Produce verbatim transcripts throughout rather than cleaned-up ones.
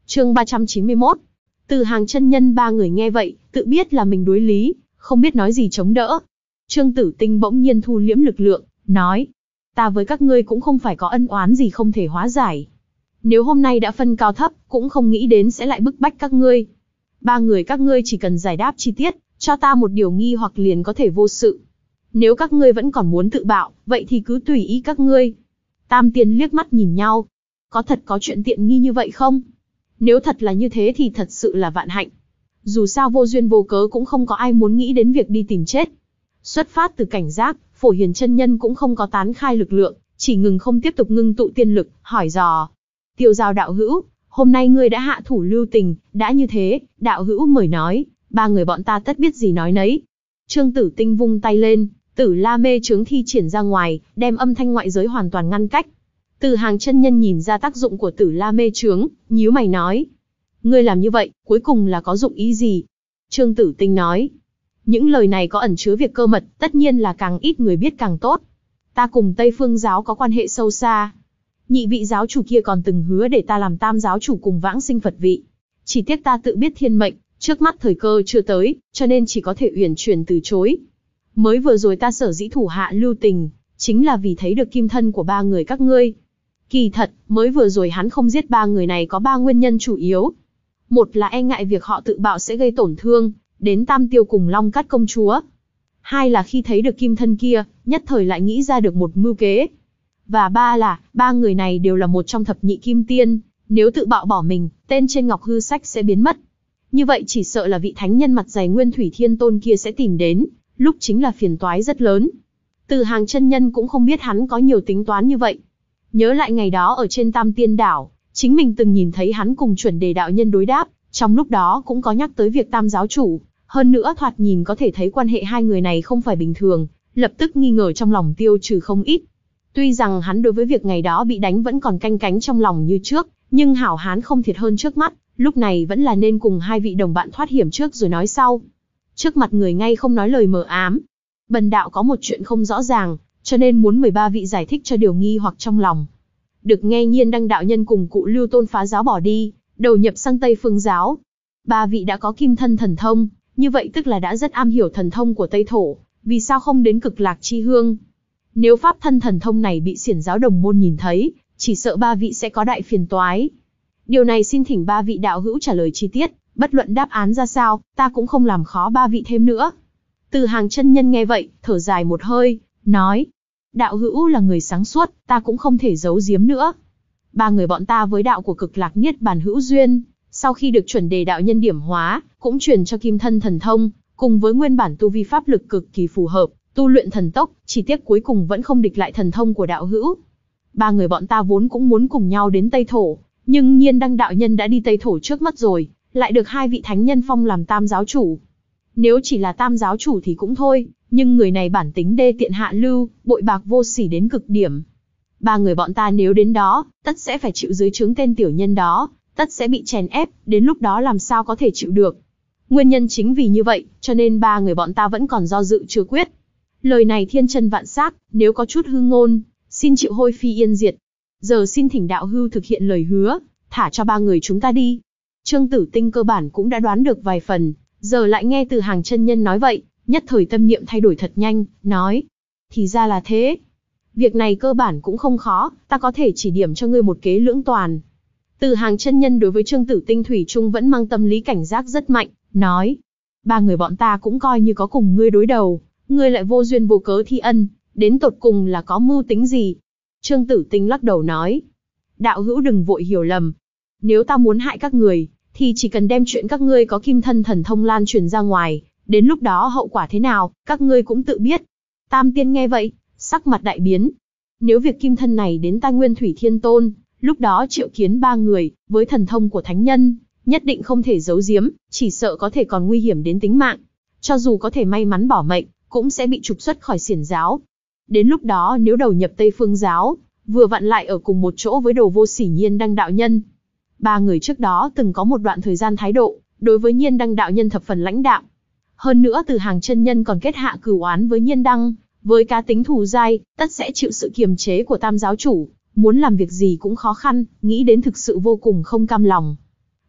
Chương ba trăm chín mươi mốt. Từ Hàng chân nhân ba người nghe vậy, tự biết là mình đối lý, không biết nói gì chống đỡ. Trương Tử Tinh bỗng nhiên thu liễm lực lượng, nói: "Ta với các ngươi cũng không phải có ân oán gì không thể hóa giải. Nếu hôm nay đã phân cao thấp, cũng không nghĩ đến sẽ lại bức bách các ngươi. Ba người các ngươi chỉ cần giải đáp chi tiết, cho ta một điều nghi hoặc liền có thể vô sự. Nếu các ngươi vẫn còn muốn tự bạo, vậy thì cứ tùy ý các ngươi." Tam tiên liếc mắt nhìn nhau. Có thật có chuyện tiện nghi như vậy không? Nếu thật là như thế thì thật sự là vạn hạnh. Dù sao vô duyên vô cớ cũng không có ai muốn nghĩ đến việc đi tìm chết. Xuất phát từ cảnh giác, Phổ Hiền chân nhân cũng không có tán khai lực lượng, chỉ ngừng không tiếp tục ngưng tụ tiên lực, hỏi dò: "Tiêu Giao đạo hữu, hôm nay ngươi đã hạ thủ lưu tình, đã như thế, đạo hữu mời nói, ba người bọn ta tất biết gì nói nấy." Trương Tử Tinh vung tay lên, Tử La Mê Chướng thi triển ra ngoài, đem âm thanh ngoại giới hoàn toàn ngăn cách. Từ Hàng chân nhân nhìn ra tác dụng của Tử La Mê Chướng, nhíu mày nói: "Ngươi làm như vậy, cuối cùng là có dụng ý gì?" Trương Tử Tinh nói: "Những lời này có ẩn chứa việc cơ mật, tất nhiên là càng ít người biết càng tốt. Ta cùng Tây Phương giáo có quan hệ sâu xa. Nhị vị giáo chủ kia còn từng hứa để ta làm tam giáo chủ cùng vãng sinh Phật vị. Chỉ tiếc ta tự biết thiên mệnh, trước mắt thời cơ chưa tới, cho nên chỉ có thể uyển chuyển từ chối. Mới vừa rồi ta sở dĩ thủ hạ lưu tình, chính là vì thấy được kim thân của ba người các ngươi. Kỳ thật, mới vừa rồi hắn không giết ba người này có ba nguyên nhân chủ yếu. Một là e ngại việc họ tự bạo sẽ gây tổn thương đến Tam Tiêu cùng Long Cát công chúa. Hai là khi thấy được kim thân kia, nhất thời lại nghĩ ra được một mưu kế. Và ba là, ba người này đều là một trong thập nhị kim tiên, nếu tự bạo bỏ mình, tên trên ngọc hư sách sẽ biến mất. Như vậy chỉ sợ là vị thánh nhân mặt dày Nguyên Thủy Thiên Tôn kia sẽ tìm đến, lúc chính là phiền toái rất lớn." Từ Hàng chân nhân cũng không biết hắn có nhiều tính toán như vậy. Nhớ lại ngày đó ở trên Tam Tiên Đảo, chính mình từng nhìn thấy hắn cùng Chuẩn Đề đạo nhân đối đáp, trong lúc đó cũng có nhắc tới việc tam giáo chủ, hơn nữa thoạt nhìn có thể thấy quan hệ hai người này không phải bình thường, lập tức nghi ngờ trong lòng tiêu trừ không ít. Tuy rằng hắn đối với việc ngày đó bị đánh vẫn còn canh cánh trong lòng như trước, nhưng hảo hán không thiệt hơn trước mắt, lúc này vẫn là nên cùng hai vị đồng bạn thoát hiểm trước rồi nói sau. Trước mặt người ngay không nói lời mờ ám. Bần đạo có một chuyện không rõ ràng, cho nên muốn mời ba vị giải thích cho điều nghi hoặc trong lòng. Được nghe Nhiên Đăng đạo nhân cùng cụ Lưu Tôn phá giáo bỏ đi, đầu nhập sang Tây Phương giáo. Ba vị đã có kim thân thần thông, như vậy tức là đã rất am hiểu thần thông của Tây Thổ, vì sao không đến Cực Lạc Chi Hương? Nếu pháp thân thần thông này bị xiển giáo đồng môn nhìn thấy, chỉ sợ ba vị sẽ có đại phiền toái. Điều này xin thỉnh ba vị đạo hữu trả lời chi tiết, bất luận đáp án ra sao, ta cũng không làm khó ba vị thêm nữa." Từ Hàng chân nhân nghe vậy, thở dài một hơi, nói: "Đạo hữu là người sáng suốt, ta cũng không thể giấu giếm nữa. Ba người bọn ta với đạo của Cực Lạc Niết Bàn hữu duyên, sau khi được Chuẩn Đề đạo nhân điểm hóa, cũng truyền cho kim thân thần thông, cùng với nguyên bản tu vi pháp lực cực kỳ phù hợp, tu luyện thần tốc, chỉ tiếc cuối cùng vẫn không địch lại thần thông của đạo hữu. Ba người bọn ta vốn cũng muốn cùng nhau đến Tây Thổ, nhưng Nhiên Đăng đạo nhân đã đi Tây Thổ trước mắt rồi, lại được hai vị thánh nhân phong làm tam giáo chủ. Nếu chỉ là tam giáo chủ thì cũng thôi, nhưng người này bản tính đê tiện hạ lưu, bội bạc vô sỉ đến cực điểm. Ba người bọn ta nếu đến đó, tất sẽ phải chịu dưới trướng tên tiểu nhân đó, tất sẽ bị chèn ép, đến lúc đó làm sao có thể chịu được. Nguyên nhân chính vì như vậy, cho nên ba người bọn ta vẫn còn do dự chưa quyết. Lời này thiên chân vạn xác, nếu có chút hư ngôn, xin chịu hôi phi yên diệt. Giờ xin thỉnh đạo hưu thực hiện lời hứa, thả cho ba người chúng ta đi." Trương Tử Tinh cơ bản cũng đã đoán được vài phần, giờ lại nghe Từ Hàng chân nhân nói vậy, nhất thời tâm niệm thay đổi thật nhanh, nói: "Thì ra là thế. Việc này cơ bản cũng không khó, ta có thể chỉ điểm cho ngươi một kế lưỡng toàn." Từ Hàng chân nhân đối với Trương Tử Tinh thủy chung vẫn mang tâm lý cảnh giác rất mạnh, nói: "Ba người bọn ta cũng coi như có cùng ngươi đối đầu, ngươi lại vô duyên vô cớ thi ân, đến tột cùng là có mưu tính gì?" Trương Tử Tinh lắc đầu nói: "Đạo hữu đừng vội hiểu lầm. Nếu ta muốn hại các người, thì chỉ cần đem chuyện các ngươi có kim thân thần thông lan truyền ra ngoài, đến lúc đó hậu quả thế nào, các ngươi cũng tự biết." Tam tiên nghe vậy, sắc mặt đại biến. Nếu việc kim thân này đến tai Nguyên Thủy Thiên Tôn, lúc đó triệu kiến ba người, với thần thông của thánh nhân, nhất định không thể giấu giếm, chỉ sợ có thể còn nguy hiểm đến tính mạng. Cho dù có thể may mắn bỏ mệnh, cũng sẽ bị trục xuất khỏi xiển giáo. Đến lúc đó nếu đầu nhập Tây Phương giáo, vừa vặn lại ở cùng một chỗ với đồ vô sỉ Nhiên Đăng đạo nhân. Ba người trước đó từng có một đoạn thời gian thái độ, đối với Nhiên Đăng đạo nhân thập phần lãnh đạm. Hơn nữa Từ Hàng chân nhân còn kết hạ cửu oán với Nhiên Đăng, với cá tính thù dai, tất sẽ chịu sự kiềm chế của tam giáo chủ, muốn làm việc gì cũng khó khăn, nghĩ đến thực sự vô cùng không cam lòng.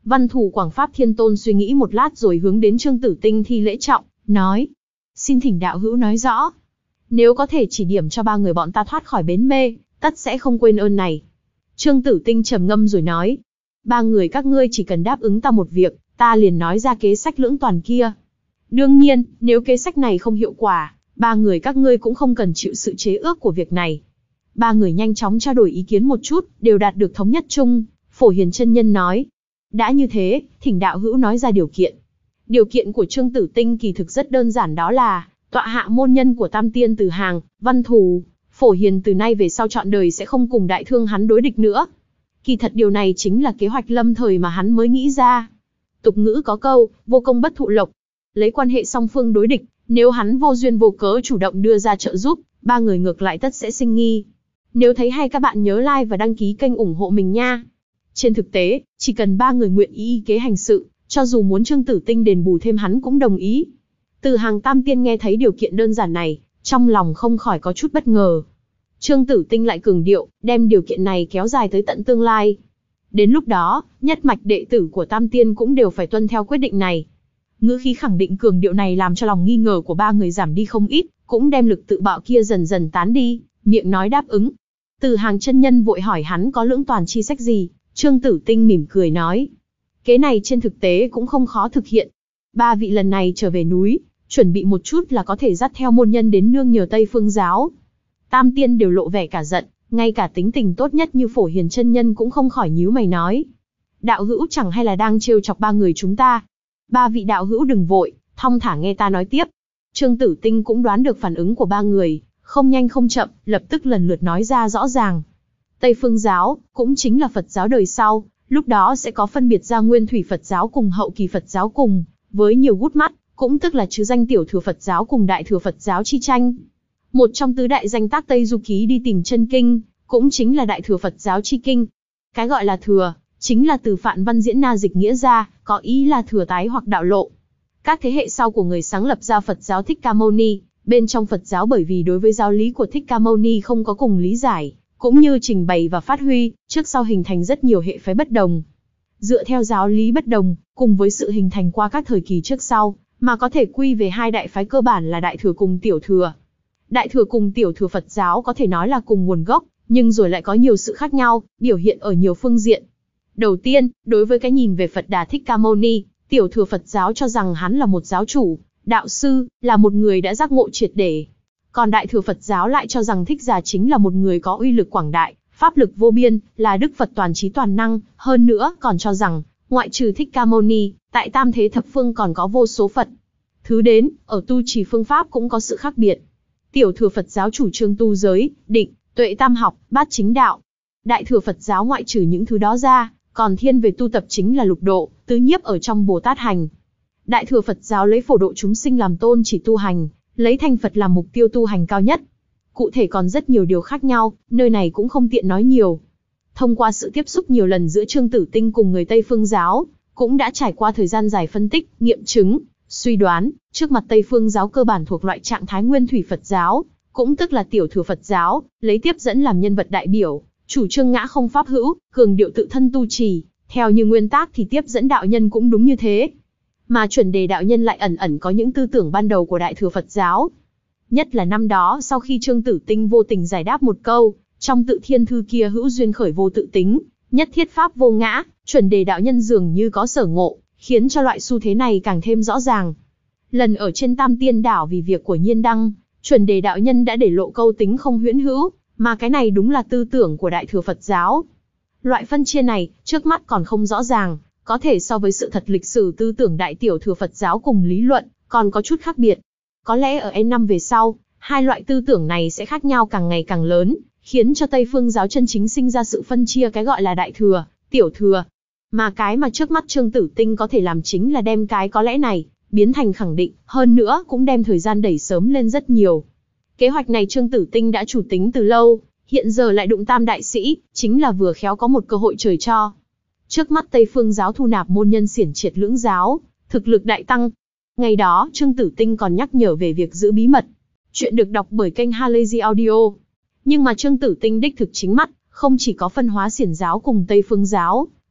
Văn Thù Quảng Pháp Thiên Tôn suy nghĩ một lát rồi hướng đến Trương Tử Tinh thi lễ trọng, nói. Xin thỉnh đạo hữu nói rõ. Nếu có thể chỉ điểm cho ba người bọn ta thoát khỏi bến mê, tất sẽ không quên ơn này. Trương Tử Tinh trầm ngâm rồi nói. Ba người các ngươi chỉ cần đáp ứng ta một việc, ta liền nói ra kế sách lưỡng toàn kia. Đương nhiên, nếu kế sách này không hiệu quả, ba người các ngươi cũng không cần chịu sự chế ước của việc này. Ba người nhanh chóng trao đổi ý kiến một chút, đều đạt được thống nhất chung. Phổ Hiền chân nhân nói. Đã như thế, thỉnh đạo hữu nói ra điều kiện. Điều kiện của Trương Tử Tinh kỳ thực rất đơn giản, đó là tọa hạ môn nhân của Tam Tiên Từ Hàng, Văn Thù, Phổ Hiền từ nay về sau trọn đời sẽ không cùng đại thương hắn đối địch nữa. Kỳ thật điều này chính là kế hoạch lâm thời mà hắn mới nghĩ ra. Tục ngữ có câu, vô công bất thụ lộc. Lấy quan hệ song phương đối địch, nếu hắn vô duyên vô cớ chủ động đưa ra trợ giúp, ba người ngược lại tất sẽ sinh nghi. Nếu thấy hay các bạn nhớ like và đăng ký kênh ủng hộ mình nha. Trên thực tế, chỉ cần ba người nguyện ý y kế hành sự, cho dù muốn Trương Tử Tinh đền bù thêm hắn cũng đồng ý. Từ Hàng Tam Tiên nghe thấy điều kiện đơn giản này, trong lòng không khỏi có chút bất ngờ. Trương Tử Tinh lại cường điệu, đem điều kiện này kéo dài tới tận tương lai. Đến lúc đó, nhất mạch đệ tử của Tam Tiên cũng đều phải tuân theo quyết định này. Ngữ khí khẳng định cường điệu này làm cho lòng nghi ngờ của ba người giảm đi không ít, cũng đem lực tự bạo kia dần dần tán đi, miệng nói đáp ứng. Từ Hàng chân nhân vội hỏi hắn có lưỡng toàn chi sách gì, Trương Tử Tinh mỉm cười nói. Kế này trên thực tế cũng không khó thực hiện. Ba vị lần này trở về núi, chuẩn bị một chút là có thể dắt theo môn nhân đến nương nhờ Tây Phương giáo. Tam Tiên đều lộ vẻ cả giận, ngay cả tính tình tốt nhất như Phổ Hiền chân nhân cũng không khỏi nhíu mày nói. Đạo hữu chẳng hay là đang trêu chọc ba người chúng ta. Ba vị đạo hữu đừng vội, thong thả nghe ta nói tiếp. Trương Tử Tinh cũng đoán được phản ứng của ba người, không nhanh không chậm, lập tức lần lượt nói ra rõ ràng. Tây Phương giáo, cũng chính là Phật giáo đời sau, lúc đó sẽ có phân biệt ra nguyên thủy Phật giáo cùng hậu kỳ Phật giáo cùng, với nhiều gút mắt, cũng tức là chứ danh tiểu thừa Phật giáo cùng đại thừa Phật giáo chi tranh. Một trong tứ đại danh tác Tây Du Ký đi tìm chân kinh, cũng chính là đại thừa Phật giáo chi kinh. Cái gọi là thừa, chính là từ Phạn Văn diễn na dịch nghĩa ra, có ý là thừa tái hoặc đạo lộ. Các thế hệ sau của người sáng lập ra Phật giáo Thích Ca Mâu Ni, bên trong Phật giáo bởi vì đối với giáo lý của Thích Ca Mâu Ni không có cùng lý giải, cũng như trình bày và phát huy, trước sau hình thành rất nhiều hệ phái bất đồng. Dựa theo giáo lý bất đồng, cùng với sự hình thành qua các thời kỳ trước sau, mà có thể quy về hai đại phái cơ bản là Đại Thừa cùng Tiểu Thừa. Đại Thừa cùng Tiểu Thừa Phật giáo có thể nói là cùng nguồn gốc, nhưng rồi lại có nhiều sự khác nhau, biểu hiện ở nhiều phương diện. Đầu tiên, đối với cái nhìn về Phật Đà Thích Ca Mâu Ni, Tiểu Thừa Phật giáo cho rằng hắn là một giáo chủ, đạo sư, là một người đã giác ngộ triệt để. Còn Đại Thừa Phật giáo lại cho rằng Thích Giả chính là một người có uy lực quảng đại, pháp lực vô biên, là Đức Phật toàn trí toàn năng, hơn nữa còn cho rằng, ngoại trừ Thích Ca Mâu Ni, tại Tam Thế Thập Phương còn có vô số Phật. Thứ đến, ở tu trì phương pháp cũng có sự khác biệt. Tiểu Thừa Phật giáo chủ trương tu giới, định, tuệ tam học, bát chính đạo. Đại Thừa Phật giáo ngoại trừ những thứ đó ra, còn thiên về tu tập chính là lục độ, tứ nhiếp ở trong Bồ Tát hành. Đại Thừa Phật giáo lấy phổ độ chúng sinh làm tôn chỉ tu hành, lấy thành Phật làm mục tiêu tu hành cao nhất. Cụ thể còn rất nhiều điều khác nhau, nơi này cũng không tiện nói nhiều. Thông qua sự tiếp xúc nhiều lần giữa Trương Tử Tinh cùng người Tây Phương giáo, cũng đã trải qua thời gian dài phân tích, nghiệm chứng, suy đoán, trước mặt Tây Phương giáo cơ bản thuộc loại trạng thái nguyên thủy Phật giáo, cũng tức là Tiểu Thừa Phật giáo, lấy tiếp dẫn làm nhân vật đại biểu, chủ trương ngã không pháp hữu, cường điệu tự thân tu trì, theo như nguyên tắc thì tiếp dẫn đạo nhân cũng đúng như thế. Mà chuẩn đề đạo nhân lại ẩn ẩn có những tư tưởng ban đầu của Đại Thừa Phật giáo. Nhất là năm đó sau khi Trương Tử Tinh vô tình giải đáp một câu, trong tự thiên thư kia hữu duyên khởi vô tự tính, nhất thiết pháp vô ngã, chuẩn đề đạo nhân dường như có sở ngộ, khiến cho loại xu thế này càng thêm rõ ràng. Lần ở trên Tam Tiên đảo vì việc của Nhiên Đăng, chuẩn đề đạo nhân đã để lộ câu tính không huyễn hữu, mà cái này đúng là tư tưởng của Đại Thừa Phật giáo. Loại phân chia này, trước mắt còn không rõ ràng, có thể so với sự thật lịch sử tư tưởng Đại Tiểu Thừa Phật giáo cùng lý luận, còn có chút khác biệt. Có lẽ ở N năm về sau, hai loại tư tưởng này sẽ khác nhau càng ngày càng lớn, khiến cho Tây Phương giáo chân chính sinh ra sự phân chia cái gọi là Đại Thừa, Tiểu Thừa. Mà cái mà trước mắt Trương Tử Tinh có thể làm chính là đem cái có lẽ này, biến thành khẳng định, hơn nữa cũng đem thời gian đẩy sớm lên rất nhiều. Kế hoạch này Trương Tử Tinh đã chủ tính từ lâu, hiện giờ lại đụng tam đại sĩ, chính là vừa khéo có một cơ hội trời cho. Trước mắt Tây Phương giáo thu nạp môn nhân xiển triệt lưỡng giáo, thực lực đại tăng. Ngày đó Trương Tử Tinh còn nhắc nhở về việc giữ bí mật. Chuyện được đọc bởi kênh Halazy Audio. Nhưng mà Trương Tử Tinh đích thực chính mắt, không chỉ có phân hóa xiển giáo cùng Tây Phương giáo,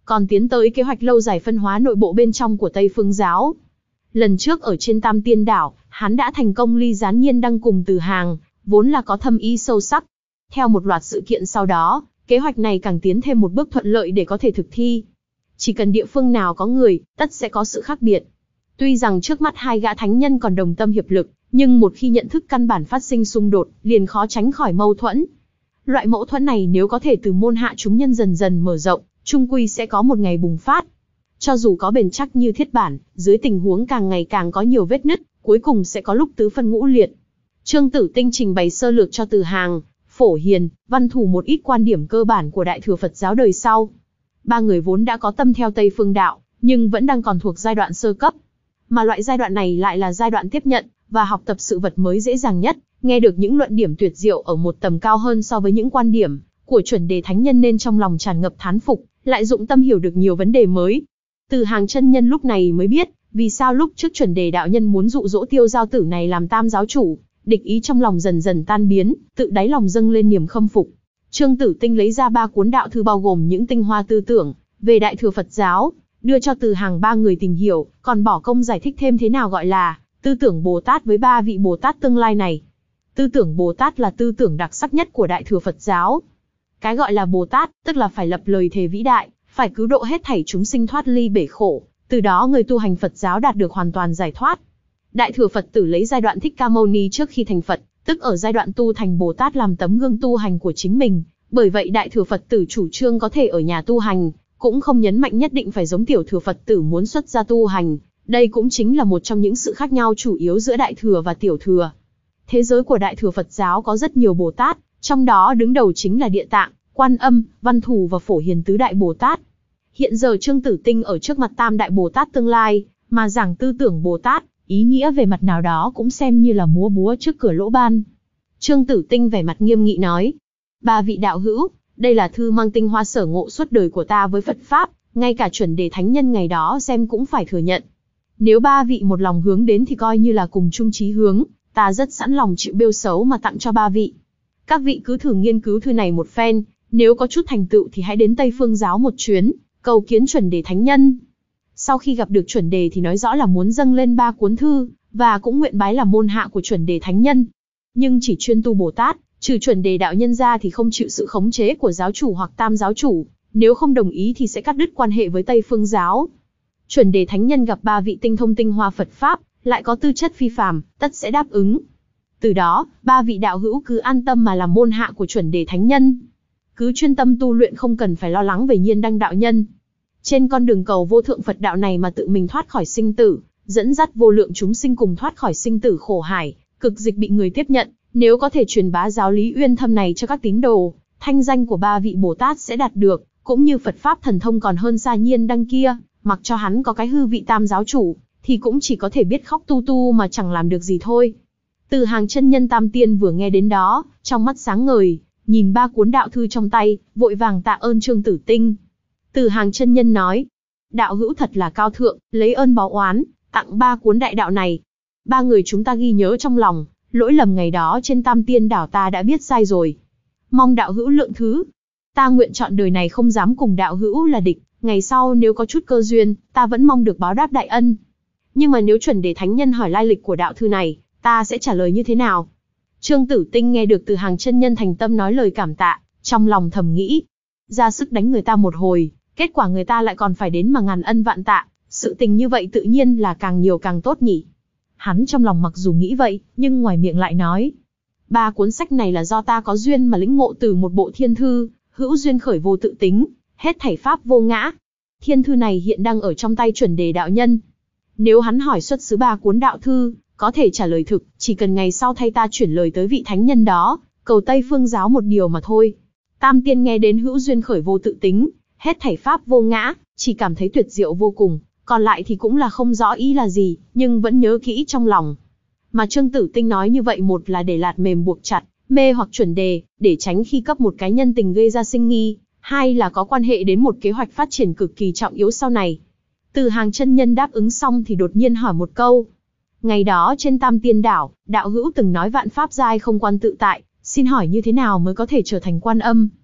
còn tiến tới kế hoạch lâu dài phân hóa nội bộ bên trong của Tây Phương giáo. Lần trước ở trên Tam Tiên Đảo, hắn đã thành công ly gián Nhiên Đăng cùng Từ Hàng, vốn là có thâm ý sâu sắc. Theo một loạt sự kiện sau đó, kế hoạch này càng tiến thêm một bước thuận lợi để có thể thực thi. Chỉ cần địa phương nào có người, tất sẽ có sự khác biệt. Tuy rằng trước mắt hai gã thánh nhân còn đồng tâm hiệp lực, nhưng một khi nhận thức căn bản phát sinh xung đột, liền khó tránh khỏi mâu thuẫn. Loại mâu thuẫn này nếu có thể từ môn hạ chúng nhân dần dần mở rộng, chung quy sẽ có một ngày bùng phát. Cho dù có bền chắc như thiết bản, dưới tình huống càng ngày càng có nhiều vết nứt, cuối cùng sẽ có lúc tứ phân ngũ liệt. Trương Tử Tinh trình bày sơ lược cho Từ Hàng, Phổ Hiền, Văn Thủ một ít quan điểm cơ bản của Đại Thừa Phật giáo đời sau. Ba người vốn đã có tâm theo Tây Phương đạo, nhưng vẫn đang còn thuộc giai đoạn sơ cấp. Mà loại giai đoạn này lại là giai đoạn tiếp nhận và học tập sự vật mới dễ dàng nhất, nghe được những luận điểm tuyệt diệu ở một tầm cao hơn so với những quan điểm của chuẩn đề thánh nhân nên trong lòng tràn ngập thán phục, lại dụng tâm hiểu được nhiều vấn đề mới. Từ Hàng chân nhân lúc này mới biết, vì sao lúc trước chuẩn đề đạo nhân muốn dụ dỗ Tiêu Giao Tử này làm tam giáo chủ, địch ý trong lòng dần dần tan biến, tự đáy lòng dâng lên niềm khâm phục. Trương Tử Tinh lấy ra ba cuốn đạo thư bao gồm những tinh hoa tư tưởng về Đại Thừa Phật giáo, đưa cho Từ Hàng ba người tìm hiểu, còn bỏ công giải thích thêm thế nào gọi là tư tưởng Bồ Tát với ba vị Bồ Tát tương lai này. Tư tưởng Bồ Tát là tư tưởng đặc sắc nhất của Đại Thừa Phật giáo. Cái gọi là Bồ Tát, tức là phải lập lời thề vĩ đại, phải cứu độ hết thảy chúng sinh thoát ly bể khổ, từ đó người tu hành Phật giáo đạt được hoàn toàn giải thoát. Đại Thừa Phật tử lấy giai đoạn Thích Ca Mâu Ni trước khi thành Phật, tức ở giai đoạn tu thành Bồ Tát làm tấm gương tu hành của chính mình, bởi vậy Đại Thừa Phật tử chủ trương có thể ở nhà tu hành, cũng không nhấn mạnh nhất định phải giống Tiểu Thừa Phật tử muốn xuất gia tu hành. Đây cũng chính là một trong những sự khác nhau chủ yếu giữa Đại Thừa và Tiểu Thừa. Thế giới của Đại Thừa Phật giáo có rất nhiều Bồ Tát, trong đó đứng đầu chính là Địa Tạng, Quan Âm, Văn Thù và Phổ Hiền tứ đại Bồ Tát. Hiện giờ Trương Tử Tinh ở trước mặt tam đại Bồ Tát tương lai, mà giảng tư tưởng Bồ Tát, ý nghĩa về mặt nào đó cũng xem như là múa búa trước cửa lỗ ban. Trương Tử Tinh vẻ mặt nghiêm nghị nói, ba vị đạo hữu, đây là thư mang tinh hoa sở ngộ suốt đời của ta với Phật Pháp, ngay cả chuẩn đề thánh nhân ngày đó xem cũng phải thừa nhận. Nếu ba vị một lòng hướng đến thì coi như là cùng chung chí hướng, ta rất sẵn lòng chịu bêu xấu mà tặng cho ba vị. Các vị cứ thử nghiên cứu thư này một phen, nếu có chút thành tựu thì hãy đến Tây Phương giáo một chuyến, cầu kiến chuẩn đề thánh nhân. Sau khi gặp được chuẩn đề thì nói rõ là muốn dâng lên ba cuốn thư, và cũng nguyện bái làm môn hạ của chuẩn đề thánh nhân. Nhưng chỉ chuyên tu Bồ Tát, trừ chuẩn đề đạo nhân ra thì không chịu sự khống chế của giáo chủ hoặc tam giáo chủ, nếu không đồng ý thì sẽ cắt đứt quan hệ với Tây Phương giáo. Chuẩn đề thánh nhân gặp ba vị tinh thông tinh hoa Phật Pháp, lại có tư chất phi phàm, tất sẽ đáp ứng. Từ đó, ba vị đạo hữu cứ an tâm mà làm môn hạ của chuẩn đề thánh nhân. Cứ chuyên tâm tu luyện không cần phải lo lắng về Nhiên Đăng đạo nhân. Trên con đường cầu vô thượng Phật đạo này mà tự mình thoát khỏi sinh tử, dẫn dắt vô lượng chúng sinh cùng thoát khỏi sinh tử khổ hải, cực dịch bị người tiếp nhận, nếu có thể truyền bá giáo lý uyên thâm này cho các tín đồ, thanh danh của ba vị Bồ Tát sẽ đạt được, cũng như Phật Pháp thần thông còn hơn xa Nhiên Đăng kia, mặc cho hắn có cái hư vị tam giáo chủ, thì cũng chỉ có thể biết khóc tu tu mà chẳng làm được gì thôi. Từ Hàng chân nhân tam tiên vừa nghe đến đó, trong mắt sáng ngời, nhìn ba cuốn đạo thư trong tay, vội vàng tạ ơn Trương Tử Tinh. Từ Hàng chân nhân nói, đạo hữu thật là cao thượng, lấy ơn báo oán, tặng ba cuốn đại đạo này. Ba người chúng ta ghi nhớ trong lòng, lỗi lầm ngày đó trên Tam Tiên Đảo ta đã biết sai rồi. Mong đạo hữu lượng thứ. Ta nguyện chọn đời này không dám cùng đạo hữu là địch, ngày sau nếu có chút cơ duyên, ta vẫn mong được báo đáp đại ân. Nhưng mà nếu chuẩn đề thánh nhân hỏi lai lịch của đạo thư này, ta sẽ trả lời như thế nào? Trương Tử Tinh nghe được Từ Hàng chân nhân thành tâm nói lời cảm tạ, trong lòng thầm nghĩ, ra sức đánh người ta một hồi, kết quả người ta lại còn phải đến mà ngàn ân vạn tạ, sự tình như vậy tự nhiên là càng nhiều càng tốt nhỉ. Hắn trong lòng mặc dù nghĩ vậy, nhưng ngoài miệng lại nói, ba cuốn sách này là do ta có duyên mà lĩnh ngộ từ một bộ thiên thư, hữu duyên khởi vô tự tính, hết thảy pháp vô ngã. Thiên thư này hiện đang ở trong tay chuẩn đề đạo nhân. Nếu hắn hỏi xuất xứ ba cuốn đạo thư, có thể trả lời thực, chỉ cần ngày sau thay ta chuyển lời tới vị thánh nhân đó, cầu Tây Phương giáo một điều mà thôi. Tam tiên nghe đến hữu duyên khởi vô tự tính, hết thảy pháp vô ngã, chỉ cảm thấy tuyệt diệu vô cùng, còn lại thì cũng là không rõ ý là gì, nhưng vẫn nhớ kỹ trong lòng. Mà Trương Tử Tinh nói như vậy một là để lạt mềm buộc chặt, mê hoặc chuẩn đề, để tránh khi cấp một cái nhân tình gây ra sinh nghi, hai là có quan hệ đến một kế hoạch phát triển cực kỳ trọng yếu sau này. Từ Hàng chân nhân đáp ứng xong thì đột nhiên hỏi một câu. Ngày đó trên Tam Tiên Đảo, đạo hữu từng nói vạn pháp giai không quan tự tại, xin hỏi như thế nào mới có thể trở thành Quan Âm?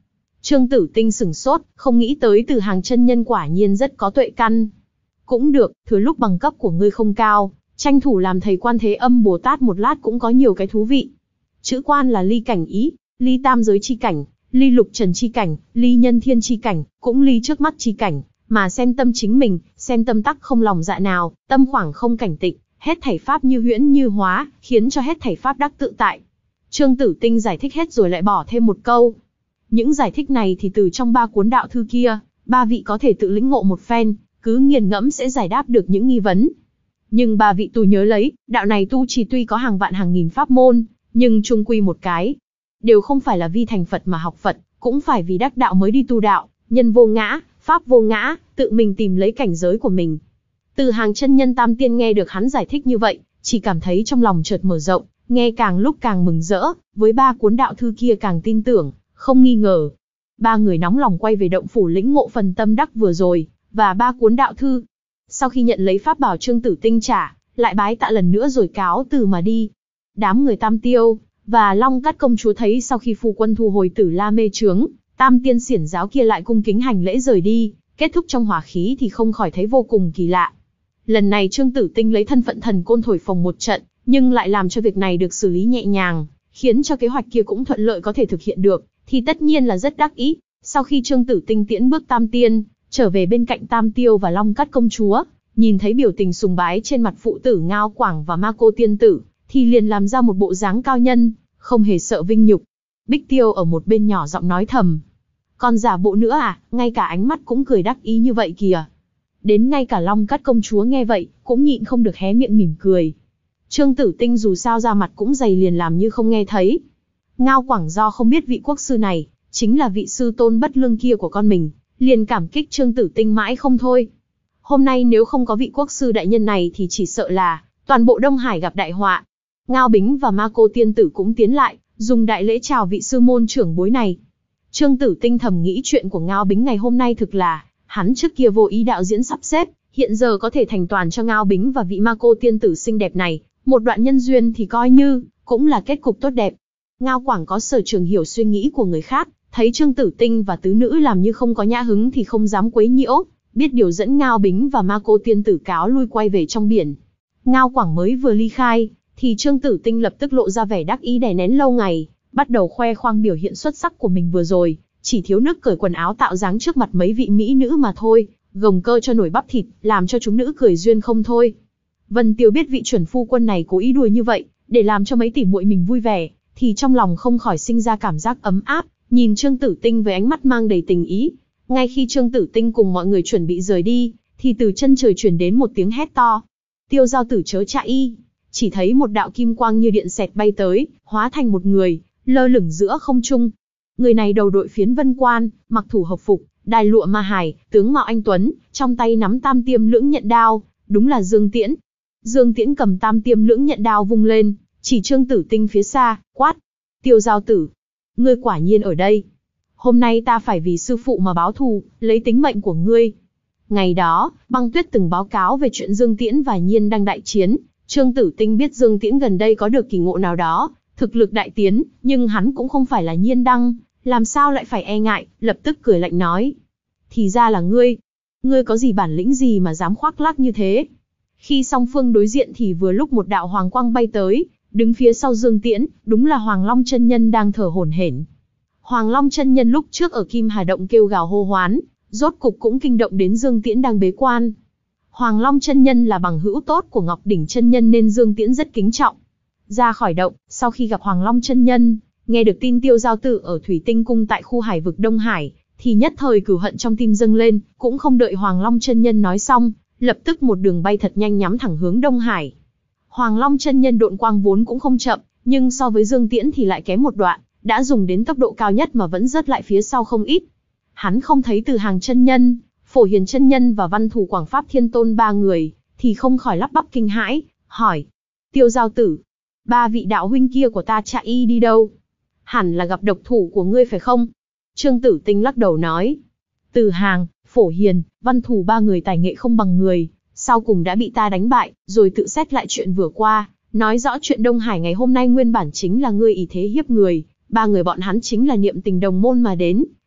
Trương Tử Tinh sửng sốt, không nghĩ tới Từ Hàng chân nhân quả nhiên rất có tuệ căn. Cũng được, thừa lúc bằng cấp của ngươi không cao, tranh thủ làm thầy Quan Thế Âm Bồ Tát một lát cũng có nhiều cái thú vị. Chữ quan là ly cảnh ý, ly tam giới chi cảnh, ly lục trần chi cảnh, ly nhân thiên chi cảnh, cũng ly trước mắt chi cảnh, mà xem tâm chính mình, xem tâm tắc không lòng dạ nào, tâm khoảng không cảnh tịnh, hết thảy pháp như huyễn như hóa, khiến cho hết thảy pháp đắc tự tại. Trương Tử Tinh giải thích hết rồi lại bỏ thêm một câu. Những giải thích này thì từ trong ba cuốn đạo thư kia, ba vị có thể tự lĩnh ngộ một phen, cứ nghiền ngẫm sẽ giải đáp được những nghi vấn. Nhưng ba vị tu nhớ lấy, đạo này tu trì tuy có hàng vạn hàng nghìn pháp môn, nhưng chung quy một cái, đều không phải là vì thành Phật mà học Phật, cũng phải vì đắc đạo mới đi tu đạo, nhân vô ngã, pháp vô ngã, tự mình tìm lấy cảnh giới của mình. Từ Hàng chân nhân tam tiên nghe được hắn giải thích như vậy, chỉ cảm thấy trong lòng chợt mở rộng, nghe càng lúc càng mừng rỡ, với ba cuốn đạo thư kia càng tin tưởng, không nghi ngờ. Ba người nóng lòng quay về động phủ lĩnh ngộ phần tâm đắc vừa rồi, và ba cuốn đạo thư. Sau khi nhận lấy pháp bảo Trương Tử Tinh trả, lại bái tạ lần nữa rồi cáo từ mà đi. Đám người Tam Tiêu và Long Cát công chúa thấy sau khi phu quân thu hồi Tử La mê trướng, Tam tiên xiển giáo kia lại cung kính hành lễ rời đi, kết thúc trong hỏa khí thì không khỏi thấy vô cùng kỳ lạ. Lần này Trương Tử Tinh lấy thân phận thần côn thổi phồng một trận, nhưng lại làm cho việc này được xử lý nhẹ nhàng, khiến cho kế hoạch kia cũng thuận lợi có thể thực hiện được, thì tất nhiên là rất đắc ý. Sau khi Trương Tử Tinh tiễn bước Tam tiên, trở về bên cạnh Tam Tiêu và Long Cát công chúa, nhìn thấy biểu tình sùng bái trên mặt phụ tử Ngao Quảng và Ma Cô tiên tử, thì liền làm ra một bộ dáng cao nhân, không hề sợ vinh nhục. Bích Tiêu ở một bên nhỏ giọng nói thầm, còn giả bộ nữa à, ngay cả ánh mắt cũng cười đắc ý như vậy kìa. Đến ngay cả Long Cát công chúa nghe vậy, cũng nhịn không được hé miệng mỉm cười. Trương Tử Tinh dù sao ra mặt cũng dày liền làm như không nghe thấy. Ngao Quảng do không biết vị quốc sư này, chính là vị sư tôn bất lương kia của con mình, liền cảm kích Trương Tử Tinh mãi không thôi. Hôm nay nếu không có vị quốc sư đại nhân này thì chỉ sợ là toàn bộ Đông Hải gặp đại họa. Ngao Bính và Ma Cô tiên tử cũng tiến lại, dùng đại lễ chào vị sư môn trưởng bối này. Trương Tử Tinh thầm nghĩ chuyện của Ngao Bính ngày hôm nay thực là, hắn trước kia vô ý đạo diễn sắp xếp, hiện giờ có thể thành toàn cho Ngao Bính và vị Ma Cô tiên tử xinh đẹp này, một đoạn nhân duyên thì coi như, cũng là kết cục tốt đẹp. Ngao Quảng có sở trường hiểu suy nghĩ của người khác, thấy Trương Tử Tinh và tứ nữ làm như không có nhã hứng thì không dám quấy nhiễu, biết điều dẫn Ngao Bính và Ma Cô tiên tử cáo lui quay về trong biển. Ngao Quảng mới vừa ly khai, thì Trương Tử Tinh lập tức lộ ra vẻ đắc ý đè nén lâu ngày, bắt đầu khoe khoang biểu hiện xuất sắc của mình vừa rồi, chỉ thiếu nước cởi quần áo tạo dáng trước mặt mấy vị mỹ nữ mà thôi, gồng cơ cho nổi bắp thịt, làm cho chúng nữ cười duyên không thôi. Vân Tiêu biết vị chuẩn phu quân này cố ý đùa như vậy, để làm cho mấy tỷ muội mình vui vẻ, thì trong lòng không khỏi sinh ra cảm giác ấm áp, nhìn Trương Tử Tinh với ánh mắt mang đầy tình ý. Ngay khi Trương Tử Tinh cùng mọi người chuẩn bị rời đi, thì từ chân trời truyền đến một tiếng hét to. Tiêu giao tử chớ chạy! Chỉ thấy một đạo kim quang như điện xẹt bay tới, hóa thành một người, lơ lửng giữa không trung. Người này đầu đội phiến vân quan, mặc thủ hợp phục, đai lụa ma hải, tướng mạo anh tuấn, trong tay nắm tam tiêm lưỡng nhận đao, đúng là Dương Tiễn. Dương Tiễn cầm tam tiêm lưỡng nhận đao vung lên, chỉ Trương Tử Tinh phía xa, quát: Tiêu giao tử, ngươi quả nhiên ở đây. Hôm nay ta phải vì sư phụ mà báo thù, lấy tính mệnh của ngươi. Ngày đó, Băng Tuyết từng báo cáo về chuyện Dương Tiễn và Nhiên đang đại chiến. Trương Tử Tinh biết Dương Tiễn gần đây có được kỳ ngộ nào đó, thực lực đại tiến, nhưng hắn cũng không phải là Nhiên đăng, làm sao lại phải e ngại, lập tức cười lạnh nói: thì ra là ngươi, ngươi có gì bản lĩnh gì mà dám khoác lác như thế? Khi song phương đối diện thì vừa lúc một đạo hoàng quang bay tới, đứng phía sau Dương Tiễn, đúng là Hoàng Long chân nhân đang thở hổn hển. Hoàng Long chân nhân lúc trước ở Kim Hà động kêu gào hô hoán, rốt cục cũng kinh động đến Dương Tiễn đang bế quan. Hoàng Long chân nhân là bằng hữu tốt của Ngọc Đỉnh chân nhân nên Dương Tiễn rất kính trọng. Ra khỏi động, sau khi gặp Hoàng Long chân nhân, nghe được tin Tiêu giao tử ở Thủy Tinh cung tại khu hải vực Đông Hải, thì nhất thời cừu hận trong tim dâng lên, cũng không đợi Hoàng Long chân nhân nói xong, lập tức một đường bay thật nhanh nhắm thẳng hướng Đông Hải. Hoàng Long chân nhân độn quang vốn cũng không chậm, nhưng so với Dương Tiễn thì lại kém một đoạn, đã dùng đến tốc độ cao nhất mà vẫn rớt lại phía sau không ít. Hắn không thấy Từ Hàng chân nhân, Phổ Hiền chân nhân và Văn Thù Quảng Pháp Thiên Tôn ba người, thì không khỏi lắp bắp kinh hãi, hỏi: Tiêu giao tử, ba vị đạo huynh kia của ta chạy đi đâu? Hẳn là gặp độc thủ của ngươi phải không? Trương Tử Tinh lắc đầu nói: Từ Hàng, Phổ Hiền, Văn Thù ba người tài nghệ không bằng người, sau cùng đã bị ta đánh bại, rồi tự xét lại chuyện vừa qua, nói rõ chuyện Đông Hải ngày hôm nay nguyên bản chính là ngươi ỷ thế hiếp người, ba người bọn hắn chính là niệm tình đồng môn mà đến,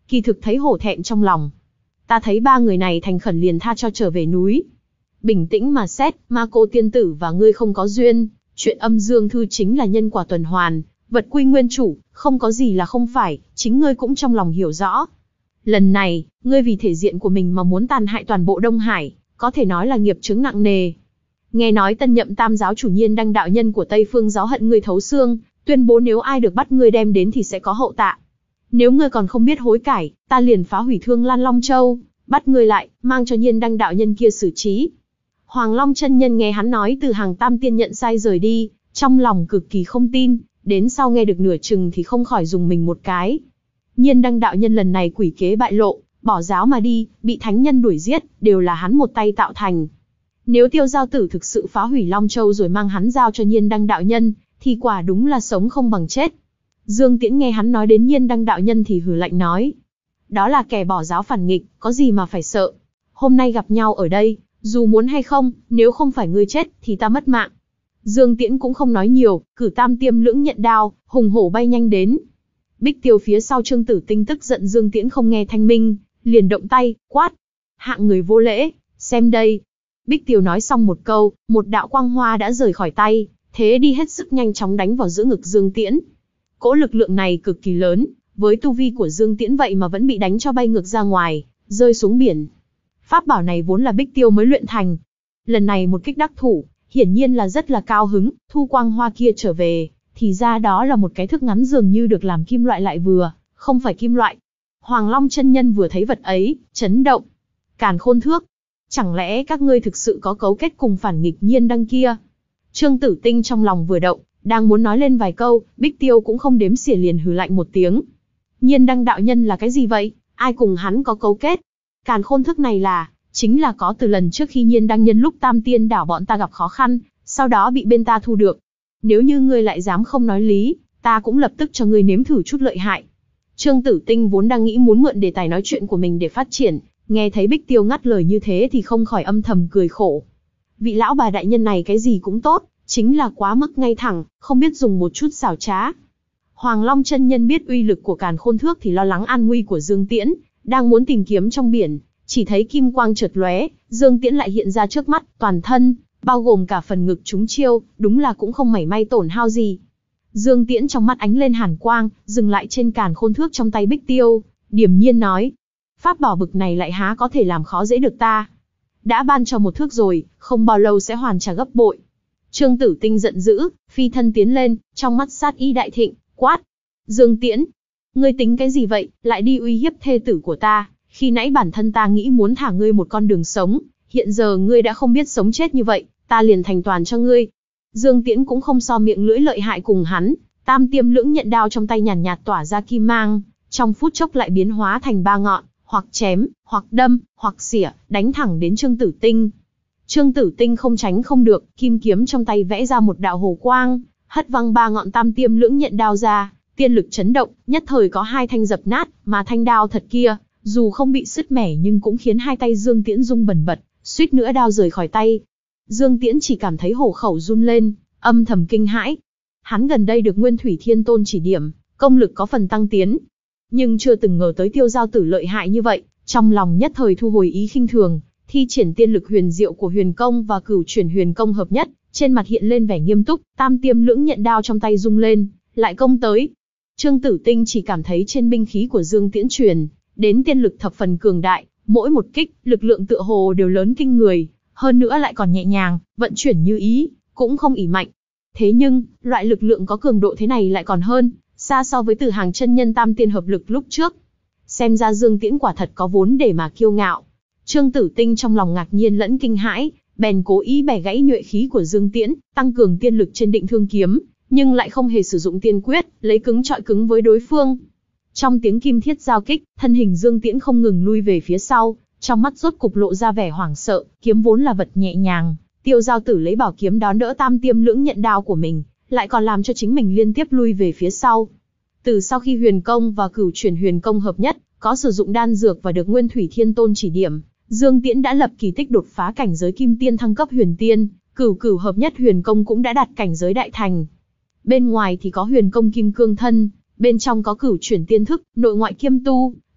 kỳ thực thấy hổ thẹn trong lòng. Ta thấy ba người này thành khẩn liền tha cho trở về núi. Bình tĩnh mà xét, Ma Cô tiên tử và ngươi không có duyên, chuyện âm dương thư chính là nhân quả tuần hoàn, vật quy nguyên chủ, không có gì là không phải, chính ngươi cũng trong lòng hiểu rõ. Lần này, ngươi vì thể diện của mình mà muốn tàn hại toàn bộ Đông Hải, có thể nói là nghiệp chướng nặng nề. Nghe nói tân nhậm tam giáo chủ Nhiên Đăng đạo nhân của Tây Phương giáo hận ngươi thấu xương, tuyên bố nếu ai được bắt ngươi đem đến thì sẽ có hậu tạ. Nếu ngươi còn không biết hối cải, ta liền phá hủy Thương Lan Long Châu, bắt ngươi lại, mang cho Nhiên Đăng đạo nhân kia xử trí. Hoàng Long chân nhân nghe hắn nói từ hàng tam tiên nhận sai rời đi, trong lòng cực kỳ không tin, đến sau nghe được nửa chừng thì không khỏi dùng mình một cái. Nhiên Đăng đạo nhân lần này quỷ kế bại lộ, bỏ giáo mà đi, bị thánh nhân đuổi giết, đều là hắn một tay tạo thành. Nếu Tiêu Giao Tử thực sự phá hủy Long Châu rồi mang hắn giao cho Nhiên Đăng đạo nhân, thì quả đúng là sống không bằng chết. Dương Tiễn nghe hắn nói đến Nhiên Đăng đạo nhân thì hừ lạnh nói. Đó là kẻ bỏ giáo phản nghịch, có gì mà phải sợ. Hôm nay gặp nhau ở đây, dù muốn hay không, nếu không phải ngươi chết, thì ta mất mạng. Dương Tiễn cũng không nói nhiều, cử tam tiêm lưỡng nhận đao, hùng hổ bay nhanh đến. Bích Tiêu phía sau Trương Tử Tinh tức giận Dương Tiễn không nghe thanh minh, liền động tay, quát. Hạng người vô lễ, xem đây. Bích Tiêu nói xong một câu, một đạo quang hoa đã rời khỏi tay, thế đi hết sức nhanh chóng đánh vào giữa ngực Dương Tiễn. Cỗ lực lượng này cực kỳ lớn, với tu vi của Dương Tiễn vậy mà vẫn bị đánh cho bay ngược ra ngoài, rơi xuống biển. Pháp bảo này vốn là Bích Tiêu mới luyện thành. Lần này một kích đắc thủ, hiển nhiên là rất là cao hứng, thu quang hoa kia trở về, thì ra đó là một cái thước ngắn dường như được làm kim loại lại vừa, không phải kim loại. Hoàng Long chân nhân vừa thấy vật ấy, chấn động. Càn Khôn thước, chẳng lẽ các ngươi thực sự có cấu kết cùng phản nghịch Nhiên Đăng kia? Trương Tử Tinh trong lòng vừa động, đang muốn nói lên vài câu, Bích Tiêu cũng không đếm xỉa liền hừ lạnh một tiếng. Nhiên Đăng đạo nhân là cái gì vậy? Ai cùng hắn có cấu kết? Càn Khôn thức này là, chính là có từ lần trước khi Nhiên Đăng nhân lúc Tam Tiên đảo bọn ta gặp khó khăn, sau đó bị bên ta thu được. Nếu như ngươi lại dám không nói lý, ta cũng lập tức cho ngươi nếm thử chút lợi hại. Trương Tử Tinh vốn đang nghĩ muốn mượn đề tài nói chuyện của mình để phát triển, nghe thấy Bích Tiêu ngắt lời như thế thì không khỏi âm thầm cười khổ. Vị lão bà đại nhân này cái gì cũng tốt, chính là quá mức ngay thẳng, không biết dùng một chút xảo trá. Hoàng Long chân nhân biết uy lực của Càn Khôn thước thì lo lắng an nguy của Dương Tiễn, đang muốn tìm kiếm trong biển, chỉ thấy kim quang chợt lóe, Dương Tiễn lại hiện ra trước mắt, toàn thân, bao gồm cả phần ngực trúng chiêu, đúng là cũng không mảy may tổn hao gì. Dương Tiễn trong mắt ánh lên hàn quang, dừng lại trên Càn Khôn thước trong tay Bích Tiêu, điềm nhiên nói: pháp bảo bực này lại há có thể làm khó dễ được ta. Đã ban cho một thước rồi, không bao lâu sẽ hoàn trả gấp bội. Trương Tử Tinh giận dữ, phi thân tiến lên, trong mắt sát ý đại thịnh, quát: Dương Tiễn, ngươi tính cái gì vậy, lại đi uy hiếp thê tử của ta? Khi nãy bản thân ta nghĩ muốn thả ngươi một con đường sống, hiện giờ ngươi đã không biết sống chết như vậy, ta liền thành toàn cho ngươi. Dương Tiễn cũng không so miệng lưỡi lợi hại cùng hắn, tam tiêm lưỡng nhận đao trong tay nhàn nhạt, nhạt tỏa ra kim mang, trong phút chốc lại biến hóa thành ba ngọn, hoặc chém, hoặc đâm, hoặc xỉa, đánh thẳng đến Trương Tử Tinh. Trương Tử Tinh không tránh không được, kim kiếm trong tay vẽ ra một đạo hồ quang, hất văng ba ngọn tam tiêm lưỡng nhận đao ra, tiên lực chấn động, nhất thời có hai thanh dập nát, mà thanh đao thật kia, dù không bị sứt mẻ nhưng cũng khiến hai tay Dương Tiễn rung bần bật, suýt nữa đao rời khỏi tay. Dương Tiễn chỉ cảm thấy hổ khẩu run lên, âm thầm kinh hãi. Hắn gần đây được Nguyên Thủy Thiên Tôn chỉ điểm, công lực có phần tăng tiến, nhưng chưa từng ngờ tới Tiêu Giao Tử lợi hại như vậy, trong lòng nhất thời thu hồi ý khinh thường, thi triển tiên lực huyền diệu của Huyền Công và Cửu Chuyển Huyền Công hợp nhất, trên mặt hiện lên vẻ nghiêm túc, tam tiêm lưỡng nhận đao trong tay rung lên, lại công tới. Trương Tử Tinh chỉ cảm thấy trên binh khí của Dương Tiễn truyền đến tiên lực thập phần cường đại, mỗi một kích, lực lượng tựa hồ đều lớn kinh người, hơn nữa lại còn nhẹ nhàng, vận chuyển như ý, cũng không ỉ mạnh. Thế nhưng, loại lực lượng có cường độ thế này lại còn hơn, xa so với Từ Hàng chân nhân tam tiên hợp lực lúc trước. Xem ra Dương Tiễn quả thật có vốn để mà kiêu ngạo. Trương Tử Tinh trong lòng ngạc nhiên lẫn kinh hãi, bèn cố ý bẻ gãy nhuệ khí của Dương Tiễn, tăng cường tiên lực trên Định Thương kiếm, nhưng lại không hề sử dụng tiên quyết, lấy cứng chọi cứng với đối phương. Trong tiếng kim thiết giao kích, thân hình Dương Tiễn không ngừng lui về phía sau, trong mắt rốt cục lộ ra vẻ hoảng sợ, kiếm vốn là vật nhẹ nhàng, Tiêu Giao Tử lấy bảo kiếm đón đỡ tam tiêm lưỡng nhận đao của mình, lại còn làm cho chính mình liên tiếp lui về phía sau. Từ sau khi Huyền Công và Cửu Chuyển Huyền Công hợp nhất, có sử dụng đan dược và được Nguyên Thủy Thiên Tôn chỉ điểm, Dương Tiễn đã lập kỳ tích đột phá cảnh giới Kim Tiên thăng cấp Huyền Tiên, Cửu Cửu hợp nhất Huyền Công cũng đã đạt cảnh giới đại thành. Bên ngoài thì có Huyền Công Kim Cương Thân, bên trong có Cửu Chuyển Tiên Thức, nội ngoại kiêm tu,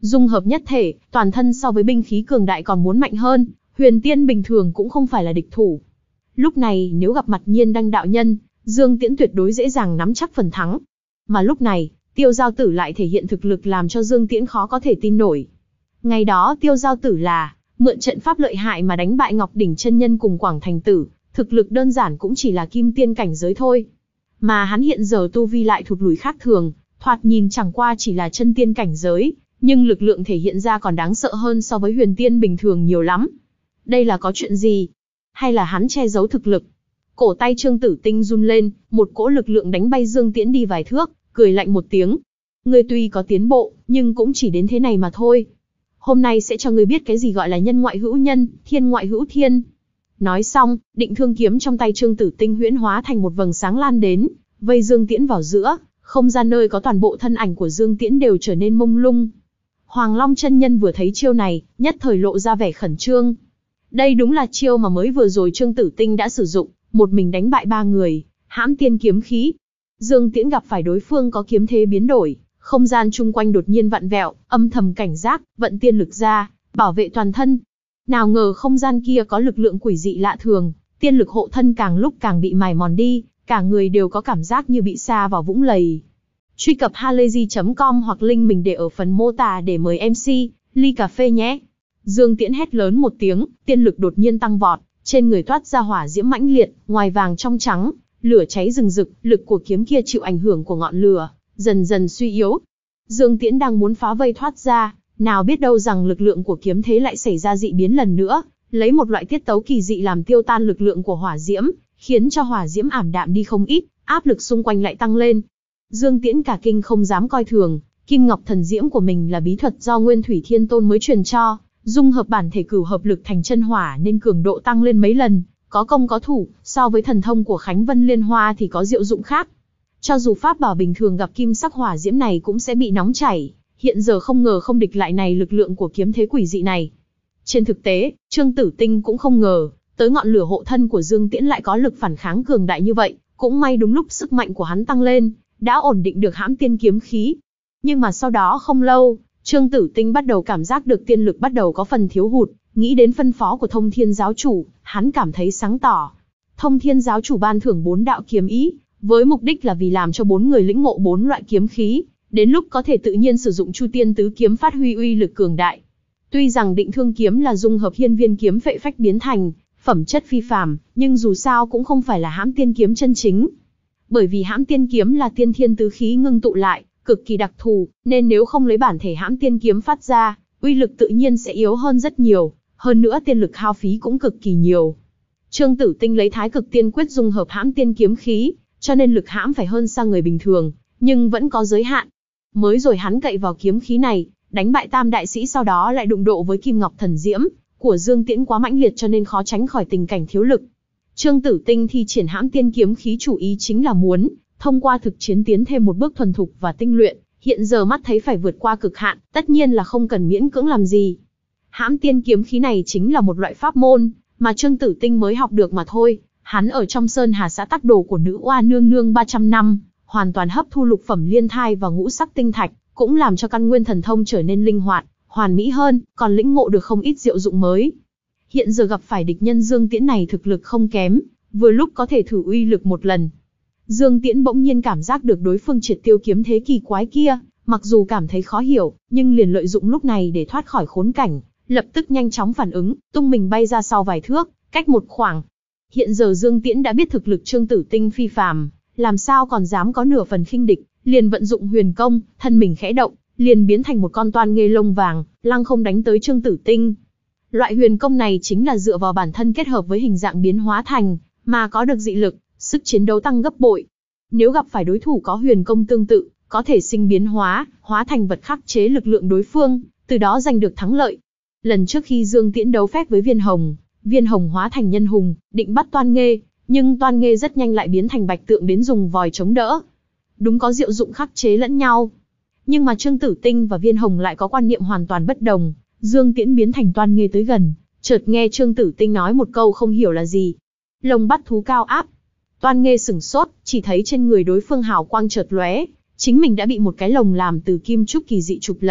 Dung hợp nhất thể, toàn thân so với binh khí cường đại còn muốn mạnh hơn, huyền tiên bình thường cũng không phải là địch thủ. Lúc này nếu gặp mặt Nhiên Đăng đạo nhân, Dương Tiễn tuyệt đối dễ dàng nắm chắc phần thắng. Mà lúc này, Tiêu Giao Tử lại thể hiện thực lực làm cho Dương Tiễn khó có thể tin nổi. Ngày đó Tiêu Giao Tử là mượn trận pháp lợi hại mà đánh bại Ngọc Đỉnh chân nhân cùng Quảng Thành Tử, thực lực đơn giản cũng chỉ là kim tiên cảnh giới thôi. Mà hắn hiện giờ tu vi lại thụt lùi khác thường, thoạt nhìn chẳng qua chỉ là chân tiên cảnh giới, nhưng lực lượng thể hiện ra còn đáng sợ hơn so với huyền tiên bình thường nhiều lắm. Đây là có chuyện gì? Hay là hắn che giấu thực lực? Cổ tay Trương Tử Tinh run lên, một cỗ lực lượng đánh bay Dương Tiễn đi vài thước, cười lạnh một tiếng. Ngươi tuy có tiến bộ, nhưng cũng chỉ đến thế này mà thôi. Hôm nay sẽ cho ngươi biết cái gì gọi là nhân ngoại hữu nhân, thiên ngoại hữu thiên. Nói xong, định thương kiếm trong tay Trương Tử Tinh huyễn hóa thành một vầng sáng lan đến, vây Dương Tiễn vào giữa, không gian nơi có toàn bộ thân ảnh của Dương Tiễn đều trở nên mông lung. Hoàng Long chân nhân vừa thấy chiêu này, nhất thời lộ ra vẻ khẩn trương. Đây đúng là chiêu mà mới vừa rồi Trương Tử Tinh đã sử dụng, một mình đánh bại ba người, hãm tiên kiếm khí. Dương Tiễn gặp phải đối phương có kiếm thế biến đổi, không gian chung quanh đột nhiên vặn vẹo, âm thầm cảnh giác, vận tiên lực ra, bảo vệ toàn thân. Nào ngờ không gian kia có lực lượng quỷ dị lạ thường, tiên lực hộ thân càng lúc càng bị mài mòn đi, cả người đều có cảm giác như bị sa vào vũng lầy. Truy cập halayzi chấm com hoặc link mình để ở phần mô tả để mời em xê, ly cà phê nhé. Dương Tiễn hét lớn một tiếng, tiên lực đột nhiên tăng vọt, trên người toát ra hỏa diễm mãnh liệt, ngoài vàng trong trắng, lửa cháy rừng rực, lực của kiếm kia chịu ảnh hưởng của ngọn lửa, dần dần suy yếu. Dương Tiễn đang muốn phá vây thoát ra, nào biết đâu rằng lực lượng của kiếm thế lại xảy ra dị biến lần nữa, lấy một loại tiết tấu kỳ dị làm tiêu tan lực lượng của hỏa diễm, khiến cho hỏa diễm ảm đạm đi không ít, áp lực xung quanh lại tăng lên. Dương Tiễn cả kinh không dám coi thường, Kim Ngọc Thần Diễm của mình là bí thuật do Nguyên Thủy Thiên Tôn mới truyền cho, dung hợp bản thể cửu hợp lực thành chân hỏa nên cường độ tăng lên mấy lần, có công có thủ, so với thần thông của Khánh Vân Liên Hoa thì có diệu dụng khác. Cho dù pháp bảo bình thường gặp kim sắc hỏa diễm này cũng sẽ bị nóng chảy, hiện giờ không ngờ không địch lại này lực lượng của kiếm thế quỷ dị này. Trên thực tế, Trương Tử Tinh cũng không ngờ, tới ngọn lửa hộ thân của Dương Tiễn lại có lực phản kháng cường đại như vậy, cũng may đúng lúc sức mạnh của hắn tăng lên, đã ổn định được hãm tiên kiếm khí. Nhưng mà sau đó không lâu, Trương Tử Tinh bắt đầu cảm giác được tiên lực bắt đầu có phần thiếu hụt, nghĩ đến phân phó của Thông Thiên giáo chủ, hắn cảm thấy sáng tỏ. Thông Thiên giáo chủ ban thưởng bốn đạo kiếm ý, với mục đích là vì làm cho bốn người lĩnh ngộ bốn loại kiếm khí, đến lúc có thể tự nhiên sử dụng Chu Tiên tứ kiếm phát huy uy lực cường đại. Tuy rằng định thương kiếm là dung hợp hiên viên kiếm phệ phách biến thành, phẩm chất phi phàm, nhưng dù sao cũng không phải là hãm tiên kiếm chân chính. Bởi vì hãm tiên kiếm là tiên thiên tứ khí ngưng tụ lại, cực kỳ đặc thù, nên nếu không lấy bản thể hãm tiên kiếm phát ra, uy lực tự nhiên sẽ yếu hơn rất nhiều, hơn nữa tiên lực hao phí cũng cực kỳ nhiều. Trương Tử Tinh lấy Thái Cực Tiên Quyết dung hợp hãm tiên kiếm khí, cho nên lực hãm phải hơn xa người bình thường, nhưng vẫn có giới hạn. Mới rồi hắn cậy vào kiếm khí này, đánh bại Tam đại sĩ, sau đó lại đụng độ với Kim Ngọc Thần Diễm của Dương Tiễn quá mãnh liệt cho nên khó tránh khỏi tình cảnh thiếu lực. Trương Tử Tinh thi triển hãm tiên kiếm khí chủ ý chính là muốn thông qua thực chiến tiến thêm một bước thuần thục và tinh luyện, hiện giờ mắt thấy phải vượt qua cực hạn, tất nhiên là không cần miễn cưỡng làm gì. Hãm tiên kiếm khí này chính là một loại pháp môn mà Trương Tử Tinh mới học được mà thôi, hắn ở trong Sơn Hà xã tắc đồ của nữ oa nương nương ba trăm năm, hoàn toàn hấp thu lục phẩm liên thai và ngũ sắc tinh thạch, cũng làm cho căn nguyên thần thông trở nên linh hoạt, hoàn mỹ hơn, còn lĩnh ngộ được không ít diệu dụng mới. Hiện giờ gặp phải địch nhân Dương Tiễn này thực lực không kém, vừa lúc có thể thử uy lực một lần. Dương Tiễn bỗng nhiên cảm giác được đối phương triệt tiêu kiếm thế kỳ quái kia, mặc dù cảm thấy khó hiểu, nhưng liền lợi dụng lúc này để thoát khỏi khốn cảnh, lập tức nhanh chóng phản ứng, tung mình bay ra sau vài thước, cách một khoảng. Hiện giờ Dương Tiễn đã biết thực lực Trương Tử Tinh phi phàm, làm sao còn dám có nửa phần khinh địch, liền vận dụng huyền công, thân mình khẽ động, liền biến thành một con toan nghê lông vàng, lăng không đánh tới Trương Tử Tinh. Loại huyền công này chính là dựa vào bản thân kết hợp với hình dạng biến hóa thành, mà có được dị lực, sức chiến đấu tăng gấp bội. Nếu gặp phải đối thủ có huyền công tương tự, có thể sinh biến hóa, hóa thành vật khắc chế lực lượng đối phương, từ đó giành được thắng lợi. Lần trước khi Dương Tiễn đấu phép với Viên Hồng, Viên Hồng hóa thành nhân hùng, định bắt Toan Nghê, nhưng Toan Nghê rất nhanh lại biến thành bạch tượng đến dùng vòi chống đỡ. Đúng có diệu dụng khắc chế lẫn nhau. Nhưng mà Trương Tử Tinh và Viên Hồng lại có quan niệm hoàn toàn bất đồng. Dương Tiễn biến thành Toan Nghê tới gần, chợt nghe Trương Tử Tinh nói một câu không hiểu là gì. Lông bắt thú cao áp. Toan Nghê sửng sốt, chỉ thấy trên người đối phương hào quang chợt lóe, chính mình đã bị một cái lồng làm từ kim trúc kỳ dị chụp lấy,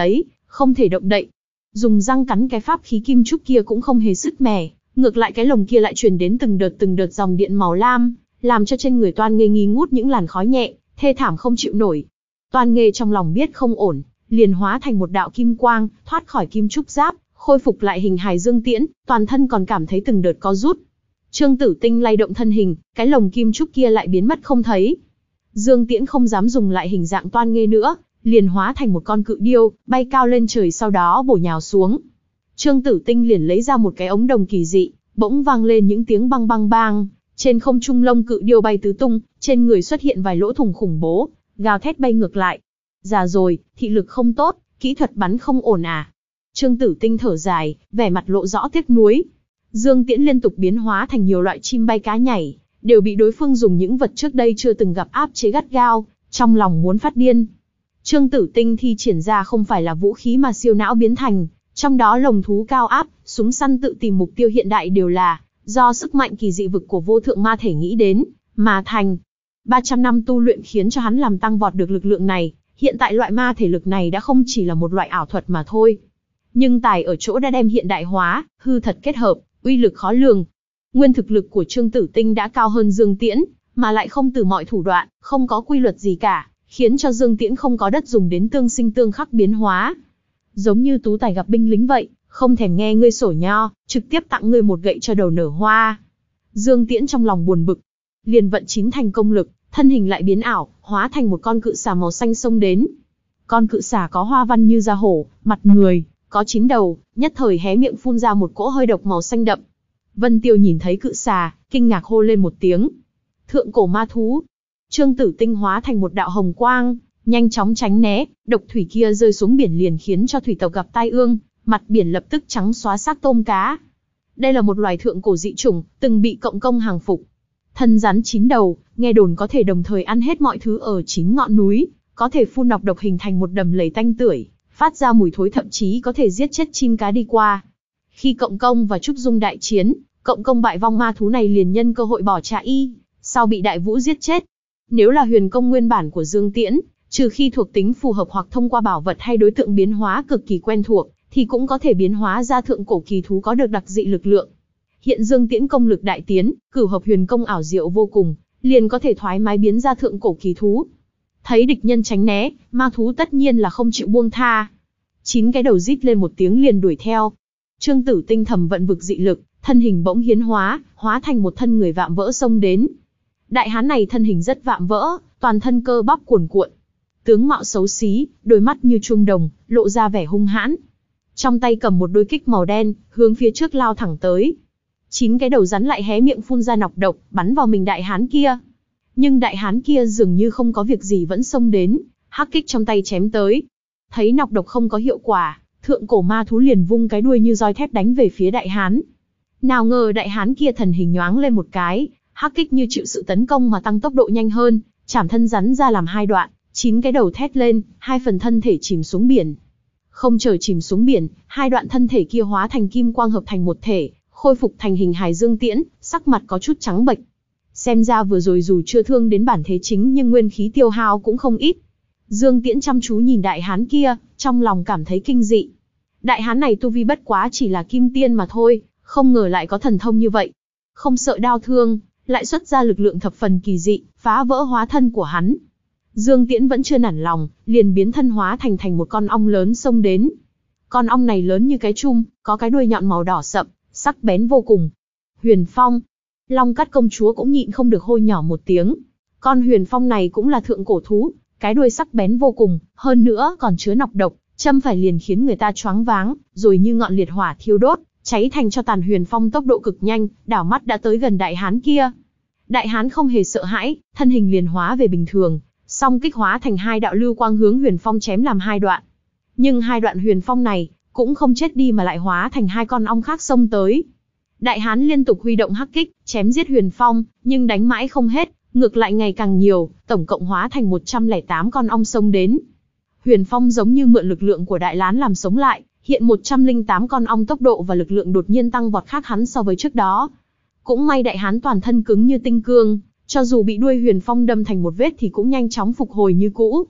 không thể động đậy. Dùng răng cắn cái pháp khí kim trúc kia cũng không hề sứt mẻ, ngược lại cái lồng kia lại truyền đến từng đợt từng đợt dòng điện màu lam, làm cho trên người Toan Nghê nghi ngút những làn khói nhẹ, thê thảm không chịu nổi. Toan Nghê trong lòng biết không ổn, liền hóa thành một đạo kim quang, thoát khỏi kim trúc giáp, khôi phục lại hình hài Dương Tiễn, toàn thân còn cảm thấy từng đợt co rút. Trương Tử Tinh lay động thân hình, cái lồng kim trúc kia lại biến mất không thấy. Dương Tiễn không dám dùng lại hình dạng Toan Nghê nữa, liền hóa thành một con cự điêu, bay cao lên trời sau đó bổ nhào xuống. Trương Tử Tinh liền lấy ra một cái ống đồng kỳ dị, bỗng vang lên những tiếng băng băng bang, trên không trung lông cự điêu bay tứ tung, trên người xuất hiện vài lỗ thủng khủng bố, gào thét bay ngược lại. Già rồi, thị lực không tốt, kỹ thuật bắn không ổn à? Trương Tử Tinh thở dài, vẻ mặt lộ rõ tiếc nuối. Dương Tiễn liên tục biến hóa thành nhiều loại chim bay cá nhảy, đều bị đối phương dùng những vật trước đây chưa từng gặp áp chế gắt gao, trong lòng muốn phát điên. Trương Tử Tinh thi triển ra không phải là vũ khí mà siêu não biến thành, trong đó lồng thú cao áp, súng săn tự tìm mục tiêu hiện đại đều là do sức mạnh kỳ dị vực của vô thượng ma thể nghĩ đến mà thành. ba trăm năm tu luyện khiến cho hắn làm tăng vọt được lực lượng này, hiện tại loại ma thể lực này đã không chỉ là một loại ảo thuật mà thôi. Nhưng tài ở chỗ đã đem hiện đại hóa, hư thật kết hợp, uy lực khó lường. Nguyên thực lực của Trương Tử Tinh đã cao hơn Dương Tiễn, mà lại không từ mọi thủ đoạn, không có quy luật gì cả, khiến cho Dương Tiễn không có đất dùng đến tương sinh tương khắc biến hóa. Giống như tú tài gặp binh lính vậy, không thèm nghe ngươi sổ nho, trực tiếp tặng ngươi một gậy cho đầu nở hoa. Dương Tiễn trong lòng buồn bực, liền vận chín thành công lực, thân hình lại biến ảo, hóa thành một con cự xà màu xanh xông đến. Con cự xà có hoa văn như da hổ, mặt người, có chín đầu, nhất thời hé miệng phun ra một cỗ hơi độc màu xanh đậm. Vân Tiêu nhìn thấy cự xà, kinh ngạc hô lên một tiếng. Thượng cổ ma thú. Trương Tử Tinh hóa thành một đạo hồng quang, nhanh chóng tránh né, độc thủy kia rơi xuống biển liền khiến cho thủy tộc gặp tai ương, mặt biển lập tức trắng xóa xác tôm cá. Đây là một loài thượng cổ dị chủng, từng bị cộng công hàng phục. Thân rắn chín đầu, nghe đồn có thể đồng thời ăn hết mọi thứ ở chín ngọn núi, có thể phun nọc độc hình thành một đầm lầy tanh tưởi, phát ra mùi thối thậm chí có thể giết chết chim cá đi qua. Khi cộng công và Trúc Dung đại chiến, cộng công bại vong ma thú này liền nhân cơ hội bỏ chạy, sau bị Đại Vũ giết chết. Nếu là huyền công nguyên bản của Dương Tiễn, trừ khi thuộc tính phù hợp hoặc thông qua bảo vật hay đối tượng biến hóa cực kỳ quen thuộc, thì cũng có thể biến hóa ra thượng cổ kỳ thú có được đặc dị lực lượng. Hiện Dương Tiễn công lực đại tiến, cửu hợp huyền công ảo diệu vô cùng, liền có thể thoải mái biến ra thượng cổ kỳ thú. Thấy địch nhân tránh né, ma thú tất nhiên là không chịu buông tha. Chín cái đầu rít lên một tiếng liền đuổi theo. Trương Tử Tinh thầm vận vực dị lực, thân hình bỗng hiến hóa, hóa thành một thân người vạm vỡ xông đến. Đại hán này thân hình rất vạm vỡ, toàn thân cơ bắp cuồn cuộn. Tướng mạo xấu xí, đôi mắt như chuông đồng, lộ ra vẻ hung hãn. Trong tay cầm một đôi kích màu đen, hướng phía trước lao thẳng tới. Chín cái đầu rắn lại hé miệng phun ra nọc độc, bắn vào mình đại hán kia. Nhưng đại hán kia dường như không có việc gì vẫn xông đến, hắc kích trong tay chém tới. Thấy nọc độc không có hiệu quả, thượng cổ ma thú liền vung cái đuôi như roi thép đánh về phía đại hán. Nào ngờ đại hán kia thần hình nhoáng lên một cái, hắc kích như chịu sự tấn công mà tăng tốc độ nhanh hơn, chảm thân rắn ra làm hai đoạn, chín cái đầu thét lên, hai phần thân thể chìm xuống biển. Không chờ chìm xuống biển, hai đoạn thân thể kia hóa thành kim quang hợp thành một thể, khôi phục thành hình hài Dương Tiễn, sắc mặt có chút trắng bệch. Xem ra vừa rồi dù chưa thương đến bản thế chính nhưng nguyên khí tiêu hao cũng không ít. Dương Tiễn chăm chú nhìn đại hán kia, trong lòng cảm thấy kinh dị. Đại hán này tu vi bất quá chỉ là kim tiên mà thôi, không ngờ lại có thần thông như vậy. Không sợ đau thương, lại xuất ra lực lượng thập phần kỳ dị, phá vỡ hóa thân của hắn. Dương Tiễn vẫn chưa nản lòng, liền biến thân hóa thành thành một con ong lớn xông đến. Con ong này lớn như cái chum, có cái đuôi nhọn màu đỏ sậm, sắc bén vô cùng. Huyền Phong. Long Cát công chúa cũng nhịn không được hô nhỏ một tiếng. Con Huyền Phong này cũng là thượng cổ thú, cái đuôi sắc bén vô cùng, hơn nữa còn chứa nọc độc, châm phải liền khiến người ta choáng váng, rồi như ngọn liệt hỏa thiêu đốt, cháy thành cho tàn. Huyền Phong tốc độ cực nhanh, đảo mắt đã tới gần đại hán kia. Đại hán không hề sợ hãi, thân hình liền hóa về bình thường, song kích hóa thành hai đạo lưu quang hướng Huyền Phong chém làm hai đoạn. Nhưng hai đoạn Huyền Phong này cũng không chết đi mà lại hóa thành hai con ong khác xông tới. Đại hán liên tục huy động hắc kích, chém giết Huyền Phong, nhưng đánh mãi không hết, ngược lại ngày càng nhiều, tổng cộng hóa thành một trăm lẻ tám con ong xông đến. Huyền Phong giống như mượn lực lượng của đại lán làm sống lại, hiện một trăm lẻ tám con ong tốc độ và lực lượng đột nhiên tăng vọt khác hắn so với trước đó. Cũng may đại hán toàn thân cứng như tinh cương, cho dù bị đuôi Huyền Phong đâm thành một vết thì cũng nhanh chóng phục hồi như cũ.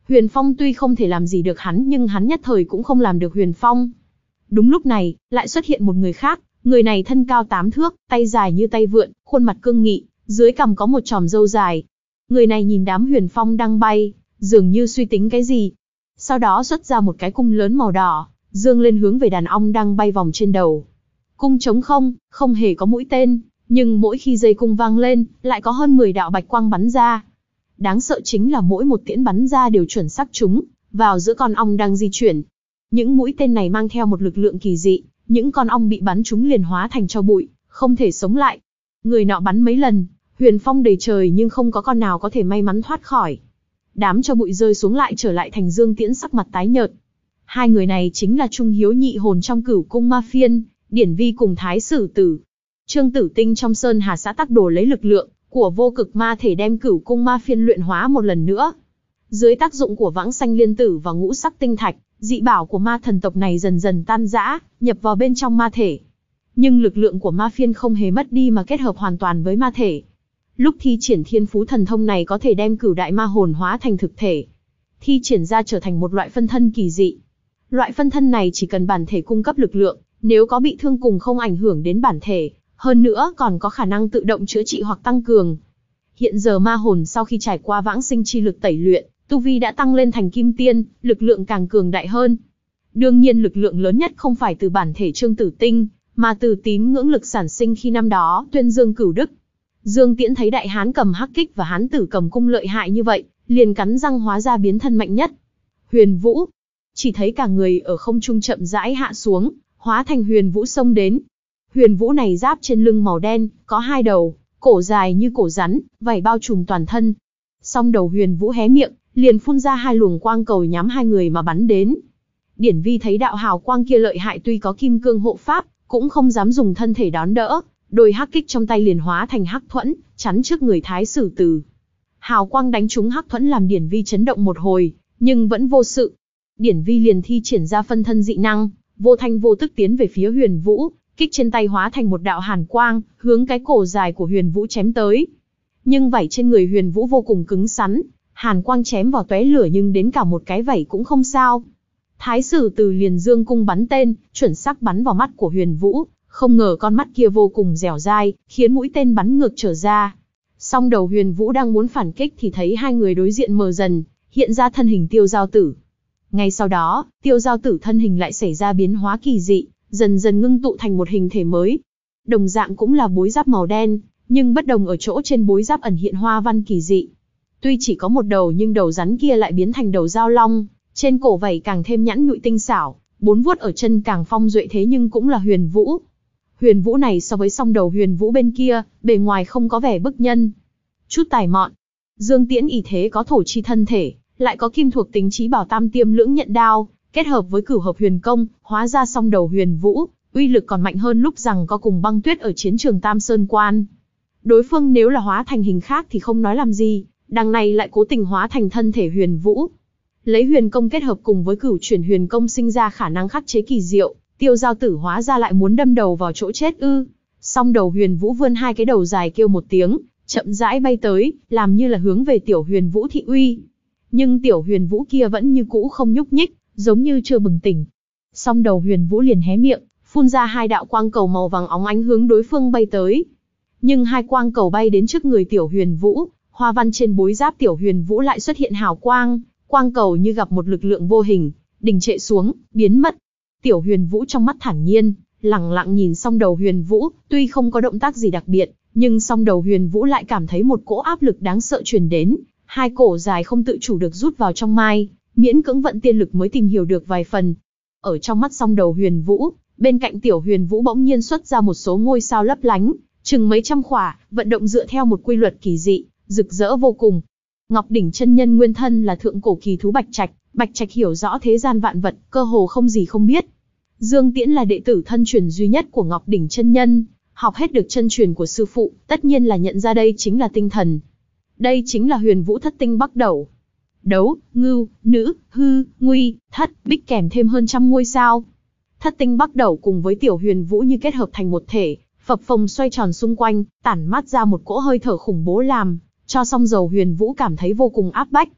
Huyền Phong tuy không thể làm gì được hắn nhưng hắn nhất thời cũng không làm được Huyền Phong. Đúng lúc này, lại xuất hiện một người khác, người này thân cao tám thước, tay dài như tay vượn, khuôn mặt cương nghị, dưới cằm có một chòm râu dài. Người này nhìn đám Huyền Phong đang bay, dường như suy tính cái gì. Sau đó xuất ra một cái cung lớn màu đỏ, dương lên hướng về đàn ong đang bay vòng trên đầu. Cung trống không, không hề có mũi tên, nhưng mỗi khi dây cung vang lên, lại có hơn mười đạo bạch quang bắn ra. Đáng sợ chính là mỗi một tiễn bắn ra đều chuẩn xác trúng vào giữa con ong đang di chuyển. Những mũi tên này mang theo một lực lượng kỳ dị, những con ong bị bắn trúng liền hóa thành tro bụi, không thể sống lại. Người nọ bắn mấy lần, Huyền Phong đầy trời nhưng không có con nào có thể may mắn thoát khỏi. Đám tro bụi rơi xuống lại trở lại thành Dương Tiễn sắc mặt tái nhợt. Hai người này chính là Trung Hiếu nhị hồn trong Cửu Cung Ma Phiên, Điển Vi cùng Thái Sử Tử. Trương Tử Tinh trong Sơn Hà xã tắc đồ lấy lực lượng của vô cực ma thể đem Cửu Cung Ma Phiên luyện hóa một lần nữa. Dưới tác dụng của Vãng Sanh Liên Tử và Ngũ Sắc Tinh Thạch, dị bảo của ma thần tộc này dần dần tan rã, nhập vào bên trong ma thể. Nhưng lực lượng của ma phiên không hề mất đi mà kết hợp hoàn toàn với ma thể. Lúc thi triển thiên phú thần thông này có thể đem cửu đại ma hồn hóa thành thực thể. Thi triển ra trở thành một loại phân thân kỳ dị. Loại phân thân này chỉ cần bản thể cung cấp lực lượng, nếu có bị thương cùng không ảnh hưởng đến bản thể, hơn nữa còn có khả năng tự động chữa trị hoặc tăng cường. Hiện giờ ma hồn sau khi trải qua vãng sinh chi lực tẩy luyện, tu vi đã tăng lên thành kim tiên, lực lượng càng cường đại hơn. Đương nhiên lực lượng lớn nhất không phải từ bản thể Trương Tử Tinh, mà từ tín ngưỡng lực sản sinh khi năm đó tuyên dương cửu đức. Dương Tiễn thấy đại hán cầm hắc kích và hán tử cầm cung lợi hại như vậy, liền cắn răng hóa ra biến thân mạnh nhất. Huyền Vũ. Chỉ thấy cả người ở không trung chậm rãi hạ xuống, hóa thành Huyền Vũ xông đến. Huyền Vũ này giáp trên lưng màu đen, có hai đầu, cổ dài như cổ rắn, vảy bao trùm toàn thân. Song đầu Huyền Vũ hé miệng, liền phun ra hai luồng quang cầu nhắm hai người mà bắn đến. Điển Vi thấy đạo hào quang kia lợi hại, tuy có kim cương hộ pháp, cũng không dám dùng thân thể đón đỡ, đôi hắc kích trong tay liền hóa thành hắc thuẫn, chắn trước người Thái Sử Tử. Hào quang đánh trúng hắc thuẫn làm Điển Vi chấn động một hồi, nhưng vẫn vô sự. Điển Vi liền thi triển ra phân thân dị năng, vô thanh vô tức tiến về phía Huyền Vũ, kích trên tay hóa thành một đạo hàn quang, hướng cái cổ dài của Huyền Vũ chém tới. Nhưng vảy trên người Huyền Vũ vô cùng cứng rắn, hàn quang chém vào tóe lửa nhưng đến cả một cái vảy cũng không sao. Thái Sử Tử liền dương cung bắn tên, chuẩn xác bắn vào mắt của Huyền Vũ, không ngờ con mắt kia vô cùng dẻo dai, khiến mũi tên bắn ngược trở ra. Song đầu Huyền Vũ đang muốn phản kích thì thấy hai người đối diện mờ dần, hiện ra thân hình Tiêu Giao Tử. Ngay sau đó, Tiêu Giao Tử thân hình lại xảy ra biến hóa kỳ dị, dần dần ngưng tụ thành một hình thể mới. Đồng dạng cũng là bối giáp màu đen, nhưng bất đồng ở chỗ trên bối giáp ẩn hiện hoa văn kỳ dị. Tuy chỉ có một đầu nhưng đầu rắn kia lại biến thành đầu dao long, trên cổ vảy càng thêm nhẵn nhụi tinh xảo, bốn vuốt ở chân càng phong duệ thế nhưng cũng là Huyền Vũ. Huyền Vũ này so với song đầu Huyền Vũ bên kia, bề ngoài không có vẻ bức nhân. Chút tài mọn. Dương Tiễn ỷ thế có thổ chi thân thể, lại có kim thuộc tính trí bảo tam tiêm lưỡng nhận đao, kết hợp với cửu hợp huyền công, hóa ra song đầu Huyền Vũ, uy lực còn mạnh hơn lúc rằng có cùng Băng Tuyết ở chiến trường Tam Sơn Quan. Đối phương nếu là hóa thành hình khác thì không nói làm gì, đằng này lại cố tình hóa thành thân thể Huyền Vũ. Lấy huyền công kết hợp cùng với cửu chuyển huyền công sinh ra khả năng khắc chế kỳ diệu, Tiêu Giao Tử hóa ra lại muốn đâm đầu vào chỗ chết ư. Song đầu Huyền Vũ vươn hai cái đầu dài kêu một tiếng, chậm rãi bay tới, làm như là hướng về tiểu Huyền Vũ thị uy. Nhưng tiểu Huyền Vũ kia vẫn như cũ không nhúc nhích, giống như chưa bừng tỉnh. Song đầu Huyền Vũ liền hé miệng, phun ra hai đạo quang cầu màu vàng óng ánh hướng đối phương bay tới. Nhưng hai quang cầu bay đến trước người tiểu Huyền Vũ, hoa văn trên bối giáp tiểu Huyền Vũ lại xuất hiện hào quang, quang cầu như gặp một lực lượng vô hình, đình trệ xuống, biến mất. Tiểu Huyền Vũ trong mắt thản nhiên, lẳng lặng nhìn song đầu Huyền Vũ, tuy không có động tác gì đặc biệt, nhưng song đầu Huyền Vũ lại cảm thấy một cỗ áp lực đáng sợ truyền đến, hai cổ dài không tự chủ được rút vào trong mai, miễn cưỡng vận tiên lực mới tìm hiểu được vài phần. Ở trong mắt song đầu Huyền Vũ, bên cạnh tiểu Huyền Vũ bỗng nhiên xuất ra một số ngôi sao lấp lánh, chừng mấy trăm khỏa, vận động dựa theo một quy luật kỳ dị, rực rỡ vô cùng. Ngọc Đỉnh chân nhân nguyên thân là thượng cổ kỳ thú Bạch Trạch, Bạch Trạch hiểu rõ thế gian vạn vật, cơ hồ không gì không biết. Dương Tiễn là đệ tử thân truyền duy nhất của Ngọc Đỉnh chân nhân, học hết được chân truyền của sư phụ, tất nhiên là nhận ra đây chính là tinh thần. Đây chính là Huyền Vũ thất tinh Bắc Đẩu. Đấu, ngưu, nữ, hư, nguy, thất, bích kèm thêm hơn trăm ngôi sao. Thất tinh Bắc Đẩu cùng với tiểu Huyền Vũ như kết hợp thành một thể, phập phồng xoay tròn xung quanh, tản mát ra một cỗ hơi thở khủng bố làm cho song dầu Huyền Vũ cảm thấy vô cùng áp bách.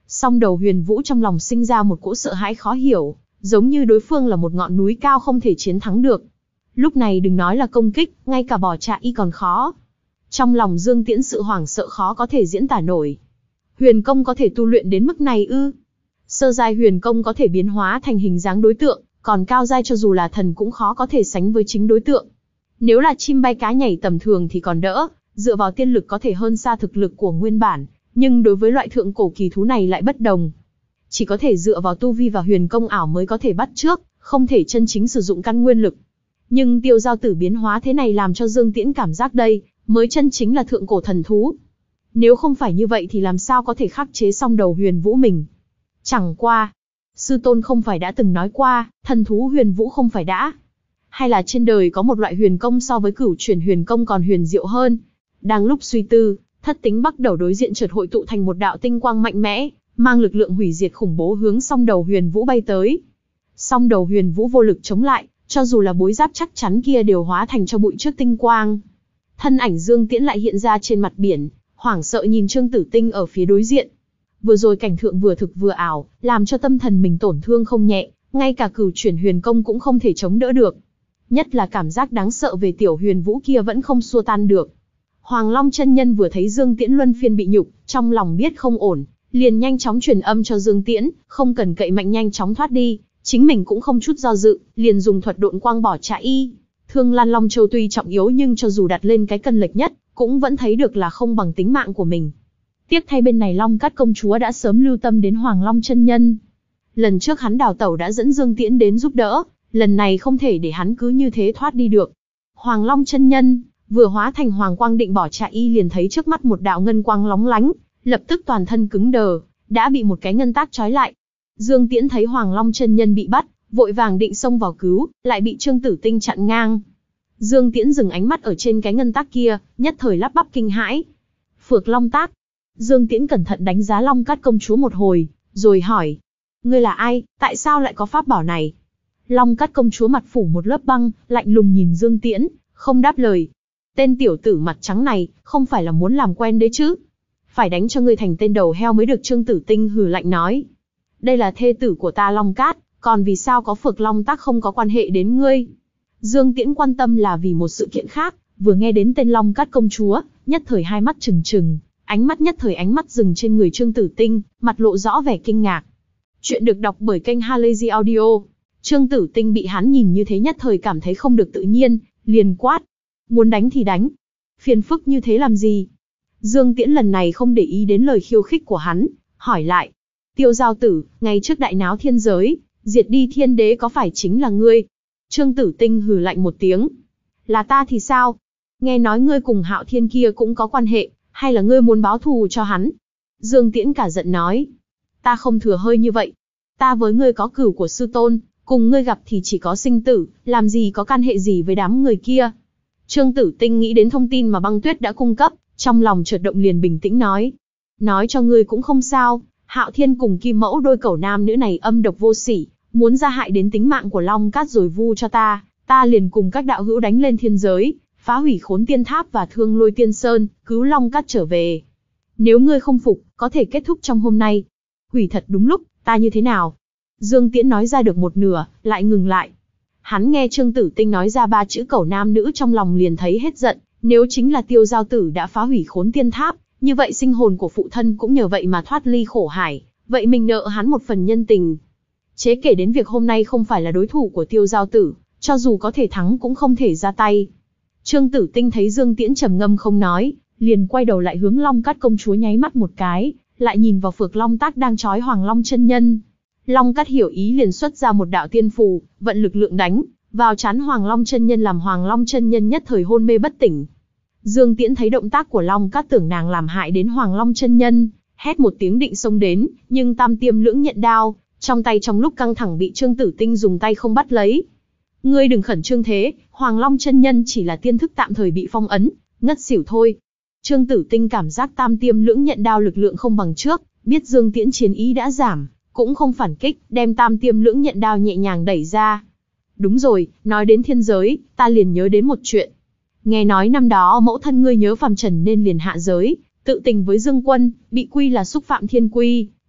Song Đầu Huyền Vũ trong lòng sinh ra một cỗ sợ hãi khó hiểu, giống như đối phương là một ngọn núi cao không thể chiến thắng được. Lúc này đừng nói là công kích, ngay cả bỏ chạy y còn khó. Trong lòng Dương Tiễn sự hoảng sợ khó có thể diễn tả nổi. Huyền công có thể tu luyện đến mức này ư? Sơ giai huyền công có thể biến hóa thành hình dáng đối tượng, còn cao giai cho dù là thần cũng khó có thể sánh với chính đối tượng. Nếu là chim bay cá nhảy tầm thường thì còn đỡ, dựa vào tiên lực có thể hơn xa thực lực của nguyên bản, nhưng đối với loại thượng cổ kỳ thú này lại bất đồng. Chỉ có thể dựa vào tu vi và huyền công ảo mới có thể bắt chước, không thể chân chính sử dụng căn nguyên lực. Nhưng Tiêu Giao Tử biến hóa thế này làm cho Dương Tiễn cảm giác đây mới chân chính là thượng cổ thần thú. Nếu không phải như vậy thì làm sao có thể khắc chế Song Đầu Huyền Vũ mình? Chẳng qua, sư tôn không phải đã từng nói qua, thần thú huyền vũ không phải đã? Hay là trên đời có một loại huyền công so với cửu chuyển huyền công còn huyền diệu hơn? Đang lúc suy tư, thất tính bắc đầu đối diện chợt hội tụ thành một đạo tinh quang mạnh mẽ, mang lực lượng hủy diệt khủng bố hướng Song Đầu Huyền Vũ bay tới. Song Đầu Huyền Vũ vô lực chống lại, cho dù là bối giáp chắc chắn kia đều hóa thành cho bụi trước tinh quang. Thân ảnh Dương Tiễn lại hiện ra trên mặt biển, hoảng sợ nhìn Trương Tử Tinh ở phía đối diện. Vừa rồi cảnh tượng vừa thực vừa ảo, làm cho tâm thần mình tổn thương không nhẹ, ngay cả cửu chuyển huyền công cũng không thể chống đỡ được. Nhất là cảm giác đáng sợ về tiểu huyền vũ kia vẫn không xua tan được. Hoàng Long chân nhân vừa thấy Dương Tiễn luân phiên bị nhục, trong lòng biết không ổn, liền nhanh chóng truyền âm cho Dương Tiễn, không cần cậy mạnh nhanh chóng thoát đi, chính mình cũng không chút do dự, liền dùng thuật độn quang bỏ chạy y. Thương Lan Long Châu tuy trọng yếu nhưng cho dù đặt lên cái cân lệch nhất, cũng vẫn thấy được là không bằng tính mạng của mình. Tiếc thay bên này Long Cát công chúa đã sớm lưu tâm đến Hoàng Long chân nhân. Lần trước hắn đào tẩu đã dẫn Dương Tiễn đến giúp đỡ, lần này không thể để hắn cứ như thế thoát đi được. Hoàng Long chân nhân vừa hóa thành hoàng quang định bỏ chạy y liền thấy trước mắt một đạo ngân quang lóng lánh, lập tức toàn thân cứng đờ, đã bị một cái ngân tác trói lại. Dương Tiễn thấy Hoàng Long chân nhân bị bắt, vội vàng định xông vào cứu, lại bị Trương Tử Tinh chặn ngang. Dương Tiễn dừng ánh mắt ở trên cái ngân tác kia, nhất thời lắp bắp kinh hãi. Phược Long tác. Dương Tiễn cẩn thận đánh giá Long Cát công chúa một hồi, rồi hỏi: ngươi là ai, tại sao lại có pháp bảo này? Long Cát công chúa mặt phủ một lớp băng, lạnh lùng nhìn Dương Tiễn, không đáp lời. Tên tiểu tử mặt trắng này, không phải là muốn làm quen đấy chứ? Phải đánh cho ngươi thành tên đầu heo mới được. Trương Tử Tinh hừ lạnh nói: đây là thê tử của ta Long Cát, còn vì sao có Phược Long tác không có quan hệ đến ngươi? Dương Tiễn quan tâm là vì một sự kiện khác, vừa nghe đến tên Long Cát công chúa, nhất thời hai mắt trừng trừng, ánh mắt nhất thời ánh mắt dừng trên người Trương Tử Tinh, mặt lộ rõ vẻ kinh ngạc. Chuyện được đọc bởi kênh Halazy Audio. Trương Tử Tinh bị hắn nhìn như thế nhất thời cảm thấy không được tự nhiên, liền quát: muốn đánh thì đánh, phiền phức như thế làm gì? Dương Tiễn lần này không để ý đến lời khiêu khích của hắn, hỏi lại: Tiêu Giao Tử, ngày trước đại náo thiên giới, diệt đi thiên đế có phải chính là ngươi? Trương Tử Tinh hừ lạnh một tiếng: là ta thì sao? Nghe nói ngươi cùng Hạo Thiên kia cũng có quan hệ, hay là ngươi muốn báo thù cho hắn? Dương Tiễn cả giận nói: ta không thừa hơi như vậy. Ta với ngươi có cửu của sư tôn, cùng ngươi gặp thì chỉ có sinh tử, làm gì có can hệ gì với đám người kia? Trương Tử Tinh nghĩ đến thông tin mà Băng Tuyết đã cung cấp, trong lòng chợt động liền bình tĩnh nói: nói cho ngươi cũng không sao, Hạo Thiên cùng Kim Mẫu đôi cẩu nam nữ này âm độc vô sỉ, muốn ra hại đến tính mạng của Long Cát rồi vu cho ta, ta liền cùng các đạo hữu đánh lên thiên giới, phá hủy Khốn Tiên Tháp và Thương Lôi Tiên Sơn, cứu Long Cát trở về. Nếu ngươi không phục, có thể kết thúc trong hôm nay. Hủy thật đúng lúc, ta như thế nào? Dương Tiễn nói ra được một nửa, lại ngừng lại. Hắn nghe Trương Tử Tinh nói ra ba chữ cẩu nam nữ trong lòng liền thấy hết giận, nếu chính là Tiêu Giao Tử đã phá hủy Khốn Tiên Tháp, như vậy sinh hồn của phụ thân cũng nhờ vậy mà thoát ly khổ hải, vậy mình nợ hắn một phần nhân tình. Chế kể đến việc hôm nay không phải là đối thủ của Tiêu Giao Tử, cho dù có thể thắng cũng không thể ra tay. Trương Tử Tinh thấy Dương Tiễn trầm ngâm không nói, liền quay đầu lại hướng Long Cát công chúa nháy mắt một cái, lại nhìn vào Phược Long tác đang trói Hoàng Long chân nhân. Long Cát hiểu ý liền xuất ra một đạo tiên phù, vận lực lượng đánh vào trán Hoàng Long chân nhân, làm Hoàng Long chân nhân nhất thời hôn mê bất tỉnh. Dương Tiễn thấy động tác của Long Cát tưởng nàng làm hại đến Hoàng Long chân nhân, hét một tiếng định xông đến, nhưng tam tiêm lưỡng nhận đao, trong tay trong lúc căng thẳng bị Trương Tử Tinh dùng tay không bắt lấy. Ngươi đừng khẩn trương thế, Hoàng Long chân nhân chỉ là tiên thức tạm thời bị phong ấn, ngất xỉu thôi. Trương Tử Tinh cảm giác tam tiêm lưỡng nhận đao lực lượng không bằng trước, biết Dương Tiễn chiến ý đã giảm, cũng không phản kích, đem tam tiêm lưỡng nhận đao nhẹ nhàng đẩy ra. Đúng rồi, nói đến thiên giới, ta liền nhớ đến một chuyện. Nghe nói năm đó mẫu thân ngươi nhớ phàm trần nên liền hạ giới, tự tình với Dương Quân, bị quy là xúc phạm thiên quy,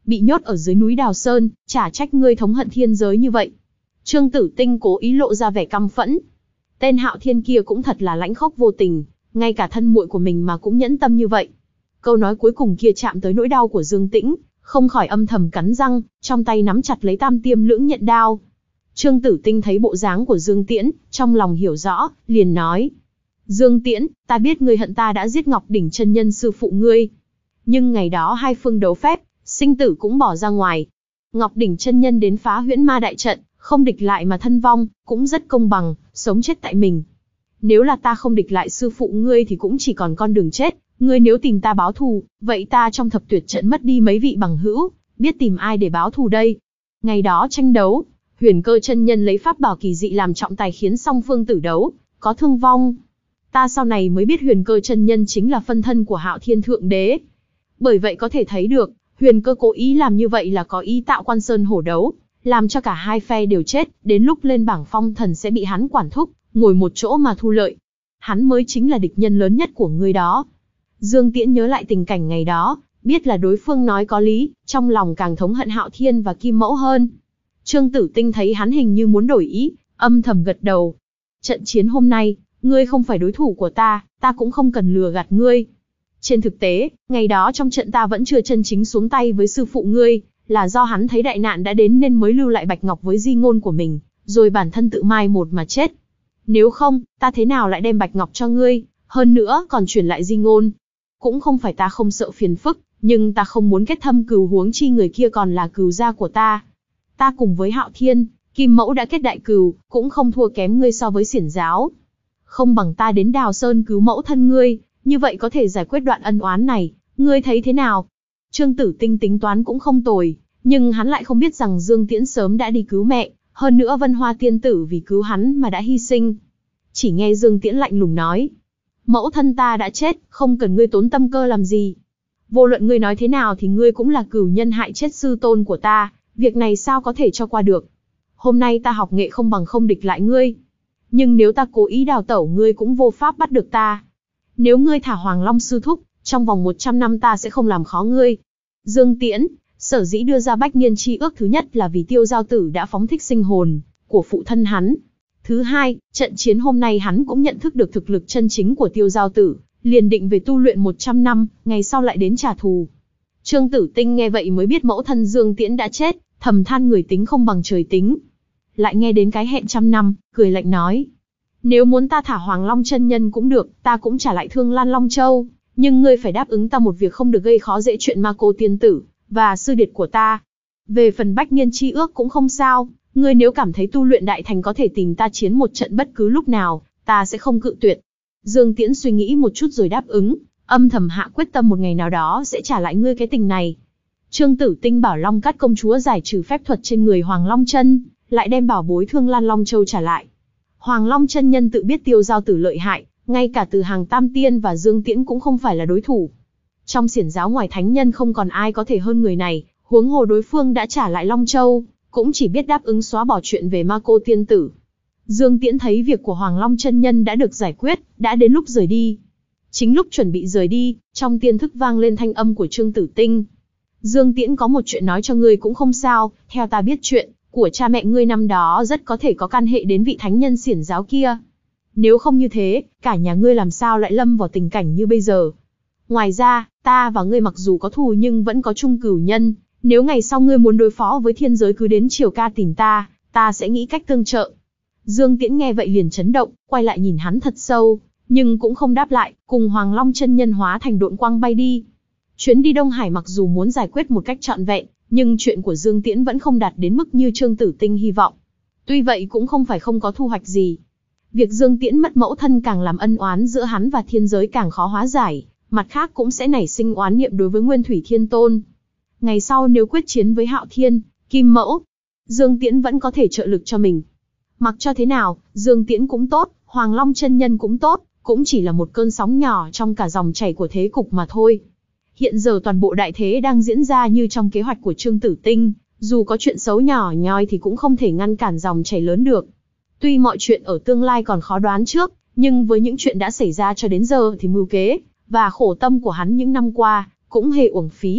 bị nhốt ở dưới núi Đào Sơn, chả trách ngươi thống hận thiên giới như vậy. Trương Tử Tinh cố ý lộ ra vẻ căm phẫn. Tên Hạo Thiên kia cũng thật là lãnh khốc vô tình, ngay cả thân muội của mình mà cũng nhẫn tâm như vậy. Câu nói cuối cùng kia chạm tới nỗi đau của Dương Tĩnh, không khỏi âm thầm cắn răng, trong tay nắm chặt lấy tam tiêm lưỡng nhận đao. Trương Tử Tinh thấy bộ dáng của Dương Tiễn, trong lòng hiểu rõ, liền nói. Dương Tiễn, ta biết ngươi hận ta đã giết Ngọc Đỉnh chân nhân sư phụ ngươi. Nhưng ngày đó hai phương đấu phép, sinh tử cũng bỏ ra ngoài. Ngọc Đỉnh chân nhân đến phá huyễn ma đại trận, không địch lại mà thân vong, cũng rất công bằng, sống chết tại mình. Nếu là ta không địch lại sư phụ ngươi thì cũng chỉ còn con đường chết, ngươi nếu tìm ta báo thù, vậy ta trong thập tuyệt trận mất đi mấy vị bằng hữu, biết tìm ai để báo thù đây. Ngày đó tranh đấu, Huyền Cơ chân nhân lấy pháp bảo kỳ dị làm trọng tài khiến song phương tử đấu, có thương vong. Ta sau này mới biết Huyền Cơ chân nhân chính là phân thân của Hạo Thiên Thượng Đế. Bởi vậy có thể thấy được, Huyền Cơ cố ý làm như vậy là có ý tạo Quan Sơn hổ đấu, làm cho cả hai phe đều chết, đến lúc lên bảng phong thần sẽ bị hắn quản thúc, ngồi một chỗ mà thu lợi. Hắn mới chính là địch nhân lớn nhất của ngươi đó. Dương Tiễn nhớ lại tình cảnh ngày đó, biết là đối phương nói có lý, trong lòng càng thống hận Hạo Thiên và Kim Mẫu hơn. Trương Tử Tinh thấy hắn hình như muốn đổi ý, âm thầm gật đầu. Trận chiến hôm nay, ngươi không phải đối thủ của ta, ta cũng không cần lừa gạt ngươi. Trên thực tế, ngày đó trong trận ta vẫn chưa chân chính xuống tay với sư phụ ngươi, là do hắn thấy đại nạn đã đến nên mới lưu lại Bạch Ngọc với di ngôn của mình, rồi bản thân tự mai một mà chết. Nếu không, ta thế nào lại đem Bạch Ngọc cho ngươi, hơn nữa còn chuyển lại di ngôn. Cũng không phải ta không sợ phiền phức, nhưng ta không muốn kết thâm cừu, huống chi người kia còn là cừu gia của ta. Ta cùng với Hạo Thiên, Kim Mẫu đã kết đại cừu, cũng không thua kém ngươi so với xiển giáo. Không bằng ta đến Đào Sơn cứu mẫu thân ngươi, như vậy có thể giải quyết đoạn ân oán này, ngươi thấy thế nào? Trương Tử Tinh tính toán cũng không tồi, nhưng hắn lại không biết rằng Dương Tiễn sớm đã đi cứu mẹ, hơn nữa Vân Hoa tiên tử vì cứu hắn mà đã hy sinh. Chỉ nghe Dương Tiễn lạnh lùng nói, mẫu thân ta đã chết, không cần ngươi tốn tâm cơ làm gì. Vô luận ngươi nói thế nào thì ngươi cũng là cửu nhân hại chết sư tôn của ta, việc này sao có thể cho qua được. Hôm nay ta học nghệ không bằng không địch lại ngươi. Nhưng nếu ta cố ý đào tẩu ngươi cũng vô pháp bắt được ta. Nếu ngươi thả Hoàng Long sư thúc, trong vòng một trăm năm ta sẽ không làm khó ngươi. Dương Tiễn, sở dĩ đưa ra bách niên chi ước thứ nhất là vì Tiêu Giao Tử đã phóng thích sinh hồn của phụ thân hắn. Thứ hai, trận chiến hôm nay hắn cũng nhận thức được thực lực chân chính của Tiêu Giao Tử, liền định về tu luyện một trăm năm, ngày sau lại đến trả thù. Trương Tử Tinh nghe vậy mới biết mẫu thân Dương Tiễn đã chết, thầm than người tính không bằng trời tính. Lại nghe đến cái hẹn trăm năm, cười lạnh nói. Nếu muốn ta thả Hoàng Long chân nhân cũng được, ta cũng trả lại Thương Lan Long Châu, nhưng ngươi phải đáp ứng ta một việc không được gây khó dễ chuyện Ma Cô tiên tử, và sư điệt của ta. Về phần bách niên chi ước cũng không sao, ngươi nếu cảm thấy tu luyện đại thành có thể tìm ta chiến một trận bất cứ lúc nào, ta sẽ không cự tuyệt. Dương Tiễn suy nghĩ một chút rồi đáp ứng, âm thầm hạ quyết tâm một ngày nào đó sẽ trả lại ngươi cái tình này. Trương Tử Tinh bảo Long Cát công chúa giải trừ phép thuật trên người Hoàng Long chân, lại đem bảo bối Thương Lan Long Châu trả lại. Hoàng Long chân nhân tự biết Tiêu Giao Tử lợi hại, ngay cả từ hàng Tam Tiên và Dương Tiễn cũng không phải là đối thủ. Trong xiển giáo ngoài thánh nhân không còn ai có thể hơn người này, huống hồ đối phương đã trả lại Long Châu, cũng chỉ biết đáp ứng xóa bỏ chuyện về Ma Cô tiên tử. Dương Tiễn thấy việc của Hoàng Long chân nhân đã được giải quyết, đã đến lúc rời đi. Chính lúc chuẩn bị rời đi, trong tiên thức vang lên thanh âm của Trương Tử Tinh. Dương Tiễn có một chuyện nói cho ngươi cũng không sao, theo ta biết chuyện của cha mẹ ngươi năm đó rất có thể có can hệ đến vị thánh nhân xiển giáo kia. Nếu không như thế, cả nhà ngươi làm sao lại lâm vào tình cảnh như bây giờ. Ngoài ra, ta và ngươi mặc dù có thù nhưng vẫn có chung cửu nhân, nếu ngày sau ngươi muốn đối phó với thiên giới cứ đến Triều Ca tìm ta, ta sẽ nghĩ cách tương trợ. Dương Tiễn nghe vậy liền chấn động, quay lại nhìn hắn thật sâu, nhưng cũng không đáp lại, cùng Hoàng Long chân nhân hóa thành độn quang bay đi. Chuyến đi Đông Hải mặc dù muốn giải quyết một cách trọn vẹn, nhưng chuyện của Dương Tiễn vẫn không đạt đến mức như Trương Tử Tinh hy vọng. Tuy vậy cũng không phải không có thu hoạch gì. Việc Dương Tiễn mất mẫu thân càng làm ân oán giữa hắn và thiên giới càng khó hóa giải, mặt khác cũng sẽ nảy sinh oán niệm đối với Nguyên Thủy Thiên Tôn. Ngày sau nếu quyết chiến với Hạo Thiên, Kim Mẫu, Dương Tiễn vẫn có thể trợ lực cho mình. Mặc cho thế nào, Dương Tiễn cũng tốt, Hoàng Long chân nhân cũng tốt, cũng chỉ là một cơn sóng nhỏ trong cả dòng chảy của thế cục mà thôi. Hiện giờ toàn bộ đại thế đang diễn ra như trong kế hoạch của Trương Tử Tinh, dù có chuyện xấu nhỏ nhoi thì cũng không thể ngăn cản dòng chảy lớn được. Tuy mọi chuyện ở tương lai còn khó đoán trước, nhưng với những chuyện đã xảy ra cho đến giờ thì mưu kế và khổ tâm của hắn những năm qua cũng hề uổng phí.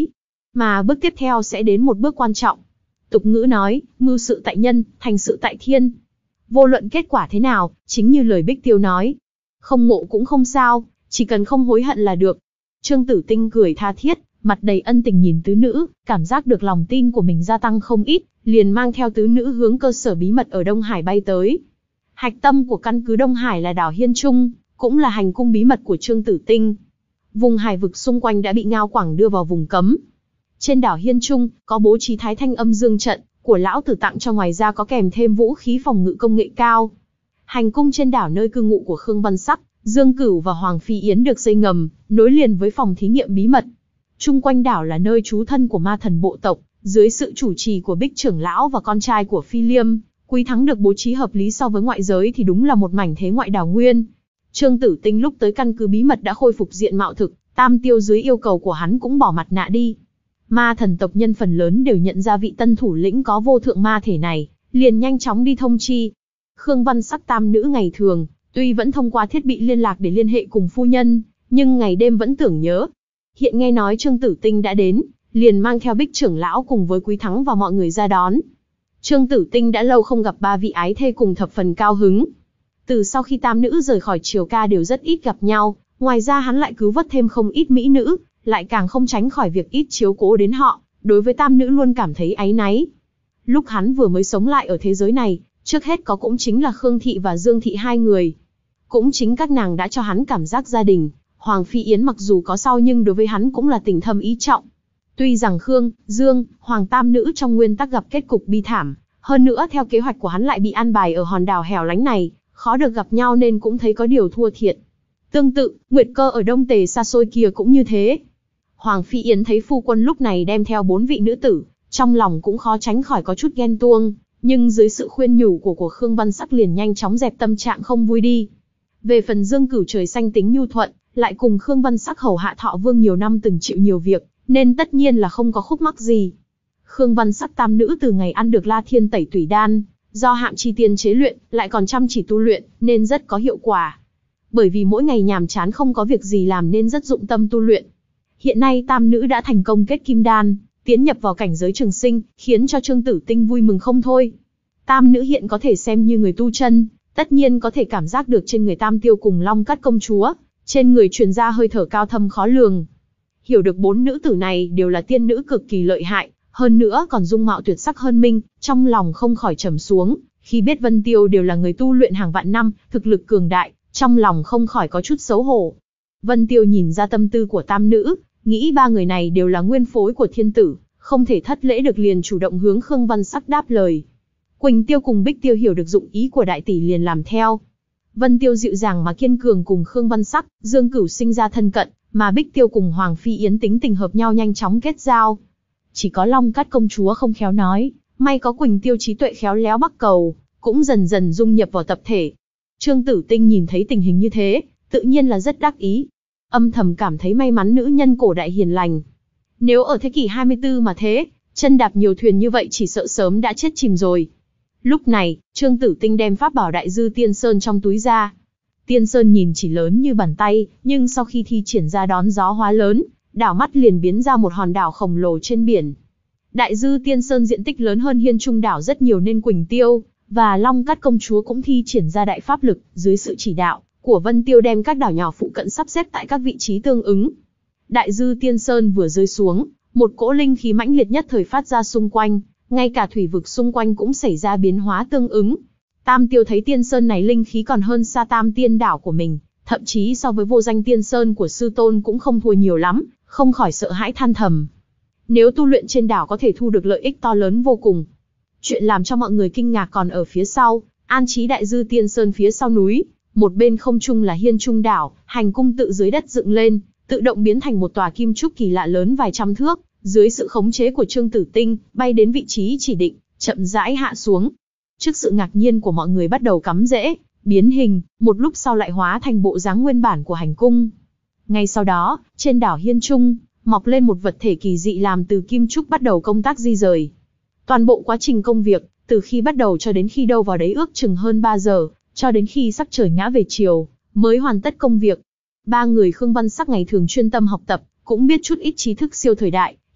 Mà bước tiếp theo sẽ đến một bước quan trọng. Tục ngữ nói, mưu sự tại nhân, thành sự tại thiên. Vô luận kết quả thế nào, chính như lời Bích Tiêu nói. Không ngộ cũng không sao, chỉ cần không hối hận là được. Trương Tử Tinh cười tha thiết, mặt đầy ân tình nhìn tứ nữ, cảm giác được lòng tin của mình gia tăng không ít, liền mang theo tứ nữ hướng cơ sở bí mật ở Đông Hải bay tới. Hạch tâm của căn cứ Đông Hải là đảo Hiên Trung, cũng là hành cung bí mật của Trương Tử Tinh. Vùng hải vực xung quanh đã bị Ngao Quảng đưa vào vùng cấm. Trên đảo Hiên Trung, có bố trí Thái Thanh Âm Dương trận, của lão tử tặng cho, ngoài ra có kèm thêm vũ khí phòng ngự công nghệ cao. Hành cung trên đảo nơi cư ngụ của Khương Văn Sắc, Dương Cửu và Hoàng Phi Yến được xây ngầm, nối liền với phòng thí nghiệm bí mật. Chung quanh đảo là nơi trú thân của ma thần bộ tộc, dưới sự chủ trì của Bích trưởng lão và con trai của Phi Liêm, Quý Thắng được bố trí hợp lý so với ngoại giới thì đúng là một mảnh thế ngoại đảo nguyên. Trương Tử Tinh lúc tới căn cứ bí mật đã khôi phục diện mạo thực, Tam Tiêu dưới yêu cầu của hắn cũng bỏ mặt nạ đi. Ma thần tộc nhân phần lớn đều nhận ra vị tân thủ lĩnh có vô thượng ma thể này, liền nhanh chóng đi thông chi. Khương Văn Sắc tam nữ ngày thường, tuy vẫn thông qua thiết bị liên lạc để liên hệ cùng phu nhân, nhưng ngày đêm vẫn tưởng nhớ. Hiện nghe nói Trương Tử Tinh đã đến, liền mang theo Bích trưởng lão cùng với Quý Thắng và mọi người ra đón. Trương Tử Tinh đã lâu không gặp ba vị ái thê cùng thập phần cao hứng. Từ sau khi tam nữ rời khỏi Triều Ca đều rất ít gặp nhau, ngoài ra hắn lại cứu vớt thêm không ít mỹ nữ, lại càng không tránh khỏi việc ít chiếu cố đến họ, đối với tam nữ luôn cảm thấy áy náy. Lúc hắn vừa mới sống lại ở thế giới này, trước hết có cũng chính là Khương Thị và Dương Thị hai người. Cũng chính các nàng đã cho hắn cảm giác gia đình. Hoàng Phi Yến mặc dù có sau nhưng đối với hắn cũng là tình thâm ý trọng. Tuy rằng Khương, Dương, Hoàng tam nữ trong nguyên tắc gặp kết cục bi thảm, hơn nữa theo kế hoạch của hắn lại bị an bài ở hòn đảo hẻo lánh này, khó được gặp nhau nên cũng thấy có điều thua thiệt. Tương tự, Nguyệt Cơ ở Đông Tề xa xôi kia cũng như thế. Hoàng Phi Yến thấy phu quân lúc này đem theo bốn vị nữ tử, trong lòng cũng khó tránh khỏi có chút ghen tuông, nhưng dưới sự khuyên nhủ của của Khương Văn Sắc liền nhanh chóng dẹp tâm trạng không vui đi. Về phần Dương Cửu trời xanh tính nhu thuận, lại cùng Khương Văn Sắc hầu hạ Thọ Vương nhiều năm từng chịu nhiều việc, nên tất nhiên là không có khúc mắc gì. Khương Văn Sắc tam nữ từ ngày ăn được La Thiên Tẩy Tủy Đan, do Hạm Chi Tiên chế luyện, lại còn chăm chỉ tu luyện, nên rất có hiệu quả. Bởi vì mỗi ngày nhàm chán không có việc gì làm nên rất dụng tâm tu luyện. Hiện nay tam nữ đã thành công kết kim đan, tiến nhập vào cảnh giới trường sinh, khiến cho Trương Tử Tinh vui mừng không thôi. Tam nữ hiện có thể xem như người tu chân, tất nhiên có thể cảm giác được trên người Tam Tiêu cùng Long Cát công chúa, trên người truyền ra hơi thở cao thâm khó lường. Hiểu được bốn nữ tử này đều là tiên nữ cực kỳ lợi hại, hơn nữa còn dung mạo tuyệt sắc hơn mình, trong lòng không khỏi trầm xuống, khi biết Vân Tiêu đều là người tu luyện hàng vạn năm, thực lực cường đại, trong lòng không khỏi có chút xấu hổ. Vân Tiêu nhìn ra tâm tư của tam nữ, nghĩ ba người này đều là nguyên phối của thiên tử, không thể thất lễ được, liền chủ động hướng Khương Văn Sắc đáp lời. Quỳnh Tiêu cùng Bích Tiêu hiểu được dụng ý của đại tỷ liền làm theo. Vân Tiêu dịu dàng mà kiên cường cùng Khương Văn Sắc, Dương Cửu sinh ra thân cận, mà Bích Tiêu cùng Hoàng Phi Yến tính tình hợp nhau nhanh chóng kết giao. Chỉ có Long Cát công chúa không khéo nói, may có Quỳnh Tiêu trí tuệ khéo léo bắc cầu, cũng dần dần dung nhập vào tập thể. Trương Tử Tinh nhìn thấy tình hình như thế, tự nhiên là rất đắc ý. Âm thầm cảm thấy may mắn nữ nhân cổ đại hiền lành. Nếu ở thế kỷ hai mươi tư mà thế, chân đạp nhiều thuyền như vậy chỉ sợ sớm đã chết chìm rồi. Lúc này, Trương Tử Tinh đem pháp bảo Đại Dư Tiên Sơn trong túi ra. Tiên Sơn nhìn chỉ lớn như bàn tay, nhưng sau khi thi triển ra đón gió hóa lớn, đảo mắt liền biến ra một hòn đảo khổng lồ trên biển. Đại Dư Tiên Sơn diện tích lớn hơn Hiên Trung đảo rất nhiều nên Quỳnh Tiêu và Long Cát công chúa cũng thi triển ra đại pháp lực, dưới sự chỉ đạo của Vân Tiêu đem các đảo nhỏ phụ cận sắp xếp tại các vị trí tương ứng. Đại Dư Tiên Sơn vừa rơi xuống, một cỗ linh khí mãnh liệt nhất thời phát ra xung quanh, ngay cả thủy vực xung quanh cũng xảy ra biến hóa tương ứng. Tam Tiêu thấy Tiên Sơn này linh khí còn hơn xa Tam Tiên đảo của mình, thậm chí so với vô danh Tiên Sơn của sư tôn cũng không thua nhiều lắm, không khỏi sợ hãi than thầm. Nếu tu luyện trên đảo có thể thu được lợi ích to lớn vô cùng. Chuyện làm cho mọi người kinh ngạc còn ở phía sau, an trí Đại Dư Tiên Sơn phía sau núi, một bên không trung là Hiên Trung đảo, hành cung tự dưới đất dựng lên, tự động biến thành một tòa kim trúc kỳ lạ lớn vài trăm thước, dưới sự khống chế của Trương Tử Tinh, bay đến vị trí chỉ định, chậm rãi hạ xuống. Trước sự ngạc nhiên của mọi người bắt đầu cắm rễ, biến hình, một lúc sau lại hóa thành bộ dáng nguyên bản của hành cung. Ngay sau đó, trên đảo Hiên Trung, mọc lên một vật thể kỳ dị làm từ kim trúc bắt đầu công tác di rời. Toàn bộ quá trình công việc, từ khi bắt đầu cho đến khi đâu vào đấy ước chừng hơn ba giờ, cho đến khi sắc trời ngã về chiều, mới hoàn tất công việc. Ba người Khương Văn Sắc ngày thường chuyên tâm học tập, cũng biết chút ít trí thức siêu thời đại,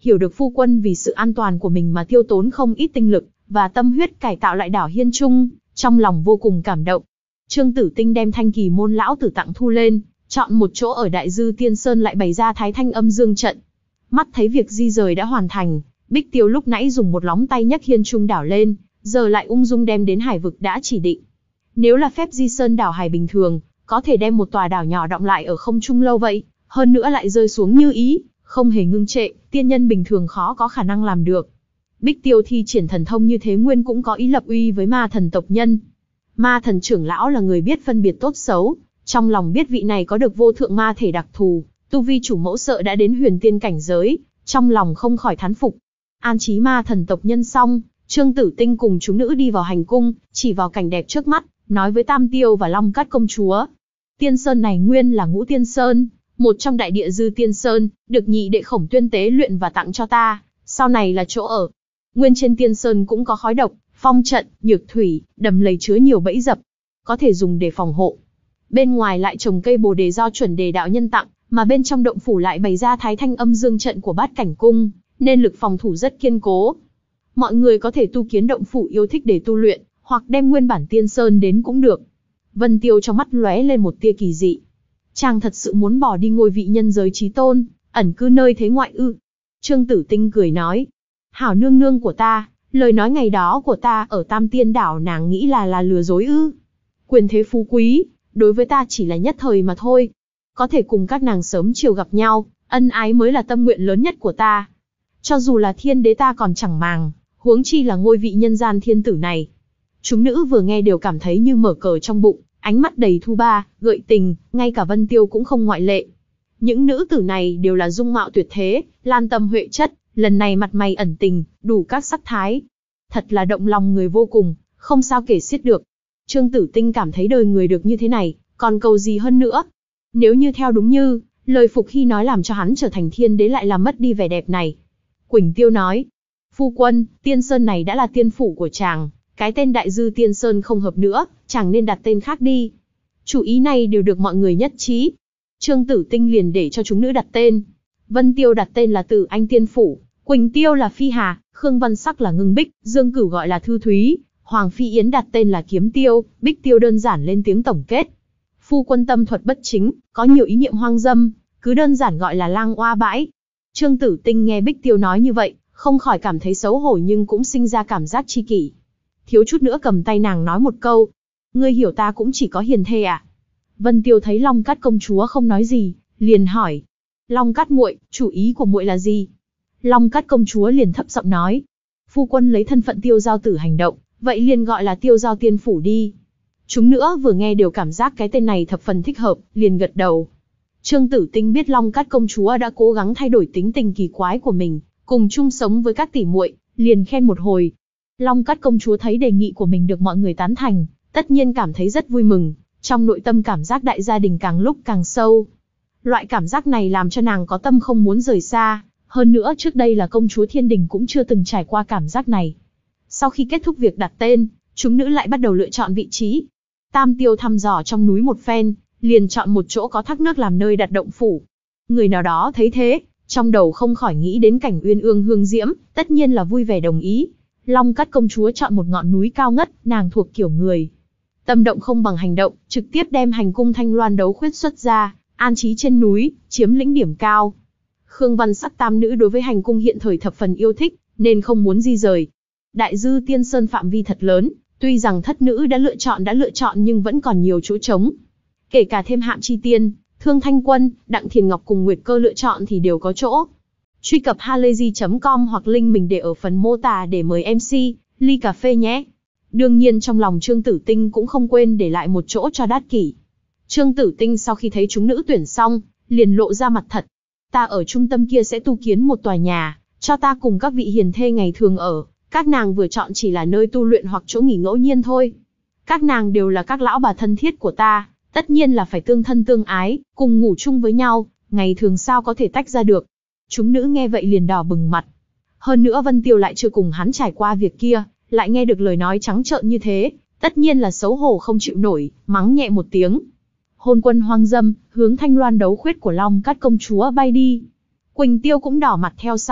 hiểu được phu quân vì sự an toàn của mình mà tiêu tốn không ít tinh lực và tâm huyết cải tạo lại đảo Hiên Trung, trong lòng vô cùng cảm động. Trương Tử Tinh đem Thanh Kỳ môn lão tử tặng thu lên, chọn một chỗ ở Đại Dư Tiên Sơn lại bày ra Thái Thanh Âm Dương trận. Mắt thấy việc di rời đã hoàn thành, Bích Tiêu lúc nãy dùng một lóng tay nhấc Hiên Trung đảo lên, giờ lại ung dung đem đến hải vực đã chỉ định. Nếu là phép di sơn đảo hải bình thường, có thể đem một tòa đảo nhỏ đọng lại ở không trung lâu vậy, hơn nữa lại rơi xuống như ý, không hề ngưng trệ, tiên nhân bình thường khó có khả năng làm được. Bích Tiêu thi triển thần thông như thế nguyên cũng có ý lập uy với ma thần tộc nhân. Ma thần trưởng lão là người biết phân biệt tốt xấu, trong lòng biết vị này có được vô thượng ma thể đặc thù, tu vi chủ mẫu sợ đã đến huyền tiên cảnh giới, trong lòng không khỏi thán phục. An trí ma thần tộc nhân xong, Trương Tử Tinh cùng chúng nữ đi vào hành cung, chỉ vào cảnh đẹp trước mắt, nói với Tam Tiêu và Long Cát công chúa. Tiên Sơn này nguyên là Ngũ Tiên Sơn, một trong đại địa Dư Tiên Sơn, được nhị đệ Khổng Tuyên tế luyện và tặng cho ta, sau này là chỗ ở. Nguyên trên Tiên Sơn cũng có khói độc, phong trận, nhược thủy, đầm lầy chứa nhiều bẫy dập, có thể dùng để phòng hộ. Bên ngoài lại trồng cây bồ đề do chuẩn đề đạo nhân tặng, mà bên trong động phủ lại bày ra Thái Thanh Âm Dương trận của Bát Cảnh Cung, nên lực phòng thủ rất kiên cố. Mọi người có thể tu kiến động phủ yêu thích để tu luyện, hoặc đem nguyên bản Tiên Sơn đến cũng được. Vân Tiêu trong mắt lóe lên một tia kỳ dị. Chàng thật sự muốn bỏ đi ngôi vị nhân giới chí tôn, ẩn cư nơi thế ngoại ư? Trương Tử Tinh cười nói, hảo nương nương của ta, lời nói ngày đó của ta ở Tam Tiên đảo nàng nghĩ là là lừa dối ư? Quyền thế phú quý, đối với ta chỉ là nhất thời mà thôi. Có thể cùng các nàng sớm chiều gặp nhau, ân ái mới là tâm nguyện lớn nhất của ta. Cho dù là thiên đế ta còn chẳng màng, huống chi là ngôi vị nhân gian thiên tử này. Chúng nữ vừa nghe đều cảm thấy như mở cờ trong bụng, ánh mắt đầy thu ba, gợi tình, ngay cả Vân Tiêu cũng không ngoại lệ. Những nữ tử này đều là dung mạo tuyệt thế, lan tâm huệ chất, lần này mặt mày ẩn tình, đủ các sắc thái. Thật là động lòng người vô cùng, không sao kể xiết được. Trương Tử Tinh cảm thấy đời người được như thế này, còn cầu gì hơn nữa. Nếu như theo đúng như, lời Phục Hy nói làm cho hắn trở thành thiên đế lại làm mất đi vẻ đẹp này. Quỳnh Tiêu nói, phu quân, Tiên Sơn này đã là tiên phủ của chàng, cái tên Đại Dư Tiên Sơn không hợp nữa, chàng nên đặt tên khác đi. Chủ ý này đều được mọi người nhất trí. Trương Tử Tinh liền để cho chúng nữ đặt tên. Vân Tiêu đặt tên là Tử Anh Tiên Phủ, Quỳnh Tiêu là Phi Hà, Khương Văn Sắc là Ngưng Bích, Dương Cửu gọi là Thư Thúy, Hoàng Phi Yến đặt tên là Kiếm Tiêu, Bích Tiêu đơn giản lên tiếng tổng kết. Phu quân tâm thuật bất chính, có nhiều ý niệm hoang dâm, cứ đơn giản gọi là lang oa bãi. Trương Tử Tinh nghe Bích Tiêu nói như vậy, không khỏi cảm thấy xấu hổ nhưng cũng sinh ra cảm giác tri kỷ. Thiếu chút nữa cầm tay nàng nói một câu, ngươi hiểu ta cũng chỉ có hiền thê à? Vân Tiêu thấy Long Cát công chúa không nói gì, liền hỏi, Long Cát muội, chủ ý của muội là gì? Long Cát công chúa liền thấp giọng nói, phu quân lấy thân phận Tiêu Giao Tử hành động, vậy liền gọi là Tiêu Giao Tiên Phủ đi. Chúng nữa vừa nghe đều cảm giác cái tên này thập phần thích hợp, liền gật đầu. Trương Tử Tinh biết Long Cát công chúa đã cố gắng thay đổi tính tình kỳ quái của mình, cùng chung sống với các tỷ muội, liền khen một hồi. Long Cát công chúa thấy đề nghị của mình được mọi người tán thành, tất nhiên cảm thấy rất vui mừng, trong nội tâm cảm giác đại gia đình càng lúc càng sâu. Loại cảm giác này làm cho nàng có tâm không muốn rời xa, hơn nữa trước đây là công chúa thiên đình cũng chưa từng trải qua cảm giác này. Sau khi kết thúc việc đặt tên, chúng nữ lại bắt đầu lựa chọn vị trí. Tam Tiêu thăm dò trong núi một phen, liền chọn một chỗ có thác nước làm nơi đặt động phủ. Người nào đó thấy thế, trong đầu không khỏi nghĩ đến cảnh uyên ương hương diễm, tất nhiên là vui vẻ đồng ý. Long Cát công chúa chọn một ngọn núi cao ngất, nàng thuộc kiểu người tâm động không bằng hành động, trực tiếp đem hành cung Thanh Loan đấu khuyết xuất ra, an trí trên núi, chiếm lĩnh điểm cao. Khương Văn Sắc tam nữ đối với hành cung hiện thời thập phần yêu thích, nên không muốn di rời. Đại Dư Tiên Sơn phạm vi thật lớn, tuy rằng thất nữ đã lựa chọn đã lựa chọn nhưng vẫn còn nhiều chỗ trống. Kể cả thêm Hạm Chi Tiên, Thương Thanh Quân, Đặng Thiền Ngọc cùng Nguyệt Cơ lựa chọn thì đều có chỗ. Truy cập halayzi chấm com hoặc link mình để ở phần mô tả để mời em xê, ly cà phê nhé. Đương nhiên trong lòng Trương Tử Tinh cũng không quên để lại một chỗ cho Đát Kỷ. Trương Tử Tinh sau khi thấy chúng nữ tuyển xong, liền lộ ra mặt thật. Ta ở trung tâm kia sẽ tu kiến một tòa nhà, cho ta cùng các vị hiền thê ngày thường ở. Các nàng vừa chọn chỉ là nơi tu luyện hoặc chỗ nghỉ ngẫu nhiên thôi. Các nàng đều là các lão bà thân thiết của ta, tất nhiên là phải tương thân tương ái, cùng ngủ chung với nhau, ngày thường sao có thể tách ra được. Chúng nữ nghe vậy liền đỏ bừng mặt. Hơn nữa Vân Tiêu lại chưa cùng hắn trải qua việc kia, lại nghe được lời nói trắng trợn như thế, tất nhiên là xấu hổ không chịu nổi, mắng nhẹ một tiếng. Hôn quân hoang dâm, hướng Thanh Loan đấu khuyết của Long Cát công chúa bay đi. Quỳnh Tiêu cũng đỏ mặt theo sau,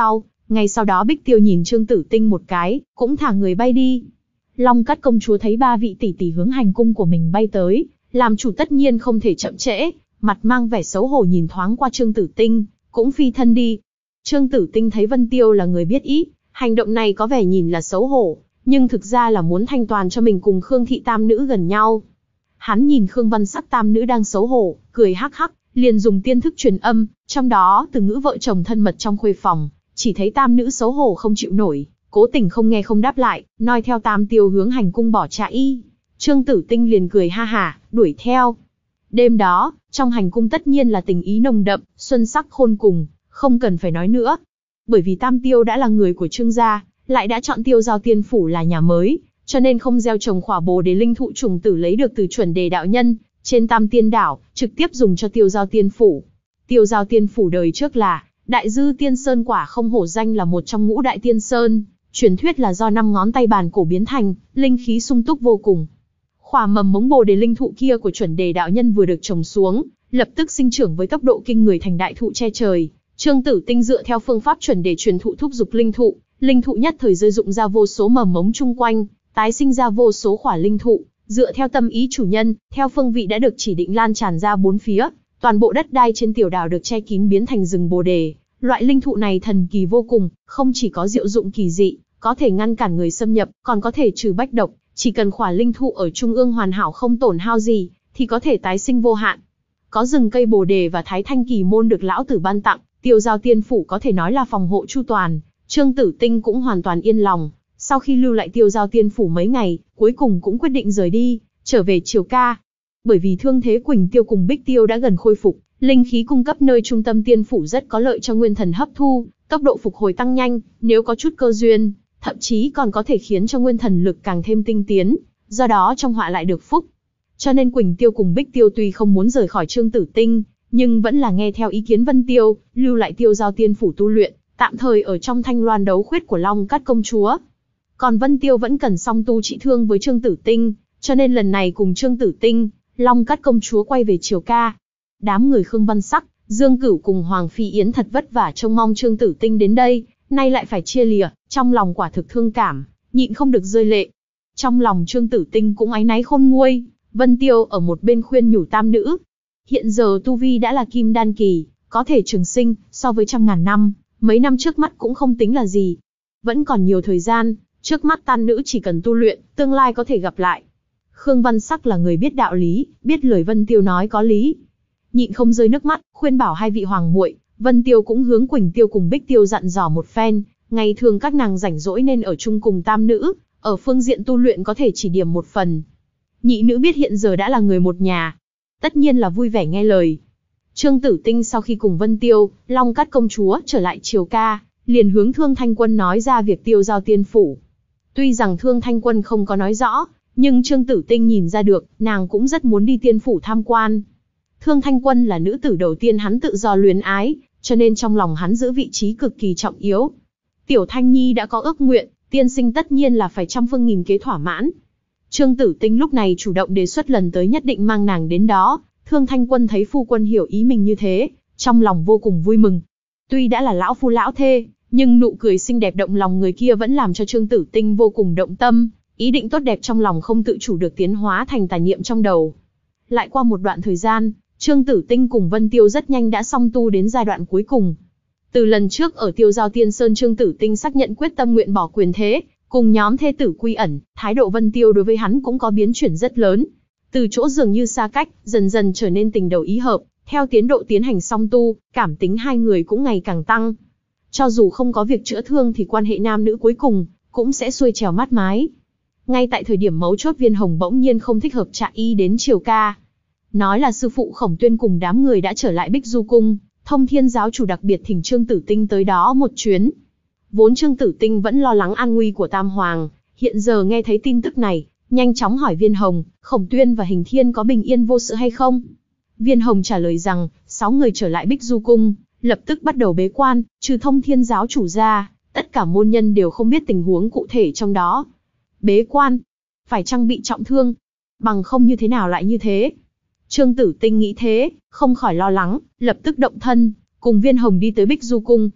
Ngay sau đó Bích Tiêu nhìn Trương Tử Tinh một cái, cũng thả người bay đi. Long Cát công chúa thấy ba vị tỷ tỷ hướng hành cung của mình bay tới, làm chủ tất nhiên không thể chậm trễ, mặt mang vẻ xấu hổ nhìn thoáng qua Trương Tử Tinh, cũng phi thân đi. Trương Tử Tinh thấy Vân Tiêu là người biết ý, hành động này có vẻ nhìn là xấu hổ, nhưng thực ra là muốn thanh toàn cho mình cùng Khương thị tam nữ gần nhau. Hắn nhìn Khương Văn Sắc tam nữ đang xấu hổ, cười hắc hắc, liền dùng tiên thức truyền âm, trong đó từ ngữ vợ chồng thân mật trong khuê phòng, chỉ thấy tam nữ xấu hổ không chịu nổi, cố tình không nghe không đáp lại, noi theo Tam Tiêu hướng hành cung bỏ chạy. Trương Tử Tinh liền cười ha hả, đuổi theo. Đêm đó, trong hành cung tất nhiên là tình ý nồng đậm, xuân sắc khôn cùng, không cần phải nói nữa. Bởi vì Tam Tiêu đã là người của Trương gia, lại đã chọn Tiêu Giao Tiên Phủ là nhà mới, cho nên không gieo trồng khỏa bồ đề linh thụ trùng tử lấy được từ chuẩn đề đạo nhân, trên Tam Tiên Đảo, trực tiếp dùng cho Tiêu Giao Tiên Phủ. Tiêu Giao Tiên Phủ đời trước là Đại Dư Tiên Sơn, quả không hổ danh là một trong ngũ đại tiên sơn, truyền thuyết là do năm ngón tay bàn cổ biến thành, linh khí sung túc vô cùng. Khỏa mầm mống bồ đề linh thụ kia của chuẩn đề đạo nhân vừa được trồng xuống, lập tức sinh trưởng với tốc độ kinh người thành đại thụ che trời. Trương Tử Tinh dựa theo phương pháp chuẩn đề truyền thụ thúc dục linh thụ, linh thụ nhất thời rơi dụng ra vô số mầm mống chung quanh, tái sinh ra vô số khỏa linh thụ, dựa theo tâm ý chủ nhân, theo phương vị đã được chỉ định lan tràn ra bốn phía, toàn bộ đất đai trên tiểu đảo được che kín biến thành rừng bồ đề. Loại linh thụ này thần kỳ vô cùng, không chỉ có diệu dụng kỳ dị, có thể ngăn cản người xâm nhập, còn có thể trừ bách độc, chỉ cần khỏa linh thụ ở trung ương hoàn hảo không tổn hao gì, thì có thể tái sinh vô hạn. Có rừng cây bồ đề và thái thanh kỳ môn được lão tử ban tặng, Tiêu Giao Tiên Phủ có thể nói là phòng hộ chu toàn, Trương Tử Tinh cũng hoàn toàn yên lòng. Sau khi lưu lại Tiêu Giao Tiên Phủ mấy ngày, cuối cùng cũng quyết định rời đi, trở về Triều Ca. Bởi vì thương thế Quỳnh Tiêu cùng Bích Tiêu đã gần khôi phục, linh khí cung cấp nơi trung tâm tiên phủ rất có lợi cho nguyên thần hấp thu, tốc độ phục hồi tăng nhanh, nếu có chút cơ duyên, thậm chí còn có thể khiến cho nguyên thần lực càng thêm tinh tiến, do đó trong họa lại được phúc. Cho nên Quỳnh Tiêu cùng Bích Tiêu tuy không muốn rời khỏi Trương Tử Tinh, nhưng vẫn là nghe theo ý kiến Vân Tiêu, lưu lại Tiêu Giao Tiên Phủ tu luyện, tạm thời ở trong thanh loan đấu khuyết của Long Cát công chúa. Còn Vân Tiêu vẫn cần song tu trị thương với Trương Tử Tinh, cho nên lần này cùng Trương Tử Tinh, Long Cát công chúa quay về Triều Ca. Đám người Khương Văn Sắc, Dương Cửu cùng Hoàng Phi Yến thật vất vả trông mong Trương Tử Tinh đến đây, nay lại phải chia lìa, trong lòng quả thực thương cảm, nhịn không được rơi lệ. Trong lòng Trương Tử Tinh cũng áy náy khôn nguôi, Vân Tiêu ở một bên khuyên nhủ tam nữ. Hiện giờ tu vi đã là kim đan kỳ, có thể trường sinh, so với trăm ngàn năm, mấy năm trước mắt cũng không tính là gì. Vẫn còn nhiều thời gian, trước mắt tam nữ chỉ cần tu luyện, tương lai có thể gặp lại. Khương Văn Sắc là người biết đạo lý, biết lời Vân Tiêu nói có lý. Nhịn không rơi nước mắt, khuyên bảo hai vị hoàng muội. Vân Tiêu cũng hướng Quỳnh Tiêu cùng Bích Tiêu dặn dò một phen, ngày thường các nàng rảnh rỗi nên ở chung cùng tam nữ, ở phương diện tu luyện có thể chỉ điểm một phần. Nhị nữ biết hiện giờ đã là người một nhà, tất nhiên là vui vẻ nghe lời. Trương Tử Tinh sau khi cùng Vân Tiêu, Long Cát công chúa trở lại Triều Ca, liền hướng Thương Thanh Quân nói ra việc Tiêu Giao Tiên Phủ. Tuy rằng Thương Thanh Quân không có nói rõ, nhưng Trương Tử Tinh nhìn ra được, nàng cũng rất muốn đi tiên phủ tham quan. Thương Thanh Quân là nữ tử đầu tiên hắn tự do luyến ái, cho nên trong lòng hắn giữ vị trí cực kỳ trọng yếu. Tiểu Thanh Nhi đã có ước nguyện, tiên sinh tất nhiên là phải trăm phương nghìn kế thỏa mãn. Trương Tử Tinh lúc này chủ động đề xuất lần tới nhất định mang nàng đến đó. Thương Thanh Quân thấy phu quân hiểu ý mình như thế, trong lòng vô cùng vui mừng. Tuy đã là lão phu lão thê, nhưng nụ cười xinh đẹp động lòng người kia vẫn làm cho Trương Tử Tinh vô cùng động tâm, ý định tốt đẹp trong lòng không tự chủ được tiến hóa thành tà niệm trong đầu. Lại qua một đoạn thời gian, Trương Tử Tinh cùng Vân Tiêu rất nhanh đã song tu đến giai đoạn cuối cùng. Từ lần trước ở Tiêu Giao Tiên Sơn, Trương Tử Tinh xác nhận quyết tâm nguyện bỏ quyền thế, cùng nhóm thê tử quy ẩn, thái độ Vân Tiêu đối với hắn cũng có biến chuyển rất lớn. Từ chỗ dường như xa cách, dần dần trở nên tình đầu ý hợp, theo tiến độ tiến hành song tu, cảm tính hai người cũng ngày càng tăng. Cho dù không có việc chữa thương thì quan hệ nam nữ cuối cùng cũng sẽ xuôi trèo mát mái. Ngay tại thời điểm mấu chốt, Viên Hồng bỗng nhiên không thích hợp chạy y đến Triều Ca. Nói là sư phụ Khổng Tuyên cùng đám người đã trở lại Bích Du Cung, Thông Thiên giáo chủ đặc biệt thỉnh Trương Tử Tinh tới đó một chuyến. Vốn Trương Tử Tinh vẫn lo lắng an nguy của Tam Hoàng, hiện giờ nghe thấy tin tức này, nhanh chóng hỏi Viên Hồng, Khổng Tuyên và Hình Thiên có bình yên vô sự hay không? Viên Hồng trả lời rằng, sáu người trở lại Bích Du Cung, lập tức bắt đầu bế quan, trừ Thông Thiên giáo chủ ra, tất cả môn nhân đều không biết tình huống cụ thể trong đó. Bế quan? Phải chăng bị trọng thương? Bằng không như thế nào lại như thế? Trương Tử Tinh nghĩ thế, không khỏi lo lắng, lập tức động thân, cùng Viên Hồng đi tới Bích Du Cung.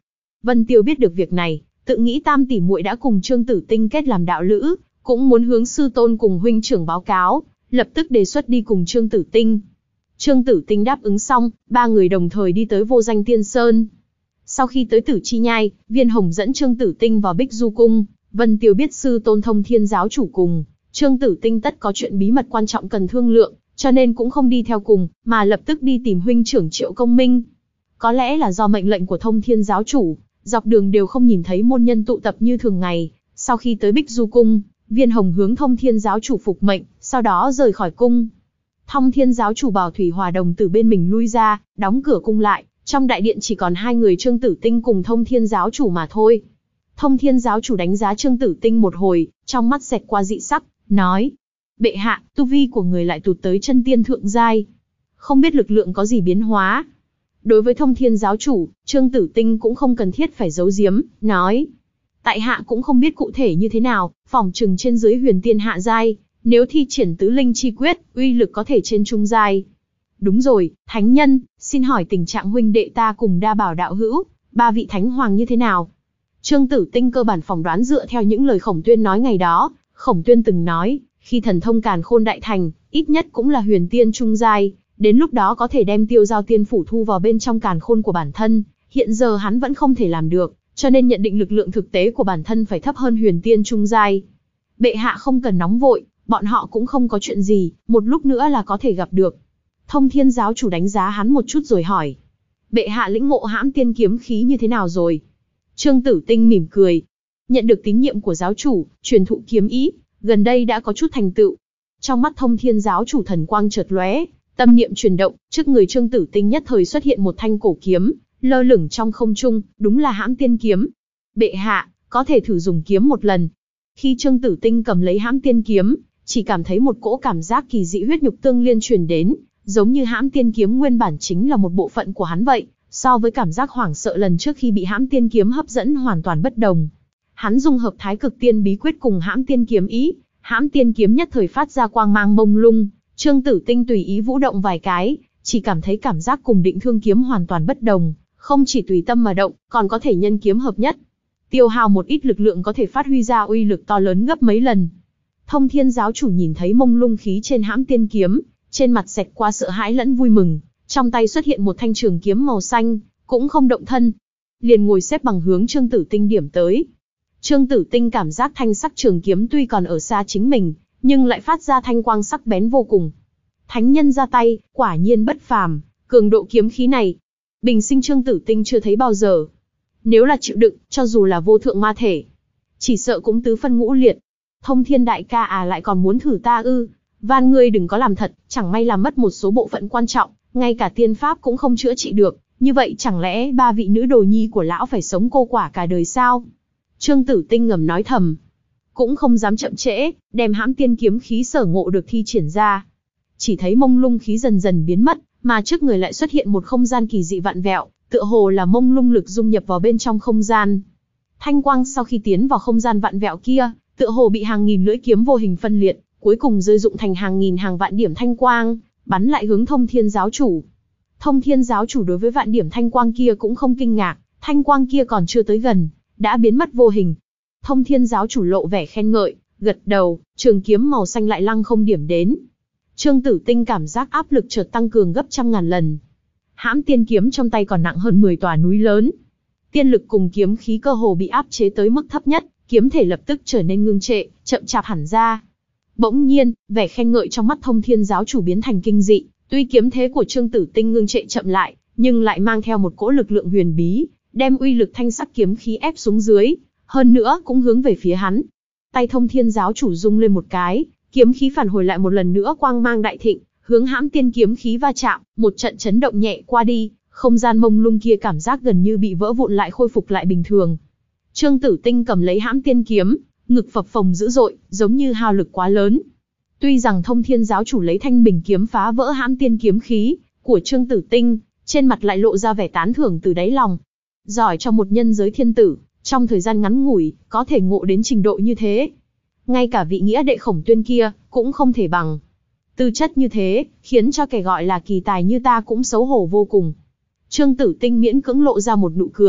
Vân Tiêu biết được việc này, tự nghĩ tam tỷ muội đã cùng Trương Tử Tinh kết làm đạo lữ, cũng muốn hướng sư tôn cùng huynh trưởng báo cáo, lập tức đề xuất đi cùng Trương Tử Tinh. Trương Tử Tinh đáp ứng xong, ba người đồng thời đi tới Vô Danh Tiên Sơn. Sau khi tới Tử Chi Nhai, Viên Hồng dẫn Trương Tử Tinh vào Bích Du Cung. Vân Tiêu biết sư tôn Thông Thiên giáo chủ cùng Trương Tử Tinh tất có chuyện bí mật quan trọng cần thương lượng, cho nên cũng không đi theo cùng, mà lập tức đi tìm huynh trưởng Triệu Công Minh. Có lẽ là do mệnh lệnh của Thông Thiên giáo chủ, dọc đường đều không nhìn thấy môn nhân tụ tập như thường ngày. Sau khi tới Bích Du Cung, Viên Hồng hướng Thông Thiên giáo chủ phục mệnh, sau đó rời khỏi cung. Thông Thiên giáo chủ bảo Thủy Hòa Đồng từ bên mình lui ra, đóng cửa cung lại, trong đại điện chỉ còn hai người Trương Tử Tinh cùng Thông Thiên giáo chủ mà thôi. Thông Thiên giáo chủ đánh giá Trương Tử Tinh một hồi, trong mắt xẹt qua dị sắc, nói: "Bệ hạ, tu vi của người lại tụt tới chân tiên thượng giai, không biết lực lượng có gì biến hóa?" Đối với Thông Thiên giáo chủ, Trương Tử Tinh cũng không cần thiết phải giấu giếm, nói: "Tại hạ cũng không biết cụ thể như thế nào, phỏng chừng trên dưới huyền tiên hạ giai, nếu thi triển tứ linh chi quyết, uy lực có thể trên trung giai." "Đúng rồi, thánh nhân, xin hỏi tình trạng huynh đệ ta cùng Đa Bảo đạo hữu, ba vị thánh hoàng như thế nào?" Trương Tử Tinh cơ bản phỏng đoán dựa theo những lời Khổng Tuyên nói ngày đó. Khổng Tuyên từng nói, khi thần thông Càn Khôn đại thành, ít nhất cũng là huyền tiên trung giai, đến lúc đó có thể đem Tiêu Giao Tiên phủ thu vào bên trong Càn Khôn của bản thân. Hiện giờ hắn vẫn không thể làm được, cho nên nhận định lực lượng thực tế của bản thân phải thấp hơn huyền tiên trung giai. Bệ hạ không cần nóng vội, bọn họ cũng không có chuyện gì, một lúc nữa là có thể gặp được. Thông Thiên giáo chủ đánh giá hắn một chút rồi hỏi: "Bệ hạ lĩnh ngộ hãm tiên kiếm khí như thế nào rồi?" Trương Tử Tinh mỉm cười: "Nhận được tín nhiệm của giáo chủ, truyền thụ kiếm ý, gần đây đã có chút thành tựu." Trong mắt Thông Thiên giáo chủ thần quang chợt lóe, tâm niệm chuyển động, trước người Trương Tử Tinh nhất thời xuất hiện một thanh cổ kiếm, lơ lửng trong không trung, đúng là hãm tiên kiếm. "Bệ hạ, có thể thử dùng kiếm một lần." Khi Trương Tử Tinh cầm lấy hãm tiên kiếm, chỉ cảm thấy một cỗ cảm giác kỳ dị huyết nhục tương liên truyền đến, giống như hãm tiên kiếm nguyên bản chính là một bộ phận của hắn vậy. So với cảm giác hoảng sợ lần trước khi bị hãm tiên kiếm hấp dẫn hoàn toàn bất đồng. Hắn dung hợp Thái Cực Tiên bí quyết cùng hãm tiên kiếm ý, hãm tiên kiếm nhất thời phát ra quang mang mông lung. Trương Tử Tinh tùy ý vũ động vài cái, chỉ cảm thấy cảm giác cùng Định Thương kiếm hoàn toàn bất đồng, không chỉ tùy tâm mà động, còn có thể nhân kiếm hợp nhất. Tiêu hao một ít lực lượng có thể phát huy ra uy lực to lớn gấp mấy lần. Thông Thiên giáo chủ nhìn thấy mông lung khí trên hãm tiên kiếm, trên mặt xẹt qua sợ hãi lẫn vui mừng. Trong tay xuất hiện một thanh trường kiếm màu xanh, cũng không động thân, liền ngồi xếp bằng hướng Trương Tử Tinh điểm tới. Trương Tử Tinh cảm giác thanh sắc trường kiếm tuy còn ở xa chính mình, nhưng lại phát ra thanh quang sắc bén vô cùng. Thánh nhân ra tay, quả nhiên bất phàm, cường độ kiếm khí này, bình sinh Trương Tử Tinh chưa thấy bao giờ. Nếu là chịu đựng, cho dù là vô thượng ma thể, chỉ sợ cũng tứ phân ngũ liệt. Thông Thiên đại ca à, lại còn muốn thử ta ư? Van ngươi đừng có làm thật, chẳng may làm mất một số bộ phận quan trọng, ngay cả tiên pháp cũng không chữa trị được, như vậy chẳng lẽ ba vị nữ đồ nhi của lão phải sống cô quả cả đời sao? Trương Tử Tinh ngầm nói thầm, cũng không dám chậm trễ, đem hãm tiên kiếm khí sở ngộ được thi triển ra. Chỉ thấy mông lung khí dần dần biến mất, mà trước người lại xuất hiện một không gian kỳ dị vặn vẹo, tựa hồ là mông lung lực dung nhập vào bên trong không gian. Thanh quang sau khi tiến vào không gian vặn vẹo kia, tựa hồ bị hàng nghìn lưỡi kiếm vô hình phân liệt, cuối cùng rơi dụng thành hàng nghìn hàng vạn điểm thanh quang, bắn lại hướng Thông Thiên giáo chủ. Thông Thiên giáo chủ đối với vạn điểm thanh quang kia cũng không kinh ngạc, thanh quang kia còn chưa tới gần, đã biến mất vô hình. Thông Thiên giáo chủ lộ vẻ khen ngợi, gật đầu, trường kiếm màu xanh lại lăng không điểm đến. Trương Tử Tinh cảm giác áp lực chợt tăng cường gấp trăm ngàn lần. Hãm tiên kiếm trong tay còn nặng hơn mười tòa núi lớn. Tiên lực cùng kiếm khí cơ hồ bị áp chế tới mức thấp nhất, kiếm thể lập tức trở nên ngưng trệ, chậm chạp hẳn ra. Bỗng nhiên, vẻ khen ngợi trong mắt Thông Thiên giáo chủ biến thành kinh dị, tuy kiếm thế của Trương Tử Tinh ngưng trệ chậm lại, nhưng lại mang theo một cỗ lực lượng huyền bí, đem uy lực thanh sắc kiếm khí ép xuống dưới, hơn nữa cũng hướng về phía hắn. Tay Thông Thiên giáo chủ rung lên một cái, kiếm khí phản hồi lại một lần nữa quang mang đại thịnh, hướng hãm tiên kiếm khí va chạm, một trận chấn động nhẹ qua đi, không gian mông lung kia cảm giác gần như bị vỡ vụn lại khôi phục lại bình thường. Trương Tử Tinh cầm lấy hãm tiên kiếm, ngực phập phồng dữ dội, giống như hao lực quá lớn. Tuy rằng Thông Thiên giáo chủ lấy thanh bình kiếm phá vỡ hãm tiên kiếm khí của Trương Tử Tinh, trên mặt lại lộ ra vẻ tán thưởng từ đáy lòng. Giỏi cho một nhân giới thiên tử, trong thời gian ngắn ngủi, có thể ngộ đến trình độ như thế. Ngay cả vị nghĩa đệ Khổng Tuyên kia, cũng không thể bằng. Tư chất như thế, khiến cho kẻ gọi là kỳ tài như ta cũng xấu hổ vô cùng. Trương Tử Tinh miễn cưỡng lộ ra một nụ cười,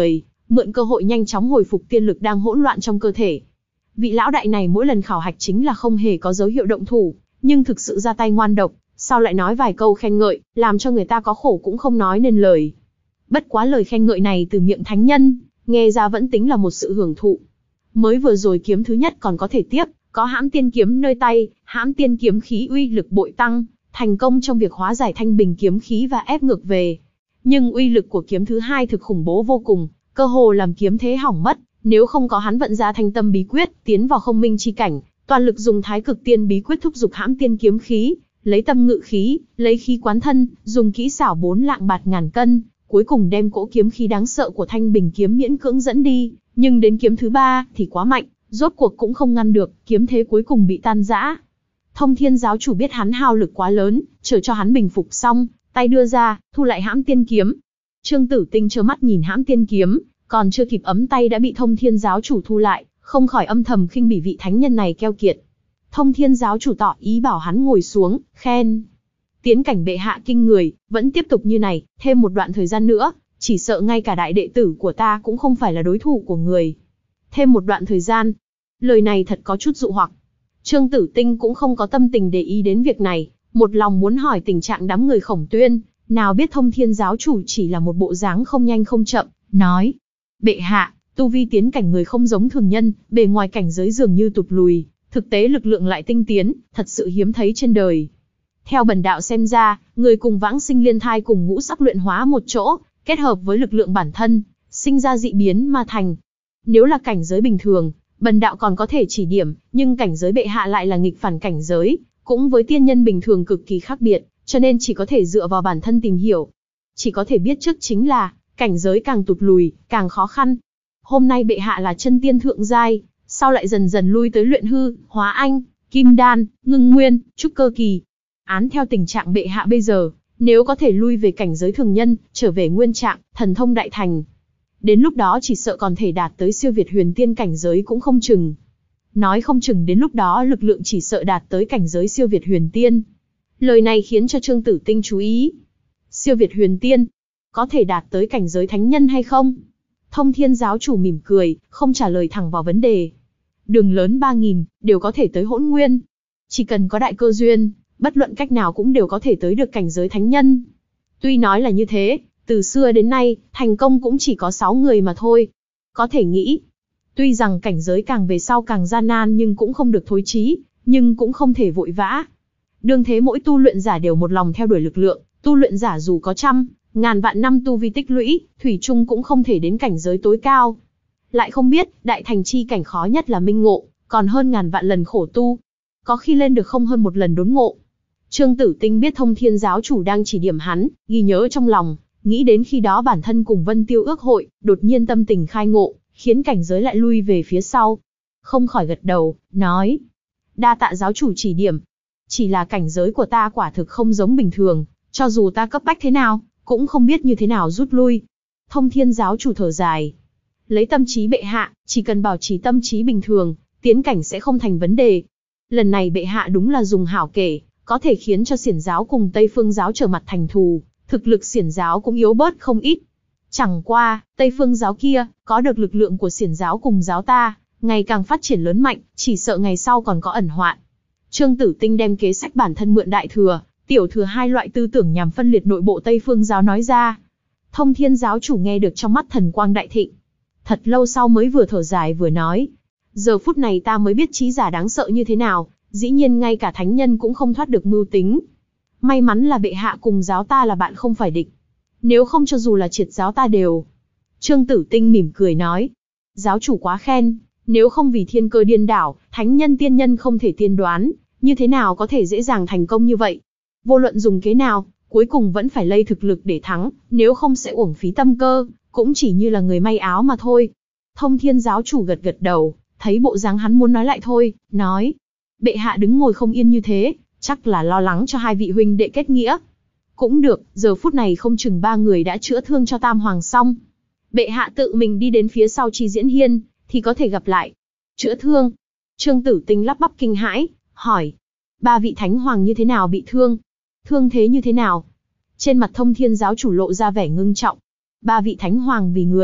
mượn cơ hội nhanh chóng hồi phục tiên lực đang hỗn loạn trong cơ thể. Vị lão đại này mỗi lần khảo hạch chính là không hề có dấu hiệu động thủ, nhưng thực sự ra tay ngoan độc, sau lại nói vài câu khen ngợi, làm cho người ta có khổ cũng không nói nên lời. Bất quá lời khen ngợi này từ miệng thánh nhân, nghe ra vẫn tính là một sự hưởng thụ. Mới vừa rồi kiếm thứ nhất còn có thể tiếp, có hãm tiên kiếm nơi tay, hãm tiên kiếm khí uy lực bội tăng, thành công trong việc hóa giải thanh bình kiếm khí và ép ngược về. Nhưng uy lực của kiếm thứ hai thực khủng bố vô cùng, cơ hồ làm kiếm thế hỏng mất, nếu không có hắn vận ra thanh tâm bí quyết, tiến vào không minh chi cảnh, toàn lực dùng thái cực tiên bí quyết thúc dục hãm tiên kiếm khí, lấy tâm ngự khí, lấy khí quán thân, dùng kỹ xảo bốn lạng bạt ngàn cân, cuối cùng đem cỗ kiếm khí đáng sợ của thanh bình kiếm miễn cưỡng dẫn đi, nhưng đến kiếm thứ ba thì quá mạnh, rốt cuộc cũng không ngăn được, kiếm thế cuối cùng bị tan rã. Thông Thiên giáo chủ biết hắn hao lực quá lớn, chờ cho hắn bình phục xong, tay đưa ra, thu lại hãm tiên kiếm. Trương Tử Tinh trơ mắt nhìn hãm tiên kiếm, còn chưa kịp ấm tay đã bị Thông Thiên giáo chủ thu lại, không khỏi âm thầm khinh bỉ vị thánh nhân này keo kiệt. Thông Thiên giáo chủ tỏ ý bảo hắn ngồi xuống, khen. Tiến cảnh bệ hạ kinh người, vẫn tiếp tục như này, thêm một đoạn thời gian nữa, chỉ sợ ngay cả đại đệ tử của ta cũng không phải là đối thủ của người. Thêm một đoạn thời gian. Lời này thật có chút dụ hoặc. Trương Tử Tinh cũng không có tâm tình để ý đến việc này, một lòng muốn hỏi tình trạng đám người Khổng Tuyên, nào biết Thông Thiên giáo chủ chỉ là một bộ dáng không nhanh không chậm, nói. Bệ hạ, tu vi tiến cảnh người không giống thường nhân, bề ngoài cảnh giới dường như tụt lùi, thực tế lực lượng lại tinh tiến, thật sự hiếm thấy trên đời. Theo bần đạo xem ra, người cùng vãng sinh liên thai cùng ngũ sắc luyện hóa một chỗ, kết hợp với lực lượng bản thân, sinh ra dị biến mà thành. Nếu là cảnh giới bình thường, bần đạo còn có thể chỉ điểm, nhưng cảnh giới bệ hạ lại là nghịch phản cảnh giới, cũng với tiên nhân bình thường cực kỳ khác biệt, cho nên chỉ có thể dựa vào bản thân tìm hiểu. Chỉ có thể biết trước chính là, cảnh giới càng tụt lùi, càng khó khăn. Hôm nay bệ hạ là chân tiên thượng giai, sau lại dần dần lui tới luyện hư, hóa anh, kim đan, ngưng nguyên, trúc cơ kỳ. Án theo tình trạng bệ hạ bây giờ, nếu có thể lui về cảnh giới thường nhân, trở về nguyên trạng, thần thông đại thành. Đến lúc đó chỉ sợ còn thể đạt tới siêu việt huyền tiên cảnh giới cũng không chừng. Nói không chừng đến lúc đó lực lượng chỉ sợ đạt tới cảnh giới siêu việt huyền tiên. Lời này khiến cho Trương Tử Tinh chú ý. Siêu việt huyền tiên, có thể đạt tới cảnh giới thánh nhân hay không? Thông Thiên giáo chủ mỉm cười, không trả lời thẳng vào vấn đề. Đường lớn ba nghìn, đều có thể tới hỗn nguyên. Chỉ cần có đại cơ duyên, bất luận cách nào cũng đều có thể tới được cảnh giới thánh nhân. Tuy nói là như thế, từ xưa đến nay, thành công cũng chỉ có sáu người mà thôi. Có thể nghĩ, tuy rằng cảnh giới càng về sau càng gian nan nhưng cũng không được thối chí, nhưng cũng không thể vội vã. Đương thế mỗi tu luyện giả đều một lòng theo đuổi lực lượng, tu luyện giả dù có trăm, ngàn vạn năm tu vi tích lũy, thủy chung cũng không thể đến cảnh giới tối cao. Lại không biết, đại thành chi cảnh khó nhất là minh ngộ, còn hơn ngàn vạn lần khổ tu. Có khi lên được không hơn một lần đốn ngộ. Trương Tử Tinh biết Thông Thiên giáo chủ đang chỉ điểm hắn, ghi nhớ trong lòng, nghĩ đến khi đó bản thân cùng Vân Tiêu ước hội, đột nhiên tâm tình khai ngộ, khiến cảnh giới lại lui về phía sau. Không khỏi gật đầu, nói. Đa tạ giáo chủ chỉ điểm. Chỉ là cảnh giới của ta quả thực không giống bình thường, cho dù ta cấp bách thế nào, cũng không biết như thế nào rút lui. Thông Thiên giáo chủ thở dài. Lấy tâm trí bệ hạ, chỉ cần bảo trì tâm trí bình thường, tiến cảnh sẽ không thành vấn đề. Lần này bệ hạ đúng là dùng hảo kể, có thể khiến cho Xiển giáo cùng Tây Phương giáo trở mặt thành thù, thực lực Xiển giáo cũng yếu bớt không ít. Chẳng qua, Tây Phương giáo kia, có được lực lượng của Xiển giáo cùng giáo ta, ngày càng phát triển lớn mạnh, chỉ sợ ngày sau còn có ẩn hoạn. Trương Tử Tinh đem kế sách bản thân mượn đại thừa, tiểu thừa hai loại tư tưởng nhằm phân liệt nội bộ Tây Phương giáo nói ra. Thông Thiên giáo chủ nghe được trong mắt thần quang đại thịnh. Thật lâu sau mới vừa thở dài vừa nói. Giờ phút này ta mới biết trí giả đáng sợ như thế nào, dĩ nhiên ngay cả thánh nhân cũng không thoát được mưu tính. May mắn là bệ hạ cùng giáo ta là bạn không phải địch. Nếu không cho dù là triệt giáo ta đều. Trương Tử Tinh mỉm cười nói. Giáo chủ quá khen, nếu không vì thiên cơ điên đảo, thánh nhân tiên nhân không thể tiên đoán, như thế nào có thể dễ dàng thành công như vậy. Vô luận dùng kế nào, cuối cùng vẫn phải lây thực lực để thắng, nếu không sẽ uổng phí tâm cơ, cũng chỉ như là người may áo mà thôi. Thông Thiên giáo chủ gật gật đầu, thấy bộ dáng hắn muốn nói lại thôi, nói. Bệ hạ đứng ngồi không yên như thế, chắc là lo lắng cho hai vị huynh đệ kết nghĩa. Cũng được, giờ phút này không chừng ba người đã chữa thương cho Tam Hoàng xong. Bệ hạ tự mình đi đến phía sau Chi Diễn Hiên, thì có thể gặp lại. Chữa thương. Trương Tử Tinh lắp bắp kinh hãi, hỏi. Ba vị thánh hoàng như thế nào bị thương? Thương thế như thế nào? Trên mặt Thông Thiên giáo chủ lộ ra vẻ ngưng trọng. Ba vị thánh hoàng vì người,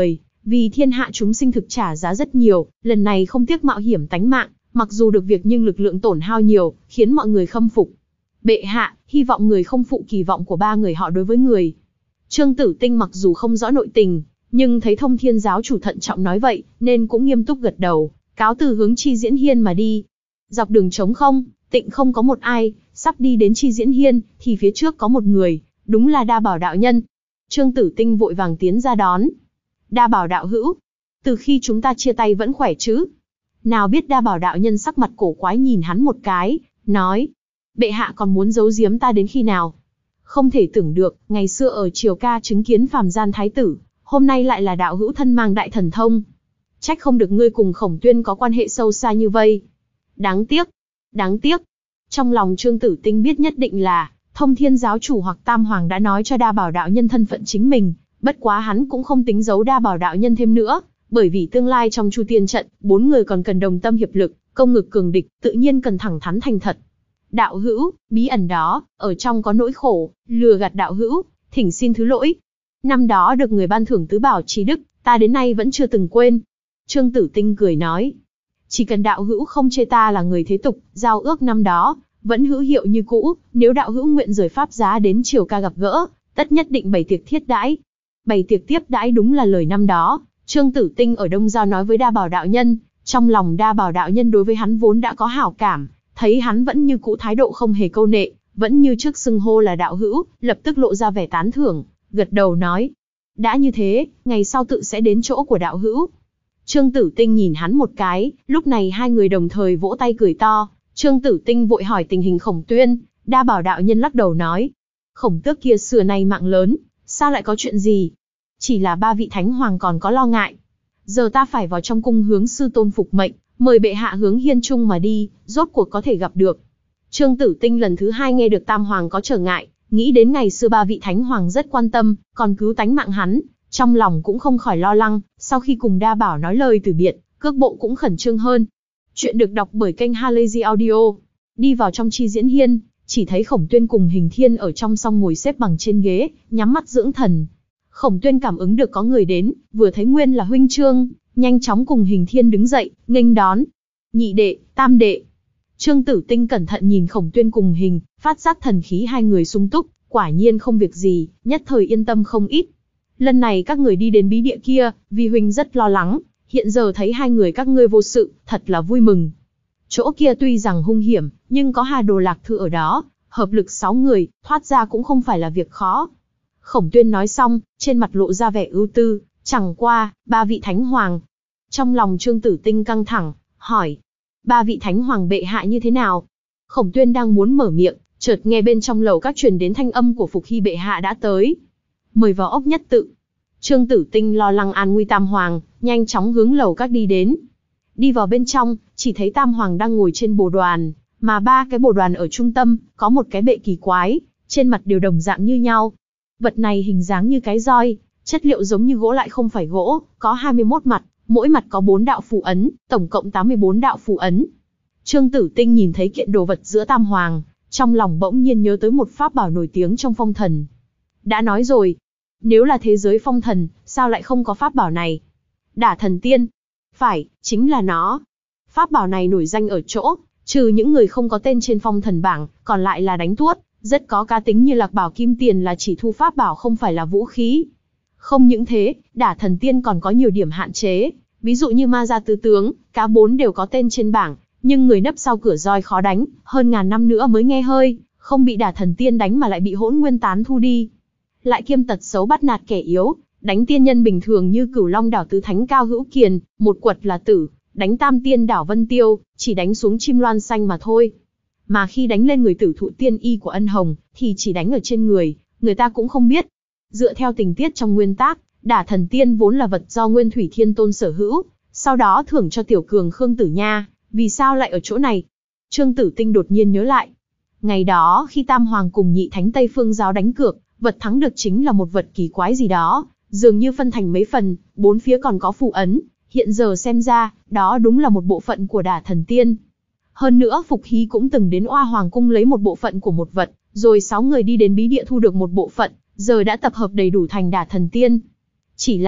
Vì thiên hạ chúng sinh thực trả giá rất nhiều, lần này không tiếc mạo hiểm tánh mạng, mặc dù được việc nhưng lực lượng tổn hao nhiều, khiến mọi người khâm phục. Bệ hạ, hy vọng người không phụ kỳ vọng của ba người họ đối với người. Trương Tử Tinh mặc dù không rõ nội tình, nhưng thấy Thông Thiên giáo chủ thận trọng nói vậy, nên cũng nghiêm túc gật đầu, cáo từ hướng Chi Diễn Hiên mà đi. Dọc đường trống không, tịnh không có một ai, sắp đi đến Chi Diễn Hiên, thì phía trước có một người, đúng là Đa Bảo đạo nhân. Trương Tử Tinh vội vàng tiến ra đón. Đa Bảo đạo hữu, từ khi chúng ta chia tay vẫn khỏe chứ? Nào biết Đa Bảo đạo nhân sắc mặt cổ quái nhìn hắn một cái, nói, bệ hạ còn muốn giấu giếm ta đến khi nào? Không thể tưởng được, ngày xưa ở Triều Ca chứng kiến phàm gian thái tử, hôm nay lại là đạo hữu thân mang đại thần thông. Trách không được ngươi cùng Khổng Tuyên có quan hệ sâu xa như vây. Đáng tiếc, đáng tiếc. Trong lòng Trương Tử Tinh biết nhất định là, Thông Thiên giáo chủ hoặc Tam Hoàng đã nói cho Đa Bảo đạo nhân thân phận chính mình, bất quá hắn cũng không tính giấu Đa Bảo đạo nhân thêm nữa, bởi vì tương lai trong Chu Tiên trận, bốn người còn cần đồng tâm hiệp lực, công ngực cường địch, tự nhiên cần thẳng thắn thành thật. Đạo hữu, bí ẩn đó, ở trong có nỗi khổ, lừa gạt đạo hữu, thỉnh xin thứ lỗi. Năm đó được người ban thưởng tứ bảo trí đức, ta đến nay vẫn chưa từng quên. Trương Tử Tinh cười nói, chỉ cần đạo hữu không chê ta là người thế tục, giao ước năm đó, vẫn hữu hiệu như cũ, nếu đạo hữu nguyện rời pháp giá đến Triều Ca gặp gỡ, tất nhất định bày tiệc thiết đãi. Bày tiệc tiếp đãi đúng là lời năm đó, Trương Tử Tinh ở Đông Giao nói với Đa Bảo đạo nhân, trong lòng Đa Bảo đạo nhân đối với hắn vốn đã có hảo cảm, thấy hắn vẫn như cũ thái độ không hề câu nệ, vẫn như trước xưng hô là đạo hữu, lập tức lộ ra vẻ tán thưởng, gật đầu nói, đã như thế, ngày sau tự sẽ đến chỗ của đạo hữu. Trương Tử Tinh nhìn hắn một cái, lúc này hai người đồng thời vỗ tay cười to. Trương Tử Tinh vội hỏi tình hình Khổng Tuyên, Đa Bảo đạo nhân lắc đầu nói, Khổng tước kia xưa nay mạng lớn, sao lại có chuyện gì? Chỉ là ba vị thánh hoàng còn có lo ngại. Giờ ta phải vào trong cung hướng sư tôn phục mệnh, mời bệ hạ hướng Hiên Trung mà đi, rốt cuộc có thể gặp được. Trương Tử Tinh lần thứ hai nghe được Tam Hoàng có trở ngại, nghĩ đến ngày xưa ba vị thánh hoàng rất quan tâm, còn cứu tánh mạng hắn, trong lòng cũng không khỏi lo lắng, sau khi cùng Đa Bảo nói lời từ biệt, cước bộ cũng khẩn trương hơn. Chuyện được đọc bởi kênh Halazy Audio. Đi vào trong Chi Diễn Hiên, chỉ thấy Khổng Tuyên cùng Hình Thiên ở trong song ngồi xếp bằng trên ghế, nhắm mắt dưỡng thần. Khổng Tuyên cảm ứng được có người đến, vừa thấy nguyên là huynh Trương, nhanh chóng cùng Hình Thiên đứng dậy, nghênh đón. Nhị đệ, tam đệ. Trương Tử Tinh cẩn thận nhìn Khổng Tuyên cùng Hình, phát giác thần khí hai người sung túc, quả nhiên không việc gì, nhất thời yên tâm không ít. Lần này các người đi đến bí địa kia, vì huynh rất lo lắng, hiện giờ thấy hai người các ngươi vô sự, thật là vui mừng. Chỗ kia tuy rằng hung hiểm, nhưng có Hà Đồ Lạc Thư ở đó, hợp lực sáu người, thoát ra cũng không phải là việc khó. Khổng Tuyên nói xong, trên mặt lộ ra vẻ ưu tư, chẳng qua, ba vị thánh hoàng. Trong lòng Trương Tử Tinh căng thẳng, hỏi, ba vị thánh hoàng bệ hạ như thế nào? Khổng Tuyên đang muốn mở miệng, chợt nghe bên trong lầu các truyền đến thanh âm của Phục Hy bệ hạ đã tới. Mời vào ốc nhất tự. Trương Tử Tinh lo lắng an nguy Tam Hoàng, nhanh chóng hướng lầu các đi đến. Đi vào bên trong, chỉ thấy Tam Hoàng đang ngồi trên bồ đoàn, mà ba cái bồ đoàn ở trung tâm, có một cái bệ kỳ quái, trên mặt đều đồng dạng như nhau. Vật này hình dáng như cái roi, chất liệu giống như gỗ lại không phải gỗ, có hai mươi mốt mặt, mỗi mặt có bốn đạo phù ấn, tổng cộng tám mươi bốn đạo phù ấn. Trương Tử Tinh nhìn thấy kiện đồ vật giữa Tam Hoàng, trong lòng bỗng nhiên nhớ tới một pháp bảo nổi tiếng trong phong thần. Đã nói rồi, nếu là thế giới phong thần, sao lại không có pháp bảo này? Đả Thần Tiên. Phải, chính là nó. Pháp bảo này nổi danh ở chỗ, trừ những người không có tên trên phong thần bảng, còn lại là đánh tuốt, rất có cá tính như Lạc Bảo Kim Tiền là chỉ thu pháp bảo không phải là vũ khí. Không những thế, Đả Thần Tiên còn có nhiều điểm hạn chế, ví dụ như Ma Gia Tứ Tướng, cá bốn đều có tên trên bảng, nhưng người nấp sau cửa roi khó đánh, hơn ngàn năm nữa mới nghe hơi, không bị Đả Thần Tiên đánh mà lại bị Hỗn Nguyên Tán thu đi. Lại kiêm tật xấu bắt nạt kẻ yếu, đánh tiên nhân bình thường như Cửu Long Đảo Tứ Thánh Cao Hữu Kiền, một quật là tử, đánh Tam Tiên Đảo Vân Tiêu, chỉ đánh xuống chim loan xanh mà thôi. Mà khi đánh lên người Tử Thụ Tiên Y của Ân Hồng, thì chỉ đánh ở trên người, người ta cũng không biết. Dựa theo tình tiết trong nguyên tác, Đả Thần Tiên vốn là vật do Nguyên Thủy Thiên Tôn sở hữu, sau đó thưởng cho tiểu cường Khương Tử Nha, vì sao lại ở chỗ này? Trương Tử Tinh đột nhiên nhớ lại. Ngày đó khi Tam Hoàng cùng Nhị Thánh Tây Phương Giáo đánh cược, vật thắng được chính là một vật kỳ quái gì đó, dường như phân thành mấy phần, bốn phía còn có phù ấn, hiện giờ xem ra, đó đúng là một bộ phận của Đả Thần Tiên. Hơn nữa Phục Hy cũng từng đến Oa Hoàng Cung lấy một bộ phận của một vật, rồi sáu người đi đến bí địa thu được một bộ phận, giờ đã tập hợp đầy đủ thành Đả Thần Tiên. Chỉ là,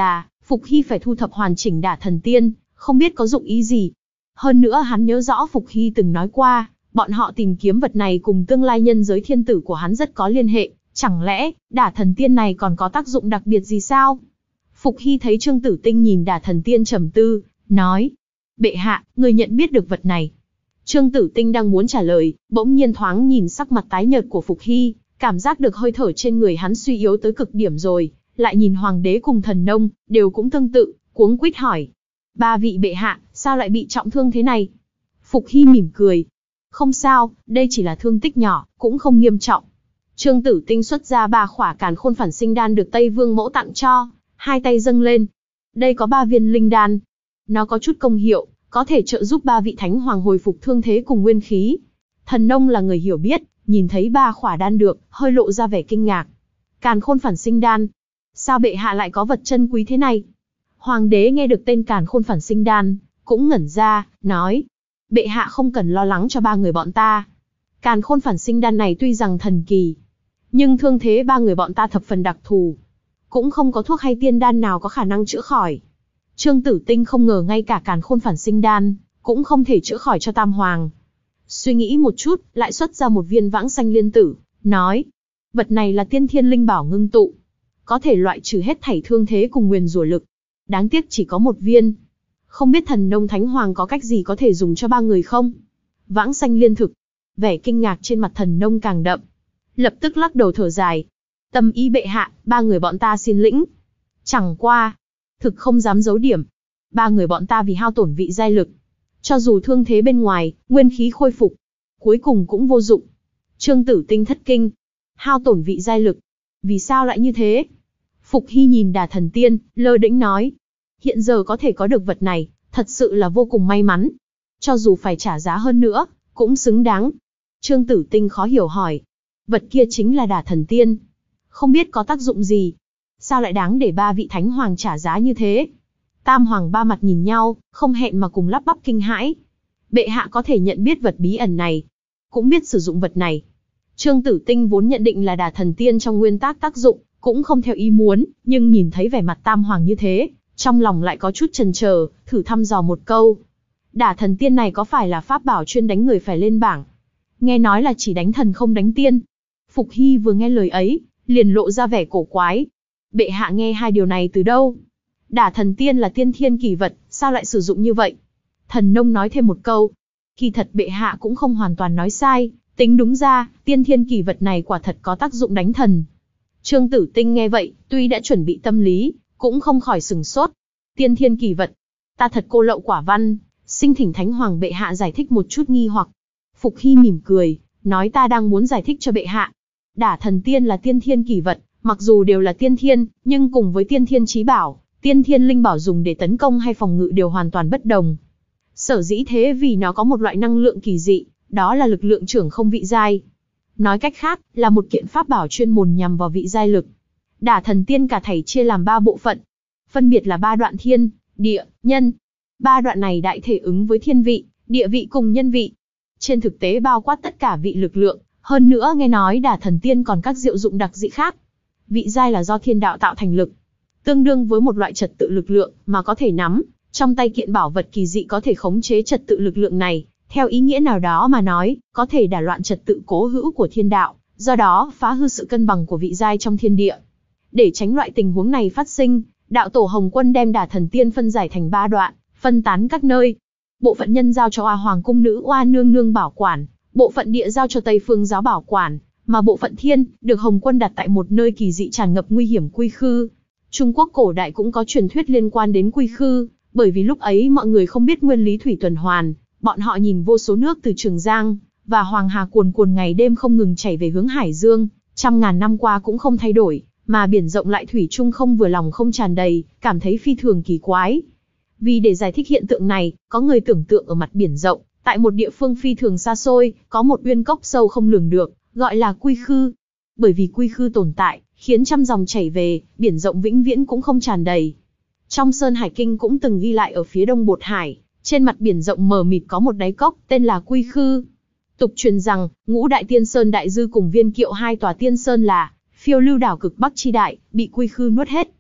Phục Hy phải thu thập hoàn chỉnh Đả Thần Tiên, không biết có dụng ý gì. Hơn nữa hắn nhớ rõ Phục Hy từng nói qua, bọn họ tìm kiếm vật này cùng tương lai nhân giới thiên tử của hắn rất có liên hệ, chẳng lẽ Đả Thần Tiên này còn có tác dụng đặc biệt gì sao? Phục Hy thấy Trương Tử Tinh nhìn Đả Thần Tiên trầm tư, nói: "Bệ hạ, người nhận biết được vật này?" Trương Tử Tinh đang muốn trả lời, bỗng nhiên thoáng nhìn sắc mặt tái nhợt của Phục Hy, cảm giác được hơi thở trên người hắn suy yếu tới cực điểm rồi, lại nhìn Hoàng đế cùng Thần Nông, đều cũng tương tự, cuống quýt hỏi: "Ba vị bệ hạ, sao lại bị trọng thương thế này?" Phục Hy mỉm cười: "Không sao, đây chỉ là thương tích nhỏ, cũng không nghiêm trọng." Trương Tử Tinh xuất ra ba khỏa Càn Khôn Phản Sinh Đan được Tây Vương mẫu tặng cho, hai tay dâng lên. "Đây có ba viên linh đan. Nó có chút công hiệu, có thể trợ giúp ba vị thánh hoàng hồi phục thương thế cùng nguyên khí." Thần Nông là người hiểu biết, nhìn thấy ba khỏa đan được, hơi lộ ra vẻ kinh ngạc. "Càn Khôn Phản Sinh Đan? Sao bệ hạ lại có vật chân quý thế này?" Hoàng đế nghe được tên Càn Khôn Phản Sinh Đan, cũng ngẩn ra, nói: "Bệ hạ không cần lo lắng cho ba người bọn ta. Càn Khôn Phản Sinh Đan này tuy rằng thần kỳ, nhưng thương thế ba người bọn ta thập phần đặc thù, cũng không có thuốc hay tiên đan nào có khả năng chữa khỏi." Trương Tử Tinh không ngờ ngay cả Càn Khôn Phản Sinh Đan cũng không thể chữa khỏi cho Tam Hoàng. Suy nghĩ một chút, lại xuất ra một viên Vãng Sanh Liên Tử, nói: "Vật này là tiên thiên linh bảo ngưng tụ, có thể loại trừ hết thảy thương thế cùng nguyền rủa lực. Đáng tiếc chỉ có một viên. Không biết Thần Nông Thánh Hoàng có cách gì có thể dùng cho ba người không?" Vãng Sanh Liên Thực. Vẻ kinh ngạc trên mặt Thần Nông càng đậm, lập tức lắc đầu thở dài: "Tâm ý bệ hạ, ba người bọn ta xin lĩnh. Chẳng qua, thực không dám giấu điểm. Ba người bọn ta vì hao tổn vị giai lực, cho dù thương thế bên ngoài, nguyên khí khôi phục, cuối cùng cũng vô dụng." Trương Tử Tinh thất kinh. Hao tổn vị giai lực? Vì sao lại như thế? Phục Hy nhìn Đả Thần Tiên, lơ đễnh nói: "Hiện giờ có thể có được vật này, thật sự là vô cùng may mắn. Cho dù phải trả giá hơn nữa, cũng xứng đáng." Trương Tử Tinh khó hiểu hỏi: "Vật kia chính là Đả Thần Tiên, không biết có tác dụng gì? Sao lại đáng để ba vị thánh hoàng trả giá như thế?" Tam Hoàng ba mặt nhìn nhau, không hẹn mà cùng lắp bắp kinh hãi. Bệ hạ có thể nhận biết vật bí ẩn này, cũng biết sử dụng vật này. Trương Tử Tinh vốn nhận định là Đả Thần Tiên trong nguyên tắc tác dụng, cũng không theo ý muốn, nhưng nhìn thấy vẻ mặt Tam Hoàng như thế, trong lòng lại có chút chần chờ, thử thăm dò một câu: "Đả Thần Tiên này có phải là pháp bảo chuyên đánh người phải lên bảng? Nghe nói là chỉ đánh thần không đánh tiên." Phục Hy vừa nghe lời ấy, liền lộ ra vẻ cổ quái: "Bệ hạ nghe hai điều này từ đâu? Đả Thần Tiên là tiên thiên kỳ vật, sao lại sử dụng như vậy?" Thần Nông nói thêm một câu: "Kỳ thật bệ hạ cũng không hoàn toàn nói sai, tính đúng ra, tiên thiên kỳ vật này quả thật có tác dụng đánh thần." Trương Tử Tinh nghe vậy, tuy đã chuẩn bị tâm lý, cũng không khỏi sửng sốt. "Tiên thiên kỳ vật? Ta thật cô lậu quả văn, xin thỉnh Thánh Hoàng bệ hạ giải thích một chút nghi hoặc." Phục Hy mỉm cười, nói: "Ta đang muốn giải thích cho bệ hạ. Đả Thần Tiên là tiên thiên kỳ vật, mặc dù đều là tiên thiên, nhưng cùng với tiên thiên chí bảo, tiên thiên linh bảo dùng để tấn công hay phòng ngự đều hoàn toàn bất đồng. Sở dĩ thế vì nó có một loại năng lượng kỳ dị, đó là lực lượng trưởng không vị giai. Nói cách khác, là một kiện pháp bảo chuyên môn nhằm vào vị giai lực. Đả Thần Tiên cả thảy chia làm ba bộ phận, phân biệt là ba đoạn thiên, địa, nhân. Ba đoạn này đại thể ứng với thiên vị, địa vị cùng nhân vị. Trên thực tế bao quát tất cả vị lực lượng, hơn nữa nghe nói Đả Thần Tiên còn các diệu dụng đặc dị khác. Vị giai là do thiên đạo tạo thành lực, tương đương với một loại trật tự lực lượng mà có thể nắm trong tay kiện bảo vật kỳ dị, có thể khống chế trật tự lực lượng này. Theo ý nghĩa nào đó mà nói, có thể đả loạn trật tự cố hữu của thiên đạo, do đó phá hư sự cân bằng của vị giai trong thiên địa. Để tránh loại tình huống này phát sinh, đạo tổ Hồng Quân đem Đả Thần Tiên phân giải thành ba đoạn, phân tán các nơi. Bộ phận nhân giao cho Oa Hoàng cung nữ Oa nương nương bảo quản, bộ phận địa giao cho Tây Phương giáo bảo quản, mà bộ phận thiên được Hồng Quân đặt tại một nơi kỳ dị tràn ngập nguy hiểm, Quy Khư. Trung Quốc cổ đại cũng có truyền thuyết liên quan đến Quy Khư, bởi vì lúc ấy mọi người không biết nguyên lý thủy tuần hoàn, bọn họ nhìn vô số nước từ Trường Giang và Hoàng Hà cuồn cuộn ngày đêm không ngừng chảy về hướng Hải Dương, trăm ngàn năm qua cũng không thay đổi, mà biển rộng lại thủy chung không vừa lòng không tràn đầy, cảm thấy phi thường kỳ quái. Vì để giải thích hiện tượng này, có người tưởng tượng ở mặt biển rộng, tại một địa phương phi thường xa xôi, có một uyên cốc sâu không lường được, gọi là Quy Khư. Bởi vì Quy Khư tồn tại, khiến trăm dòng chảy về, biển rộng vĩnh viễn cũng không tràn đầy. Trong Sơn Hải Kinh cũng từng ghi lại ở phía đông Bột Hải, trên mặt biển rộng mờ mịt có một đáy cốc, tên là Quy Khư. Tục truyền rằng, ngũ đại tiên sơn đại dư cùng Viên Kiệu hai tòa tiên sơn là Phiêu Lưu đảo cực Bắc chi đại, bị Quy Khư nuốt hết.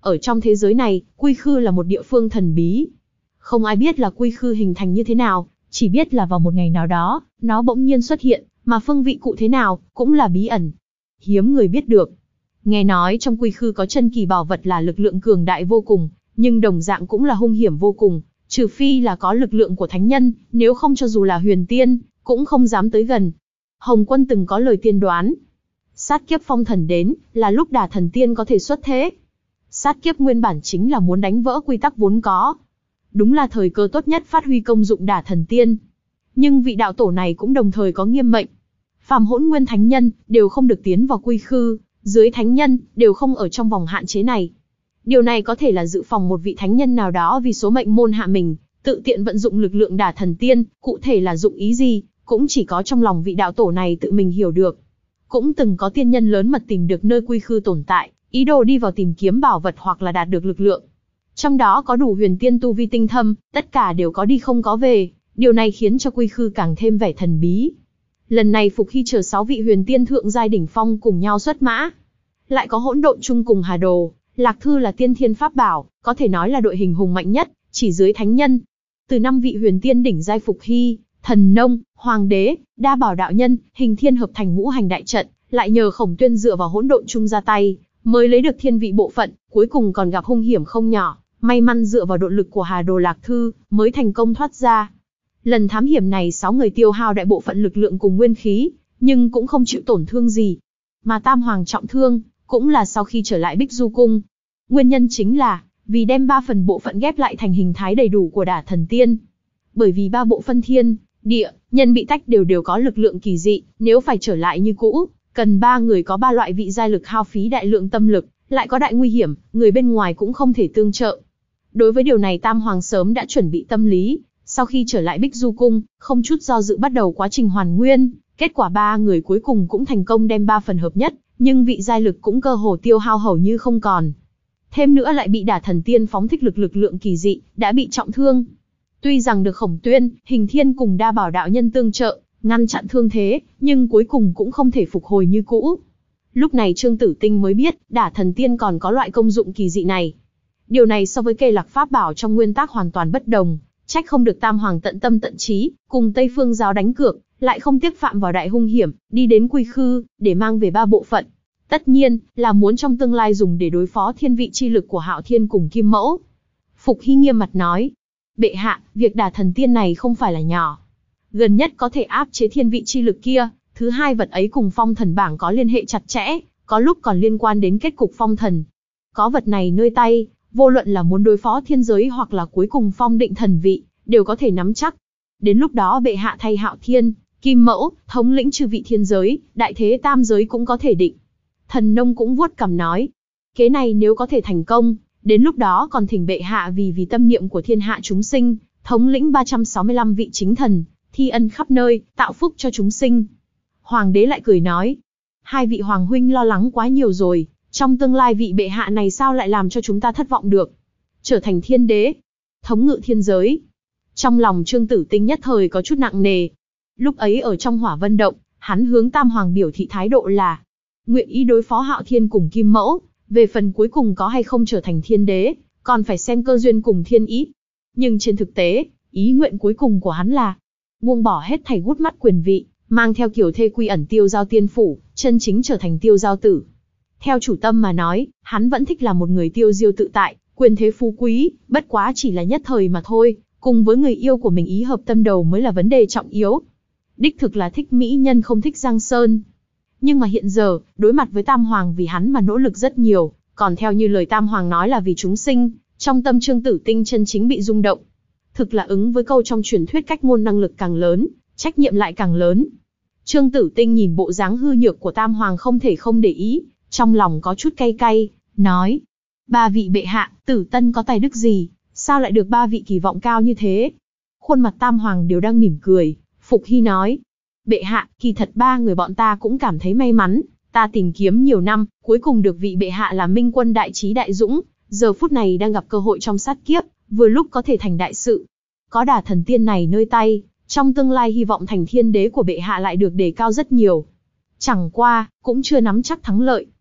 Ở trong thế giới này, Quy Khư là một địa phương thần bí. Không ai biết là Quy Khư hình thành như thế nào, chỉ biết là vào một ngày nào đó, nó bỗng nhiên xuất hiện, mà phương vị cụ thế nào, cũng là bí ẩn. Hiếm người biết được. Nghe nói trong Quy Khư có chân kỳ bảo vật là lực lượng cường đại vô cùng, nhưng đồng dạng cũng là hung hiểm vô cùng, trừ phi là có lực lượng của thánh nhân, nếu không cho dù là huyền tiên, cũng không dám tới gần. Hồng Quân từng có lời tiên đoán. Sát kiếp phong thần đến, là lúc Đả Thần Tiên có thể xuất thế. Sát kiếp nguyên bản chính là muốn đánh vỡ quy tắc vốn có. Đúng là thời cơ tốt nhất phát huy công dụng Đả Thần Tiên. Nhưng vị đạo tổ này cũng đồng thời có nghiêm mệnh. Phàm hỗn nguyên thánh nhân, đều không được tiến vào Quy Khư, dưới thánh nhân, đều không ở trong vòng hạn chế này. Điều này có thể là dự phòng một vị thánh nhân nào đó vì số mệnh môn hạ mình, tự tiện vận dụng lực lượng Đả Thần Tiên, cụ thể là dụng ý gì, cũng chỉ có trong lòng vị đạo tổ này tự mình hiểu được. Cũng từng có tiên nhân lớn mật tìm được nơi Quy Khư tồn tại, ý đồ đi vào tìm kiếm bảo vật hoặc là đạt được lực lượng. Trong đó có đủ huyền tiên tu vi tinh thâm, tất cả đều có đi không có về, điều này khiến cho Quy Khư càng thêm vẻ thần bí. Lần này Phục Hy chờ sáu vị huyền tiên thượng giai đỉnh phong cùng nhau xuất mã. Lại có Hỗn Độn Chung cùng Hà Đồ, Lạc Thư là tiên thiên pháp bảo, có thể nói là đội hình hùng mạnh nhất, chỉ dưới thánh nhân. Từ năm vị huyền tiên đỉnh giai Phục Hy, Thần Nông, Hoàng Đế, Đa Bảo đạo nhân, Hình Thiên hợp thành ngũ hành đại trận, lại nhờ Khổng Tuyên dựa vào Hỗn Độn Chung ra tay, mới lấy được thiên vị bộ phận, cuối cùng còn gặp hung hiểm không nhỏ, may mắn dựa vào độ lực của Hà Đồ Lạc Thư, mới thành công thoát ra. Lần thám hiểm này sáu người tiêu hao đại bộ phận lực lượng cùng nguyên khí, nhưng cũng không chịu tổn thương gì. Mà Tam Hoàng trọng thương, cũng là sau khi trở lại Bích Du Cung. Nguyên nhân chính là, vì đem ba phần bộ phận ghép lại thành hình thái đầy đủ của Đả Thần Tiên. Bởi vì ba bộ phân thiên, địa, nhân bị tách đều đều có lực lượng kỳ dị, nếu phải trở lại như cũ, cần ba người có ba loại vị giai lực hao phí đại lượng tâm lực, lại có đại nguy hiểm, người bên ngoài cũng không thể tương trợ. Đối với điều này Tam Hoàng sớm đã chuẩn bị tâm lý, sau khi trở lại Bích Du Cung, không chút do dự bắt đầu quá trình hoàn nguyên, kết quả ba người cuối cùng cũng thành công đem ba phần hợp nhất, nhưng vị giai lực cũng cơ hồ tiêu hao hầu như không còn. Thêm nữa lại bị Đả Thần Tiên phóng thích lực lực lượng kỳ dị, đã bị trọng thương. Tuy rằng được Khổng Tuyên, Hình Thiên cùng Đa Bảo đạo nhân tương trợ, ngăn chặn thương thế, nhưng cuối cùng cũng không thể phục hồi như cũ. Lúc này Trương Tử Tinh mới biết, Đả Thần Tiên còn có loại công dụng kỳ dị này. Điều này so với cây lạc pháp bảo trong nguyên tắc hoàn toàn bất đồng, trách không được Tam Hoàng tận tâm tận trí, cùng Tây Phương giáo đánh cược, lại không tiếc phạm vào đại hung hiểm, đi đến Quy Khư, để mang về ba bộ phận. Tất nhiên, là muốn trong tương lai dùng để đối phó thiên vị chi lực của Hạo Thiên cùng Kim Mẫu. Phục Hy nghiêm mặt nói, bệ hạ, việc Đả Thần Tiên này không phải là nhỏ. Gần nhất có thể áp chế thiên vị chi lực kia, thứ hai vật ấy cùng phong thần bảng có liên hệ chặt chẽ, có lúc còn liên quan đến kết cục phong thần. Có vật này nơi tay, vô luận là muốn đối phó thiên giới hoặc là cuối cùng phong định thần vị, đều có thể nắm chắc. Đến lúc đó bệ hạ thay Hạo Thiên, Kim Mẫu, thống lĩnh chư vị thiên giới, đại thế tam giới cũng có thể định. Thần Nông cũng vuốt cằm nói, kế này nếu có thể thành công, đến lúc đó còn thỉnh bệ hạ vì vì tâm niệm của thiên hạ chúng sinh, thống lĩnh ba trăm sáu mươi lăm vị chính thần, thi ân khắp nơi, tạo phúc cho chúng sinh. Hoàng đế lại cười nói, hai vị hoàng huynh lo lắng quá nhiều rồi, trong tương lai vị bệ hạ này sao lại làm cho chúng ta thất vọng được. Trở thành thiên đế, thống ngự thiên giới. Trong lòng Trương Tử Tinh nhất thời có chút nặng nề. Lúc ấy ở trong Hỏa Vân Động, hắn hướng Tam Hoàng biểu thị thái độ là nguyện ý đối phó Hạo Thiên cùng Kim Mẫu, về phần cuối cùng có hay không trở thành thiên đế, còn phải xem cơ duyên cùng thiên ý. Nhưng trên thực tế, ý nguyện cuối cùng của hắn là buông bỏ hết thảy gút mắt quyền vị, mang theo kiểu thê quy ẩn tiêu giao tiên phủ, chân chính trở thành tiêu giao tử. Theo chủ tâm mà nói, hắn vẫn thích là một người tiêu diêu tự tại, quyền thế phú quý, bất quá chỉ là nhất thời mà thôi, cùng với người yêu của mình ý hợp tâm đầu mới là vấn đề trọng yếu. Đích thực là thích mỹ nhân không thích giang sơn. Nhưng mà hiện giờ, đối mặt với Tam Hoàng vì hắn mà nỗ lực rất nhiều, còn theo như lời Tam Hoàng nói là vì chúng sinh, trong tâm Trương Tử Tinh chân chính bị rung động. Thực là ứng với câu trong truyền thuyết cách ngôn năng lực càng lớn, trách nhiệm lại càng lớn. Trương Tử Tinh nhìn bộ dáng hư nhược của Tam Hoàng không thể không để ý, trong lòng có chút cay cay, nói, ba vị bệ hạ, Tử Tân có tài đức gì, sao lại được ba vị kỳ vọng cao như thế? Khuôn mặt Tam Hoàng đều đang mỉm cười, Phục Hy nói, bệ hạ, kỳ thật ba người bọn ta cũng cảm thấy may mắn, ta tìm kiếm nhiều năm, cuối cùng được vị bệ hạ là minh quân đại trí đại dũng, giờ phút này đang gặp cơ hội trong sát kiếp, vừa lúc có thể thành đại sự. Có Đả Thần Tiên này nơi tay, trong tương lai hy vọng thành thiên đế của bệ hạ lại được đề cao rất nhiều. Chẳng qua, cũng chưa nắm chắc thắng lợi.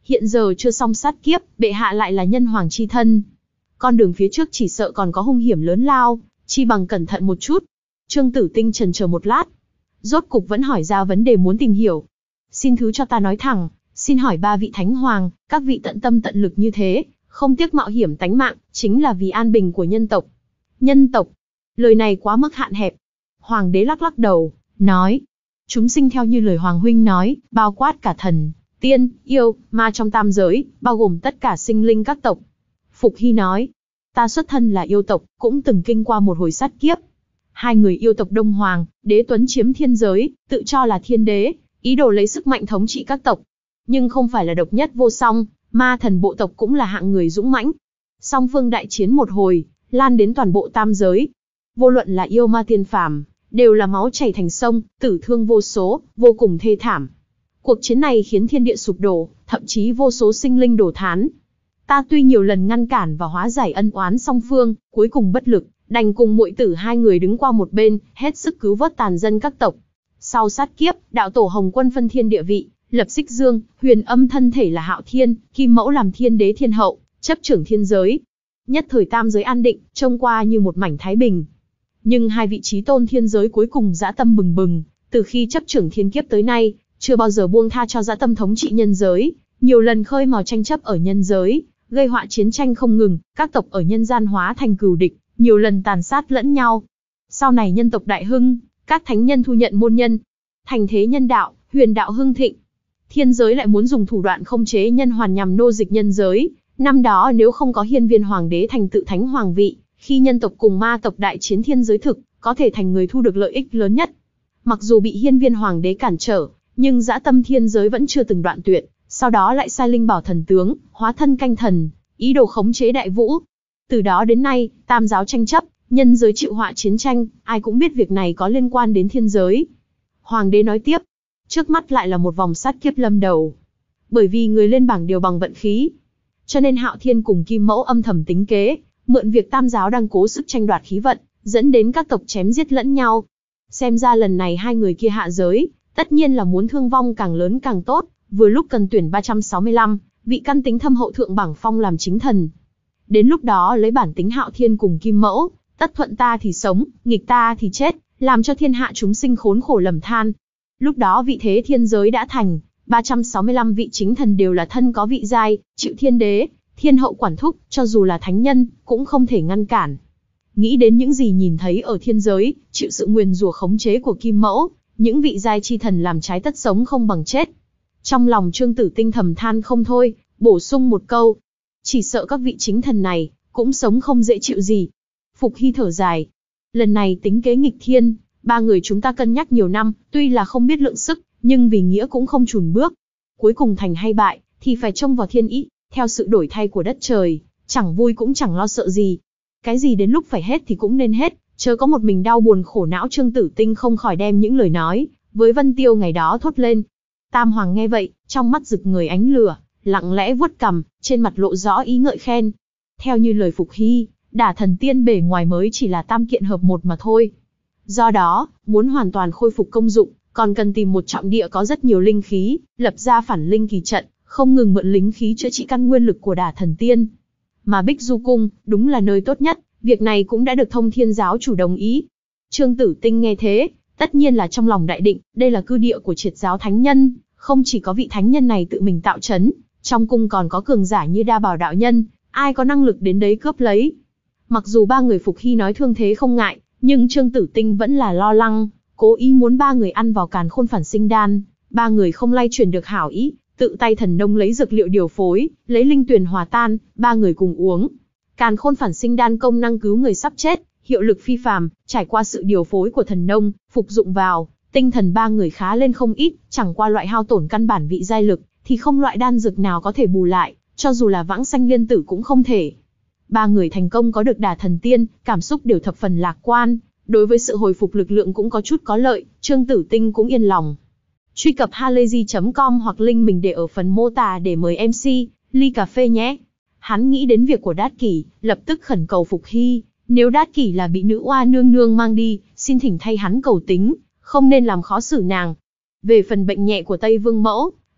hiện giờ chưa xong sát kiếp, bệ hạ lại là nhân hoàng chi thân. Con đường phía trước chỉ sợ còn có hung hiểm lớn lao, chi bằng cẩn thận một chút. Trương Tử Tinh chần chờ một lát, rốt cục vẫn hỏi ra vấn đề muốn tìm hiểu. Xin thứ cho ta nói thẳng, xin hỏi ba vị thánh hoàng, các vị tận tâm tận lực như thế, không tiếc mạo hiểm tánh mạng, chính là vì an bình của nhân tộc. Nhân tộc, lời này quá mức hạn hẹp. Hoàng đế lắc lắc đầu, nói, chúng sinh theo như lời Hoàng huynh nói, bao quát cả thần, tiên, yêu, ma trong tam giới, bao gồm tất cả sinh linh các tộc. Phục Hy nói, ta xuất thân là yêu tộc, cũng từng kinh qua một hồi sát kiếp. Hai người yêu tộc Đông Hoàng, Đế Tuấn chiếm thiên giới, tự cho là thiên đế, ý đồ lấy sức mạnh thống trị các tộc. Nhưng không phải là độc nhất vô song, ma thần bộ tộc cũng là hạng người dũng mãnh. Song phương đại chiến một hồi, lan đến toàn bộ tam giới. Vô luận là yêu ma tiên phàm, đều là máu chảy thành sông, tử thương vô số, vô cùng thê thảm. Cuộc chiến này khiến thiên địa sụp đổ, thậm chí vô số sinh linh đổ thán. Ta tuy nhiều lần ngăn cản và hóa giải ân oán song phương, cuối cùng bất lực, đành cùng muội tử hai người đứng qua một bên, hết sức cứu vớt tàn dân các tộc. Sau sát kiếp, đạo tổ Hồng Quân phân thiên địa vị, lập Xích Dương, Huyền Âm thân thể là Hạo Thiên, Kim Mẫu làm thiên đế thiên hậu, chấp trưởng thiên giới. Nhất thời tam giới an định, trông qua như một mảnh thái bình. Nhưng hai vị chí tôn thiên giới cuối cùng dã tâm bừng bừng, từ khi chấp trưởng thiên kiếp tới nay, chưa bao giờ buông tha cho dã tâm thống trị nhân giới, nhiều lần khơi mào tranh chấp ở nhân giới, gây họa chiến tranh không ngừng, các tộc ở nhân gian hóa thành cừu địch, nhiều lần tàn sát lẫn nhau. Sau này nhân tộc đại hưng, các thánh nhân thu nhận môn nhân, thành thế nhân đạo, huyền đạo hưng thịnh. Thiên giới lại muốn dùng thủ đoạn không chế nhân hoàn nhằm nô dịch nhân giới. Năm đó nếu không có hiên viên hoàng đế thành tự thánh hoàng vị, khi nhân tộc cùng ma tộc đại chiến thiên giới thực, có thể thành người thu được lợi ích lớn nhất. Mặc dù bị hiên viên hoàng đế cản trở, nhưng dã tâm thiên giới vẫn chưa từng đoạn tuyệt, sau đó lại sai linh bảo thần tướng, hóa thân canh thần, ý đồ khống chế đại vũ. Từ đó đến nay, tam giáo tranh chấp, nhân giới chịu họa chiến tranh, ai cũng biết việc này có liên quan đến thiên giới. Hoàng đế nói tiếp, trước mắt lại là một vòng sát kiếp lâm đầu. Bởi vì người lên bảng đều bằng vận khí, cho nên Hạo Thiên cùng Kim Mẫu âm thầm tính kế, mượn việc tam giáo đang cố sức tranh đoạt khí vận, dẫn đến các tộc chém giết lẫn nhau. Xem ra lần này hai người kia hạ giới, tất nhiên là muốn thương vong càng lớn càng tốt, vừa lúc cần tuyển ba trăm sáu mươi lăm, vị căn tính thâm hậu thượng bảng phong làm chính thần. Đến lúc đó lấy bản tính Hạo Thiên cùng Kim Mẫu, tất thuận ta thì sống, nghịch ta thì chết, làm cho thiên hạ chúng sinh khốn khổ lầm than. Lúc đó vị thế thiên giới đã thành, ba trăm sáu mươi lăm vị chính thần đều là thân có vị giai, chịu thiên đế, thiên hậu quản thúc, cho dù là thánh nhân, cũng không thể ngăn cản. Nghĩ đến những gì nhìn thấy ở thiên giới, chịu sự nguyền rủa khống chế của Kim Mẫu, những vị giai chi thần làm trái tất sống không bằng chết. Trong lòng Trương Tử Tinh thầm than không thôi, bổ sung một câu. Chỉ sợ các vị chính thần này, cũng sống không dễ chịu gì. Phục Hy thở dài. Lần này tính kế nghịch thiên, ba người chúng ta cân nhắc nhiều năm, tuy là không biết lượng sức, nhưng vì nghĩa cũng không chùn bước. Cuối cùng thành hay bại, thì phải trông vào thiên ý, theo sự đổi thay của đất trời, chẳng vui cũng chẳng lo sợ gì. Cái gì đến lúc phải hết thì cũng nên hết, chớ có một mình đau buồn khổ não. Trương Tử Tinh không khỏi đem những lời nói với Vân Tiêu ngày đó thốt lên. Tam Hoàng nghe vậy, trong mắt rực người ánh lửa, lặng lẽ vuốt cằm, trên mặt lộ rõ ý ngợi khen. Theo như lời Phục Hy, Đả Thần Tiên bề ngoài mới chỉ là tam kiện hợp một mà thôi. Do đó, muốn hoàn toàn khôi phục công dụng, còn cần tìm một trọng địa có rất nhiều linh khí, lập ra phản linh kỳ trận, không ngừng mượn linh khí chữa trị căn nguyên lực của Đả Thần Tiên. Mà Bích Du Cung, đúng là nơi tốt nhất, việc này cũng đã được Thông Thiên giáo chủ đồng ý. Trương Tử Tinh nghe thế, tất nhiên là trong lòng đại định, đây là cư địa của Triệt giáo thánh nhân, không chỉ có vị thánh nhân này tự mình tạo trấn, trong cung còn có cường giả như Đa Bảo đạo nhân, ai có năng lực đến đấy cướp lấy. Mặc dù ba người Phục Hy nói thương thế không ngại, nhưng Trương Tử Tinh vẫn là lo lắng, cố ý muốn ba người ăn vào càn khôn phản sinh đan. Ba người không lay chuyển được hảo ý, tự tay thần nông lấy dược liệu điều phối, lấy linh tuyền hòa tan, ba người cùng uống. Càn khôn phản sinh đan công năng cứu người sắp chết, hiệu lực phi phàm, trải qua sự điều phối của thần nông, phục dụng vào, tinh thần ba người khá lên không ít, chẳng qua loại hao tổn căn bản vị giai lực, thì không loại đan dược nào có thể bù lại, cho dù là vãng sanh liên tử cũng không thể. Ba người thành công có được Đả Thần Tiên, cảm xúc đều thập phần lạc quan, đối với sự hồi phục lực lượng cũng có chút có lợi, Trương Tử Tinh cũng yên lòng. Truy cập halayzi chấm com hoặc link mình để ở phần mô tả để mời em xê, ly cà phê nhé. Hắn nghĩ đến việc của Đát Kỷ, lập tức khẩn cầu Phục Hy, nếu Đát Kỷ là bị nữ oa nương nương mang đi, xin thỉnh thay hắn cầu tính, không nên làm khó xử nàng. Về phần bệnh nhẹ của Tây Vương Mẫu,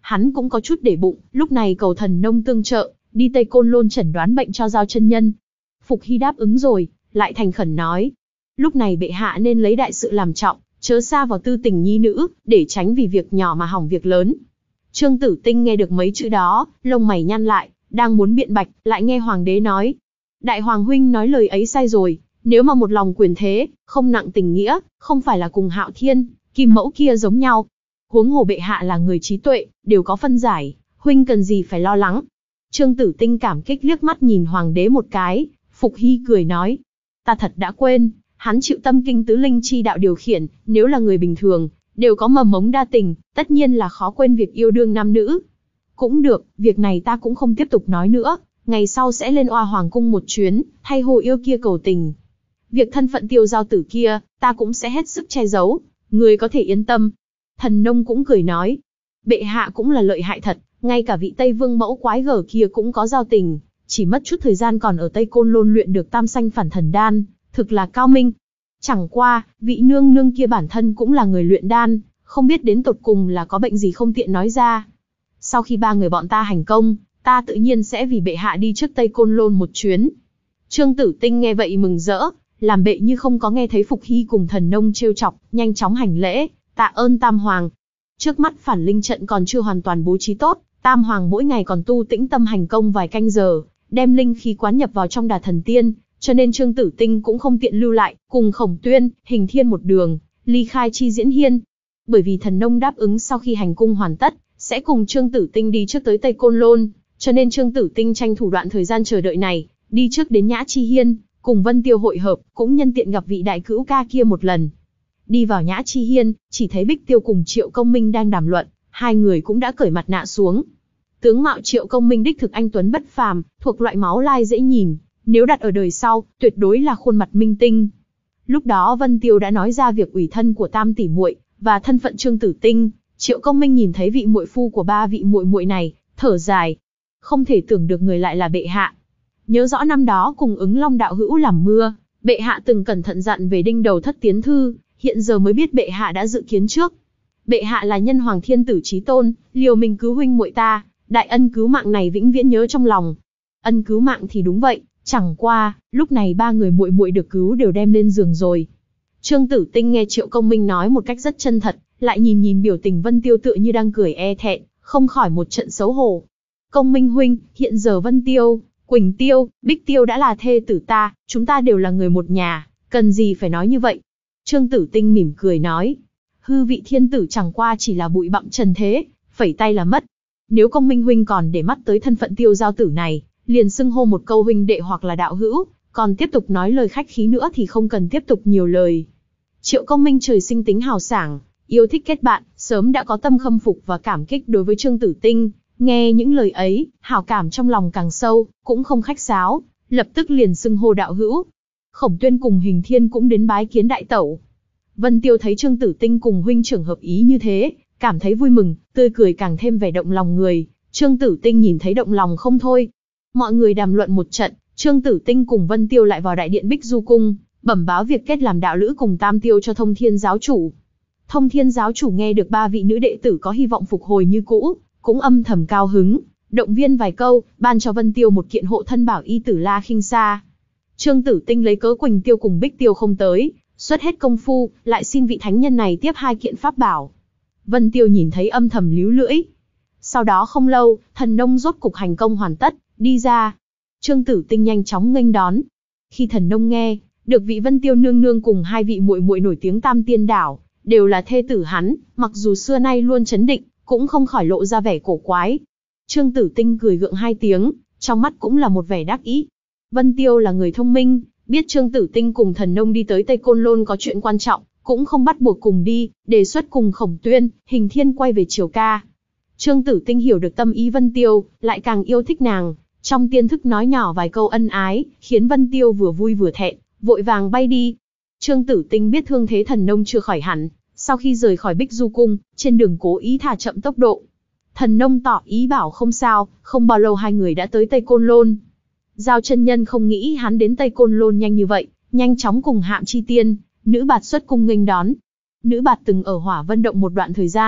hắn cũng có chút để bụng, lúc này cầu Thần Nông tương trợ, đi Tây Côn Lôn chẩn đoán bệnh cho Giao chân nhân. Phục Hy đáp ứng rồi, lại thành khẩn nói. Lúc này bệ hạ nên lấy đại sự làm trọng, chớ xa vào tư tình nhi nữ, để tránh vì việc nhỏ mà hỏng việc lớn. Trương Tử Tinh nghe được mấy chữ đó, lông mày nhăn lại, đang muốn biện bạch, lại nghe hoàng đế nói. Đại hoàng huynh nói lời ấy sai rồi, nếu mà một lòng quyền thế, không nặng tình nghĩa, không phải là cùng Hạo Thiên, Kim Mẫu kia giống nhau. Huống hồ bệ hạ là người trí tuệ, đều có phân giải, huynh cần gì phải lo lắng. Trương Tử Tinh cảm kích liếc mắt nhìn hoàng đế một cái, Phục Hy cười nói. Ta thật đã quên, hắn chịu tâm kinh tứ linh chi đạo điều khiển, nếu là người bình thường, đều có mầm mống đa tình, tất nhiên là khó quên việc yêu đương nam nữ. Cũng được, việc này ta cũng không tiếp tục nói nữa, ngày sau sẽ lên Oa Hoàng cung một chuyến, thay hồ yêu kia cầu tình. Việc thân phận Tiêu Giao tử kia, ta cũng sẽ hết sức che giấu, người có thể yên tâm. Thần Nông cũng cười nói, bệ hạ cũng là lợi hại thật, ngay cả vị Tây Vương mẫu quái gở kia cũng có giao tình, chỉ mất chút thời gian còn ở Tây Côn Lôn luyện được tam sanh phản thần đan, thực là cao minh. Chẳng qua, vị nương nương kia bản thân cũng là người luyện đan, không biết đến tột cùng là có bệnh gì không tiện nói ra. Sau khi ba người bọn ta hành công, ta tự nhiên sẽ vì bệ hạ đi trước Tây Côn Lôn một chuyến. Trương Tử Tinh nghe vậy mừng rỡ, làm bệ như không có nghe thấy Phục Hy cùng Thần Nông trêu chọc, nhanh chóng hành lễ, tạ ơn Tam Hoàng. Trước mắt phản linh trận còn chưa hoàn toàn bố trí tốt, Tam Hoàng mỗi ngày còn tu tĩnh tâm hành công vài canh giờ, đem linh khí quán nhập vào trong Đà Thần Tiên, cho nên Trương Tử Tinh cũng không tiện lưu lại, cùng Khổng Tuyên, Hình Thiên một đường, ly khai Chi Diễn Hiên. Bởi vì Thần Nông đáp ứng sau khi hành cung hoàn tất, sẽ cùng Trương Tử Tinh đi trước tới Tây Côn Lôn, cho nên Trương Tử Tinh tranh thủ đoạn thời gian chờ đợi này, đi trước đến Nhã Chi Hiên, cùng Vân Tiêu hội hợp, cũng nhân tiện gặp vị đại cữu ca kia một lần. Đi vào Nhã Chi Hiên, chỉ thấy Bích Tiêu cùng Triệu Công Minh đang đàm luận, hai người cũng đã cởi mặt nạ xuống. Tướng mạo Triệu Công Minh đích thực anh tuấn bất phàm, thuộc loại máu lai dễ nhìn, nếu đặt ở đời sau, tuyệt đối là khuôn mặt minh tinh. Lúc đó Vân Tiêu đã nói ra việc ủy thân của Tam tỷ muội và thân phận Trương Tử Tinh. Triệu Công Minh nhìn thấy vị muội phu của ba vị muội muội này, thở dài, không thể tưởng được người lại là bệ hạ. Nhớ rõ năm đó cùng Ứng Long đạo hữu làm mưa, bệ hạ từng cẩn thận dặn về đinh đầu thất tiến thư, hiện giờ mới biết bệ hạ đã dự kiến trước. Bệ hạ là nhân hoàng thiên tử chí tôn, liều mình cứu huynh muội ta, đại ân cứu mạng này vĩnh viễn nhớ trong lòng. Ân cứu mạng thì đúng vậy, chẳng qua, lúc này ba người muội muội được cứu đều đem lên giường rồi. Trương Tử Tinh nghe Triệu Công Minh nói một cách rất chân thật, lại nhìn nhìn biểu tình Vân Tiêu tựa như đang cười e thẹn, không khỏi một trận xấu hổ. Công Minh huynh, hiện giờ Vân Tiêu, Quỳnh Tiêu, Bích Tiêu đã là thê tử ta, chúng ta đều là người một nhà, cần gì phải nói như vậy? Trương Tử Tinh mỉm cười nói, hư vị thiên tử chẳng qua chỉ là bụi bặm trần thế, phẩy tay là mất. Nếu Công Minh huynh còn để mắt tới thân phận Tiêu Giao tử này, liền xưng hô một câu huynh đệ hoặc là đạo hữu, còn tiếp tục nói lời khách khí nữa thì không cần tiếp tục nhiều lời. Triệu Công Minh trời sinh tính hào sảng, yêu thích kết bạn, sớm đã có tâm khâm phục và cảm kích đối với Trương Tử Tinh. Nghe những lời ấy, hảo cảm trong lòng càng sâu, cũng không khách sáo, lập tức liền xưng hô đạo hữu. Khổng Tuyên cùng Hình Thiên cũng đến bái kiến đại tẩu. Vân Tiêu thấy Trương Tử Tinh cùng huynh trưởng hợp ý như thế, cảm thấy vui mừng, tươi cười càng thêm vẻ động lòng người. Trương Tử Tinh nhìn thấy động lòng không thôi. Mọi người đàm luận một trận, Trương Tử Tinh cùng Vân Tiêu lại vào đại điện Bích Du Cung, bẩm báo việc kết làm đạo lữ cùng Tam Tiêu cho Thông Thiên giáo chủ. Thông Thiên giáo chủ nghe được ba vị nữ đệ tử có hy vọng phục hồi như cũ, cũng âm thầm cao hứng, động viên vài câu, ban cho Vân Tiêu một kiện hộ thân bảo y Tử La Khinh Sa. Trương Tử Tinh lấy cớ Quỳnh Tiêu cùng Bích Tiêu không tới, xuất hết công phu, lại xin vị thánh nhân này tiếp hai kiện pháp bảo. Vân Tiêu nhìn thấy âm thầm líu lưỡi. Sau đó không lâu, Thần Nông rốt cục hành công hoàn tất, đi ra. Trương Tử Tinh nhanh chóng nghênh đón. Khi Thần Nông nghe được vị Vân Tiêu nương nương cùng hai vị muội muội nổi tiếng Tam Tiên Đảo đều là thê tử hắn, mặc dù xưa nay luôn trấn định, cũng không khỏi lộ ra vẻ cổ quái. Trương Tử Tinh cười gượng hai tiếng, trong mắt cũng là một vẻ đắc ý. Vân Tiêu là người thông minh, biết Trương Tử Tinh cùng Thần Nông đi tới Tây Côn Lôn có chuyện quan trọng, cũng không bắt buộc cùng đi, đề xuất cùng Khổng Tuyên, Hình Thiên quay về triều ca. Trương Tử Tinh hiểu được tâm ý Vân Tiêu, lại càng yêu thích nàng, trong tiên thức nói nhỏ vài câu ân ái, khiến Vân Tiêu vừa vui vừa thẹn, vội vàng bay đi. Trương Tử Tinh biết thương thế Thần Nông chưa khỏi hẳn, sau khi rời khỏi Bích Du Cung, trên đường cố ý thả chậm tốc độ. Thần Nông tỏ ý bảo không sao, không bao lâu hai người đã tới Tây Côn Lôn. Giao chân nhân không nghĩ hắn đến Tây Côn Lôn nhanh như vậy, nhanh chóng cùng Hạm Chi Tiên, Nữ Bạt xuất cung nghênh đón. Nữ Bạt từng ở Hỏa Vân Động một đoạn thời gian,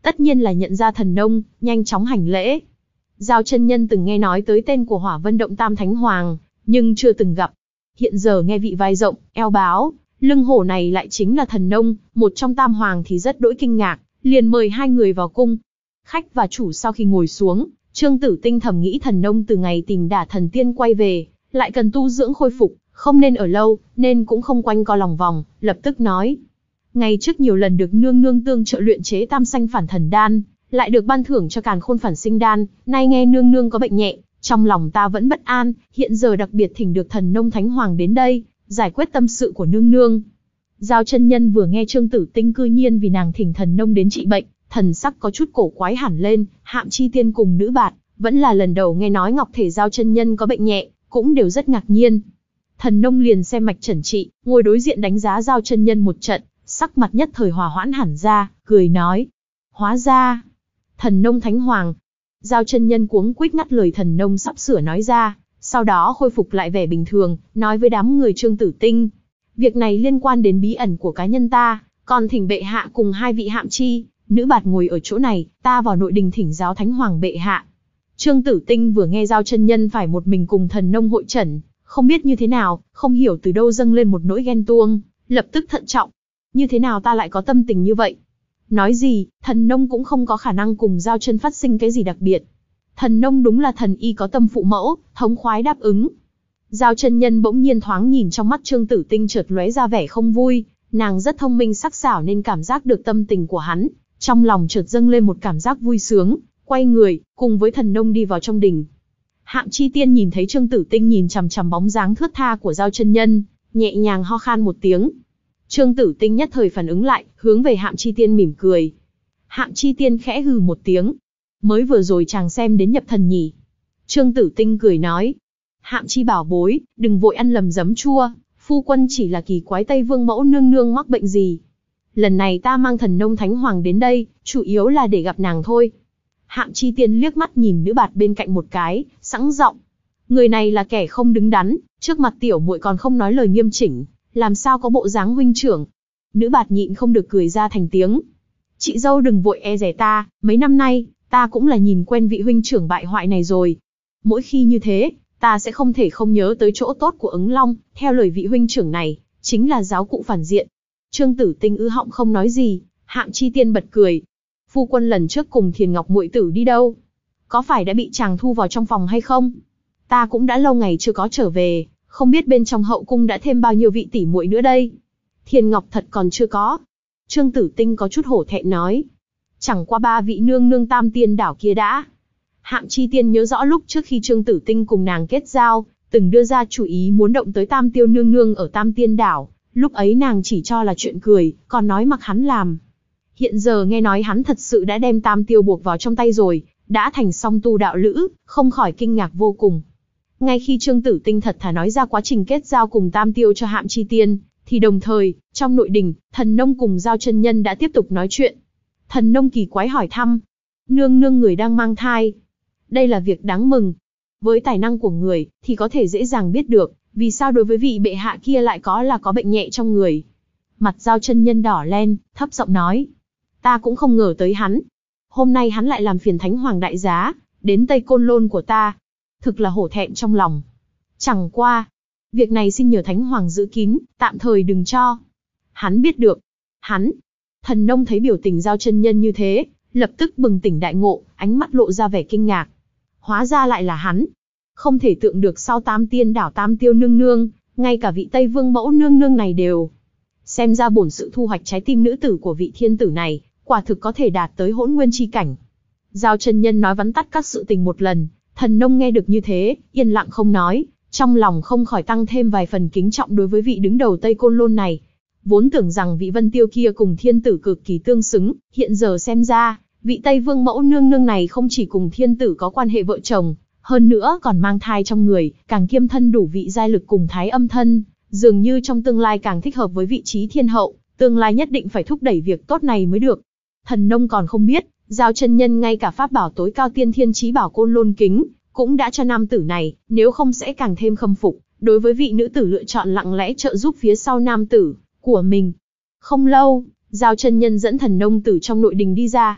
tất nhiên là nhận ra Thần Nông, nhanh chóng hành lễ. Giao chân nhân từng nghe nói tới tên của Hỏa Vân Động Tam Thánh Hoàng, nhưng chưa từng gặp. Hiện giờ nghe vị vai rộng, eo báo, lưng hổ này lại chính là Thần Nông, một trong tam hoàng thì rất đỗi kinh ngạc, liền mời hai người vào cung. Khách và chủ sau khi ngồi xuống, Trương Tử Tinh thầm nghĩ Thần Nông từ ngày tìm đả thần tiên quay về, lại cần tu dưỡng khôi phục, không nên ở lâu, nên cũng không quanh co lòng vòng, lập tức nói. Ngày trước nhiều lần được nương nương tương trợ luyện chế tam sanh phản thần đan, lại được ban thưởng cho càn khôn phản sinh đan, nay nghe nương nương có bệnh nhẹ, trong lòng ta vẫn bất an, hiện giờ đặc biệt thỉnh được Thần Nông Thánh Hoàng đến đây, giải quyết tâm sự của nương nương. Giao chân nhân vừa nghe Trương Tử Tinh cư nhiên vì nàng thỉnh Thần Nông đến trị bệnh, thần sắc có chút cổ quái hẳn lên. Hạm Chi Tiên cùng nữ bạt, vẫn là lần đầu nghe nói Ngọc Thể Giao chân nhân có bệnh nhẹ, cũng đều rất ngạc nhiên. Thần Nông liền xem mạch chẩn trị, ngồi đối diện đánh giá Giao chân nhân một trận, sắc mặt nhất thời hòa hoãn hẳn ra, cười nói. Hóa ra, Thần Nông Thánh Hoàng. Giao chân nhân cuống quýt ngắt lời Thần Nông sắp sửa nói ra, sau đó khôi phục lại vẻ bình thường, nói với đám người Trương Tử Tinh. Việc này liên quan đến bí ẩn của cá nhân ta, còn thỉnh bệ hạ cùng hai vị hạm chi, nữ bạt ngồi ở chỗ này, ta vào nội đình thỉnh giáo Thánh Hoàng bệ hạ. Trương Tử Tinh vừa nghe Giao chân nhân phải một mình cùng Thần Nông hội chẩn, không biết như thế nào, không hiểu từ đâu dâng lên một nỗi ghen tuông, lập tức thận trọng. Như thế nào ta lại có tâm tình như vậy? Nói gì, Thần Nông cũng không có khả năng cùng Giao chân phát sinh cái gì đặc biệt. Thần Nông đúng là thần y có tâm phụ mẫu, thống khoái đáp ứng. Giao chân nhân bỗng nhiên thoáng nhìn trong mắt Trương Tử Tinh chợt lóe ra vẻ không vui, nàng rất thông minh sắc sảo nên cảm giác được tâm tình của hắn, trong lòng chợt dâng lên một cảm giác vui sướng, quay người, cùng với Thần Nông đi vào trong đình. Hạm Chi Tiên nhìn thấy Trương Tử Tinh nhìn chằm chằm bóng dáng thướt tha của Giao chân nhân, nhẹ nhàng ho khan một tiếng. Trương Tử Tinh nhất thời phản ứng lại, hướng về Hạm Chi Tiên mỉm cười. Hạm Chi Tiên khẽ hừ một tiếng. Mới vừa rồi chàng xem đến nhập thần nhỉ? Trương Tử Tinh cười nói. Hạm Chi bảo bối, đừng vội ăn lầm giấm chua, phu quân chỉ là kỳ quái Tây Vương mẫu nương nương mắc bệnh gì. Lần này ta mang Thần Nông Thánh Hoàng đến đây, chủ yếu là để gặp nàng thôi. Hạm Chi Tiên liếc mắt nhìn nữ bạt bên cạnh một cái, sẵn giọng. Người này là kẻ không đứng đắn, trước mặt tiểu muội còn không nói lời nghiêm chỉnh, làm sao có bộ dáng huynh trưởng. Nữ bạt nhịn không được cười ra thành tiếng. Chị dâu đừng vội e dè ta, mấy năm nay, ta cũng là nhìn quen vị huynh trưởng bại hoại này rồi. Mỗi khi như thế, ta sẽ không thể không nhớ tới chỗ tốt của ứng long, theo lời vị huynh trưởng này, chính là giáo cụ phản diện. Trương Tử Tinh ư họng không nói gì, Hạm Chi Tiên bật cười. Phu quân lần trước cùng Thiền Ngọc muội tử đi đâu? Có phải đã bị chàng thu vào trong phòng hay không? Ta cũng đã lâu ngày chưa có trở về, không biết bên trong hậu cung đã thêm bao nhiêu vị tỷ muội nữa đây. Thiền Ngọc thật còn chưa có. Trương Tử Tinh có chút hổ thẹn nói. Chẳng qua ba vị nương nương Tam Tiên đảo kia đã. Hạm Chi Tiên nhớ rõ lúc trước khi Trương Tử Tinh cùng nàng kết giao, từng đưa ra chủ ý muốn động tới Tam Tiêu nương nương ở Tam Tiên đảo, lúc ấy nàng chỉ cho là chuyện cười, còn nói mặc hắn làm. Hiện giờ nghe nói hắn thật sự đã đem Tam Tiêu buộc vào trong tay rồi, đã thành song tu đạo lữ, không khỏi kinh ngạc vô cùng. Ngay khi Trương Tử Tinh thật thà nói ra quá trình kết giao cùng Tam Tiêu cho Hạm Chi Tiên, thì đồng thời, trong nội đình, Thần Nông cùng Giao chân nhân đã tiếp tục nói chuyện. Thần Nông kỳ quái hỏi thăm. Nương nương người đang mang thai. Đây là việc đáng mừng. Với tài năng của người, thì có thể dễ dàng biết được, vì sao đối với vị bệ hạ kia lại có là có bệnh nhẹ trong người. Mặt Giao chân nhân đỏ lên, thấp giọng nói. Ta cũng không ngờ tới hắn. Hôm nay hắn lại làm phiền Thánh Hoàng đại giá, đến Tây Côn Lôn của ta. Thực là hổ thẹn trong lòng. Chẳng qua, việc này xin nhờ Thánh Hoàng giữ kín, tạm thời đừng cho. Hắn biết được. Hắn. Thần Nông thấy biểu tình Giao chân nhân như thế, lập tức bừng tỉnh đại ngộ, ánh mắt lộ ra vẻ kinh ngạc. Hóa ra lại là hắn. Không thể tưởng được sau Tam Tiên đảo Tam Tiêu nương nương, ngay cả vị Tây Vương mẫu nương nương này đều. Xem ra bổn sự thu hoạch trái tim nữ tử của vị thiên tử này, quả thực có thể đạt tới hỗn nguyên chi cảnh. Giao chân nhân nói vắn tắt các sự tình một lần, Thần Nông nghe được như thế, yên lặng không nói, trong lòng không khỏi tăng thêm vài phần kính trọng đối với vị đứng đầu Tây Côn Lôn này. Vốn tưởng rằng vị Vân Tiêu kia cùng thiên tử cực kỳ tương xứng, hiện giờ xem ra, vị Tây Vương mẫu nương nương này không chỉ cùng thiên tử có quan hệ vợ chồng, hơn nữa còn mang thai trong người, càng kiêm thân đủ vị giai lực cùng thái âm thân, dường như trong tương lai càng thích hợp với vị trí thiên hậu, tương lai nhất định phải thúc đẩy việc tốt này mới được. Thần Nông còn không biết, Giao chân nhân ngay cả pháp bảo tối cao tiên thiên chí bảo Côn Lôn kính, cũng đã cho nam tử này, nếu không sẽ càng thêm khâm phục, đối với vị nữ tử lựa chọn lặng lẽ trợ giúp phía sau nam tử của mình. Không lâu, Giao chân nhân dẫn Thần Nông từ trong nội đình đi ra.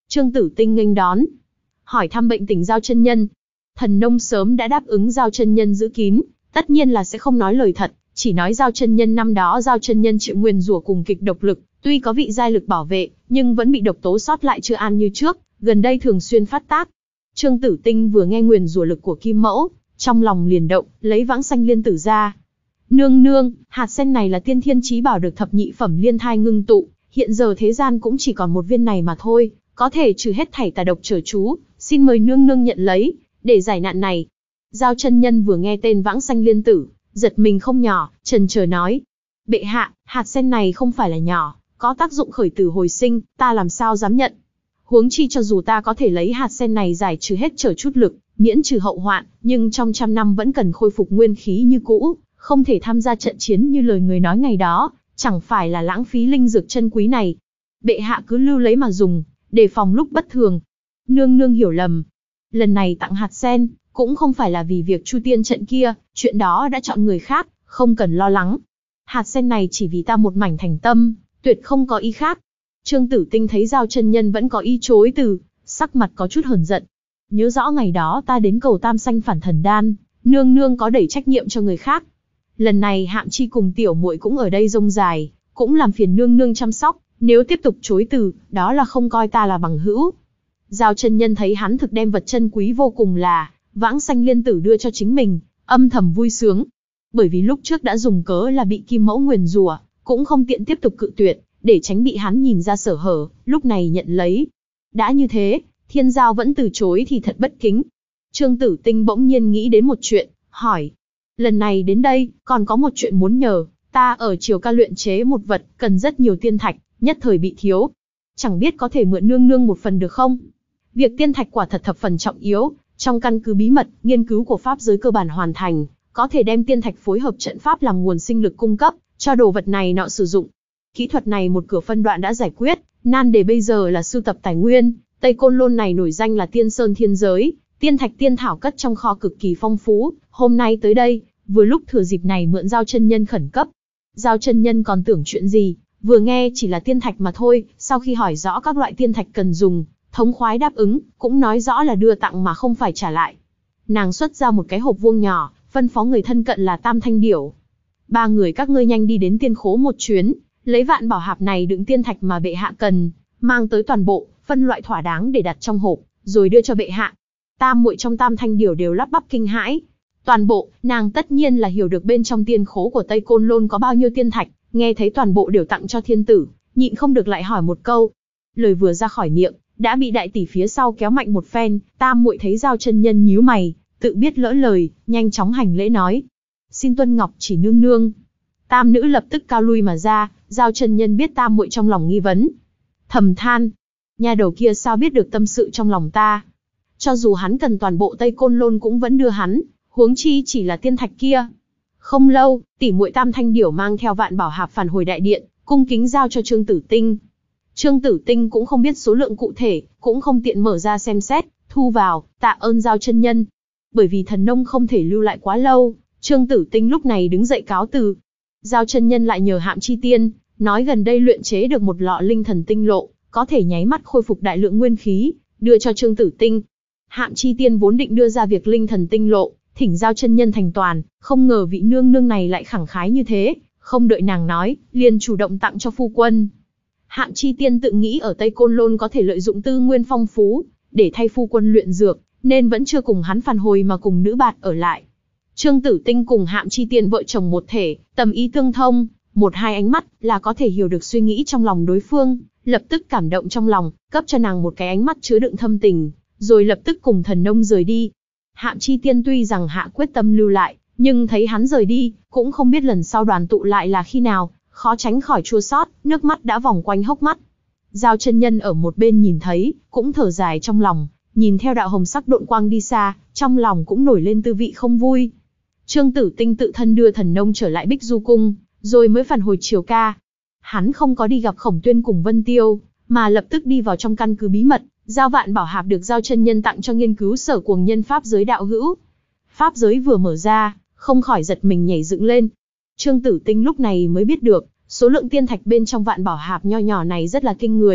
Trương Tử Tinh nghênh đón, hỏi thăm bệnh tình Giao chân nhân. Thần nông sớm đã đáp ứng Giao chân nhân giữ kín, tất nhiên là sẽ không nói lời thật, chỉ nói Giao chân nhân năm đó Giao chân nhân chịu nguyền rủa cùng kịch độc lực, tuy có vị giai lực bảo vệ, nhưng vẫn bị độc tố sót lại chưa an như trước, gần đây thường xuyên phát tác. Trương Tử Tinh vừa nghe nguyền rủa lực của Kim Mẫu, trong lòng liền động, lấy Vãng Sanh Liên Tử ra. Nương nương, hạt sen này là tiên thiên chí bảo được thập nhị phẩm liên thai ngưng tụ, hiện giờ thế gian cũng chỉ còn một viên này mà thôi, có thể trừ hết thảy tà độc trở chú, xin mời nương nương nhận lấy, để giải nạn này. Giao chân nhân vừa nghe tên Vãng Sanh Liên Tử, giật mình không nhỏ, chần chờ nói: bệ hạ, hạt sen này không phải là nhỏ, có tác dụng khởi tử hồi sinh, ta làm sao dám nhận. Huống chi cho dù ta có thể lấy hạt sen này giải trừ hết trở chút lực, miễn trừ hậu hoạn, nhưng trong trăm năm vẫn cần khôi phục nguyên khí như cũ, không thể tham gia trận chiến như lời người nói ngày đó, chẳng phải là lãng phí linh dược chân quý này. Bệ hạ cứ lưu lấy mà dùng, đề phòng lúc bất thường. Nương nương hiểu lầm. Lần này tặng hạt sen, cũng không phải là vì việc chu tiên trận kia, chuyện đó đã chọn người khác, không cần lo lắng. Hạt sen này chỉ vì ta một mảnh thành tâm, tuyệt không có ý khác. Trương Tử Tinh thấy Giao chân nhân vẫn có ý chối từ, sắc mặt có chút hờn giận. Nhớ rõ ngày đó ta đến cầu Tam Sanh Phản Thần Đan, nương nương có đẩy trách nhiệm cho người khác. Lần này Hạm Chi cùng tiểu muội cũng ở đây rông dài, cũng làm phiền nương nương chăm sóc, nếu tiếp tục chối từ, đó là không coi ta là bằng hữu. Giao chân nhân thấy hắn thực đem vật chân quý vô cùng là Vãng Sanh Liên Tử đưa cho chính mình, âm thầm vui sướng. Bởi vì lúc trước đã dùng cớ là bị Kim Mẫu nguyền rủa, cũng không tiện tiếp tục cự tuyệt, để tránh bị hắn nhìn ra sở hở, lúc này nhận lấy. Đã như thế, Thiên Giao vẫn từ chối thì thật bất kính. Trương Tử Tinh bỗng nhiên nghĩ đến một chuyện, hỏi: lần này đến đây, còn có một chuyện muốn nhờ, ta ở Triều Ca luyện chế một vật, cần rất nhiều tiên thạch, nhất thời bị thiếu. Chẳng biết có thể mượn nương nương một phần được không? Việc tiên thạch quả thật thập phần trọng yếu, trong căn cứ bí mật, nghiên cứu của pháp giới cơ bản hoàn thành, có thể đem tiên thạch phối hợp trận pháp làm nguồn sinh lực cung cấp, cho đồ vật này nọ sử dụng. Kỹ thuật này một cửa phân đoạn đã giải quyết, nan đề bây giờ là sưu tập tài nguyên. Tây Côn Lôn này nổi danh là tiên sơn thiên giới, tiên thạch tiên thảo cất trong kho cực kỳ phong phú, hôm nay tới đây, vừa lúc thừa dịp này mượn Giao chân nhân khẩn cấp. Giao chân nhân còn tưởng chuyện gì, vừa nghe chỉ là tiên thạch mà thôi, sau khi hỏi rõ các loại tiên thạch cần dùng, thống khoái đáp ứng, cũng nói rõ là đưa tặng mà không phải trả lại. Nàng xuất ra một cái hộp vuông nhỏ, phân phó người thân cận là Tam Thanh Điểu. Ba người các ngươi nhanh đi đến tiên khố một chuyến, lấy vạn bảo hạp này đựng tiên thạch mà bệ hạ cần, mang tới toàn bộ, phân loại thỏa đáng để đặt trong hộp, rồi đưa cho bệ hạ. Tam muội trong Tam Thanh Điểu đều lắp bắp kinh hãi. Toàn bộ, nàng tất nhiên là hiểu được bên trong tiên khố của Tây Côn Lôn có bao nhiêu tiên thạch, nghe thấy toàn bộ đều tặng cho thiên tử, nhịn không được lại hỏi một câu. Lời vừa ra khỏi miệng, đã bị đại tỷ phía sau kéo mạnh một phen. Tam muội thấy Giao chân nhân nhíu mày, tự biết lỡ lời, nhanh chóng hành lễ nói: xin tuân ngọc chỉ nương nương. Tam nữ lập tức cao lui mà ra. Giao chân nhân biết tam muội trong lòng nghi vấn, thầm than: nhà đầu kia sao biết được tâm sự trong lòng ta? Cho dù hắn cần toàn bộ Tây Côn Lôn cũng vẫn đưa hắn, huống chi chỉ là tiên thạch kia. Không lâu, tỷ muội Tam Thanh Điểu mang theo vạn bảo hạp phản hồi đại điện, cung kính giao cho Trương Tử Tinh. Trương Tử Tinh cũng không biết số lượng cụ thể, cũng không tiện mở ra xem xét, thu vào, tạ ơn Giao chân nhân. Bởi vì thần nông không thể lưu lại quá lâu, Trương Tử Tinh lúc này đứng dậy cáo từ. Giao chân nhân lại nhờ Hạm Chi Tiên, nói gần đây luyện chế được một lọ linh thần tinh lộ, có thể nháy mắt khôi phục đại lượng nguyên khí, đưa cho Trương Tử Tinh. Hạm Chi Tiên vốn định đưa ra việc linh thần tinh lộ, thỉnh Giao chân nhân thành toàn, không ngờ vị nương nương này lại khẳng khái như thế, không đợi nàng nói, liền chủ động tặng cho phu quân. Hạm Chi Tiên tự nghĩ ở Tây Côn Lôn có thể lợi dụng tư nguyên phong phú, để thay phu quân luyện dược, nên vẫn chưa cùng hắn phản hồi mà cùng nữ bạt ở lại. Trương Tử Tinh cùng Hạm Chi Tiên vợ chồng một thể, tâm ý tương thông, một hai ánh mắt là có thể hiểu được suy nghĩ trong lòng đối phương, lập tức cảm động trong lòng, cấp cho nàng một cái ánh mắt chứa đựng thâm tình, rồi lập tức cùng thần nông rời đi. Hạm Chi Tiên tuy rằng hạ quyết tâm lưu lại, nhưng thấy hắn rời đi, cũng không biết lần sau đoàn tụ lại là khi nào, khó tránh khỏi chua xót, nước mắt đã vòng quanh hốc mắt. Giao chân nhân ở một bên nhìn thấy, cũng thở dài trong lòng, nhìn theo đạo hồng sắc độn quang đi xa, trong lòng cũng nổi lên tư vị không vui. Trương Tử Tinh tự thân đưa thần nông trở lại Bích Du Cung, rồi mới phản hồi Triều Ca. Hắn không có đi gặp Khổng Tuyên cùng Vân Tiêu, mà lập tức đi vào trong căn cứ bí mật, giao vạn bảo hạp được Giao chân nhân tặng cho nghiên cứu sở cuồng nhân pháp giới đạo hữu. Pháp giới vừa mở ra, không khỏi giật mình nhảy dựng lên. Trương Tử Tinh lúc này mới biết được, số lượng tiên thạch bên trong vạn bảo hạp nho nhỏ này rất là kinh người,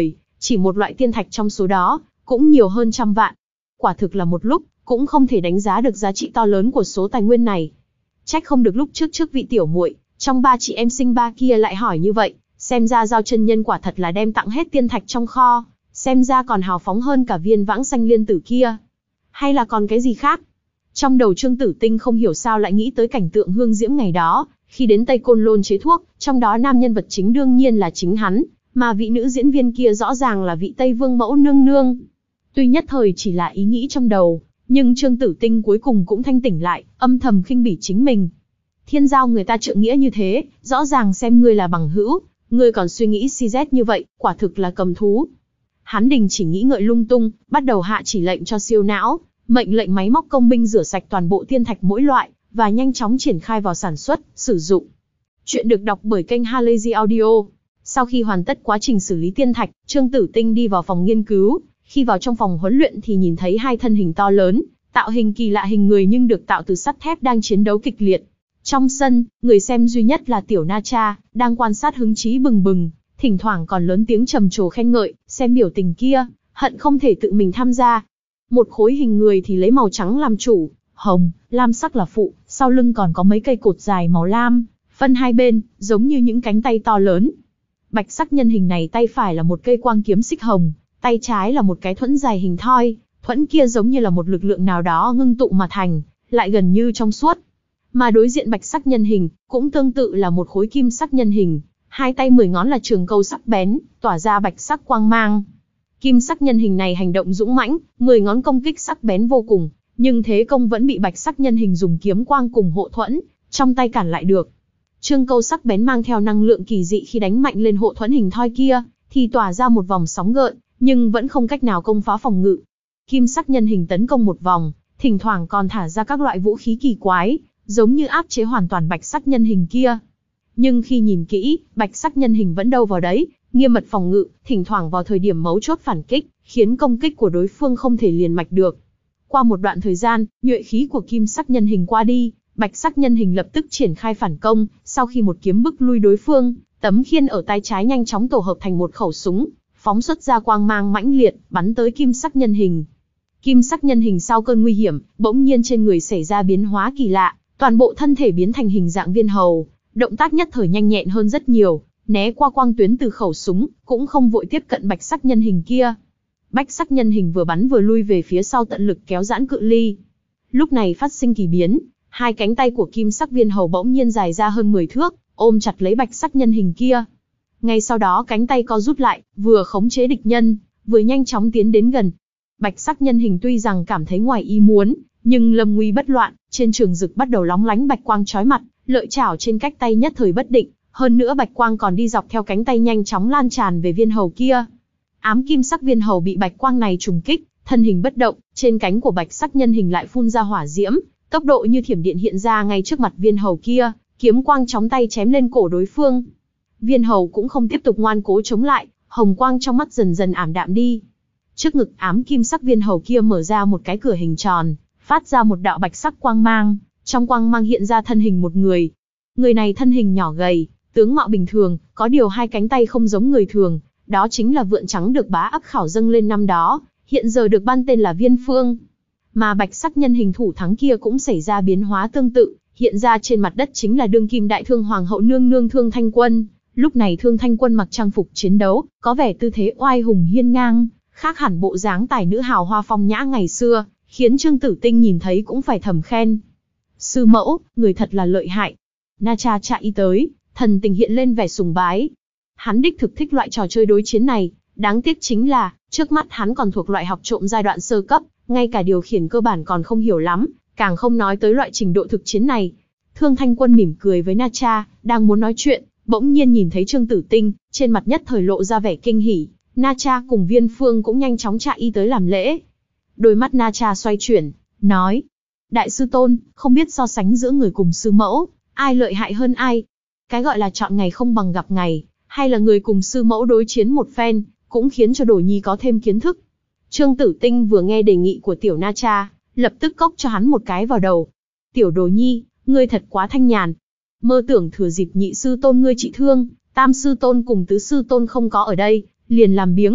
chỉ một loại tiên thạch trong số đó, cũng nhiều hơn trăm vạn. Quả thực là một lúc, cũng không thể đánh giá được giá trị to lớn của số tài nguyên này. Trách không được lúc trước trước vị tiểu muội, trong ba chị em sinh ba kia lại hỏi như vậy, xem ra Giao chân nhân quả thật là đem tặng hết tiên thạch trong kho, xem ra còn hào phóng hơn cả viên vãng sanh liên tử kia. Hay là còn cái gì khác? Trong đầu Trương Tử Tinh không hiểu sao lại nghĩ tới cảnh tượng hương diễm ngày đó, khi đến Tây Côn Lôn chế thuốc, trong đó nam nhân vật chính đương nhiên là chính hắn, mà vị nữ diễn viên kia rõ ràng là vị Tây Vương mẫu nương nương. Tuy nhất thời chỉ là ý nghĩ trong đầu, nhưng Trương Tử Tinh cuối cùng cũng thanh tỉnh lại, âm thầm khinh bỉ chính mình. Thiên Giao người ta trượng nghĩa như thế, rõ ràng xem ngươi là bằng hữu, ngươi còn suy nghĩ si dét như vậy, quả thực là cầm thú. Hắn đình chỉ nghĩ ngợi lung tung, bắt đầu hạ chỉ lệnh cho siêu não, mệnh lệnh máy móc công binh rửa sạch toàn bộ tiên thạch mỗi loại, và nhanh chóng triển khai vào sản xuất, sử dụng. Chuyện được đọc bởi kênh Halazy Audio. Sau khi hoàn tất quá trình xử lý tiên thạch, Trương Tử Tinh đi vào phòng nghiên cứu. Khi vào trong phòng huấn luyện thì nhìn thấy hai thân hình to lớn, tạo hình kỳ lạ hình người nhưng được tạo từ sắt thép đang chiến đấu kịch liệt. Trong sân, người xem duy nhất là Tiểu Na Cha, đang quan sát hứng chí bừng bừng, thỉnh thoảng còn lớn tiếng trầm trồ khen ngợi, xem biểu tình kia, hận không thể tự mình tham gia. Một khối hình người thì lấy màu trắng làm chủ, hồng, lam sắc là phụ, sau lưng còn có mấy cây cột dài màu lam, phân hai bên, giống như những cánh tay to lớn. Bạch sắc nhân hình này tay phải là một cây quang kiếm xích hồng, tay trái là một cái thuẫn dài hình thoi, thuẫn kia giống như là một lực lượng nào đó ngưng tụ mà thành, lại gần như trong suốt. Mà đối diện bạch sắc nhân hình, cũng tương tự là một khối kim sắc nhân hình, hai tay mười ngón là trường câu sắc bén, tỏa ra bạch sắc quang mang. Kim sắc nhân hình này hành động dũng mãnh, mười ngón công kích sắc bén vô cùng, nhưng thế công vẫn bị bạch sắc nhân hình dùng kiếm quang cùng hộ thuẫn, trong tay cản lại được. Trương câu sắc bén mang theo năng lượng kỳ dị khi đánh mạnh lên hộ thuẫn hình thoi kia, thì tỏa ra một vòng sóng gợn, nhưng vẫn không cách nào công phá phòng ngự. Kim sắc nhân hình tấn công một vòng, thỉnh thoảng còn thả ra các loại vũ khí kỳ quái, giống như áp chế hoàn toàn bạch sắc nhân hình kia. Nhưng khi nhìn kỹ, bạch sắc nhân hình vẫn đâu vào đấy, nghiêm mật phòng ngự, thỉnh thoảng vào thời điểm mấu chốt phản kích, khiến công kích của đối phương không thể liền mạch được. Qua một đoạn thời gian, nhuệ khí của kim sắc nhân hình qua đi, bạch sắc nhân hình lập tức triển khai phản công, sau khi một kiếm bức lui đối phương, tấm khiên ở tay trái nhanh chóng tổ hợp thành một khẩu súng, phóng xuất ra quang mang mãnh liệt, bắn tới kim sắc nhân hình. Kim sắc nhân hình sau cơn nguy hiểm, bỗng nhiên trên người xảy ra biến hóa kỳ lạ, toàn bộ thân thể biến thành hình dạng viên hầu, động tác nhất thời nhanh nhẹn hơn rất nhiều, né qua quang tuyến từ khẩu súng, cũng không vội tiếp cận bạch sắc nhân hình kia. Bạch sắc nhân hình vừa bắn vừa lui về phía sau tận lực kéo giãn cự ly. Lúc này phát sinh kỳ biến, hai cánh tay của kim sắc viên hầu bỗng nhiên dài ra hơn mười thước, ôm chặt lấy bạch sắc nhân hình kia. Ngay sau đó cánh tay co rút lại, vừa khống chế địch nhân, vừa nhanh chóng tiến đến gần. Bạch sắc nhân hình tuy rằng cảm thấy ngoài ý muốn, nhưng lâm nguy bất loạn, trên trường dực bắt đầu lóng lánh bạch quang chói mặt, lợi chảo trên cách tay nhất thời bất định, hơn nữa bạch quang còn đi dọc theo cánh tay nhanh chóng lan tràn về viên hầu kia. Ám kim sắc viên hầu bị bạch quang này trùng kích, thân hình bất động, trên cánh của bạch sắc nhân hình lại phun ra hỏa diễm, tốc độ như thiểm điện hiện ra ngay trước mặt viên hầu kia, kiếm quang chóng tay chém lên cổ đối phương. Viên hầu cũng không tiếp tục ngoan cố chống lại, hồng quang trong mắt dần dần ảm đạm đi. Trước ngực ám kim sắc viên hầu kia mở ra một cái cửa hình tròn, phát ra một đạo bạch sắc quang mang, trong quang mang hiện ra thân hình một người. Người này thân hình nhỏ gầy, tướng mạo bình thường, có điều hai cánh tay không giống người thường, đó chính là vượn trắng được bá ác khảo dâng lên năm đó, hiện giờ được ban tên là Viên Phương. Mà bạch sắc nhân hình thủ thắng kia cũng xảy ra biến hóa tương tự, hiện ra trên mặt đất chính là đương kim đại thương hoàng hậu nương nương Thương Thanh Quân. Lúc này Thương Thanh Quân mặc trang phục chiến đấu, có vẻ tư thế oai hùng hiên ngang, khác hẳn bộ dáng tài nữ hào hoa phong nhã ngày xưa, khiến Trương Tử Tinh nhìn thấy cũng phải thầm khen. Sư mẫu, người thật là lợi hại. Na Cha chạy tới, thần tình hiện lên vẻ sùng bái. Hắn đích thực thích loại trò chơi đối chiến này, đáng tiếc chính là, trước mắt hắn còn thuộc loại học trộm giai đoạn sơ cấp, ngay cả điều khiển cơ bản còn không hiểu lắm, càng không nói tới loại trình độ thực chiến này. Thương Thanh Quân mỉm cười với Na Cha, đang muốn nói chuyện, bỗng nhiên nhìn thấy Trương Tử Tinh, trên mặt nhất thời lộ ra vẻ kinh hỉ. Na Cha cùng Viên Phương cũng nhanh chóng chạy y tới làm lễ. Đôi mắt Na Cha xoay chuyển, nói: Đại sư tôn, không biết so sánh giữa người cùng sư mẫu, ai lợi hại hơn ai? Cái gọi là chọn ngày không bằng gặp ngày, hay là người cùng sư mẫu đối chiến một phen, cũng khiến cho Đồ Nhi có thêm kiến thức. Trương Tử Tinh vừa nghe đề nghị của Tiểu Na Cha, lập tức cốc cho hắn một cái vào đầu. Tiểu Đồ Nhi, ngươi thật quá thanh nhàn. Mơ tưởng thừa dịp nhị sư tôn ngươi trị thương, tam sư tôn cùng tứ sư tôn không có ở đây, liền làm biếng.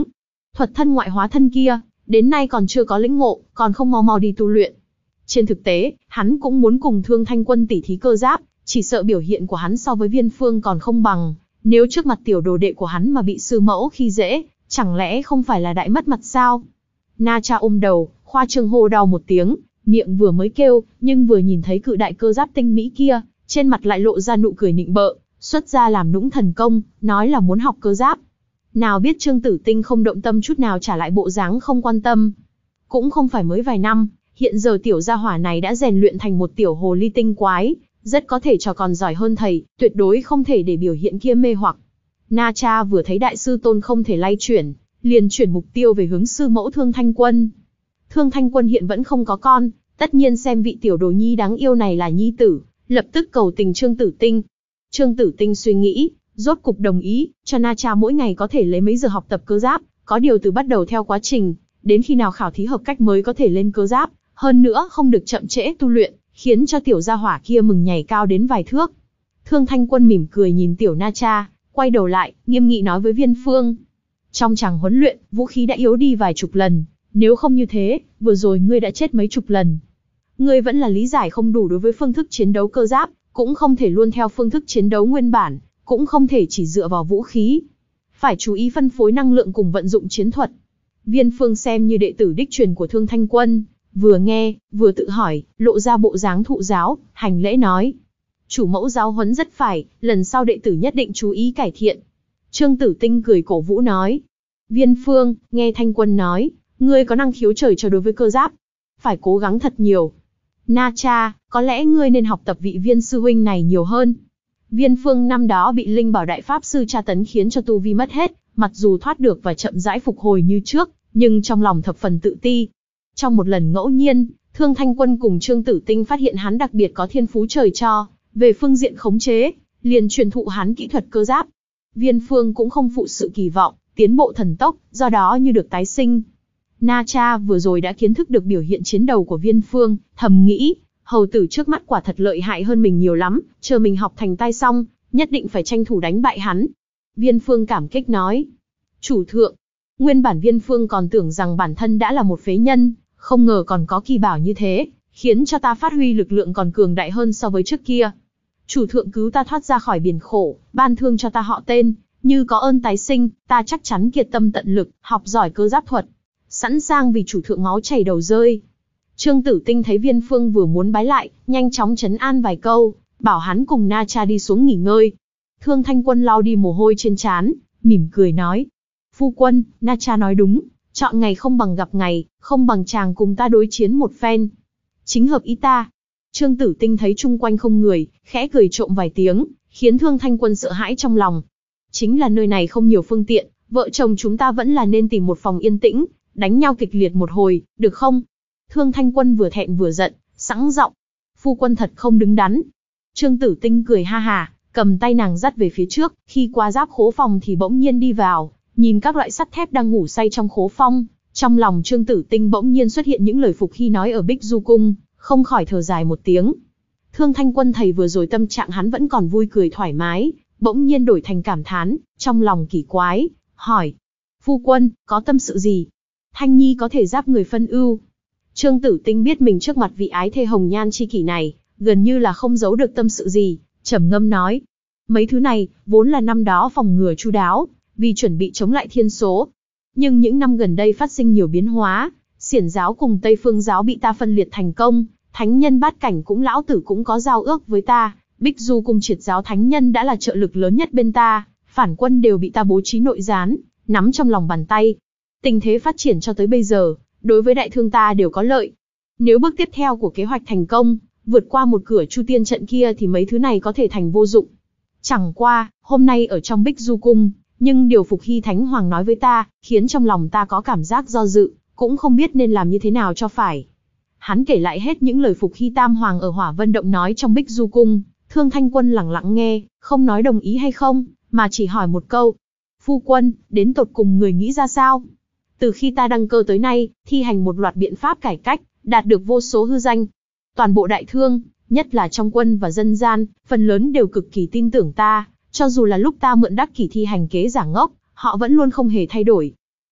Thuật thân ngoại hóa thân kia, đến nay còn chưa có lĩnh ngộ, còn không mau mau đi tu luyện. Trên thực tế, hắn cũng muốn cùng Thương Thanh Quân tỉ thí cơ giáp, chỉ sợ biểu hiện của hắn so với Viên Phương còn không bằng. Nếu trước mặt tiểu đồ đệ của hắn mà bị sư mẫu khi dễ, chẳng lẽ không phải là đại mất mặt sao? Na Cha ôm đầu, khoa trương hô đau một tiếng, miệng vừa mới kêu, nhưng vừa nhìn thấy cự đại cơ giáp tinh mỹ kia, trên mặt lại lộ ra nụ cười nịnh bợ, xuất ra làm nũng thần công, nói là muốn học cơ giáp. Nào biết Trương Tử Tinh không động tâm chút nào, trả lại bộ dáng không quan tâm. Cũng không phải mới vài năm, hiện giờ tiểu gia hỏa này đã rèn luyện thành một tiểu hồ ly tinh quái, rất có thể trò còn giỏi hơn thầy, tuyệt đối không thể để biểu hiện kia mê hoặc. Na Cha vừa thấy đại sư tôn không thể lay chuyển, liền chuyển mục tiêu về hướng sư mẫu Thương Thanh Quân. Thương Thanh Quân hiện vẫn không có con, tất nhiên xem vị tiểu đồ nhi đáng yêu này là nhi tử, lập tức cầu tình Trương Tử Tinh. Trương Tử Tinh suy nghĩ, rốt cục đồng ý, cho Na Cha mỗi ngày có thể lấy mấy giờ học tập cơ giáp, có điều từ bắt đầu theo quá trình, đến khi nào khảo thí hợp cách mới có thể lên cơ giáp, hơn nữa không được chậm trễ tu luyện, khiến cho tiểu gia hỏa kia mừng nhảy cao đến vài thước. Thương Thanh Quân mỉm cười nhìn tiểu Na Cha, quay đầu lại, nghiêm nghị nói với Viên Phương. Trong chàng huấn luyện, vũ khí đã yếu đi vài chục lần, nếu không như thế, vừa rồi ngươi đã chết mấy chục lần. Ngươi vẫn là lý giải không đủ đối với phương thức chiến đấu cơ giáp, cũng không thể luôn theo phương thức chiến đấu nguyên bản, cũng không thể chỉ dựa vào vũ khí. Phải chú ý phân phối năng lượng cùng vận dụng chiến thuật. Viên Phương xem như đệ tử đích truyền của Thương Thanh Quân, vừa nghe, vừa tự hỏi, lộ ra bộ dáng thụ giáo, hành lễ nói. Chủ mẫu giáo huấn rất phải, lần sau đệ tử nhất định chú ý cải thiện. Trương Tử Tinh cười cổ vũ nói. Viên Phương, nghe Thanh Quân nói, ngươi có năng khiếu trời cho đối với cơ giáp. Phải cố gắng thật nhiều. Na Cha, có lẽ ngươi nên học tập vị Viên sư huynh này nhiều hơn. Viên Phương năm đó bị Linh Bảo Đại Pháp Sư tra tấn khiến cho tu vi mất hết, mặc dù thoát được và chậm rãi phục hồi như trước, nhưng trong lòng thập phần tự ti. Trong một lần ngẫu nhiên, Thương Thanh Quân cùng Trương Tử Tinh phát hiện hắn đặc biệt có thiên phú trời cho, về phương diện khống chế, liền truyền thụ hắn kỹ thuật cơ giáp. Viên Phương cũng không phụ sự kỳ vọng, tiến bộ thần tốc, do đó như được tái sinh. Na Cha vừa rồi đã kiến thức được biểu hiện chiến đấu của Viên Phương, thầm nghĩ, hầu tử trước mắt quả thật lợi hại hơn mình nhiều lắm, chờ mình học thành tai xong, nhất định phải tranh thủ đánh bại hắn. Viên Phương cảm kích nói. Chủ thượng, nguyên bản Viên Phương còn tưởng rằng bản thân đã là một phế nhân, không ngờ còn có kỳ bảo như thế, khiến cho ta phát huy lực lượng còn cường đại hơn so với trước kia. Chủ thượng cứu ta thoát ra khỏi biển khổ, ban thương cho ta họ tên, như có ơn tái sinh, ta chắc chắn kiệt tâm tận lực, học giỏi cơ giáp thuật, sẵn sàng vì chủ thượng máu chảy đầu rơi. Trương Tử Tinh thấy Viên Phương vừa muốn bái lại, nhanh chóng trấn an vài câu, bảo hắn cùng Na Cha đi xuống nghỉ ngơi. Thương Thanh Quân lau đi mồ hôi trên trán, mỉm cười nói. Phu quân, Na Cha nói đúng, chọn ngày không bằng gặp ngày, không bằng chàng cùng ta đối chiến một phen. Chính hợp ý ta. Trương Tử Tinh thấy chung quanh không người, khẽ cười trộm vài tiếng, khiến Thương Thanh Quân sợ hãi trong lòng. Chính là nơi này không nhiều phương tiện, vợ chồng chúng ta vẫn là nên tìm một phòng yên tĩnh, đánh nhau kịch liệt một hồi, được không? Thương Thanh Quân vừa thẹn vừa giận, sẵn giọng. Phu quân thật không đứng đắn. Trương Tử Tinh cười ha hà, cầm tay nàng dắt về phía trước, khi qua giáp khố phòng thì bỗng nhiên đi vào, nhìn các loại sắt thép đang ngủ say trong khố phong, trong lòng Trương Tử Tinh bỗng nhiên xuất hiện những lời phục khi nói ở Bích Du Cung, không khỏi thở dài một tiếng. Thương Thanh Quân thầy vừa rồi tâm trạng hắn vẫn còn vui cười thoải mái, bỗng nhiên đổi thành cảm thán, trong lòng kỳ quái, hỏi. Phu quân, có tâm sự gì? Thanh Nhi có thể giáp người phân ưu. Trương Tử Tinh biết mình trước mặt vị ái thê hồng nhan chi kỷ này, gần như là không giấu được tâm sự gì, trầm ngâm nói. Mấy thứ này, vốn là năm đó phòng ngừa chu đáo, vì chuẩn bị chống lại thiên số. Nhưng những năm gần đây phát sinh nhiều biến hóa, Xiển giáo cùng Tây Phương giáo bị ta phân liệt thành công, thánh nhân bát cảnh cũng lão tử cũng có giao ước với ta, Bích Du cùng Triệt giáo thánh nhân đã là trợ lực lớn nhất bên ta, phản quân đều bị ta bố trí nội gián, nắm trong lòng bàn tay. Tình thế phát triển cho tới bây giờ, đối với đại thương ta đều có lợi. Nếu bước tiếp theo của kế hoạch thành công, vượt qua một cửa Chu Tiên trận kia thì mấy thứ này có thể thành vô dụng. Chẳng qua, hôm nay ở trong Bích Du Cung, nhưng điều Phục Hy Thánh Hoàng nói với ta, khiến trong lòng ta có cảm giác do dự, cũng không biết nên làm như thế nào cho phải. Hắn kể lại hết những lời Phục Hy Tam Hoàng ở Hỏa Vân Động nói trong Bích Du Cung, Thương Thanh Quân lặng lặng nghe, không nói đồng ý hay không, mà chỉ hỏi một câu. Phu quân, đến tột cùng người nghĩ ra sao? Từ khi ta đăng cơ tới nay, thi hành một loạt biện pháp cải cách, đạt được vô số hư danh. Toàn bộ đại thương, nhất là trong quân và dân gian, phần lớn đều cực kỳ tin tưởng ta, cho dù là lúc ta mượn đắc kỷ thi hành kế giả ngốc, họ vẫn luôn không hề thay đổi.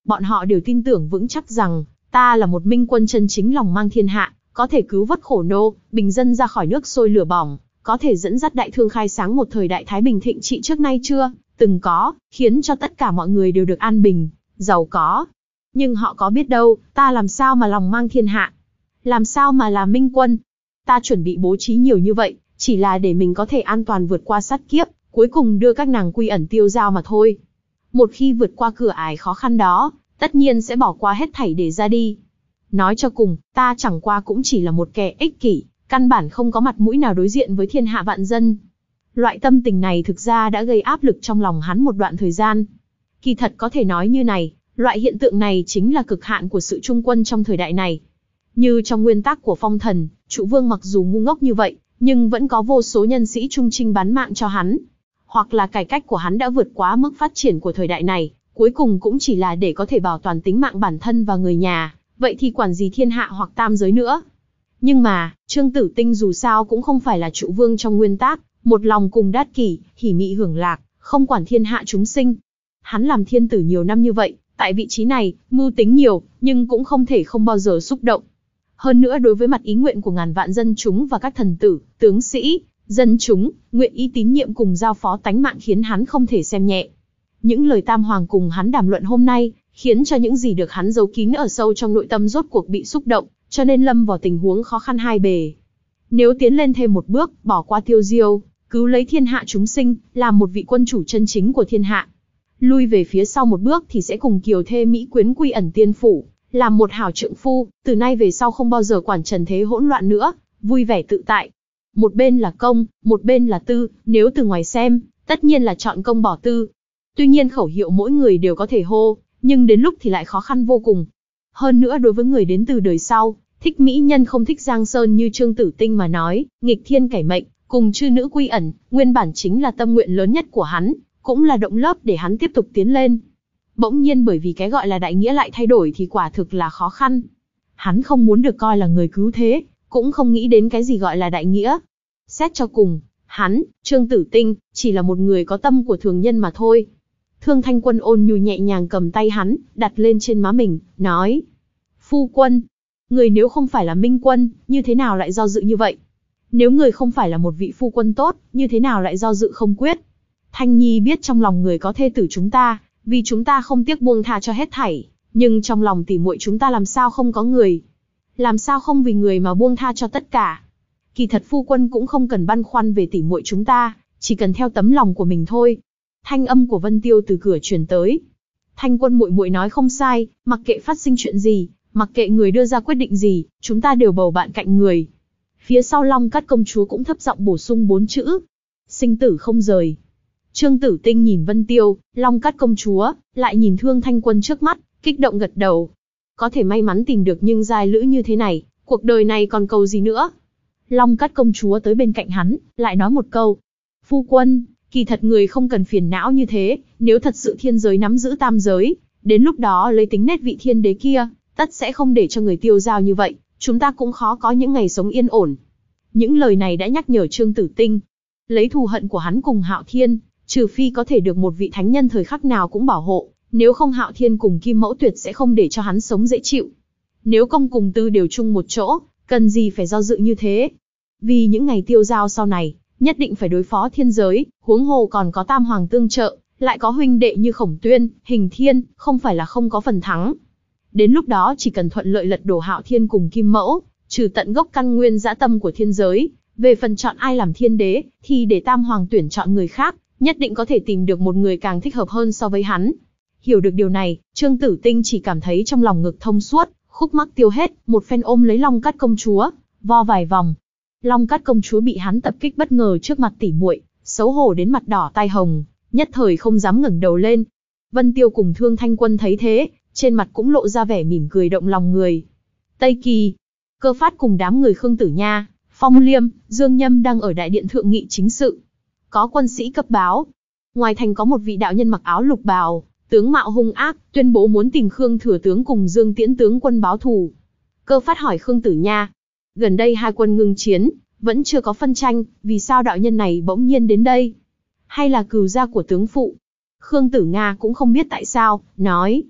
Bọn họ đều tin tưởng vững chắc rằng, ta là một minh quân chân chính lòng mang thiên hạ, có thể cứu vớt khổ nô, bình dân ra khỏi nước sôi lửa bỏng, có thể dẫn dắt đại thương khai sáng một thời đại thái bình thịnh trị trước nay chưa từng có, khiến cho tất cả mọi người đều được an bình, giàu có. Nhưng họ có biết đâu, ta làm sao mà lòng mang thiên hạ? Làm sao mà là minh quân? Ta chuẩn bị bố trí nhiều như vậy, chỉ là để mình có thể an toàn vượt qua sát kiếp, cuối cùng đưa các nàng quy ẩn tiêu dao mà thôi. Một khi vượt qua cửa ải khó khăn đó, tất nhiên sẽ bỏ qua hết thảy để ra đi. Nói cho cùng, ta chẳng qua cũng chỉ là một kẻ ích kỷ, căn bản không có mặt mũi nào đối diện với thiên hạ vạn dân. Loại tâm tình này thực ra đã gây áp lực trong lòng hắn một đoạn thời gian. Kỳ thật có thể nói như này, loại hiện tượng này chính là cực hạn của sự trung quân trong thời đại này. Như trong nguyên tắc của phong thần, Trụ Vương mặc dù ngu ngốc như vậy, nhưng vẫn có vô số nhân sĩ trung trinh bán mạng cho hắn. Hoặc là cải cách của hắn đã vượt quá mức phát triển của thời đại này, cuối cùng cũng chỉ là để có thể bảo toàn tính mạng bản thân và người nhà, vậy thì quản gì thiên hạ hoặc tam giới nữa. Nhưng mà, Trương Tử Tinh dù sao cũng không phải là Trụ Vương trong nguyên tắc, một lòng cùng đát kỷ, hỉ mị hưởng lạc, không quản thiên hạ chúng sinh. Hắn làm thiên tử nhiều năm như vậy, tại vị trí này, mưu tính nhiều, nhưng cũng không thể không bao giờ xúc động. Hơn nữa đối với mặt ý nguyện của ngàn vạn dân chúng và các thần tử, tướng sĩ, dân chúng, nguyện ý tín nhiệm cùng giao phó tánh mạng khiến hắn không thể xem nhẹ. Những lời Tam Hoàng cùng hắn đàm luận hôm nay, khiến cho những gì được hắn giấu kín ở sâu trong nội tâm rốt cuộc bị xúc động, cho nên lâm vào tình huống khó khăn hai bề. Nếu tiến lên thêm một bước, bỏ qua tiêu diêu, cứu lấy thiên hạ chúng sinh, làm một vị quân chủ chân chính của thiên hạ. Lui về phía sau một bước thì sẽ cùng kiều thê mỹ quyến quy ẩn tiên phủ, làm một hảo trượng phu, từ nay về sau không bao giờ quản trần thế hỗn loạn nữa, vui vẻ tự tại. Một bên là công, một bên là tư, nếu từ ngoài xem, tất nhiên là chọn công bỏ tư. Tuy nhiên khẩu hiệu mỗi người đều có thể hô, nhưng đến lúc thì lại khó khăn vô cùng. Hơn nữa đối với người đến từ đời sau, thích mỹ nhân không thích giang sơn như Trương Tử Tinh mà nói, nghịch thiên cải mệnh, cùng chư nữ quy ẩn, nguyên bản chính là tâm nguyện lớn nhất của hắn, cũng là động lớp để hắn tiếp tục tiến lên. Bỗng nhiên bởi vì cái gọi là đại nghĩa lại thay đổi thì quả thực là khó khăn. Hắn không muốn được coi là người cứu thế, cũng không nghĩ đến cái gì gọi là đại nghĩa. Xét cho cùng, hắn, Trương Tử Tinh, chỉ là một người có tâm của thường nhân mà thôi. Thương Thanh Quân ôn nhu nhẹ nhàng cầm tay hắn, đặt lên trên má mình, nói: Phu quân, người nếu không phải là minh quân, như thế nào lại do dự như vậy? Nếu người không phải là một vị phu quân tốt, như thế nào lại do dự không quyết? Thanh Nhi biết trong lòng người có thê tử chúng ta, vì chúng ta không tiếc buông tha cho hết thảy, nhưng trong lòng tỉ muội chúng ta làm sao không có người? Làm sao không vì người mà buông tha cho tất cả? Kỳ thật phu quân cũng không cần băn khoăn về tỉ muội chúng ta, chỉ cần theo tấm lòng của mình thôi. Thanh âm của Vân Tiêu từ cửa truyền tới. Thanh Quân muội muội nói không sai, mặc kệ phát sinh chuyện gì, mặc kệ người đưa ra quyết định gì, chúng ta đều bầu bạn cạnh người. Phía sau Long Cát công chúa cũng thấp giọng bổ sung bốn chữ: sinh tử không rời. Trương Tử Tinh nhìn Vân Tiêu, Long Cát công chúa, lại nhìn Thương Thanh Quân trước mắt, kích động gật đầu. Có thể may mắn tìm được nhưng giai lữ như thế này, cuộc đời này còn cầu gì nữa? Long Cát công chúa tới bên cạnh hắn, lại nói một câu: Phu quân, kỳ thật người không cần phiền não như thế, nếu thật sự thiên giới nắm giữ tam giới, đến lúc đó lấy tính nết vị thiên đế kia, tất sẽ không để cho người tiêu dao như vậy, chúng ta cũng khó có những ngày sống yên ổn. Những lời này đã nhắc nhở Trương Tử Tinh. Lấy thù hận của hắn cùng Hạo Thiên, trừ phi có thể được một vị thánh nhân thời khắc nào cũng bảo hộ, nếu không Hạo Thiên cùng Kim Mẫu tuyệt sẽ không để cho hắn sống dễ chịu. Nếu công cùng tư đều chung một chỗ, cần gì phải do dự như thế? Vì những ngày tiêu dao sau này, nhất định phải đối phó thiên giới, huống hồ còn có Tam Hoàng tương trợ, lại có huynh đệ như Khổng Tuyên, Hình Thiên, không phải là không có phần thắng. Đến lúc đó chỉ cần thuận lợi lật đổ Hạo Thiên cùng Kim Mẫu, trừ tận gốc căn nguyên dã tâm của thiên giới, về phần chọn ai làm thiên đế, thì để Tam Hoàng tuyển chọn người khác, nhất định có thể tìm được một người càng thích hợp hơn so với hắn. Hiểu được điều này, Trương Tử Tinh chỉ cảm thấy trong lòng ngực thông suốt, khúc mắc tiêu hết, một phen ôm lấy Long Cát công chúa, vo vài vòng. Long Cát công chúa bị hắn tập kích bất ngờ trước mặt tỉ muội, xấu hổ đến mặt đỏ tai hồng, nhất thời không dám ngẩng đầu lên. Vân Tiêu cùng Thương Thanh Quân thấy thế, trên mặt cũng lộ ra vẻ mỉm cười động lòng người. Tây Kỳ, Cơ Phát cùng đám người Khương Tử Nha, Phong Liêm, Dương Nhâm đang ở đại điện thượng nghị chính sự. Có quân sĩ cấp báo, ngoài thành có một vị đạo nhân mặc áo lục bào, tướng mạo hung ác, tuyên bố muốn tìm Khương thừa tướng cùng Dương Tiễn tướng quân báo thù. Cơ Phát hỏi Khương Tử Nha, gần đây hai quân ngưng chiến, vẫn chưa có phân tranh, vì sao đạo nhân này bỗng nhiên đến đây? Hay là cừu gia của tướng phụ? Khương Tử Nga cũng không biết tại sao, nói,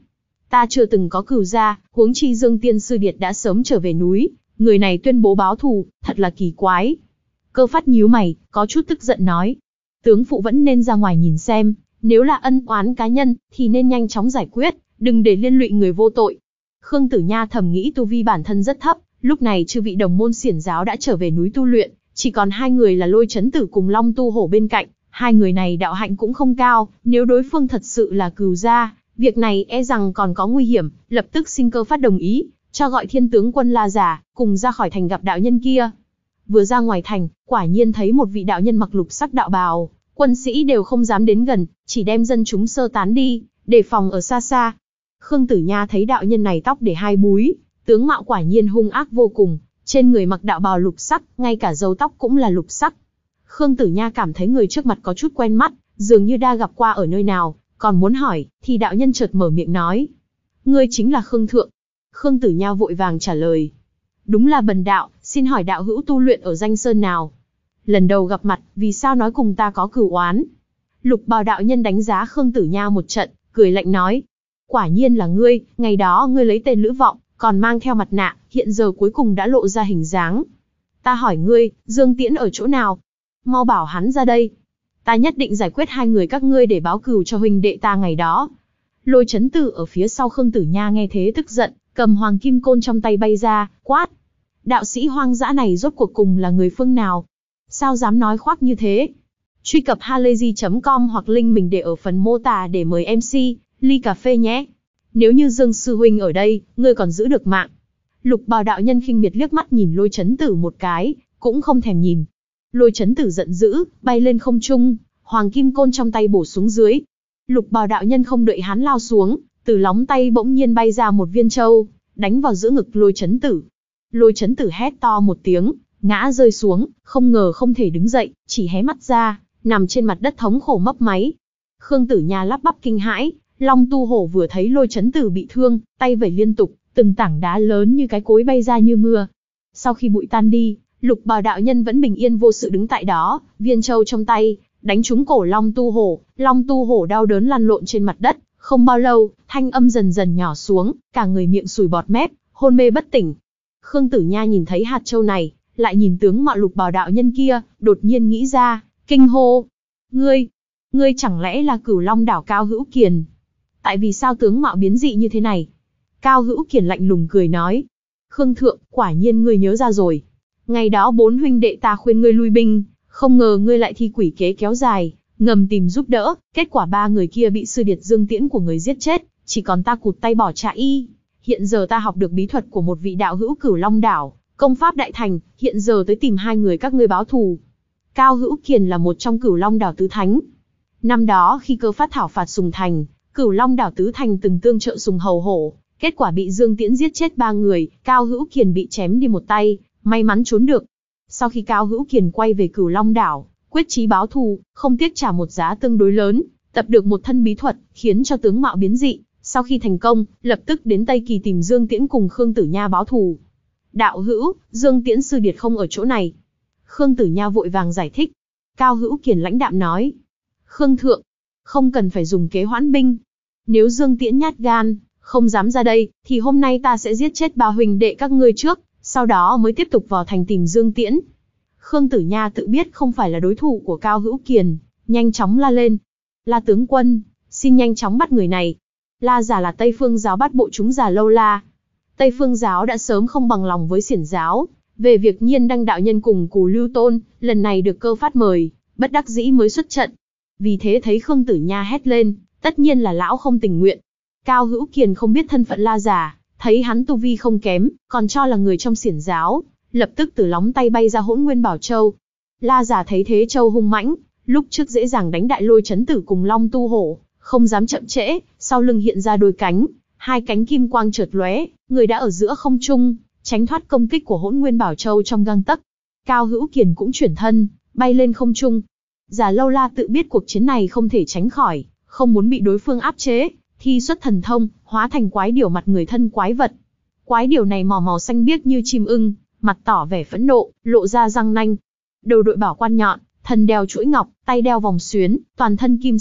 Ta chưa từng có cừu gia, huống chi Dương Tiên Sư Điệt đã sớm trở về núi, người này tuyên bố báo thù, thật là kỳ quái. Cơ Phát nhíu mày, có chút tức giận nói. Tướng phụ vẫn nên ra ngoài nhìn xem, nếu là ân oán cá nhân, thì nên nhanh chóng giải quyết, đừng để liên lụy người vô tội. Khương Tử Nha thầm nghĩ tu vi bản thân rất thấp, lúc này chư vị đồng môn xiển giáo đã trở về núi tu luyện, chỉ còn hai người là Lôi Chấn Tử cùng Long Tu Hổ bên cạnh, hai người này đạo hạnh cũng không cao, nếu đối phương thật sự là cừu gia, việc này e rằng còn có nguy hiểm, lập tức xin Cơ Phát đồng ý, cho gọi thiên tướng quân La Giả, cùng ra khỏi thành gặp đạo nhân kia. Vừa ra ngoài thành, quả nhiên thấy một vị đạo nhân mặc lục sắc đạo bào, quân sĩ đều không dám đến gần, chỉ đem dân chúng sơ tán đi, đề phòng ở xa xa. Khương Tử Nha thấy đạo nhân này tóc để hai búi, tướng mạo quả nhiên hung ác vô cùng, trên người mặc đạo bào lục sắc, ngay cả râu tóc cũng là lục sắc. Khương Tử Nha cảm thấy người trước mặt có chút quen mắt, dường như đã gặp qua ở nơi nào, còn muốn hỏi, thì đạo nhân chợt mở miệng nói. Ngươi chính là Khương Thượng. Khương Tử Nha vội vàng trả lời. Đúng là bần đạo, xin hỏi đạo hữu tu luyện ở danh sơn nào? Lần đầu gặp mặt, vì sao nói cùng ta có cửu oán? Lục bào đạo nhân đánh giá Khương Tử Nha một trận, cười lạnh nói. Quả nhiên là ngươi, ngày đó ngươi lấy tên Lữ Vọng, còn mang theo mặt nạ, hiện giờ cuối cùng đã lộ ra hình dáng. Ta hỏi ngươi, Dương Tiễn ở chỗ nào? Mau bảo hắn ra đây. Ta nhất định giải quyết hai người các ngươi để báo cừu cho huynh đệ ta ngày đó. Lôi Chấn Tử ở phía sau Khương Tử Nha nghe thế tức giận, cầm hoàng kim côn trong tay bay ra, quát. Đạo sĩ hoang dã này rốt cuộc cùng là người phương nào? Sao dám nói khoác như thế? Truy cập halayzi chấm com hoặc link mình để ở phần mô tả để mời em xê, ly cà phê nhé. Nếu như Dương Sư Huynh ở đây, ngươi còn giữ được mạng. Lục bào đạo nhân khinh miệt liếc mắt nhìn Lôi Chấn Tử một cái, cũng không thèm nhìn. Lôi Chấn Tử giận dữ, bay lên không trung, hoàng kim côn trong tay bổ xuống dưới. Lục bào đạo nhân không đợi hắn lao xuống, từ lóng tay bỗng nhiên bay ra một viên châu, đánh vào giữa ngực Lôi Chấn Tử. Lôi Chấn Tử hét to một tiếng, ngã rơi xuống, không ngờ không thể đứng dậy, chỉ hé mắt ra, nằm trên mặt đất thống khổ mấp máy. Khương Tử Nha lắp bắp kinh hãi, Long Tu Hổ vừa thấy Lôi Chấn Tử bị thương, tay vẩy liên tục, từng tảng đá lớn như cái cối bay ra như mưa. Sau khi bụi tan đi, Lục bào đạo nhân vẫn bình yên vô sự đứng tại đó, viên châu trong tay, đánh trúng cổ Long Tu Hổ, Long Tu Hổ đau đớn lăn lộn trên mặt đất, không bao lâu, thanh âm dần dần nhỏ xuống, cả người miệng sùi bọt mép, hôn mê bất tỉnh. Khương Tử Nha nhìn thấy hạt châu này, lại nhìn tướng mạo lục bào đạo nhân kia, đột nhiên nghĩ ra, kinh hô. Ngươi, ngươi chẳng lẽ là Cửu Long đảo Cao Hữu Kiền? Tại vì sao tướng mạo biến dị như thế này? Cao Hữu Kiền lạnh lùng cười nói. Khương Thượng, quả nhiên ngươi nhớ ra rồi. Ngày đó bốn huynh đệ ta khuyên ngươi lui binh, không ngờ ngươi lại thi quỷ kế kéo dài, ngầm tìm giúp đỡ, kết quả ba người kia bị sư điệt Dương Tiễn của người giết chết, chỉ còn ta cụt tay bỏ chạy. Hiện giờ ta học được bí thuật của một vị đạo hữu Cửu Long đảo, công pháp đại thành, hiện giờ tới tìm hai người các ngươi báo thù. Cao Hữu Kiền là một trong Cửu Long đảo tứ thánh. Năm đó khi Cơ Phát thảo phạt Sùng Thành, Cửu Long đảo tứ thành từng tương trợ Sùng Hầu Hổ, kết quả bị Dương Tiễn giết chết ba người, Cao Hữu Kiền bị chém đi một tay, may mắn trốn được. Sau khi Cao Hữu Kiền quay về Cửu Long đảo, quyết chí báo thù, không tiếc trả một giá tương đối lớn, tập được một thân bí thuật, khiến cho tướng mạo biến dị. Sau khi thành công, lập tức đến Tây Kỳ tìm Dương Tiễn cùng Khương Tử Nha báo thù. Đạo hữu, Dương Tiễn sư điệt không ở chỗ này. Khương Tử Nha vội vàng giải thích. Cao Hữu Kiền lãnh đạm nói. Khương Thượng, không cần phải dùng kế hoãn binh. Nếu Dương Tiễn nhát gan, không dám ra đây, thì hôm nay ta sẽ giết chết ba huynh đệ các ngươi trước, sau đó mới tiếp tục vào thành tìm Dương Tiễn. Khương Tử Nha tự biết không phải là đối thủ của Cao Hữu Kiền, nhanh chóng la lên. La tướng quân, xin nhanh chóng bắt người này. La Giả là Tây Phương giáo bát bộ chúng già lâu la. Tây Phương giáo đã sớm không bằng lòng với Xiển giáo, về việc Nhiên Đăng đạo nhân cùng Cù Lưu Tôn, lần này được Cơ Phát mời, bất đắc dĩ mới xuất trận. Vì thế thấy Khương Tử Nha hét lên, tất nhiên là lão không tình nguyện. Cao Hữu Kiền không biết thân phận La Giả, thấy hắn tu vi không kém, còn cho là người trong Xiển giáo, lập tức từ lóng tay bay ra Hỗn Nguyên Bảo Châu. La Giả thấy thế châu hung mãnh, lúc trước dễ dàng đánh đại Lôi Chấn Tử cùng Long Tu Hổ, không dám chậm trễ, sau lưng hiện ra đôi cánh, hai cánh kim quang chợt lóe, người đã ở giữa không trung, tránh thoát công kích của Hỗn Nguyên Bảo Châu trong gang tấc. Cao Hữu Kiền cũng chuyển thân, bay lên không trung. Già Lâu La tự biết cuộc chiến này không thể tránh khỏi, không muốn bị đối phương áp chế, thi xuất thần thông, hóa thành quái điểu mặt người thân quái vật. Quái điểu này màu màu xanh biếc như chim ưng, mặt tỏ vẻ phẫn nộ, lộ ra răng nanh. Đầu đội bảo quan nhọn, thân đeo chuỗi ngọc, tay đeo vòng xuyến, toàn thân kim sắc,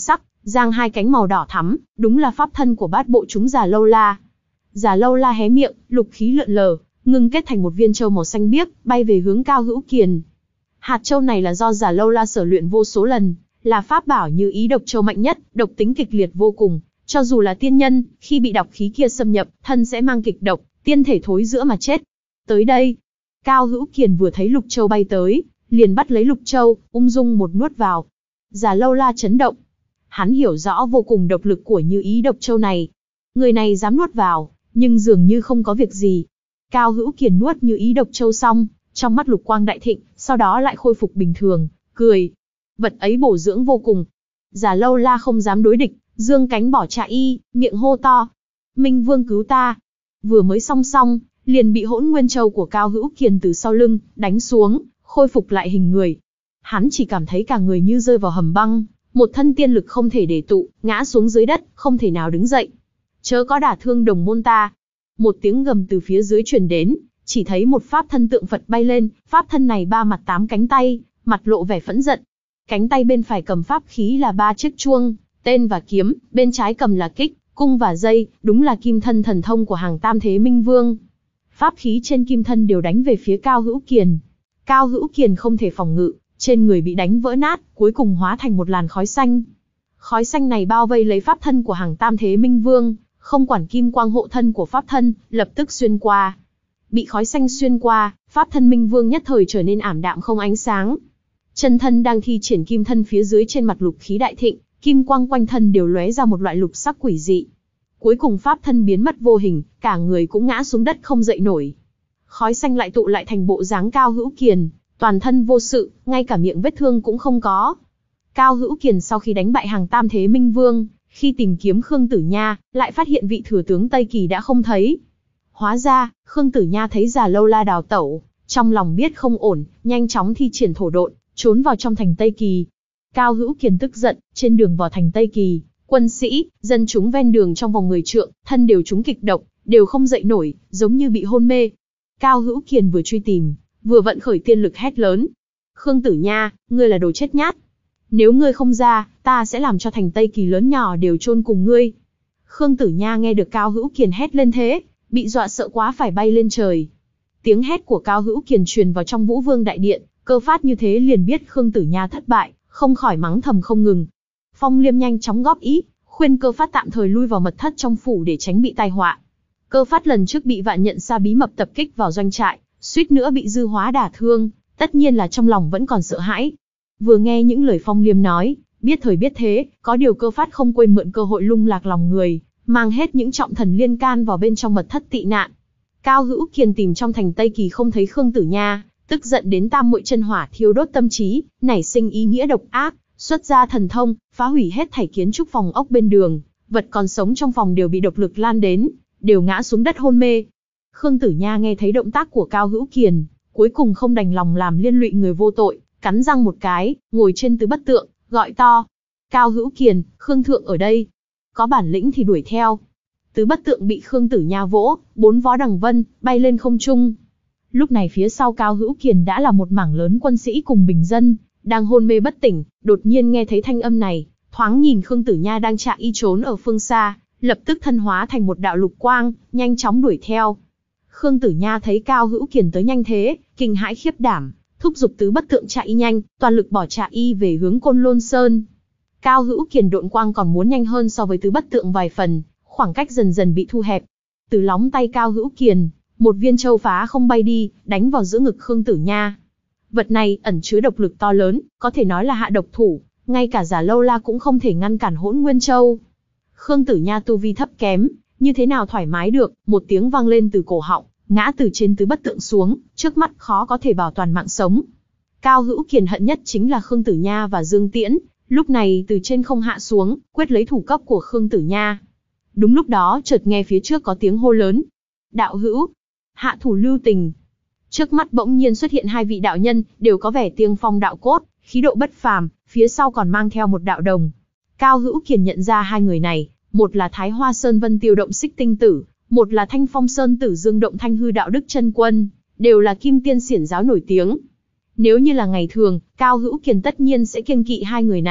giang hai cánh màu đỏ thắm, đúng là pháp thân của bát bộ chúng Già Lâu La. Già Lâu La hé miệng, lục khí lượn lờ, ngưng kết thành một viên châu màu xanh biếc, bay về hướng Cao Hữu Kiền. Hạt châu này là do Già Lâu La sở luyện vô số lần, là pháp bảo như ý độc châu mạnh nhất, độc tính kịch liệt vô cùng, cho dù là tiên nhân, khi bị độc khí kia xâm nhập, thân sẽ mang kịch độc, tiên thể thối rữa mà chết. Tới đây, Cao Hữu Kiền vừa thấy lục châu bay tới, liền bắt lấy lục châu, ung dung một nuốt vào. Già Lâu La chấn động. Hắn hiểu rõ vô cùng độc lực của như ý độc châu này. Người này dám nuốt vào, nhưng dường như không có việc gì. Cao Hữu Kiền nuốt như ý độc châu xong, trong mắt lục quang đại thịnh, sau đó lại khôi phục bình thường, cười. Vật ấy bổ dưỡng vô cùng. Già Lâu La không dám đối địch, dương cánh bỏ chạy y, miệng hô to. Minh Vương cứu ta. Vừa mới song song, liền bị hỗn nguyên châu của Cao Hữu Kiền từ sau lưng, đánh xuống, khôi phục lại hình người. Hắn chỉ cảm thấy cả người như rơi vào hầm băng, một thân tiên lực không thể để tụ, ngã xuống dưới đất, không thể nào đứng dậy. Chớ có đả thương đồng môn ta. Một tiếng gầm từ phía dưới truyền đến, chỉ thấy một pháp thân tượng Phật bay lên, pháp thân này ba mặt tám cánh tay, mặt lộ vẻ phẫn giận. Cánh tay bên phải cầm pháp khí là ba chiếc chuông, tên và kiếm, bên trái cầm là kích, cung và dây, đúng là kim thân thần thông của hàng Tam Thế Minh Vương. Pháp khí trên kim thân đều đánh về phía Cao Hữu Kiền. Cao Hữu Kiền không thể phòng ngự, trên người bị đánh vỡ nát, cuối cùng hóa thành một làn khói xanh. Khói xanh này bao vây lấy pháp thân của hàng Tam Thế Minh Vương, không quản kim quang hộ thân của pháp thân, lập tức xuyên qua. Bị khói xanh xuyên qua, pháp thân Minh Vương nhất thời trở nên ảm đạm không ánh sáng. Chân thân đang thi triển kim thân phía dưới trên mặt lục khí đại thịnh, kim quang quanh thân đều lóe ra một loại lục sắc quỷ dị. Cuối cùng pháp thân biến mất vô hình, cả người cũng ngã xuống đất không dậy nổi. Khói xanh lại tụ lại thành bộ dáng Cao Hữu Kiền, toàn thân vô sự, ngay cả miệng vết thương cũng không có. Cao Hữu Kiền sau khi đánh bại hàng Tam Thế Minh Vương, khi tìm kiếm Khương Tử Nha, lại phát hiện vị thừa tướng Tây Kỳ đã không thấy. Hóa ra, Khương Tử Nha thấy Già Lâu La đào tẩu, trong lòng biết không ổn, nhanh chóng thi triển thổ độn, trốn vào trong thành Tây Kỳ. Cao Hữu Kiền tức giận, trên đường vào thành Tây Kỳ, quân sĩ, dân chúng ven đường trong vòng mười trượng, thân đều trúng kịch độc, đều không dậy nổi, giống như bị hôn mê. Cao Hữu Kiền vừa truy tìm, vừa vận khởi tiên lực hét lớn. Khương Tử Nha, ngươi là đồ chết nhát. Nếu ngươi không ra, ta sẽ làm cho thành Tây Kỳ lớn nhỏ đều chôn cùng ngươi. Khương Tử Nha nghe được Cao Hữu Kiền hét lên thế, bị dọa sợ quá phải bay lên trời. Tiếng hét của Cao Hữu Kiền truyền vào trong Vũ Vương đại điện, Cơ Phát như thế liền biết Khương Tử Nha thất bại, không khỏi mắng thầm không ngừng. Phong Liêm nhanh chóng góp ý, khuyên Cơ Phát tạm thời lui vào mật thất trong phủ để tránh bị tai họa. Cơ Phát lần trước bị Vạn Nhận Sa bí mật tập kích vào doanh trại, suýt nữa bị Dư Hóa đả thương, tất nhiên là trong lòng vẫn còn sợ hãi. Vừa nghe những lời Phong Liêm nói, biết thời biết thế, có điều Cơ Phát không quên mượn cơ hội lung lạc lòng người, mang hết những trọng thần liên can vào bên trong mật thất tị nạn. Cao Hữu Kiền tìm trong thành Tây Kỳ không thấy Khương Tử Nha, tức giận đến tam muội chân hỏa thiêu đốt tâm trí, nảy sinh ý nghĩa độc ác, xuất ra thần thông, phá hủy hết thảy kiến trúc phòng ốc bên đường, vật còn sống trong phòng đều bị độc lực lan đến, đều ngã xuống đất hôn mê. Khương Tử Nha nghe thấy động tác của Cao Hữu Kiền, cuối cùng không đành lòng làm liên lụy người vô tội, cắn răng một cái, ngồi trên tứ bất tượng, gọi to. Cao Hữu Kiền, Khương Thượng ở đây. Có bản lĩnh thì đuổi theo. Tứ bất tượng bị Khương Tử Nha vỗ, bốn vó đằng vân, bay lên không trung. Lúc này phía sau Cao Hữu Kiền đã là một mảng lớn quân sĩ cùng bình dân, đang hôn mê bất tỉnh, đột nhiên nghe thấy thanh âm này, thoáng nhìn Khương Tử Nha đang chạy y trốn ở phương xa, lập tức thân hóa thành một đạo lục quang, nhanh chóng đuổi theo. Khương Tử Nha thấy Cao Hữu Kiền tới nhanh thế, kinh hãi khiếp đảm, thúc giục tứ bất tượng chạy y nhanh, toàn lực bỏ chạy y về hướng Côn Lôn Sơn. Cao Hữu Kiền độn quang còn muốn nhanh hơn so với tứ bất tượng vài phần, khoảng cách dần dần bị thu hẹp. Từ lóng tay Cao Hữu Kiền, một viên châu phá không bay đi, đánh vào giữa ngực Khương Tử Nha. Vật này ẩn chứa độc lực to lớn, có thể nói là hạ độc thủ, ngay cả Già Lâu La cũng không thể ngăn cản Hỗn Nguyên Châu. Khương Tử Nha tu vi thấp kém, như thế nào thoải mái được, một tiếng vang lên từ cổ họng, ngã từ trên tứ bất tượng xuống, trước mắt khó có thể bảo toàn mạng sống. Cao Hữu Kiền hận nhất chính là Khương Tử Nha và Dương Tiễn, lúc này từ trên không hạ xuống, quyết lấy thủ cấp của Khương Tử Nha. Đúng lúc đó chợt nghe phía trước có tiếng hô lớn. Đạo hữu, hạ thủ lưu tình. Trước mắt bỗng nhiên xuất hiện hai vị đạo nhân, đều có vẻ tiên phong đạo cốt, khí độ bất phàm, phía sau còn mang theo một đạo đồng. Cao Hữu Kiền nhận ra hai người này, một là Thái Hoa Sơn Vân Tiêu Động Xích Tinh Tử, một là Thanh Phong Sơn Tử Dương Động Thanh Hư Đạo Đức Chân Quân, đều là kim tiên xiển giáo nổi tiếng. Nếu như là ngày thường, Cao Hữu Kiền tất nhiên sẽ kiêng kỵ hai người này,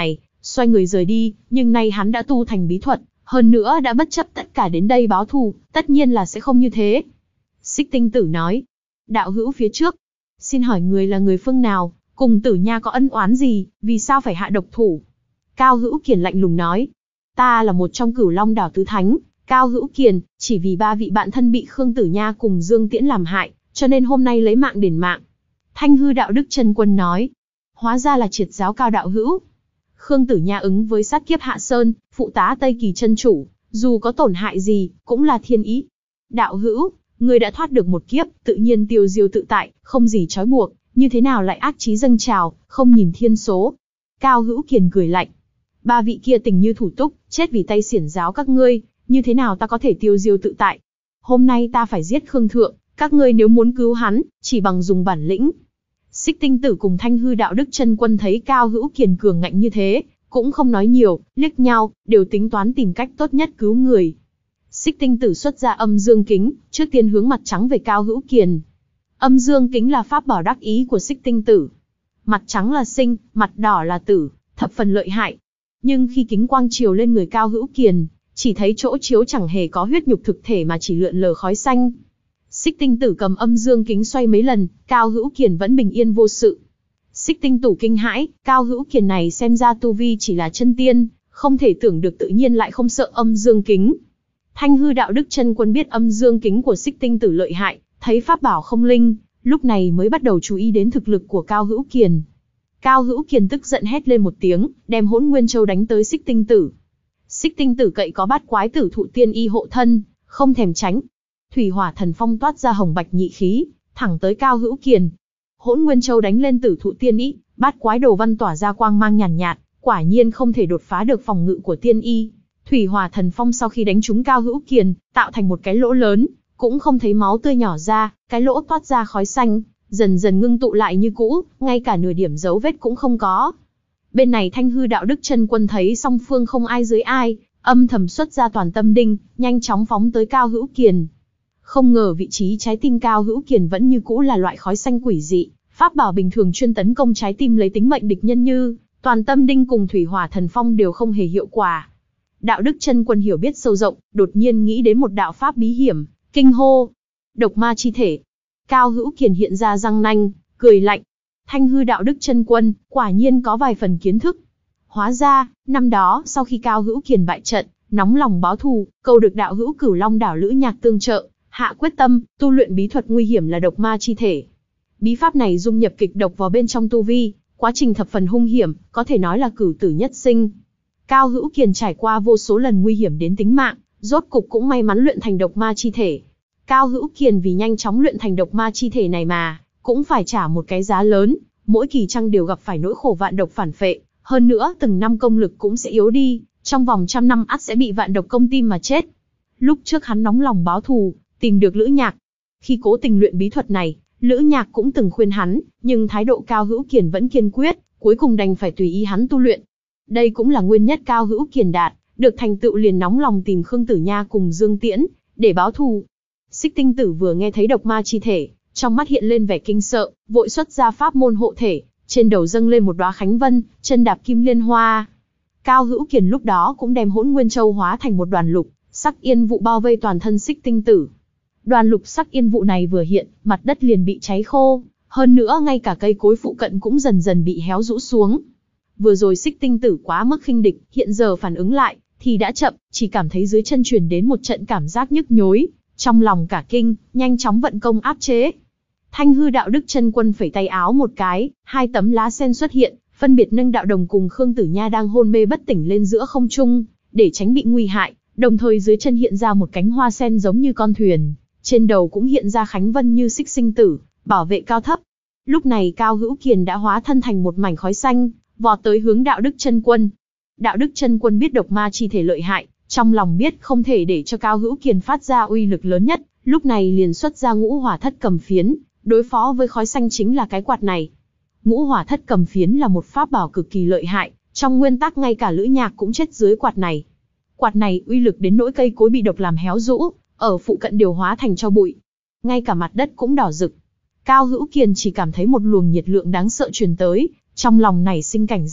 xoay người rời đi, nhưng nay hắn đã tu thành bí thuật, hơn nữa đã bất chấp tất cả đến đây báo thù, tất nhiên là sẽ không như thế. Xích Tinh Tử nói, đạo hữu phía trước, xin hỏi người là người phương nào, cùng Tử Nha có ân oán gì, vì sao phải hạ độc thủ? Cao Hữu Kiền lạnh lùng nói, ta là một trong Cửu Long đảo tứ thánh, Cao Hữu Kiền, chỉ vì ba vị bạn thân bị Khương Tử Nha cùng Dương Tiễn làm hại, cho nên hôm nay lấy mạng đền mạng. Thanh Hư Đạo Đức Chân Quân nói, hóa ra là triệt giáo Cao đạo hữu. Khương Tử Nha ứng với sát kiếp Hạ Sơn, phụ tá Tây Kỳ chân chủ, dù có tổn hại gì, cũng là thiên ý. Đạo hữu, người đã thoát được một kiếp, tự nhiên tiêu diêu tự tại, không gì trói buộc, như thế nào lại ác chí dâng trào, không nhìn thiên số. Cao Hữu Kiền cười lạnh, ba vị kia tình như thủ túc, chết vì tay xiển giáo các ngươi, như thế nào ta có thể tiêu diêu tự tại? Hôm nay ta phải giết Khương Thượng, các ngươi nếu muốn cứu hắn, chỉ bằng dùng bản lĩnh. Xích Tinh Tử cùng Thanh Hư Đạo Đức Chân Quân thấy Cao Hữu Kiền cường ngạnh như thế, cũng không nói nhiều, liếc nhau, đều tính toán tìm cách tốt nhất cứu người. Xích Tinh Tử xuất ra âm dương kính, trước tiên hướng mặt trắng về Cao Hữu Kiền. Âm dương kính là pháp bảo đắc ý của Xích Tinh Tử. Mặt trắng là sinh, mặt đỏ là tử, thập phần lợi hại. Nhưng khi kính quang chiếu lên người Cao Hữu Kiền, chỉ thấy chỗ chiếu chẳng hề có huyết nhục thực thể mà chỉ lượn lờ khói xanh. Xích Tinh Tử cầm âm dương kính xoay mấy lần, Cao Hữu Kiền vẫn bình yên vô sự. Xích Tinh Tử kinh hãi, Cao Hữu Kiền này xem ra tu vi chỉ là chân tiên, không thể tưởng được tự nhiên lại không sợ âm dương kính. Thanh Hư Đạo Đức Chân Quân biết âm dương kính của Xích Tinh Tử lợi hại, thấy pháp bảo không linh, lúc này mới bắt đầu chú ý đến thực lực của Cao Hữu Kiền. Cao Hữu Kiền tức giận hét lên một tiếng, đem Hỗn Nguyên Châu đánh tới Xích Tinh Tử. Xích Tinh Tử cậy có bát quái tử thụ tiên y hộ thân, không thèm tránh. Thủy Hỏa Thần Phong toát ra hồng bạch nhị khí, thẳng tới Cao Hữu Kiền. Hỗn Nguyên Châu đánh lên tử thụ tiên y, bát quái đồ văn tỏa ra quang mang nhàn nhạt, nhạt, quả nhiên không thể đột phá được phòng ngự của tiên y. Thủy Hỏa Thần Phong sau khi đánh trúng Cao Hữu Kiền, tạo thành một cái lỗ lớn, cũng không thấy máu tươi nhỏ ra, cái lỗ toát ra khói xanh, dần dần ngưng tụ lại như cũ, ngay cả nửa điểm dấu vết cũng không có. Bên này Thanh Hư Đạo Đức Chân Quân thấy song phương không ai dưới ai, âm thầm xuất ra toàn tâm đinh, nhanh chóng phóng tới Cao Hữu Kiền. Không ngờ vị trí trái tim Cao Hữu Kiền vẫn như cũ là loại khói xanh quỷ dị, pháp bảo bình thường chuyên tấn công trái tim lấy tính mệnh địch nhân như toàn tâm đinh cùng Thủy Hỏa Thần Phong đều không hề hiệu quả. Đạo Đức Chân Quân hiểu biết sâu rộng, đột nhiên nghĩ đến một đạo pháp bí hiểm, kinh hô: độc ma chi thể. Cao Hữu Kiền hiện ra răng nanh, cười lạnh. Thanh Hư Đạo Đức Chân Quân quả nhiên có vài phần kiến thức. Hóa ra, năm đó sau khi Cao Hữu Kiền bại trận, nóng lòng báo thù, cầu được đạo hữu Cửu Long đảo Lữ Nhạc tương trợ, hạ quyết tâm tu luyện bí thuật nguy hiểm là độc ma chi thể. Bí pháp này dung nhập kịch độc vào bên trong tu vi, quá trình thập phần hung hiểm, có thể nói là cửu tử nhất sinh. Cao Hữu Kiền trải qua vô số lần nguy hiểm đến tính mạng, rốt cục cũng may mắn luyện thành độc ma chi thể. Cao Hữu Kiền vì nhanh chóng luyện thành độc ma chi thể này mà, cũng phải trả một cái giá lớn, mỗi kỳ trăng đều gặp phải nỗi khổ vạn độc phản phệ, hơn nữa từng năm công lực cũng sẽ yếu đi, trong vòng trăm năm ắt sẽ bị vạn độc công tim mà chết. Lúc trước hắn nóng lòng báo thù, tìm được Lữ Nhạc. Khi cố tình luyện bí thuật này, Lữ Nhạc cũng từng khuyên hắn, nhưng thái độ Cao Hữu Kiền vẫn kiên quyết, cuối cùng đành phải tùy ý hắn tu luyện. Đây cũng là nguyên nhất Cao Hữu Kiền đạt được thành tựu liền nóng lòng tìm Khương Tử Nha cùng Dương Tiễn để báo thù. Xích Tinh Tử vừa nghe thấy độc ma chi thể, trong mắt hiện lên vẻ kinh sợ, vội xuất ra pháp môn hộ thể, trên đầu dâng lên một đóa khánh vân, chân đạp kim liên hoa. Cao Hữu Kiền lúc đó cũng đem Hỗn Nguyên Châu hóa thành một đoàn lục sắc yên vụ bao vây toàn thân Xích Tinh Tử. Đoàn lục sắc yên vụ này vừa hiện, mặt đất liền bị cháy khô, hơn nữa ngay cả cây cối phụ cận cũng dần dần bị héo rũ xuống. Vừa rồi Xích Tinh Tử quá mức khinh địch, hiện giờ phản ứng lại thì đã chậm, chỉ cảm thấy dưới chân truyền đến một trận cảm giác nhức nhối, trong lòng cả kinh, nhanh chóng vận công áp chế. Thanh Hư Đạo Đức Chân Quân phẩy tay áo một cái, hai tấm lá sen xuất hiện, phân biệt nâng đạo đồng cùng Khương Tử Nha đang hôn mê bất tỉnh lên giữa không trung, để tránh bị nguy hại, đồng thời dưới chân hiện ra một cánh hoa sen giống như con thuyền, trên đầu cũng hiện ra khánh vân như Xích Sinh Tử, bảo vệ cao thấp. Lúc này Cao Hữu Kiền đã hóa thân thành một mảnh khói xanh, vọt tới hướng Đạo Đức Chân Quân. Đạo Đức Chân Quân biết độc ma chi thể lợi hại, trong lòng biết không thể để cho Cao Hữu Kiền phát ra uy lực lớn nhất, lúc này liền xuất ra Ngũ Hỏa Thất Cầm Phiến, đối phó với khói xanh chính là cái quạt này. Ngũ Hỏa Thất Cầm Phiến là một pháp bảo cực kỳ lợi hại, trong nguyên tắc ngay cả Lữ Nhạc cũng chết dưới quạt này. Quạt này uy lực đến nỗi cây cối bị độc làm héo rũ, ở phụ cận đều hóa thành tro bụi. Ngay cả mặt đất cũng đỏ rực. Cao Hữu Kiền chỉ cảm thấy một luồng nhiệt lượng đáng sợ truyền tới, trong lòng nảy sinh cảnh giác,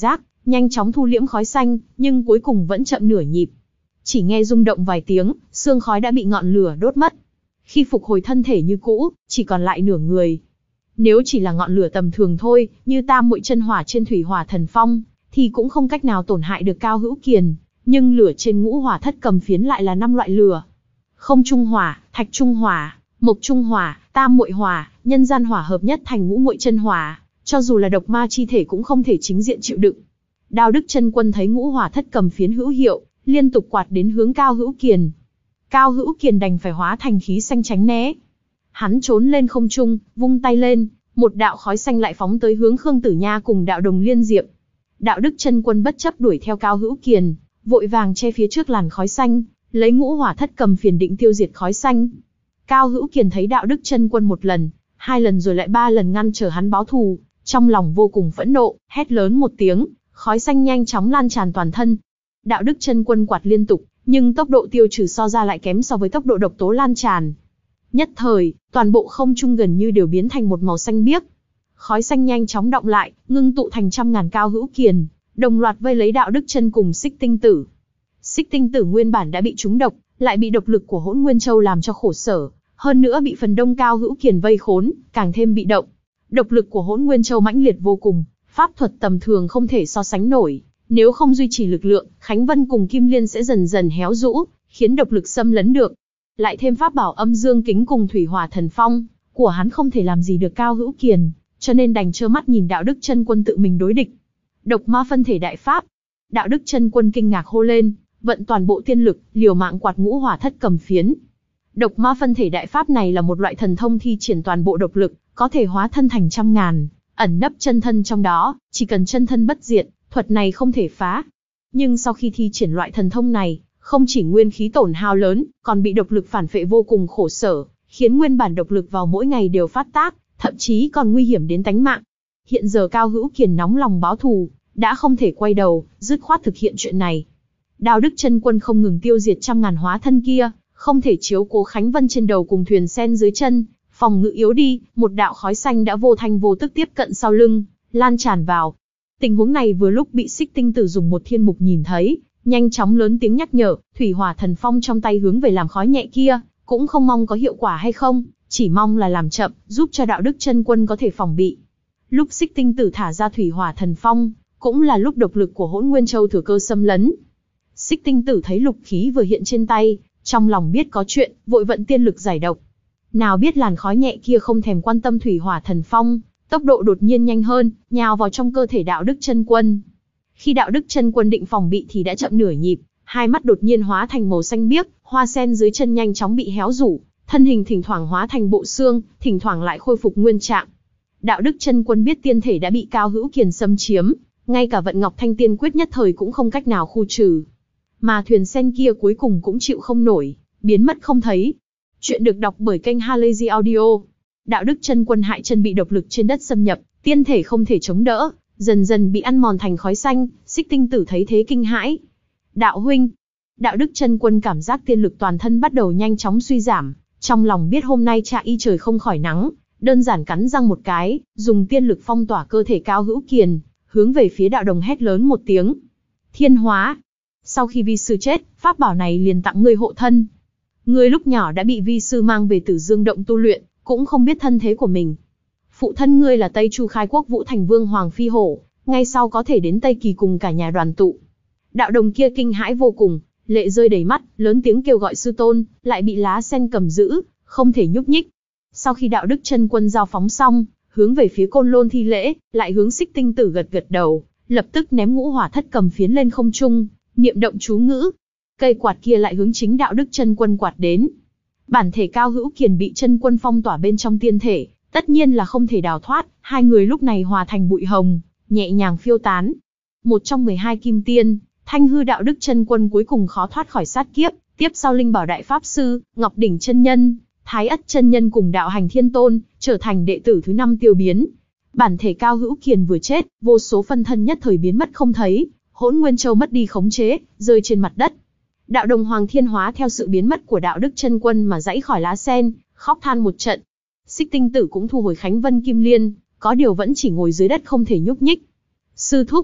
nhanh chóng thu liễm khói xanh, nhưng cuối cùng vẫn chậm nửa nhịp. Chỉ nghe rung động vài tiếng, xương khói đã bị ngọn lửa đốt mất. Khi phục hồi thân thể như cũ, chỉ còn lại nửa người. Nếu chỉ là ngọn lửa tầm thường thôi, như tam muội chân hỏa trên thủy hỏa thần phong, thì cũng không cách nào tổn hại được Cao Hữu Kiền. Nhưng lửa trên ngũ hỏa thất cầm phiến lại là năm loại lửa: không trung hỏa, thạch trung hỏa, mộc trung hỏa, tam muội hỏa, nhân gian hỏa hợp nhất thành ngũ muội chân hỏa, cho dù là độc ma chi thể cũng không thể chính diện chịu đựng. Đao Đức Chân Quân thấy ngũ hỏa thất cầm phiến hữu hiệu, liên tục quạt đến hướng Cao Hữu Kiền. Cao Hữu Kiền đành phải hóa thành khí xanh tránh né. Hắn trốn lên không trung, vung tay lên, một đạo khói xanh lại phóng tới hướng Khương Tử Nha cùng đạo đồng Liên Diệp. Đạo Đức Chân Quân bất chấp đuổi theo Cao Hữu Kiền, vội vàng che phía trước làn khói xanh, lấy ngũ hỏa thất cầm phiền định tiêu diệt khói xanh. Cao Hữu Kiền thấy Đạo Đức Chân Quân một lần, hai lần rồi lại ba lần ngăn trở hắn báo thù, trong lòng vô cùng phẫn nộ, hét lớn một tiếng, khói xanh nhanh chóng lan tràn toàn thân. Đạo Đức Chân Quân quạt liên tục, nhưng tốc độ tiêu trừ so ra lại kém so với tốc độ độc tố lan tràn. Nhất thời, toàn bộ không trung gần như đều biến thành một màu xanh biếc. Khói xanh nhanh chóng đọng lại, ngưng tụ thành trăm ngàn Cao Hữu Kiền, đồng loạt vây lấy Đạo Đức Chân cùng Xích Tinh Tử. Xích Tinh Tử nguyên bản đã bị trúng độc, lại bị độc lực của Hỗn Nguyên Châu làm cho khổ sở, hơn nữa bị phần đông Cao Hữu Kiền vây khốn, càng thêm bị động. Độc lực của Hỗn Nguyên Châu mãnh liệt vô cùng, pháp thuật tầm thường không thể so sánh nổi, nếu không duy trì lực lượng, Khánh Vân cùng Kim Liên sẽ dần dần héo rũ, khiến độc lực xâm lấn được. Lại thêm pháp bảo Âm Dương Kính cùng Thủy Hỏa Thần Phong của hắn không thể làm gì được Cao Hữu Kiền, cho nên đành trơ mắt nhìn Đạo Đức Chân Quân tự mình đối địch. Độc ma phân thể đại pháp. Đạo Đức Chân Quân kinh ngạc hô lên, vận toàn bộ tiên lực, liều mạng quạt ngũ hỏa thất cầm phiến. Độc ma phân thể đại pháp này là một loại thần thông thi triển toàn bộ độc lực, có thể hóa thân thành trăm ngàn, ẩn nấp chân thân trong đó, chỉ cần chân thân bất diệt, thuật này không thể phá. Nhưng sau khi thi triển loại thần thông này, không chỉ nguyên khí tổn hao lớn, còn bị độc lực phản phệ vô cùng khổ sở, khiến nguyên bản độc lực vào mỗi ngày đều phát tác, thậm chí còn nguy hiểm đến tánh mạng. Hiện giờ Cao Hữu Kiền nóng lòng báo thù, đã không thể quay đầu, dứt khoát thực hiện chuyện này. Đạo Đức Chân Quân không ngừng tiêu diệt trăm ngàn hóa thân kia, không thể chiếu cố Khánh Vân trên đầu cùng thuyền sen dưới chân, phòng ngự yếu đi, một đạo khói xanh đã vô thanh vô tức tiếp cận sau lưng, lan tràn vào. Tình huống này vừa lúc bị Xích Tinh Tử dùng một thiên mục nhìn thấy, nhanh chóng lớn tiếng nhắc nhở, Thủy Hỏa Thần Phong trong tay hướng về làm khói nhẹ kia, cũng không mong có hiệu quả hay không, chỉ mong là làm chậm, giúp cho Đạo Đức Chân Quân có thể phòng bị. Lúc Xích Tinh Tử thả ra Thủy Hỏa Thần Phong, cũng là lúc độc lực của Hỗn Nguyên Châu thừa cơ xâm lấn. Xích Tinh Tử thấy lục khí vừa hiện trên tay, trong lòng biết có chuyện, vội vận tiên lực giải độc. Nào biết làn khói nhẹ kia không thèm quan tâm Thủy Hỏa Thần Phong, tốc độ đột nhiên nhanh hơn, nhào vào trong cơ thể Đạo Đức Chân Quân. Khi Đạo Đức Chân Quân định phòng bị thì đã chậm nửa nhịp, hai mắt đột nhiên hóa thành màu xanh biếc, hoa sen dưới chân nhanh chóng bị héo rũ, thân hình thỉnh thoảng hóa thành bộ xương, thỉnh thoảng lại khôi phục nguyên trạng. Đạo Đức Chân Quân biết tiên thể đã bị Cao Hữu Kiền xâm chiếm, ngay cả vận Ngọc Thanh Tiên Quyết nhất thời cũng không cách nào khu trừ. Mà thuyền sen kia cuối cùng cũng chịu không nổi, biến mất không thấy. Chuyện được đọc bởi kênh Halazy Audio. Đạo Đức Chân Quân hại chân bị độc lực trên đất xâm nhập, tiên thể không thể chống đỡ, dần dần bị ăn mòn thành khói xanh. Xích Tinh Tử thấy thế kinh hãi. Đạo huynh. Đạo Đức Chân Quân cảm giác tiên lực toàn thân bắt đầu nhanh chóng suy giảm, trong lòng biết hôm nay trạ y trời không khỏi nắng, đơn giản cắn răng một cái, dùng tiên lực phong tỏa cơ thể Cao Hữu Kiền, hướng về phía đạo đồng hét lớn một tiếng. Thiên hóa. Sau khi vi sư chết, pháp bảo này liền tặng ngươi hộ thân. Ngươi lúc nhỏ đã bị vi sư mang về Tử Dương động tu luyện, cũng không biết thân thế của mình. Phụ thân ngươi là Tây Chu khai quốc Vũ Thành Vương Hoàng Phi Hổ, ngay sau có thể đến Tây Kỳ cùng cả nhà đoàn tụ. Đạo đồng kia kinh hãi vô cùng, lệ rơi đầy mắt, lớn tiếng kêu gọi sư tôn, lại bị lá sen cầm giữ, không thể nhúc nhích. Sau khi Đạo Đức Chân Quân giao phóng xong, hướng về phía Côn Lôn thi lễ, lại hướng Xích Tinh Tử gật gật đầu, lập tức ném ngũ hỏa thất cầm phiến lên không trung, niệm động chú ngữ. Cây quạt kia lại hướng chính Đạo Đức Chân Quân quạt đến. Bản thể Cao Hữu Kiền bị chân quân phong tỏa bên trong tiên thể, tất nhiên là không thể đào thoát, hai người lúc này hòa thành bụi hồng, nhẹ nhàng phiêu tán. Một trong mười hai kim tiên, Thanh Hư Đạo Đức Chân Quân cuối cùng khó thoát khỏi sát kiếp, tiếp sau Linh Bảo Đại Pháp Sư, Ngọc Đỉnh Chân Nhân, Thái Ất Chân Nhân cùng Đạo Hành Thiên Tôn, trở thành đệ tử thứ năm tiêu biến. Bản thể Cao Hữu Kiền vừa chết, vô số phân thân nhất thời biến mất không thấy, Hỗn Nguyên Châu mất đi khống chế, rơi trên mặt đất. Đạo đồng Hoàng Thiên Hóa theo sự biến mất của Đạo Đức Chân Quân mà giãy khỏi lá sen, khóc than một trận. Xích Tinh Tử cũng thu hồi Khánh Vân Kim Liên, có điều vẫn chỉ ngồi dưới đất không thể nhúc nhích. Sư thúc,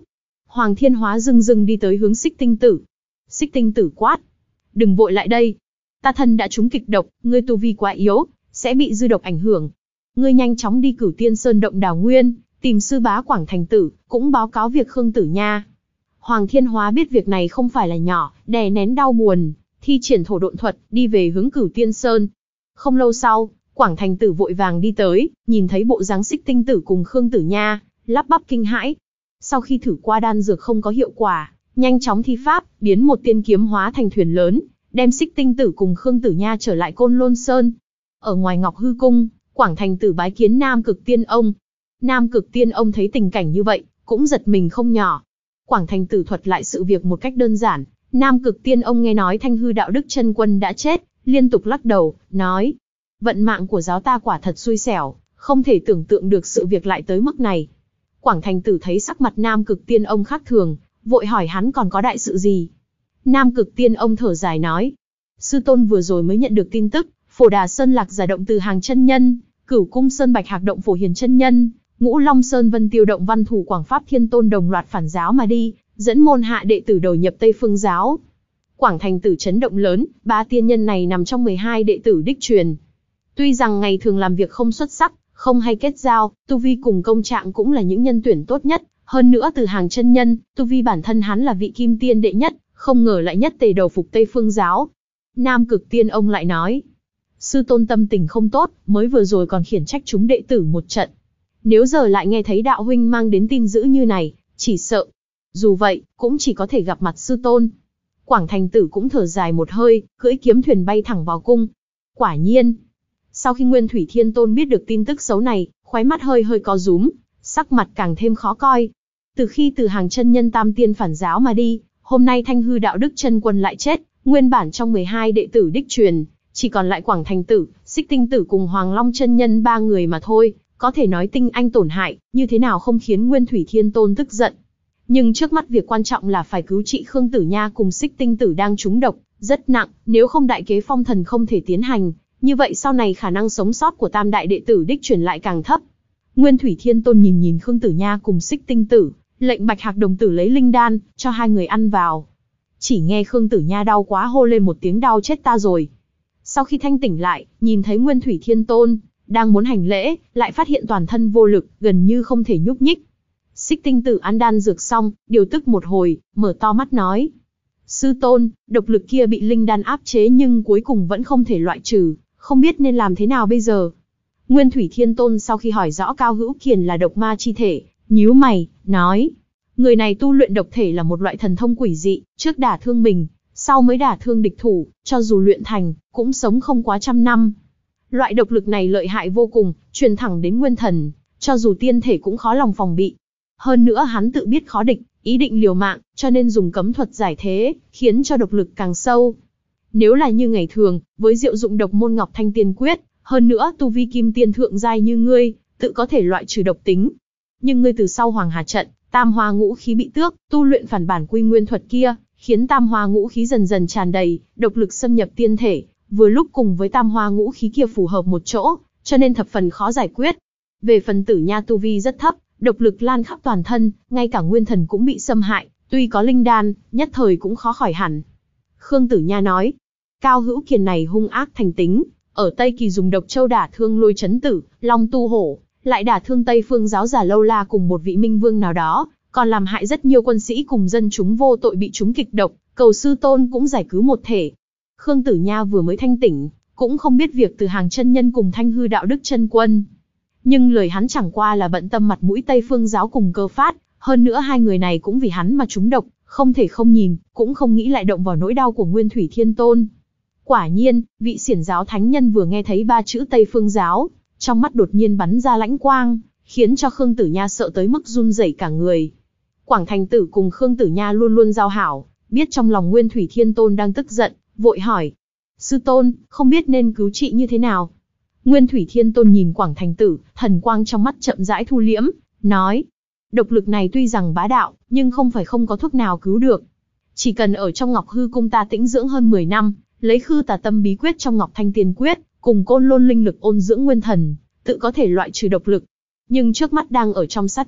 Hoàng Thiên Hóa dưng dưng đi tới hướng Xích Tinh Tử. Xích Tinh Tử quát, đừng vội lại đây. Ta thân đã trúng kịch độc, ngươi tu vi quá yếu, sẽ bị dư độc ảnh hưởng. Ngươi nhanh chóng đi Cửu Tiên Sơn động đào nguyên, tìm sư bá Quảng Thành Tử, cũng báo cáo việc Khương Tử Nha. Hoàng Thiên Hóa biết việc này không phải là nhỏ, đè nén đau buồn, thi triển thổ độn thuật, đi về hướng Cửu Tiên Sơn. Không lâu sau, Quảng Thành Tử vội vàng đi tới, nhìn thấy bộ dáng Xích Tinh Tử cùng Khương Tử Nha, lắp bắp kinh hãi. Sau khi thử qua đan dược không có hiệu quả, nhanh chóng thi pháp, biến một tiên kiếm hóa thành thuyền lớn, đem Xích Tinh Tử cùng Khương Tử Nha trở lại Côn Lôn Sơn. Ở ngoài Ngọc Hư Cung, Quảng Thành Tử bái kiến Nam Cực Tiên Ông. Nam Cực Tiên Ông thấy tình cảnh như vậy, cũng giật mình không nhỏ. Quảng Thành Tử thuật lại sự việc một cách đơn giản. Nam Cực Tiên Ông nghe nói Thanh Hư Đạo Đức Chân Quân đã chết, liên tục lắc đầu, nói: vận mạng của giáo ta quả thật xui xẻo, không thể tưởng tượng được sự việc lại tới mức này. Quảng Thành Tử thấy sắc mặt Nam Cực Tiên Ông khác thường, vội hỏi hắn còn có đại sự gì. Nam Cực Tiên Ông thở dài nói: sư tôn vừa rồi mới nhận được tin tức, Phổ Đà Sơn Lạc Giả động Từ Hàng chân nhân, Cửu Cung Sơn Bạch Hạc động Phổ Hiền chân nhân, Ngũ Long Sơn Vân Tiêu động Văn Thủ Quảng Pháp Thiên Tôn đồng loạt phản giáo mà đi, dẫn môn hạ đệ tử đầu nhập Tây Phương giáo. Quảng Thành Tử chấn động lớn, ba tiên nhân này nằm trong mười hai đệ tử đích truyền. Tuy rằng ngày thường làm việc không xuất sắc, không hay kết giao, tu vi cùng công trạng cũng là những nhân tuyển tốt nhất, hơn nữa Từ Hàng chân nhân, tu vi bản thân hắn là vị kim tiên đệ nhất, không ngờ lại nhất tề đầu phục Tây Phương giáo. Nam Cực Tiên Ông lại nói: sư tôn tâm tình không tốt, mới vừa rồi còn khiển trách chúng đệ tử một trận. Nếu giờ lại nghe thấy đạo huynh mang đến tin dữ như này, chỉ sợ. Dù vậy, cũng chỉ có thể gặp mặt sư tôn. Quảng Thành Tử cũng thở dài một hơi, cưỡi kiếm thuyền bay thẳng vào cung. Quả nhiên, sau khi Nguyên Thủy Thiên Tôn biết được tin tức xấu này, khóe mắt hơi hơi co rúm, sắc mặt càng thêm khó coi. Từ khi Từ Hàng chân nhân tam tiên phản giáo mà đi, hôm nay Thanh Hư Đạo Đức Chân Quân lại chết, nguyên bản trong mười hai đệ tử đích truyền, chỉ còn lại Quảng Thành Tử, Xích Tinh Tử cùng Hoàng Long chân nhân ba người mà thôi, có thể nói tinh anh tổn hại, như thế nào không khiến Nguyên Thủy Thiên Tôn tức giận. Nhưng trước mắt việc quan trọng là phải cứu trị Khương Tử Nha cùng Xích Tinh Tử đang trúng độc, rất nặng, nếu không đại kế phong thần không thể tiến hành, như vậy sau này khả năng sống sót của tam đại đệ tử đích truyền lại càng thấp. Nguyên Thủy Thiên Tôn nhìn nhìn Khương Tử Nha cùng Xích Tinh Tử, lệnh Bạch Hạc đồng tử lấy linh đan, cho hai người ăn vào. Chỉ nghe Khương Tử Nha đau quá hô lên một tiếng đau chết ta rồi. Sau khi thanh tỉnh lại, nhìn thấy Nguyên Thủy Thiên Tôn, đang muốn hành lễ, lại phát hiện toàn thân vô lực, gần như không thể nhúc nhích. Xích Tinh Tử ăn đan dược xong, điều tức một hồi, mở to mắt nói: sư tôn, độc lực kia bị linh đan áp chế nhưng cuối cùng vẫn không thể loại trừ, không biết nên làm thế nào bây giờ. Nguyên Thủy Thiên Tôn sau khi hỏi rõ Cao Hữu Kiền là độc ma chi thể, nhíu mày, nói: người này tu luyện độc thể là một loại thần thông quỷ dị, trước đả thương mình, sau mới đả thương địch thủ, cho dù luyện thành, cũng sống không quá trăm năm. Loại độc lực này lợi hại vô cùng, truyền thẳng đến nguyên thần, cho dù tiên thể cũng khó lòng phòng bị. Hơn nữa hắn tự biết khó địch, ý định liều mạng, cho nên dùng cấm thuật giải thế, khiến cho độc lực càng sâu. Nếu là như ngày thường, với diệu dụng độc môn Ngọc Thanh Tiên Quyết, hơn nữa tu vi kim tiên thượng giai như ngươi, tự có thể loại trừ độc tính. Nhưng ngươi từ sau Hoàng Hà trận, tam hoa ngũ khí bị tước, tu luyện phản bản quy nguyên thuật kia, khiến tam hoa ngũ khí dần dần tràn đầy, độc lực xâm nhập tiên thể, vừa lúc cùng với tam hoa ngũ khí kia phù hợp một chỗ, cho nên thập phần khó giải quyết. Về phần Tử Nha tu vi rất thấp, độc lực lan khắp toàn thân, ngay cả nguyên thần cũng bị xâm hại, tuy có linh đan, nhất thời cũng khó khỏi hẳn. Khương Tử Nha nói: Cao Hữu Kiền này hung ác thành tính, ở Tây Kỳ dùng độc châu đả thương Lôi Chấn Tử, Long Tu Hổ, lại đả thương Tây Phương giáo giả Lâu La cùng một vị minh vương nào đó, còn làm hại rất nhiều quân sĩ cùng dân chúng vô tội bị trúng kịch độc, cầu sư tôn cũng giải cứu một thể. Khương Tử Nha vừa mới thanh tỉnh, cũng không biết việc Từ Hàng chân nhân cùng Thanh Hư Đạo Đức chân quân. Nhưng lời hắn chẳng qua là bận tâm mặt mũi Tây Phương giáo cùng Cơ Phát, hơn nữa hai người này cũng vì hắn mà trúng độc, không thể không nhìn, cũng không nghĩ lại động vào nỗi đau của Nguyên Thủy Thiên Tôn. Quả nhiên, vị xiển giáo thánh nhân vừa nghe thấy ba chữ Tây Phương giáo, trong mắt đột nhiên bắn ra lãnh quang, khiến cho Khương Tử Nha sợ tới mức run rẩy cả người. Quảng Thành Tử cùng Khương Tử Nha luôn luôn giao hảo, biết trong lòng Nguyên Thủy Thiên Tôn đang tức giận, vội hỏi: sư tôn, không biết nên cứu trị như thế nào? Nguyên Thủy Thiên Tôn nhìn Quảng Thành Tử, thần quang trong mắt chậm rãi thu liễm, nói: độc lực này tuy rằng bá đạo, nhưng không phải không có thuốc nào cứu được. Chỉ cần ở trong Ngọc Hư Cung ta tĩnh dưỡng hơn mười năm, lấy Khư Tà Tâm bí quyết trong Ngọc Thanh Tiên Quyết, cùng Côn Lôn linh lực ôn dưỡng nguyên thần, tự có thể loại trừ độc lực. Nhưng trước mắt đang ở trong sát kiếp,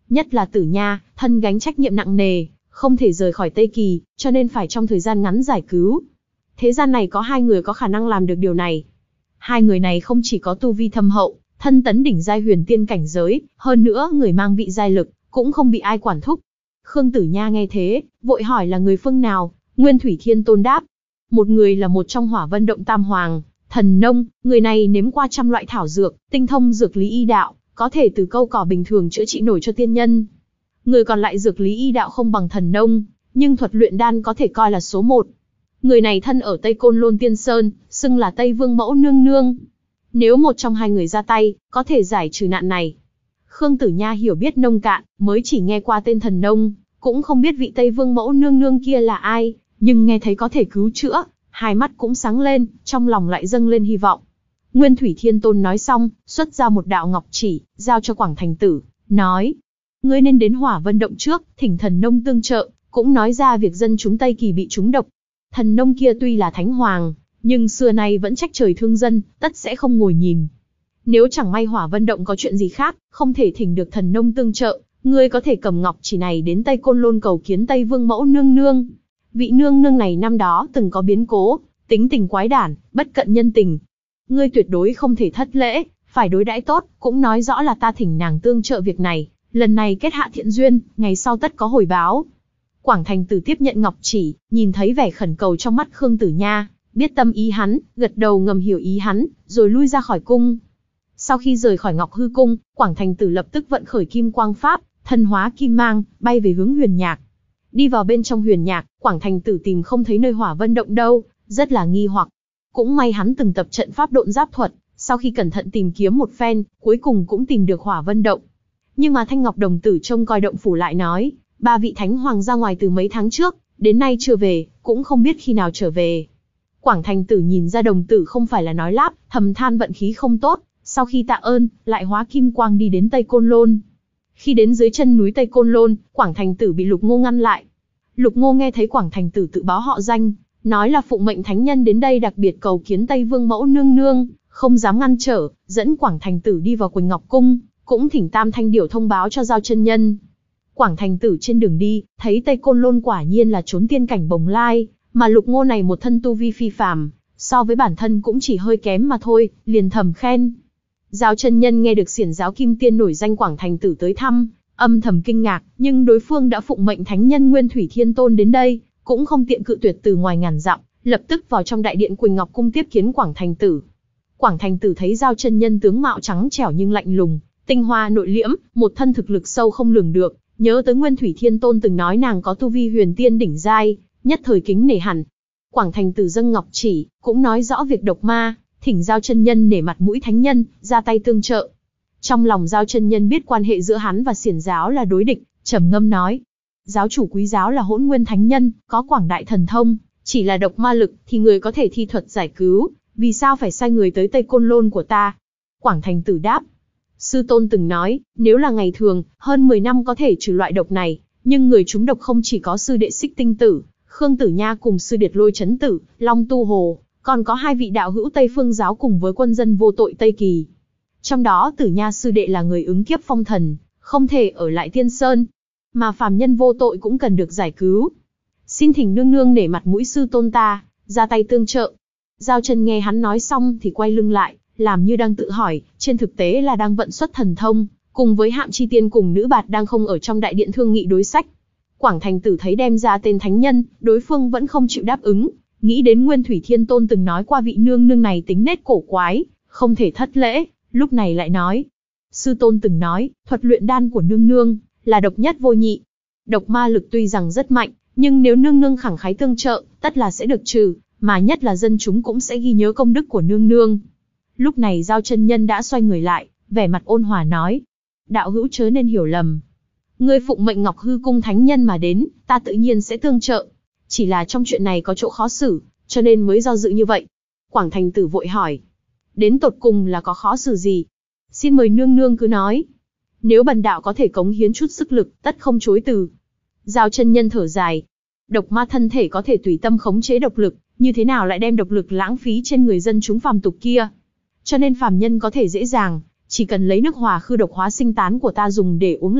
Nhất là Tử Nha, thân gánh trách nhiệm nặng nề, không thể rời khỏi Tây Kỳ, cho nên phải trong thời gian ngắn giải cứu. Thế gian này có hai người có khả năng làm được điều này. Hai người này không chỉ có tu vi thâm hậu, thân tấn đỉnh giai huyền tiên cảnh giới, hơn nữa người mang vị giai lực, cũng không bị ai quản thúc. Khương Tử Nha nghe thế, vội hỏi là người phương nào. Nguyên Thủy Thiên Tôn đáp, một người là một trong Hỏa Vân Động Tam Hoàng, Thần Nông, người này nếm qua trăm loại thảo dược, tinh thông dược lý y đạo, có thể từ câu cỏ bình thường chữa trị nổi cho tiên nhân. Người còn lại dược lý y đạo không bằng Thần Nông, nhưng thuật luyện đan có thể coi là số một. Người này thân ở Tây Côn Lôn Tiên Sơn, xưng là Tây Vương Mẫu Nương Nương. Nếu một trong hai người ra tay, có thể giải trừ nạn này. Khương Tử Nha hiểu biết nông cạn, mới chỉ nghe qua tên Thần Nông, cũng không biết vị Tây Vương Mẫu Nương Nương kia là ai, nhưng nghe thấy có thể cứu chữa, hai mắt cũng sáng lên, trong lòng lại dâng lên hy vọng. Nguyên Thủy Thiên Tôn nói xong, xuất ra một đạo ngọc chỉ, giao cho Quảng Thành Tử, nói: ngươi nên đến Hỏa Vân Động trước, thỉnh Thần Nông tương trợ, cũng nói ra việc dân chúng Tây Kỳ bị trúng độc. Thần Nông kia tuy là thánh hoàng, nhưng xưa nay vẫn trách trời thương dân, tất sẽ không ngồi nhìn. Nếu chẳng may Hỏa Vân Động có chuyện gì khác, không thể thỉnh được Thần Nông tương trợ, ngươi có thể cầm ngọc chỉ này đến Tây Côn Lôn cầu kiến Tây Vương Mẫu Nương Nương. Vị nương nương này năm đó từng có biến cố, tính tình quái đản, bất cận nhân tình. Ngươi tuyệt đối không thể thất lễ, phải đối đãi tốt, cũng nói rõ là ta thỉnh nàng tương trợ việc này, lần này kết hạ thiện duyên, ngày sau tất có hồi báo. Quảng Thành Tử tiếp nhận ngọc chỉ, nhìn thấy vẻ khẩn cầu trong mắt Khương Tử Nha, biết tâm ý hắn, gật đầu ngầm hiểu ý hắn, rồi lui ra khỏi cung. Sau khi rời khỏi Ngọc Hư Cung, Quảng Thành Tử lập tức vận khởi Kim Quang Pháp, thân hóa kim mang, bay về hướng Huyền Nhạc. Đi vào bên trong Huyền Nhạc, Quảng Thành Tử tìm không thấy nơi Hỏa Vân Động đâu, rất là nghi hoặc. Cũng may hắn từng tập trận pháp độn giáp thuật, sau khi cẩn thận tìm kiếm một phen, cuối cùng cũng tìm được Hỏa Vân Động. Nhưng mà Thanh Ngọc Đồng Tử trông coi động phủ lại nói, ba vị thánh hoàng ra ngoài từ mấy tháng trước, đến nay chưa về, cũng không biết khi nào trở về. Quảng Thành Tử nhìn ra đồng tử không phải là nói láp, thầm than vận khí không tốt, sau khi tạ ơn, lại hóa kim quang đi đến Tây Côn Lôn. Khi đến dưới chân núi Tây Côn Lôn, Quảng Thành Tử bị Lục Ngô ngăn lại. Lục Ngô nghe thấy Quảng Thành Tử tự báo họ danh, nói là phụng mệnh thánh nhân đến đây đặc biệt cầu kiến Tây Vương Mẫu Nương Nương, không dám ngăn trở, dẫn Quảng Thành Tử đi vào Quỳnh Ngọc Cung, cũng thỉnh Tam Thanh Điểu thông báo cho Giao Chân Nhân. Quảng Thành Tử trên đường đi, thấy Tây Côn Lôn quả nhiên là chốn tiên cảnh bồng lai, mà Lục Ngô này một thân tu vi phi phàm, so với bản thân cũng chỉ hơi kém mà thôi, liền thầm khen. Giao Chân Nhân nghe được xiển giáo kim tiên nổi danh Quảng Thành Tử tới thăm, âm thầm kinh ngạc, nhưng đối phương đã phụng mệnh thánh nhân Nguyên Thủy Thiên Tôn đến đây, cũng không tiện cự tuyệt từ ngoài ngàn dặm, lập tức vào trong đại điện Quỳnh Ngọc Cung tiếp kiến Quảng Thành Tử. Quảng Thành Tử thấy Giao Chân Nhân tướng mạo trắng trẻo nhưng lạnh lùng, tinh hoa nội liễm, một thân thực lực sâu không lường được, nhớ tới Nguyên Thủy Thiên Tôn từng nói nàng có tu vi huyền tiên đỉnh giai, nhất thời kính nể hẳn. Quảng Thành Tử dâng ngọc chỉ, cũng nói rõ việc độc ma, thỉnh Giao Chân Nhân nể mặt mũi thánh nhân, ra tay tương trợ. Trong lòng Giao Chân Nhân biết quan hệ giữa hắn và xiển giáo là đối địch, trầm ngâm nói: giáo chủ quý giáo là Hỗn Nguyên thánh nhân, có quảng đại thần thông, chỉ là độc ma lực thì người có thể thi thuật giải cứu, vì sao phải sai người tới Tây Côn Lôn của ta? Quảng Thành Tử đáp: sư tôn từng nói, nếu là ngày thường, hơn mười năm có thể trừ loại độc này, nhưng người trúng độc không chỉ có sư đệ Xích Tinh Tử, Khương Tử Nha cùng sư điệt Lôi Chấn Tử, Long Tu Hồ, còn có hai vị đạo hữu Tây Phương giáo cùng với quân dân vô tội Tây Kỳ. Trong đó Tử Nha sư đệ là người ứng kiếp phong thần, không thể ở lại Tiên Sơn, mà phàm nhân vô tội cũng cần được giải cứu. Xin thỉnh nương nương nể mặt mũi sư tôn ta, ra tay tương trợ. Giao Chân nghe hắn nói xong thì quay lưng lại, làm như đang tự hỏi, trên thực tế là đang vận xuất thần thông, cùng với Hạm Chi Tiên cùng Nữ Bạt đang không ở trong đại điện thương nghị đối sách. Quảng Thành Tử thấy đem ra tên thánh nhân, đối phương vẫn không chịu đáp ứng, nghĩ đến Nguyên Thủy Thiên Tôn từng nói qua vị nương nương này tính nết cổ quái, không thể thất lễ, lúc này lại nói: sư tôn từng nói, thuật luyện đan của nương nương là độc nhất vô nhị. Độc ma lực tuy rằng rất mạnh, nhưng nếu nương nương khẳng khái tương trợ, tất là sẽ được trừ, mà nhất là dân chúng cũng sẽ ghi nhớ công đức của nương nương. Lúc này Giao Chân Nhân đã xoay người lại, vẻ mặt ôn hòa nói: đạo hữu chớ nên hiểu lầm. Ngươi phụng mệnh Ngọc Hư Cung thánh nhân mà đến, ta tự nhiên sẽ tương trợ. Chỉ là trong chuyện này có chỗ khó xử, cho nên mới do dự như vậy. Quảng Thành Tử vội hỏi: đến tột cùng là có khó xử gì? Xin mời nương nương cứ nói. Nếu bần đạo có thể cống hiến chút sức lực, tất không chối từ. Giao Chân Nhân thở dài: độc ma thân thể có thể tùy tâm khống chế độc lực, như thế nào lại đem độc lực lãng phí trên người dân chúng phàm tục kia? Cho nên phàm nhân có thể dễ dàng, chỉ cần lấy nước hòa khư độc hóa sinh tán của ta dùng để uống là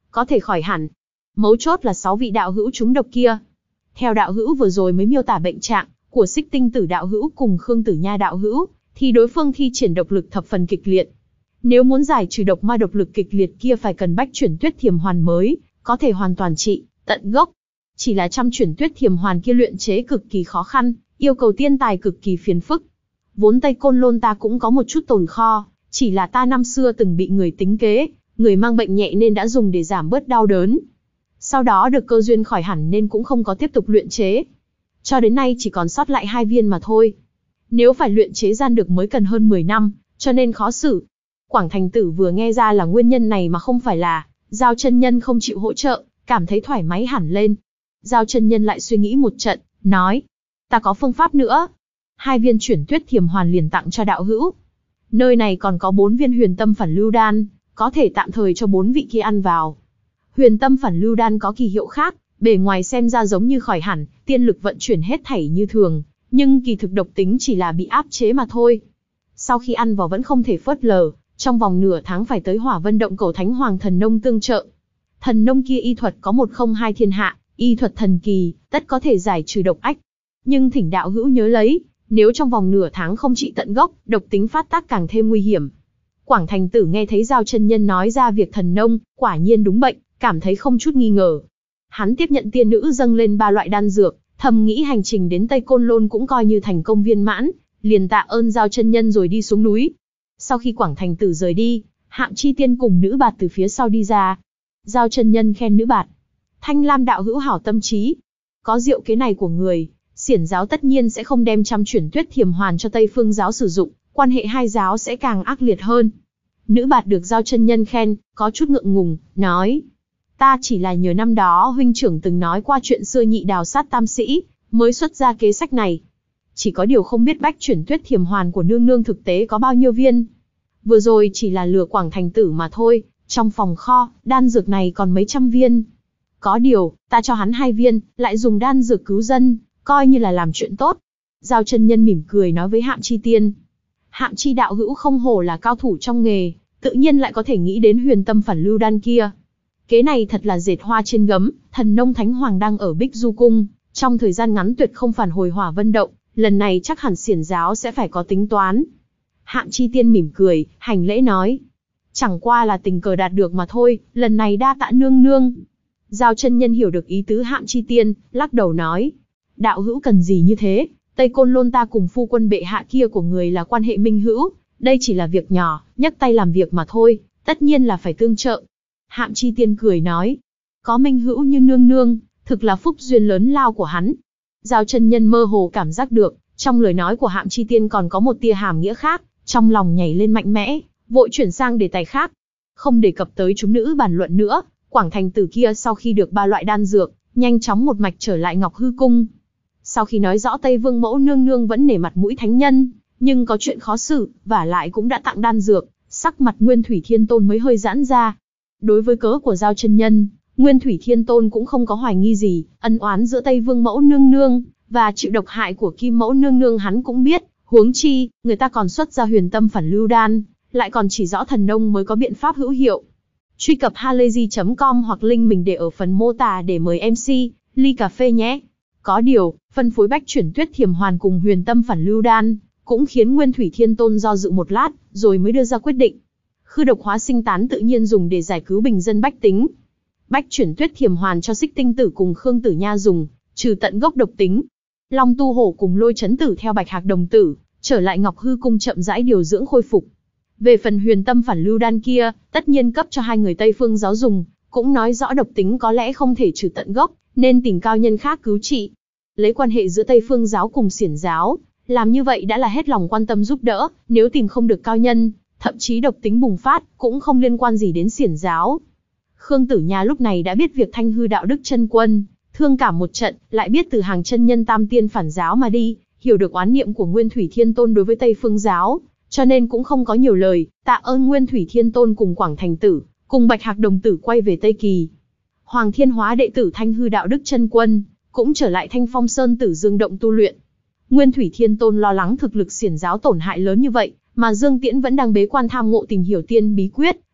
có thể khỏi hẳn. Mấu chốt là sáu vị đạo hữu trúng độc kia. Theo đạo hữu vừa rồi mới miêu tả bệnh trạng của Xích Tinh Tử đạo hữu cùng Khương Tử Nha đạo hữu, thì đối phương thi triển độc lực thập phần kịch liệt. Nếu muốn giải trừ độc ma độc lực kịch liệt kia phải cần bách chuyển tuyết thiềm hoàn mới có thể hoàn toàn trị tận gốc. Chỉ là trăm chuyển tuyết thiềm hoàn kia luyện chế cực kỳ khó khăn, yêu cầu tiên tài cực kỳ phiền phức. Vốn Tây Côn Lôn ta cũng có một chút tồn kho, chỉ là ta năm xưa từng bị người tính kế, người mang bệnh nhẹ nên đã dùng để giảm bớt đau đớn. Sau đó được cơ duyên khỏi hẳn nên cũng không có tiếp tục luyện chế. Cho đến nay chỉ còn sót lại hai viên mà thôi. Nếu phải luyện chế gian được mới cần hơn mười năm, cho nên khó xử. Quảng Thành Tử vừa nghe ra là nguyên nhân này mà không phải là Giao chân nhân không chịu hỗ trợ, cảm thấy thoải mái hẳn lên. Giao chân nhân lại suy nghĩ một trận, nói, ta có phương pháp nữa. Hai viên chuyển tuyết thiềm hoàn liền tặng cho đạo hữu. Nơi này còn có bốn viên huyền tâm phản lưu đan, có thể tạm thời cho bốn vị kia ăn vào. Huyền tâm phản lưu đan có kỳ hiệu khác, bề ngoài xem ra giống như khỏi hẳn, tiên lực vận chuyển hết thảy như thường, nhưng kỳ thực độc tính chỉ là bị áp chế mà thôi. Sau khi ăn vào vẫn không thể phớt lờ, trong vòng nửa tháng phải tới Hỏa Vân Động cầu Thánh Hoàng thần nông tương trợ. Thần nông kia y thuật có một không hai thiên hạ, y thuật thần kỳ, tất có thể giải trừ độc ách. Nhưng thỉnh đạo hữu nhớ lấy, nếu trong vòng nửa tháng không trị tận gốc, độc tính phát tác càng thêm nguy hiểm. Quảng Thành Tử nghe thấy Giao chân nhân nói ra việc thần nông, quả nhiên đúng bệnh, cảm thấy không chút nghi ngờ. Hắn tiếp nhận tiên nữ dâng lên ba loại đan dược, thầm nghĩ hành trình đến Tây Côn Lôn cũng coi như thành công viên mãn, liền tạ ơn Giao chân nhân rồi đi xuống núi. Sau khi Quảng Thành Tử rời đi, Hạm Chi Tiên cùng nữ bạt từ phía sau đi ra. Giao chân nhân khen nữ bạt, Thanh Lam đạo hữu hảo tâm trí. Có diệu kế này của người, Xiển giáo tất nhiên sẽ không đem trăm chuyển tuyết thiềm hoàn cho Tây Phương giáo sử dụng, quan hệ hai giáo sẽ càng ác liệt hơn. Nữ bạt được Giao chân nhân khen, có chút ngượng ngùng, nói, ta chỉ là nhờ năm đó huynh trưởng từng nói qua chuyện xưa nhị đào sát tam sĩ, mới xuất ra kế sách này. Chỉ có điều không biết bách chuyển tuyết thiềm hoàn của nương nương thực tế có bao nhiêu viên. Vừa rồi chỉ là lừa Quảng Thành Tử mà thôi, trong phòng kho, đan dược này còn mấy trăm viên. Có điều, ta cho hắn hai viên, lại dùng đan dược cứu dân, coi như là làm chuyện tốt. Giao chân nhân mỉm cười nói với Hạm Chi Tiên. Hạm Chi đạo hữu không hổ là cao thủ trong nghề, tự nhiên lại có thể nghĩ đến huyền tâm phản lưu đan kia. Kế này thật là dệt hoa trên gấm, thần nông Thánh Hoàng đang ở Bích Du Cung, trong thời gian ngắn tuyệt không phản hồi Hỏa Vân Động, lần này chắc hẳn Xiển giáo sẽ phải có tính toán. Hạm Chi Tiên mỉm cười, hành lễ nói, chẳng qua là tình cờ đạt được mà thôi, lần này đa tạ nương nương. Giao chân nhân hiểu được ý tứ Hạm Chi Tiên, lắc đầu nói, đạo hữu cần gì như thế, Tây Côn Lôn ta cùng phu quân bệ hạ kia của người là quan hệ minh hữu, đây chỉ là việc nhỏ, nhấc tay làm việc mà thôi, tất nhiên là phải tương trợ. Hạm Chi Tiên cười nói, có minh hữu như nương nương, thực là phúc duyên lớn lao của hắn. Giao chân nhân mơ hồ cảm giác được, trong lời nói của Hạm Chi Tiên còn có một tia hàm nghĩa khác, trong lòng nhảy lên mạnh mẽ, vội chuyển sang đề tài khác. Không đề cập tới chúng nữ bàn luận nữa, Quảng Thành Tử kia sau khi được ba loại đan dược, nhanh chóng một mạch trở lại Ngọc Hư Cung. Sau khi nói rõ Tây Vương mẫu nương nương vẫn nể mặt mũi thánh nhân, nhưng có chuyện khó xử, và lại cũng đã tặng đan dược, sắc mặt Nguyên Thủy Thiên Tôn mới hơi giãn ra. Đối với cớ của Giao chân nhân, Nguyên Thủy Thiên Tôn cũng không có hoài nghi gì, ân oán giữa Tây Vương mẫu nương nương và chịu độc hại của Kim mẫu nương nương hắn cũng biết, huống chi, người ta còn xuất ra huyền tâm phản lưu đan, lại còn chỉ rõ thần nông mới có biện pháp hữu hiệu. Truy cập halayzi chấm com hoặc link mình để ở phần mô tả để mời em xê, ly cà phê nhé. Có điều, phân phối bách chuyển tuyết thiềm hoàn cùng huyền tâm phản lưu đan, cũng khiến Nguyên Thủy Thiên Tôn do dự một lát, rồi mới đưa ra quyết định. Khư độc hóa sinh tán tự nhiên dùng để giải cứu bình dân bách tính. Bách chuyển tuyết thiềm hoàn cho Xích Tinh Tử cùng Khương Tử Nha dùng, trừ tận gốc độc tính. Long Tu Hổ cùng Lôi Chấn Tử theo Bạch Hạc Đồng Tử, trở lại Ngọc Hư Cung chậm rãi điều dưỡng khôi phục. Về phần huyền tâm phản lưu đan kia, tất nhiên cấp cho hai người Tây Phương giáo dùng, cũng nói rõ độc tính có lẽ không thể trừ tận gốc, nên tìm cao nhân khác cứu trị. Lấy quan hệ giữa Tây Phương giáo cùng Xiển giáo, làm như vậy đã là hết lòng quan tâm giúp đỡ, nếu tìm không được cao nhân, thậm chí độc tính bùng phát, cũng không liên quan gì đến Xiển giáo. Khương Tử Nha lúc này đã biết việc Thanh Hư đạo đức chân quân, thương cảm một trận, lại biết từ hàng chân nhân tam tiên phản giáo mà đi, hiểu được oán niệm của Nguyên Thủy Thiên Tôn đối với Tây Phương giáo, cho nên cũng không có nhiều lời, tạ ơn Nguyên Thủy Thiên Tôn cùng Quảng Thành Tử, cùng Bạch Hạc Đồng Tử quay về Tây Kỳ. Hoàng Thiên Hóa đệ tử Thanh Hư đạo đức chân quân, cũng trở lại Thanh Phong Sơn Tử Dương động tu luyện. Nguyên Thủy Thiên Tôn lo lắng thực lực Xiển giáo tổn hại lớn như vậy, mà Dương Tiễn vẫn đang bế quan tham ngộ tìm hiểu tiên bí quyết,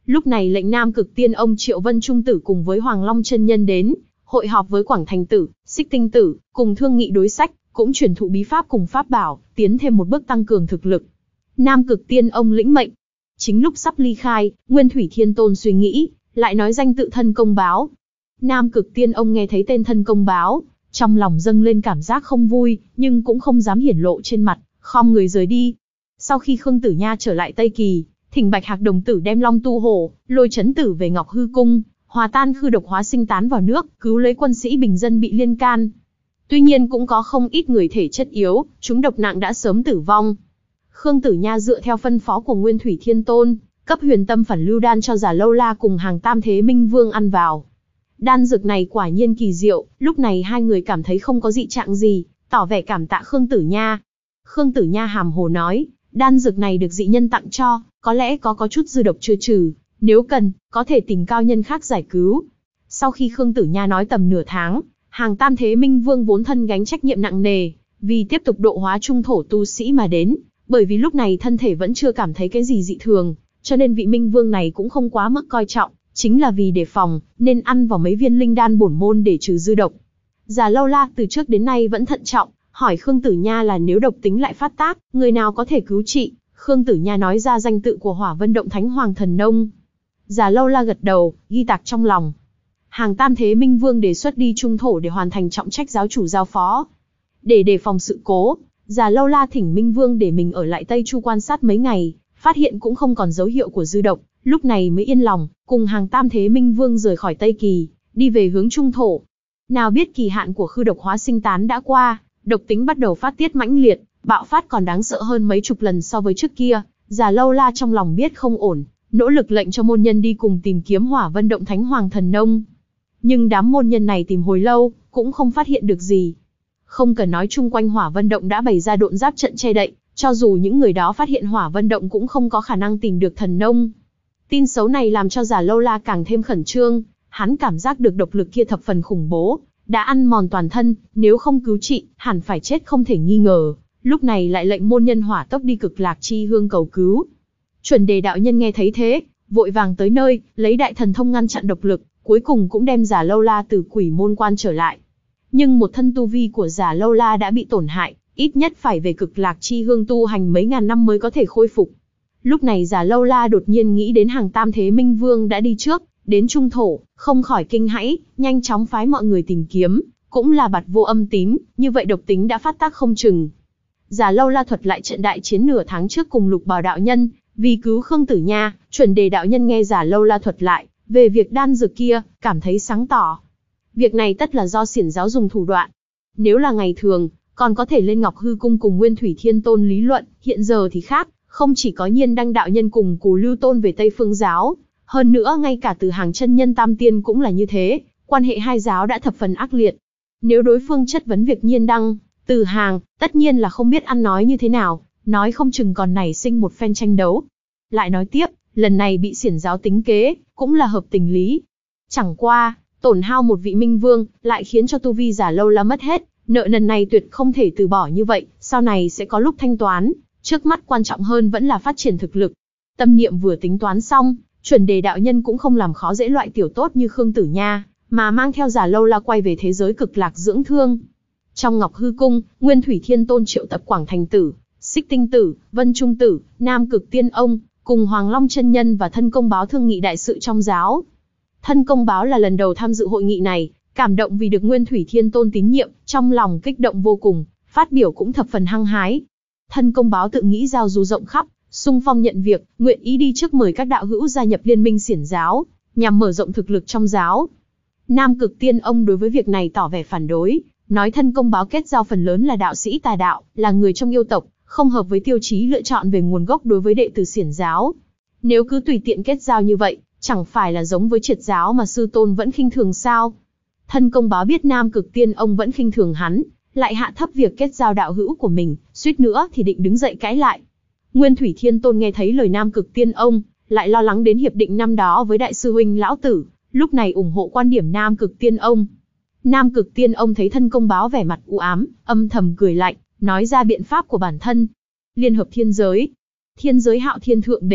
Lúc này lệnh Nam Cực Tiên ông triệu Vân Trung Tử cùng với Hoàng Long chân nhân đến, hội họp với Quảng Thành Tử, Xích Tinh Tử, cùng thương nghị đối sách, cũng truyền thụ bí pháp cùng pháp bảo, tiến thêm một bước tăng cường thực lực. Nam Cực Tiên ông lĩnh mệnh. Chính lúc sắp ly khai, Nguyên Thủy Thiên Tôn suy nghĩ, lại nói danh tự Thân Công Báo. Nam Cực Tiên ông nghe thấy tên Thân Công Báo, trong lòng dâng lên cảm giác không vui, nhưng cũng không dám hiển lộ trên mặt, khom người rời đi. Sau khi Khương Tử Nha trở lại Tây Kỳ, thỉnh Bạch Hạc Đồng Tử đem Long Tu Hổ, Lôi Chấn Tử về Ngọc Hư Cung, hòa tan khư độc hóa sinh tán vào nước, cứu lấy quân sĩ bình dân bị liên can. Tuy nhiên cũng có không ít người thể chất yếu, chúng độc nặng đã sớm tử vong. Khương Tử Nha dựa theo phân phó của Nguyên Thủy Thiên Tôn, cấp huyền tâm phản lưu đan cho Già Lâu La cùng hàng Tam Thế Minh Vương ăn vào. Đan dược này quả nhiên kỳ diệu, lúc này hai người cảm thấy không có dị trạng gì, tỏ vẻ cảm tạ Khương Tử Nha. Khương Tử Nha hàm hồ nói, đan dược này được dị nhân tặng cho, có lẽ có có chút dư độc chưa trừ, nếu cần, có thể tìm cao nhân khác giải cứu. Sau khi Khương Tử Nha nói tầm nửa tháng, hàng Tam Thế Minh Vương vốn thân gánh trách nhiệm nặng nề, vì tiếp tục độ hóa trung thổ tu sĩ mà đến, bởi vì lúc này thân thể vẫn chưa cảm thấy cái gì dị thường, cho nên vị Minh Vương này cũng không quá mức coi trọng, chính là vì đề phòng, nên ăn vào mấy viên linh đan bổn môn để trừ dư độc. Già Lâu La từ trước đến nay vẫn thận trọng, hỏi Khương Tử Nha là nếu độc tính lại phát tác, người nào có thể cứu trị. Khương Tử Nha nói ra danh tự của Hỏa Vân Động Thánh Hoàng Thần Nông. Già Lâu La gật đầu, ghi tạc trong lòng. Hàng Tam Thế Minh Vương đề xuất đi trung thổ để hoàn thành trọng trách giáo chủ giao phó. Để đề phòng sự cố, Già Lâu La thỉnh Minh Vương để mình ở lại Tây Chu quan sát mấy ngày, phát hiện cũng không còn dấu hiệu của dư độc, lúc này mới yên lòng, cùng hàng Tam Thế Minh Vương rời khỏi Tây Kỳ, đi về hướng trung thổ. Nào biết kỳ hạn của khư độc hóa sinh tán đã qua, độc tính bắt đầu phát tiết mãnh liệt, bạo phát còn đáng sợ hơn mấy chục lần so với trước kia. Già Lâu La trong lòng biết không ổn, nỗ lực lệnh cho môn nhân đi cùng tìm kiếm Hỏa Vân Động Thánh Hoàng Thần Nông. Nhưng đám môn nhân này tìm hồi lâu, cũng không phát hiện được gì. Không cần nói, chung quanh Hỏa Vân Động đã bày ra độn giáp trận che đậy, cho dù những người đó phát hiện Hỏa Vân Động cũng không có khả năng tìm được thần nông. Tin xấu này làm cho Già Lâu La càng thêm khẩn trương, hắn cảm giác được độc lực kia thập phần khủng bố, đã ăn mòn toàn thân, nếu không cứu trị, hẳn phải chết không thể nghi ngờ. Lúc này lại lệnh môn nhân hỏa tốc đi Cực Lạc Chi Hương cầu cứu. Chuẩn Đề đạo nhân nghe thấy thế, vội vàng tới nơi, lấy đại thần thông ngăn chặn độc lực, cuối cùng cũng đem Già Lâu La từ Quỷ Môn Quan trở lại. Nhưng một thân tu vi của Già Lâu La đã bị tổn hại, ít nhất phải về Cực Lạc Chi Hương tu hành mấy ngàn năm mới có thể khôi phục. Lúc này Già Lâu La đột nhiên nghĩ đến hàng Tam Thế Minh Vương đã đi trước, đến trung thổ, không khỏi kinh hãi, nhanh chóng phái mọi người tìm kiếm, cũng là bạt vô âm tín, như vậy độc tính đã phát tác không chừng. Già Lâu La thuật lại trận đại chiến nửa tháng trước cùng Lục Bảo đạo nhân, vì cứu Khương Tử Nha. Chuẩn Đề đạo nhân nghe Già Lâu La thuật lại về việc đan dược kia, cảm thấy sáng tỏ. Việc này tất là do xiển giáo dùng thủ đoạn. Nếu là ngày thường, còn có thể lên Ngọc Hư Cung cùng Nguyên Thủy Thiên Tôn lý luận, hiện giờ thì khác, không chỉ có Nhiên Đăng đạo nhân cùng Cù Lưu Tôn về Tây Phương giáo, hơn nữa ngay cả Từ Hàng chân nhân Tam Tiên cũng là như thế, quan hệ hai giáo đã thập phần ác liệt. Nếu đối phương chất vấn việc Nhiên Đăng, Từ Hàng, tất nhiên là không biết ăn nói như thế nào, nói không chừng còn nảy sinh một phen tranh đấu. Lại nói tiếp, lần này bị xiển giáo tính kế, cũng là hợp tình lý. Chẳng qua, tổn hao một vị minh vương, lại khiến cho tu vi Già Lâu La mất hết, nợ nần này tuyệt không thể từ bỏ như vậy, sau này sẽ có lúc thanh toán, trước mắt quan trọng hơn vẫn là phát triển thực lực. Tâm niệm vừa tính toán xong, Chuẩn Đề đạo nhân cũng không làm khó dễ loại tiểu tốt như Khương Tử Nha, mà mang theo Già Lâu La quay về thế giới Cực Lạc dưỡng thương. Trong Ngọc Hư Cung, Nguyên Thủy Thiên Tôn triệu tập Quảng Thành Tử, Xích Tinh Tử, Vân Trung Tử, Nam Cực Tiên ông, cùng Hoàng Long chân nhân và Thân Công Báo thương nghị đại sự trong giáo. Thân Công Báo là lần đầu tham dự hội nghị này, cảm động vì được Nguyên Thủy Thiên Tôn tín nhiệm, trong lòng kích động vô cùng, phát biểu cũng thập phần hăng hái. Thân Công Báo tự nghĩ giao du rộng khắp, xung phong nhận việc, nguyện ý đi trước mời các đạo hữu gia nhập liên minh xiển giáo, nhằm mở rộng thực lực trong giáo. Nam Cực Tiên ông đối với việc này tỏ vẻ phản đối, nói Thân Công Báo kết giao phần lớn là đạo sĩ tà đạo, là người trong yêu tộc, không hợp với tiêu chí lựa chọn về nguồn gốc đối với đệ tử xiển giáo. Nếu cứ tùy tiện kết giao như vậy, chẳng phải là giống với triệt giáo mà sư tôn vẫn khinh thường sao? Thân Công Báo biết Nam Cực Tiên ông vẫn khinh thường hắn, lại hạ thấp việc kết giao đạo hữu của mình, suýt nữa thì định đứng dậy cãi lại. Nguyên Thủy Thiên Tôn nghe thấy lời Nam Cực Tiên ông, lại lo lắng đến hiệp định năm đó với đại sư huynh lão tử, lúc này ủng hộ quan điểm Nam Cực Tiên ông. Nam Cực Tiên ông thấy Thân Công Báo vẻ mặt u ám, âm thầm cười lạnh, nói ra biện pháp của bản thân. Liên hợp thiên giới. Thiên giới Hạo Thiên Thượng Đế,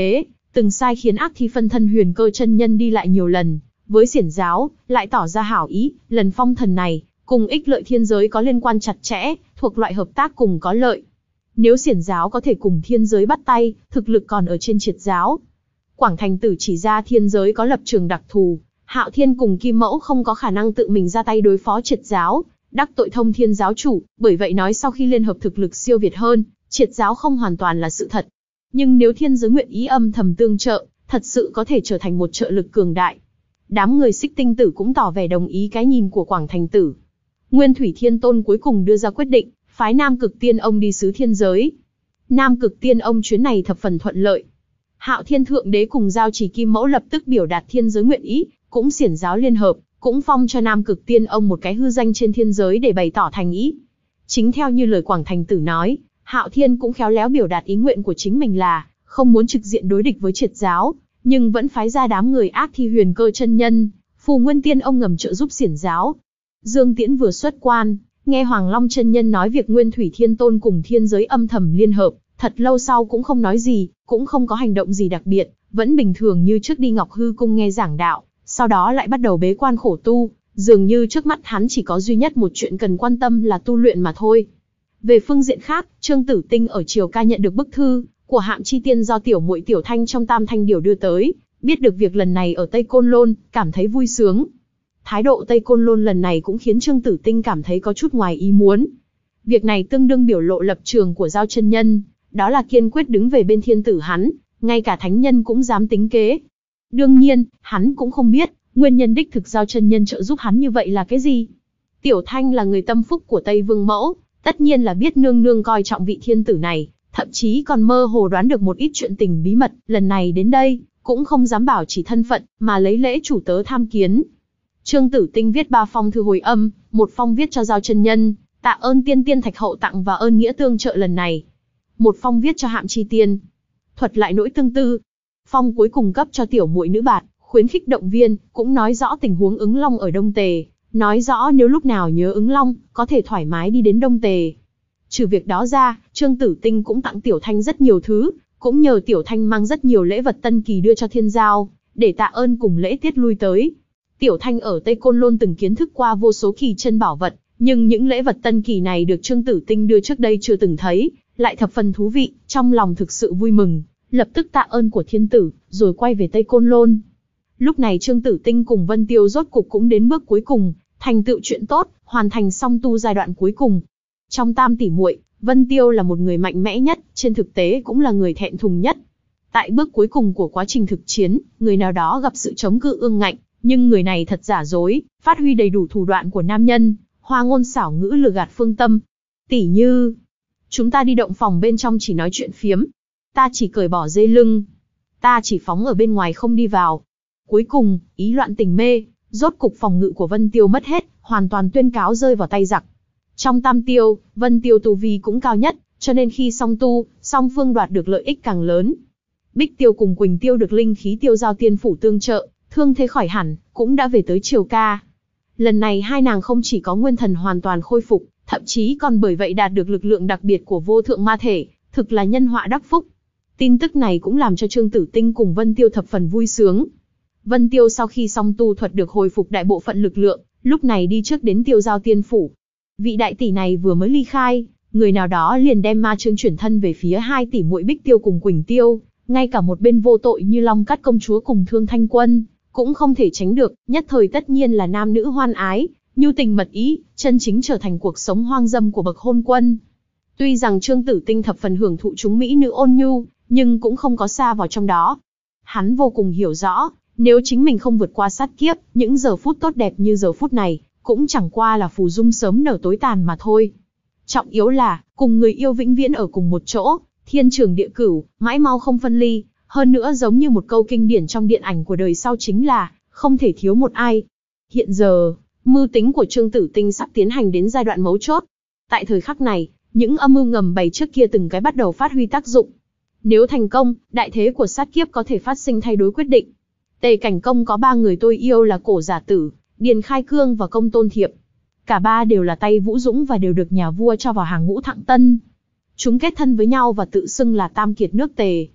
từng sai khiến ác thi phân thân Huyền Cơ chân nhân đi lại nhiều lần, với xiển giáo, lại tỏ ra hảo ý, lần phong thần này, cùng ích lợi thiên giới có liên quan chặt chẽ, thuộc loại hợp tác cùng có lợi. Nếu xiển giáo có thể cùng thiên giới bắt tay, thực lực còn ở trên triệt giáo. Quảng Thành Tử chỉ ra thiên giới có lập trường đặc thù, Hạo Thiên cùng Kim Mẫu không có khả năng tự mình ra tay đối phó triệt giáo, đắc tội Thông Thiên giáo chủ, bởi vậy nói sau khi liên hợp thực lực siêu việt hơn, triệt giáo không hoàn toàn là sự thật. Nhưng nếu thiên giới nguyện ý âm thầm tương trợ, thật sự có thể trở thành một trợ lực cường đại. Đám người Xích Tinh Tử cũng tỏ vẻ đồng ý cái nhìn của Quảng Thành Tử. Nguyên Thủy Thiên Tôn cuối cùng đưa ra quyết định, phái Nam Cực Tiên Ông đi sứ thiên giới. Nam Cực Tiên Ông chuyến này thập phần thuận lợi. Hạo Thiên Thượng Đế cùng Giao Chỉ Kim Mẫu lập tức biểu đạt thiên giới nguyện ý, cũng xiển giáo liên hợp, cũng phong cho Nam Cực Tiên Ông một cái hư danh trên thiên giới để bày tỏ thành ý. Chính theo như lời Quảng Thành Tử nói, Hạo Thiên cũng khéo léo biểu đạt ý nguyện của chính mình là không muốn trực diện đối địch với triệt giáo, nhưng vẫn phái ra đám người ác thi Huyền Cơ chân nhân, Phù Nguyên Tiên Ông ngầm trợ giúp xiển giáo. Dương Tiễn vừa xuất quan, nghe Hoàng Long chân nhân nói việc Nguyên Thủy Thiên Tôn cùng thiên giới âm thầm liên hợp, thật lâu sau cũng không nói gì, cũng không có hành động gì đặc biệt, vẫn bình thường như trước đi Ngọc Hư Cung nghe giảng đạo, sau đó lại bắt đầu bế quan khổ tu, dường như trước mắt hắn chỉ có duy nhất một chuyện cần quan tâm là tu luyện mà thôi. Về phương diện khác, Trương Tử Tinh ở Triều Ca nhận được bức thư của Hạm Chi Tiên do tiểu muội Tiểu Thanh trong Tam Thanh Điểu đưa tới, biết được việc lần này ở Tây Côn Lôn, cảm thấy vui sướng. Thái độ Tây Côn Lôn lần này cũng khiến Trương Tử Tinh cảm thấy có chút ngoài ý muốn. Việc này tương đương biểu lộ lập trường của Giao chân nhân, đó là kiên quyết đứng về bên thiên tử hắn, ngay cả thánh nhân cũng dám tính kế. Đương nhiên, hắn cũng không biết, nguyên nhân đích thực Giao chân nhân trợ giúp hắn như vậy là cái gì. Tiểu Thanh là người tâm phúc của Tây Vương Mẫu, tất nhiên là biết nương nương coi trọng vị thiên tử này, thậm chí còn mơ hồ đoán được một ít chuyện tình bí mật, lần này đến đây, cũng không dám bảo chỉ thân phận, mà lấy lễ chủ tớ tham kiến. Trương Tử Tinh viết ba phong thư hồi âm, một phong viết cho Giao chân nhân, tạ ơn tiên tiên thạch hậu tặng và ơn nghĩa tương trợ lần này. Một phong viết cho Hạm Chi Tiên, thuật lại nỗi tương tư. Phong cuối cùng cấp cho tiểu muội nữ bạt, khuyến khích động viên, cũng nói rõ tình huống Ứng Long ở Đông Tề, nói rõ nếu lúc nào nhớ Ứng Long, có thể thoải mái đi đến Đông Tề. Trừ việc đó ra, Trương Tử Tinh cũng tặng Tiểu Thanh rất nhiều thứ, cũng nhờ Tiểu Thanh mang rất nhiều lễ vật tân kỳ đưa cho thiên giao, để tạ ơn cùng lễ tiết lui tới. Tiểu Thanh ở Tây Côn Lôn từng kiến thức qua vô số kỳ chân bảo vật, nhưng những lễ vật tân kỳ này được Trương Tử Tinh đưa trước đây chưa từng thấy, lại thập phần thú vị, trong lòng thực sự vui mừng, lập tức tạ ơn của thiên tử, rồi quay về Tây Côn Lôn. Lúc này Trương Tử Tinh cùng Vân Tiêu rốt cục cũng đến bước cuối cùng, thành tựu chuyện tốt, hoàn thành song tu giai đoạn cuối cùng. Trong tam tỷ muội, Vân Tiêu là một người mạnh mẽ nhất, trên thực tế cũng là người thẹn thùng nhất. Tại bước cuối cùng của quá trình thực chiến, người nào đó gặp sự chống cự ương ngạnh, nhưng người này thật giả dối, phát huy đầy đủ thủ đoạn của nam nhân, hoa ngôn xảo ngữ lừa gạt phương tâm. Tỉ như, chúng ta đi động phòng bên trong chỉ nói chuyện phiếm, ta chỉ cởi bỏ dây lưng, ta chỉ phóng ở bên ngoài không đi vào. Cuối cùng, ý loạn tình mê, rốt cục phòng ngự của Vân Tiêu mất hết, hoàn toàn tuyên cáo rơi vào tay giặc. Trong tam tiêu, Vân Tiêu tu vi cũng cao nhất, cho nên khi song tu, song phương đoạt được lợi ích càng lớn. Bích Tiêu cùng Quỳnh Tiêu được linh khí Tiêu Giao Tiên phủ tương trợ, thương thế khỏi hẳn, cũng đã về tới Triều Ca. Lần này hai nàng không chỉ có nguyên thần hoàn toàn khôi phục, thậm chí còn bởi vậy đạt được lực lượng đặc biệt của vô thượng ma thể, thực là nhân họa đắc phúc. Tin tức này cũng làm cho Trương Tử Tinh cùng Vân Tiêu thập phần vui sướng. Vân Tiêu sau khi song tu thuật được hồi phục đại bộ phận lực lượng, lúc này đi trước đến Tiêu Giao Tiên phủ. Vị đại tỷ này vừa mới ly khai, người nào đó liền đem ma chương chuyển thân về phía hai tỷ muội Bích Tiêu cùng Quỳnh Tiêu, ngay cả một bên vô tội như Long Cát công chúa cùng Thương Thanh Quân, cũng không thể tránh được, nhất thời tất nhiên là nam nữ hoan ái, nhu tình mật ý, chân chính trở thành cuộc sống hoang dâm của bậc hôn quân. Tuy rằng Trương Tử Tinh thập phần hưởng thụ chúng mỹ nữ ôn nhu, nhưng cũng không có xa vào trong đó. Hắn vô cùng hiểu rõ, nếu chính mình không vượt qua sát kiếp, những giờ phút tốt đẹp như giờ phút này, cũng chẳng qua là phù dung sớm nở tối tàn mà thôi. Trọng yếu là, cùng người yêu vĩnh viễn ở cùng một chỗ, thiên trường địa cửu, mãi mau không phân ly. Hơn nữa giống như một câu kinh điển trong điện ảnh của đời sau chính là, không thể thiếu một ai. Hiện giờ, mưu tính của Trương Tử Tinh sắp tiến hành đến giai đoạn mấu chốt. Tại thời khắc này, những âm mưu ngầm bày trước kia từng cái bắt đầu phát huy tác dụng. Nếu thành công, đại thế của sát kiếp có thể phát sinh thay đổi quyết định. Tề Cảnh Công có ba người tôi yêu là Cổ Giả Tử, Điền Khai Cương và Công Tôn Thiệp. Cả ba đều là tay Vũ Dũng và đều được nhà vua cho vào hàng ngũ thặng tân. Chúng kết thân với nhau và tự xưng là Tam Kiệt nước Tề.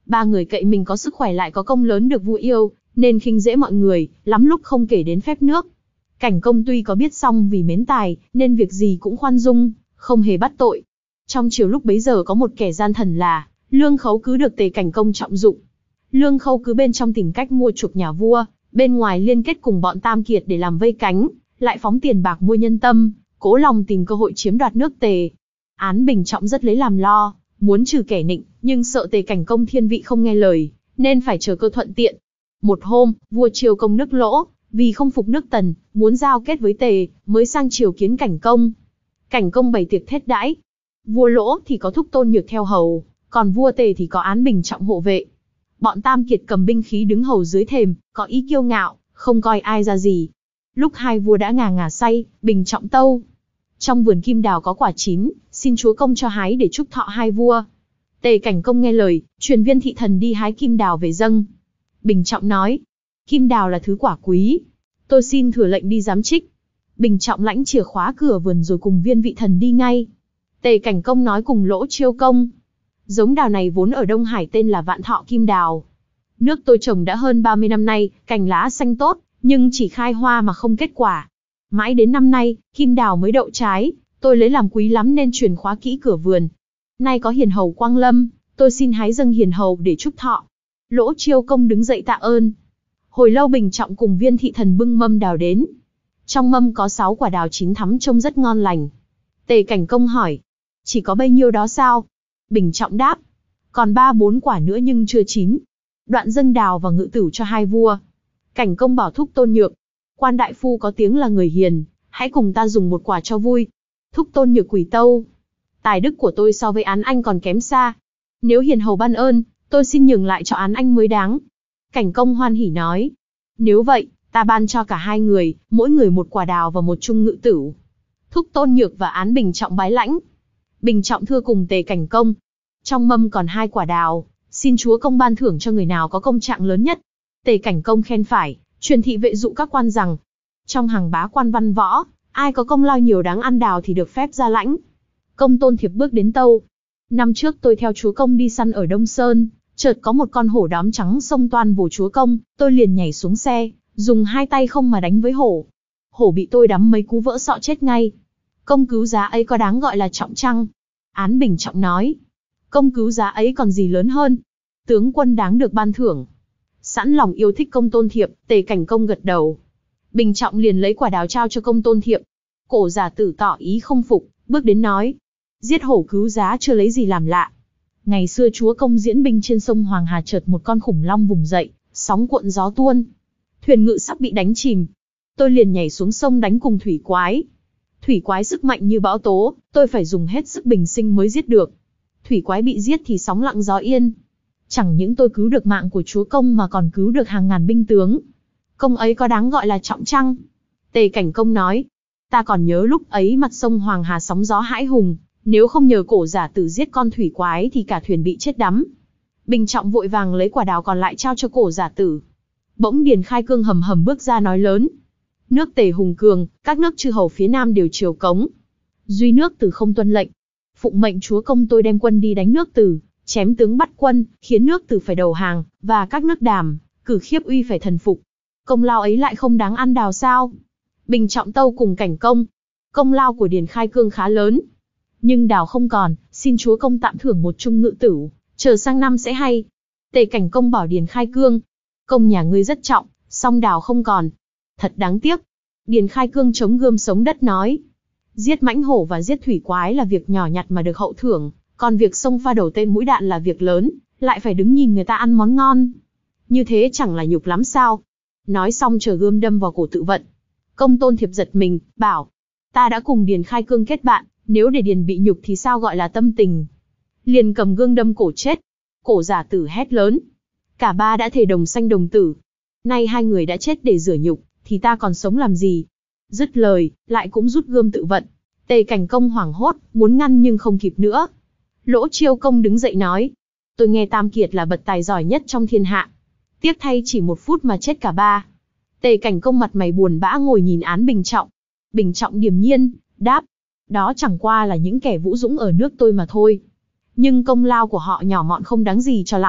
Ba người cậy mình có sức khỏe lại có công lớn được vua yêu, nên khinh dễ mọi người, lắm lúc không kể đến phép nước. Cảnh Công tuy có biết song vì mến tài, nên việc gì cũng khoan dung, không hề bắt tội. Trong triều lúc bấy giờ có một kẻ gian thần là Lương Khấu Cứ được Tề Cảnh Công trọng dụng. Lương Khấu Cứ bên trong tìm cách mua chuộc nhà vua, bên ngoài liên kết cùng bọn Tam Kiệt để làm vây cánh, lại phóng tiền bạc mua nhân tâm, cố lòng tìm cơ hội chiếm đoạt nước Tề. Án Bình Trọng rất lấy làm lo, muốn trừ kẻ nịnh, nhưng sợ Tề Cảnh Công thiên vị không nghe lời, nên phải chờ cơ thuận tiện. Một hôm, vua Triều công nước Lỗ, vì không phục nước Tần, muốn giao kết với Tề, mới sang triều kiến Cảnh Công. Cảnh Công bày tiệc thết đãi. Vua Lỗ thì có Thúc Tôn Nhược theo hầu, còn vua Tề thì có Án Bình Trọng hộ vệ. Bọn Tam Kiệt cầm binh khí đứng hầu dưới thềm, có ý kiêu ngạo, không coi ai ra gì. Lúc hai vua đã ngà ngà say, Bình Trọng tâu: trong vườn kim đào có quả chín, xin chúa công cho hái để chúc thọ hai vua. Tề Cảnh Công nghe lời, truyền viên thị thần đi hái kim đào về dâng. Bình Trọng nói: kim đào là thứ quả quý, tôi xin thừa lệnh đi giám trích. Bình Trọng lãnh chìa khóa cửa vườn rồi cùng viên vị thần đi ngay. Tề Cảnh Công nói cùng Lỗ Chiêu Công: giống đào này vốn ở Đông Hải tên là Vạn Thọ Kim Đào. Nước tôi trồng đã hơn ba mươi năm nay, cành lá xanh tốt, nhưng chỉ khai hoa mà không kết quả. Mãi đến năm nay, kim đào mới đậu trái, tôi lấy làm quý lắm nên truyền khóa kỹ cửa vườn. Nay có hiền hầu quang lâm, tôi xin hái dâng hiền hầu để chúc thọ. Lỗ Chiêu Công đứng dậy tạ ơn. Hồi lâu Bình Trọng cùng viên thị thần bưng mâm đào đến. Trong mâm có sáu quả đào chín thắm trông rất ngon lành. Tề Cảnh Công hỏi: chỉ có bấy nhiêu đó sao? Bình Trọng đáp: còn ba bốn quả nữa nhưng chưa chín. Đoạn dâng đào và ngự tửu cho hai vua. Cảnh Công bảo Thúc Tôn Nhược: quan đại phu có tiếng là người hiền, hãy cùng ta dùng một quả cho vui. Thúc Tôn Nhược quỳ tâu: tài đức của tôi so với Án Anh còn kém xa. Nếu hiền hầu ban ơn, tôi xin nhường lại cho Án Anh mới đáng. Cảnh Công hoan hỉ nói: nếu vậy, ta ban cho cả hai người, mỗi người một quả đào và một chung ngự tửu. Thúc Tôn Nhược và Án Bình Trọng bái lãnh. Bình Trọng thưa cùng Tề Cảnh Công: trong mâm còn hai quả đào, xin chúa công ban thưởng cho người nào có công trạng lớn nhất. Tề Cảnh Công khen phải, truyền thị vệ dụ các quan rằng: trong hàng bá quan văn võ, ai có công lao nhiều đáng ăn đào thì được phép ra lãnh. Công Tôn Thiệp bước đến tâu: năm trước tôi theo chúa công đi săn ở Đông Sơn, chợt có một con hổ đóm trắng xông toan vồ chúa công, tôi liền nhảy xuống xe, dùng hai tay không mà đánh với hổ. Hổ bị tôi đắm mấy cú vỡ sọ chết ngay. Công cứu giá ấy có đáng gọi là trọng chăng? Án Bình Trọng nói: công cứu giá ấy còn gì lớn hơn. Tướng quân đáng được ban thưởng. Sẵn lòng yêu thích Công Tôn Thiệp, Tề Cảnh Công gật đầu. Bình Trọng liền lấy quả đào trao cho Công Tôn Thiệp. Cổ giả tử tỏ ý không phục, bước đến nói: giết hổ cứu giá chưa lấy gì làm lạ. Ngày xưa chúa công diễn binh trên sông Hoàng Hà, chợt một con khủng long vùng dậy, sóng cuộn gió tuôn. Thuyền ngự sắp bị đánh chìm. Tôi liền nhảy xuống sông đánh cùng thủy quái. Thủy quái sức mạnh như bão tố, tôi phải dùng hết sức bình sinh mới giết được. Thủy quái bị giết thì sóng lặng gió yên. Chẳng những tôi cứu được mạng của chúa công mà còn cứu được hàng ngàn binh tướng. Công ấy có đáng gọi là trọng chăng? Tề Cảnh Công nói: ta còn nhớ lúc ấy mặt sông Hoàng Hà sóng gió hãi hùng, nếu không nhờ cổ giả tử giết con thủy quái thì cả thuyền bị chết đắm. Bình Trọng vội vàng lấy quả đào còn lại trao cho cổ giả tử. Bỗng Điền Khai Cương hầm hầm bước ra nói lớn: nước Tề hùng cường, các nước chư hầu phía Nam đều triều cống. Duy nước Từ không tuân lệnh. Phụng mệnh chúa công tôi đem quân đi đánh nước Từ, chém tướng bắt quân, khiến nước Từ phải đầu hàng, và các nước Đàm, Cử Khiếp Uy phải thần phục. Công lao ấy lại không đáng ăn đào sao? Bình Trọng tâu cùng Cảnh Công: công lao của Điền Khai Cương khá lớn, nhưng đào không còn, xin chúa công tạm thưởng một chung ngự tửu, chờ sang năm sẽ hay. Tề Cảnh Công bảo Điền Khai Cương: công nhà ngươi rất trọng, song đào không còn. Thật đáng tiếc. Điền Khai Cương chống gươm sống đất nói: giết mãnh hổ và giết thủy quái là việc nhỏ nhặt mà được hậu thưởng, còn việc xông pha đầu tên mũi đạn là việc lớn, lại phải đứng nhìn người ta ăn món ngon. Như thế chẳng là nhục lắm sao? Nói xong chờ gươm đâm vào cổ tự vận. Công Tôn Thiệp giật mình, bảo: ta đã cùng Điền Khai Cương kết bạn, nếu để Điền bị nhục thì sao gọi là tâm tình? Liền cầm gương đâm cổ chết. Cổ giả tử hét lớn: cả ba đã thề đồng sanh đồng tử. Nay hai người đã chết để rửa nhục, thì ta còn sống làm gì? Dứt lời, lại cũng rút gươm tự vận. Tề Cảnh Công hoảng hốt, muốn ngăn nhưng không kịp nữa. Lỗ Chiêu Công đứng dậy nói: tôi nghe Tam Kiệt là bậc tài giỏi nhất trong thiên hạ. Tiếc thay chỉ một phút mà chết cả ba. Tề Cảnh Công mặt mày buồn bã ngồi nhìn Án Bình Trọng. Bình Trọng điềm nhiên, đáp: đó chẳng qua là những kẻ vũ dũng ở nước tôi mà thôi. Nhưng công lao của họ nhỏ mọn không đáng gì cho lắm,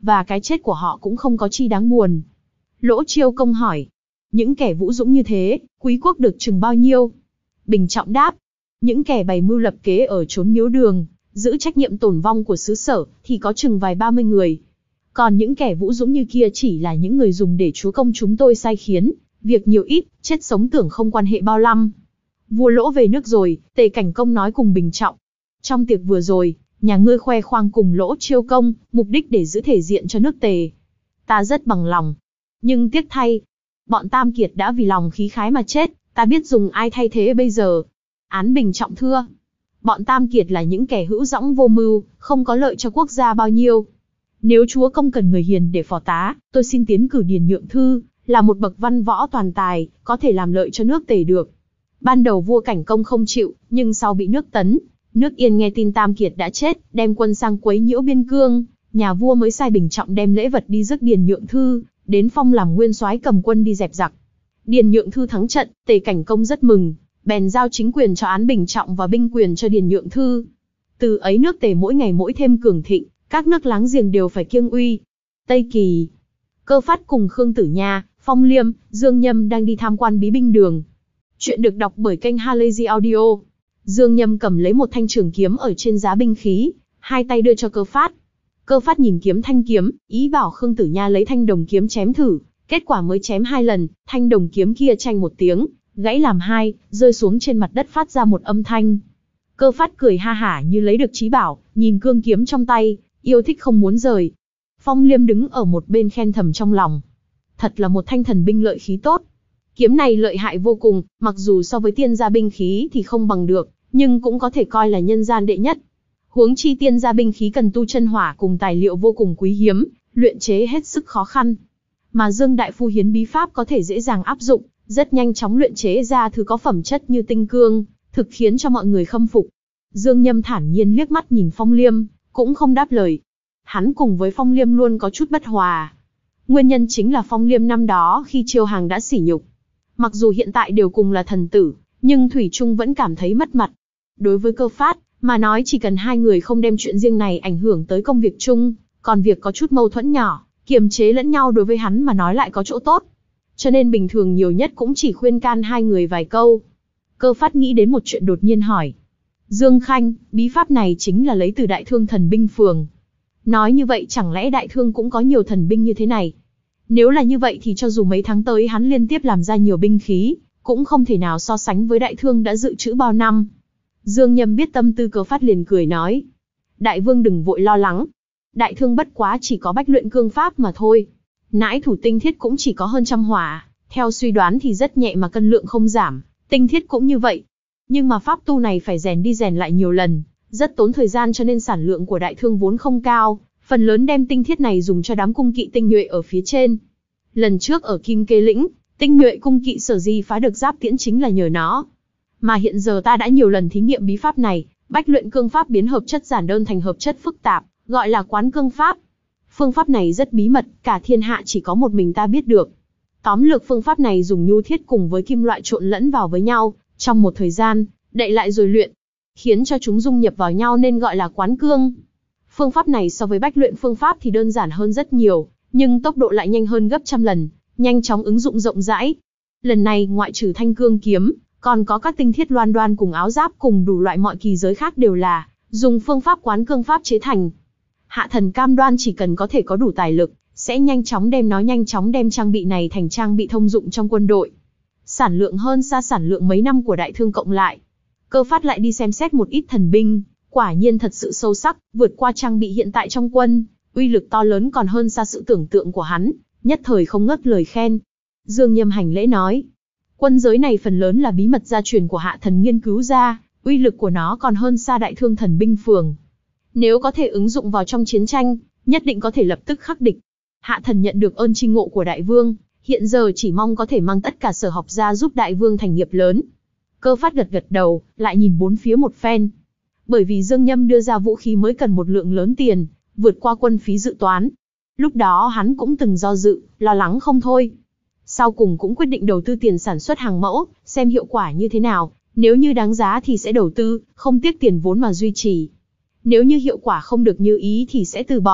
và cái chết của họ cũng không có chi đáng buồn. Lỗ Chiêu Công hỏi, những kẻ vũ dũng như thế, quý quốc được chừng bao nhiêu? Bình Trọng đáp, những kẻ bày mưu lập kế ở chốn miếu đường, giữ trách nhiệm tổn vong của xứ sở, thì có chừng vài ba mươi người. Còn những kẻ vũ dũng như kia chỉ là những người dùng để chúa công chúng tôi sai khiến, việc nhiều ít, chết sống tưởng không quan hệ bao lăm. Vua Lỗ về nước rồi, Tề Cảnh Công nói cùng Bình Trọng. Trong tiệc vừa rồi, nhà ngươi khoe khoang cùng Lỗ Chiêu Công, mục đích để giữ thể diện cho nước Tề. Ta rất bằng lòng. Nhưng tiếc thay, bọn Tam Kiệt đã vì lòng khí khái mà chết, ta biết dùng ai thay thế bây giờ. Án Bình Trọng thưa, bọn Tam Kiệt là những kẻ hữu dõng vô mưu, không có lợi cho quốc gia bao nhiêu. Nếu chúa công cần người hiền để phò tá, tôi xin tiến cử Điền Nhượng Thư, là một bậc văn võ toàn tài, có thể làm lợi cho nước Tề được. Ban đầu vua Cảnh Công không chịu, nhưng sau bị nước Tấn, nước Yên nghe tin Tam Kiệt đã chết, đem quân sang quấy nhiễu biên cương, nhà vua mới sai Bình Trọng đem lễ vật đi rước Điền Nhượng Thư, đến phong làm nguyên soái cầm quân đi dẹp giặc. Điền Nhượng Thư thắng trận, Tề Cảnh Công rất mừng, bèn giao chính quyền cho Án Bình Trọng và binh quyền cho Điền Nhượng Thư. Từ ấy nước Tề mỗi ngày mỗi thêm cường thịnh, các nước láng giềng đều phải kiêng uy. Tây Kỳ, Cơ Phát cùng Khương Tử Nha, Phong Liêm, Dương Nhâm đang đi tham quan bí binh đường. Chuyện được đọc bởi kênh Halazy Audio. Dương Nhâm cầm lấy một thanh trường kiếm ở trên giá binh khí, hai tay đưa cho Cơ Phát. Cơ Phát nhìn kiếm thanh kiếm, ý bảo Khương Tử Nha lấy thanh đồng kiếm chém thử. Kết quả mới chém hai lần, thanh đồng kiếm kia chanh một tiếng, gãy làm hai, rơi xuống trên mặt đất phát ra một âm thanh. Cơ Phát cười ha hả như lấy được trí bảo, nhìn cương kiếm trong tay, yêu thích không muốn rời. Phong Liêm đứng ở một bên khen thầm trong lòng. Thật là một thanh thần binh lợi khí tốt. Kiếm này lợi hại vô cùng, mặc dù so với tiên gia binh khí thì không bằng được, nhưng cũng có thể coi là nhân gian đệ nhất. Huống chi tiên gia binh khí cần tu chân hỏa cùng tài liệu vô cùng quý hiếm, luyện chế hết sức khó khăn. Mà Dương Đại Phu hiến bí pháp có thể dễ dàng áp dụng, rất nhanh chóng luyện chế ra thứ có phẩm chất như tinh cương, thực khiến cho mọi người khâm phục. Dương Nhâm thản nhiên liếc mắt nhìn Phong Liêm, cũng không đáp lời. Hắn cùng với Phong Liêm luôn có chút bất hòa. Nguyên nhân chính là Phong Liêm năm đó khi chiêu hàng đã sỉ nhục. Mặc dù hiện tại đều cùng là thần tử, nhưng Thủy Trung vẫn cảm thấy mất mặt. Đối với Cơ Phát, mà nói chỉ cần hai người không đem chuyện riêng này ảnh hưởng tới công việc chung, còn việc có chút mâu thuẫn nhỏ, kiềm chế lẫn nhau đối với hắn mà nói lại có chỗ tốt. Cho nên bình thường nhiều nhất cũng chỉ khuyên can hai người vài câu. Cơ Phát nghĩ đến một chuyện đột nhiên hỏi. Dương Khanh, bí pháp này chính là lấy từ Đại Thương thần binh phường. Nói như vậy chẳng lẽ Đại Thương cũng có nhiều thần binh như thế này? Nếu là như vậy thì cho dù mấy tháng tới hắn liên tiếp làm ra nhiều binh khí, cũng không thể nào so sánh với Đại Thương đã dự trữ bao năm. Dương Nhâm biết tâm tư Cơ Phát liền cười nói. Đại vương đừng vội lo lắng. Đại Thương bất quá chỉ có bách luyện cương pháp mà thôi. Nãi thủ tinh thiết cũng chỉ có hơn trăm hỏa, theo suy đoán thì rất nhẹ mà cân lượng không giảm, tinh thiết cũng như vậy. Nhưng mà pháp tu này phải rèn đi rèn lại nhiều lần, rất tốn thời gian cho nên sản lượng của Đại Thương vốn không cao, phần lớn đem tinh thiết này dùng cho đám cung kỵ tinh nhuệ ở phía trên. Lần trước ở Kim Kê Lĩnh, tinh nhuệ cung kỵ sở di phá được giáp tiễn chính là nhờ nó. Mà hiện giờ ta đã nhiều lần thí nghiệm bí pháp này, bách luyện cương pháp biến hợp chất giản đơn thành hợp chất phức tạp, gọi là quán cương pháp. Phương pháp này rất bí mật, cả thiên hạ chỉ có một mình ta biết được. Tóm lược phương pháp này dùng nhu thiết cùng với kim loại trộn lẫn vào với nhau, trong một thời gian, đậy lại rồi luyện, khiến cho chúng dung nhập vào nhau nên gọi là quán cương. Phương pháp này so với bách luyện phương pháp thì đơn giản hơn rất nhiều, nhưng tốc độ lại nhanh hơn gấp trăm lần, nhanh chóng ứng dụng rộng rãi. Lần này ngoại trừ thanh cương kiếm, còn có các tinh thiết loan đoan cùng áo giáp cùng đủ loại mọi kỳ giới khác đều là dùng phương pháp quán cương pháp chế thành. Hạ thần cam đoan chỉ cần có thể có đủ tài lực, sẽ nhanh chóng đem nó nhanh chóng đem trang bị này thành trang bị thông dụng trong quân đội. Sản lượng hơn xa sản lượng mấy năm của Đại Thương cộng lại. Cơ Phát lại đi xem xét một ít thần binh, quả nhiên thật sự sâu sắc, vượt qua trang bị hiện tại trong quân, uy lực to lớn còn hơn xa sự tưởng tượng của hắn, nhất thời không ngớt lời khen. Dương Nhâm hành lễ nói, quân giới này phần lớn là bí mật gia truyền của hạ thần nghiên cứu ra, uy lực của nó còn hơn xa Đại Thương thần binh phường. Nếu có thể ứng dụng vào trong chiến tranh, nhất định có thể lập tức khắc địch. Hạ thần nhận được ơn tri ngộ của đại vương, hiện giờ chỉ mong có thể mang tất cả sở học ra giúp đại vương thành nghiệp lớn. Cơ Phát gật gật đầu, lại nhìn bốn phía một phen. Bởi vì Dương Nhâm đưa ra vũ khí mới cần một lượng lớn tiền, vượt qua quân phí dự toán. Lúc đó hắn cũng từng do dự, lo lắng không thôi. Sau cùng cũng quyết định đầu tư tiền sản xuất hàng mẫu, xem hiệu quả như thế nào, nếu như đáng giá thì sẽ đầu tư, không tiếc tiền vốn mà duy trì. Nếu như hiệu quả không được như ý thì sẽ từ bỏ,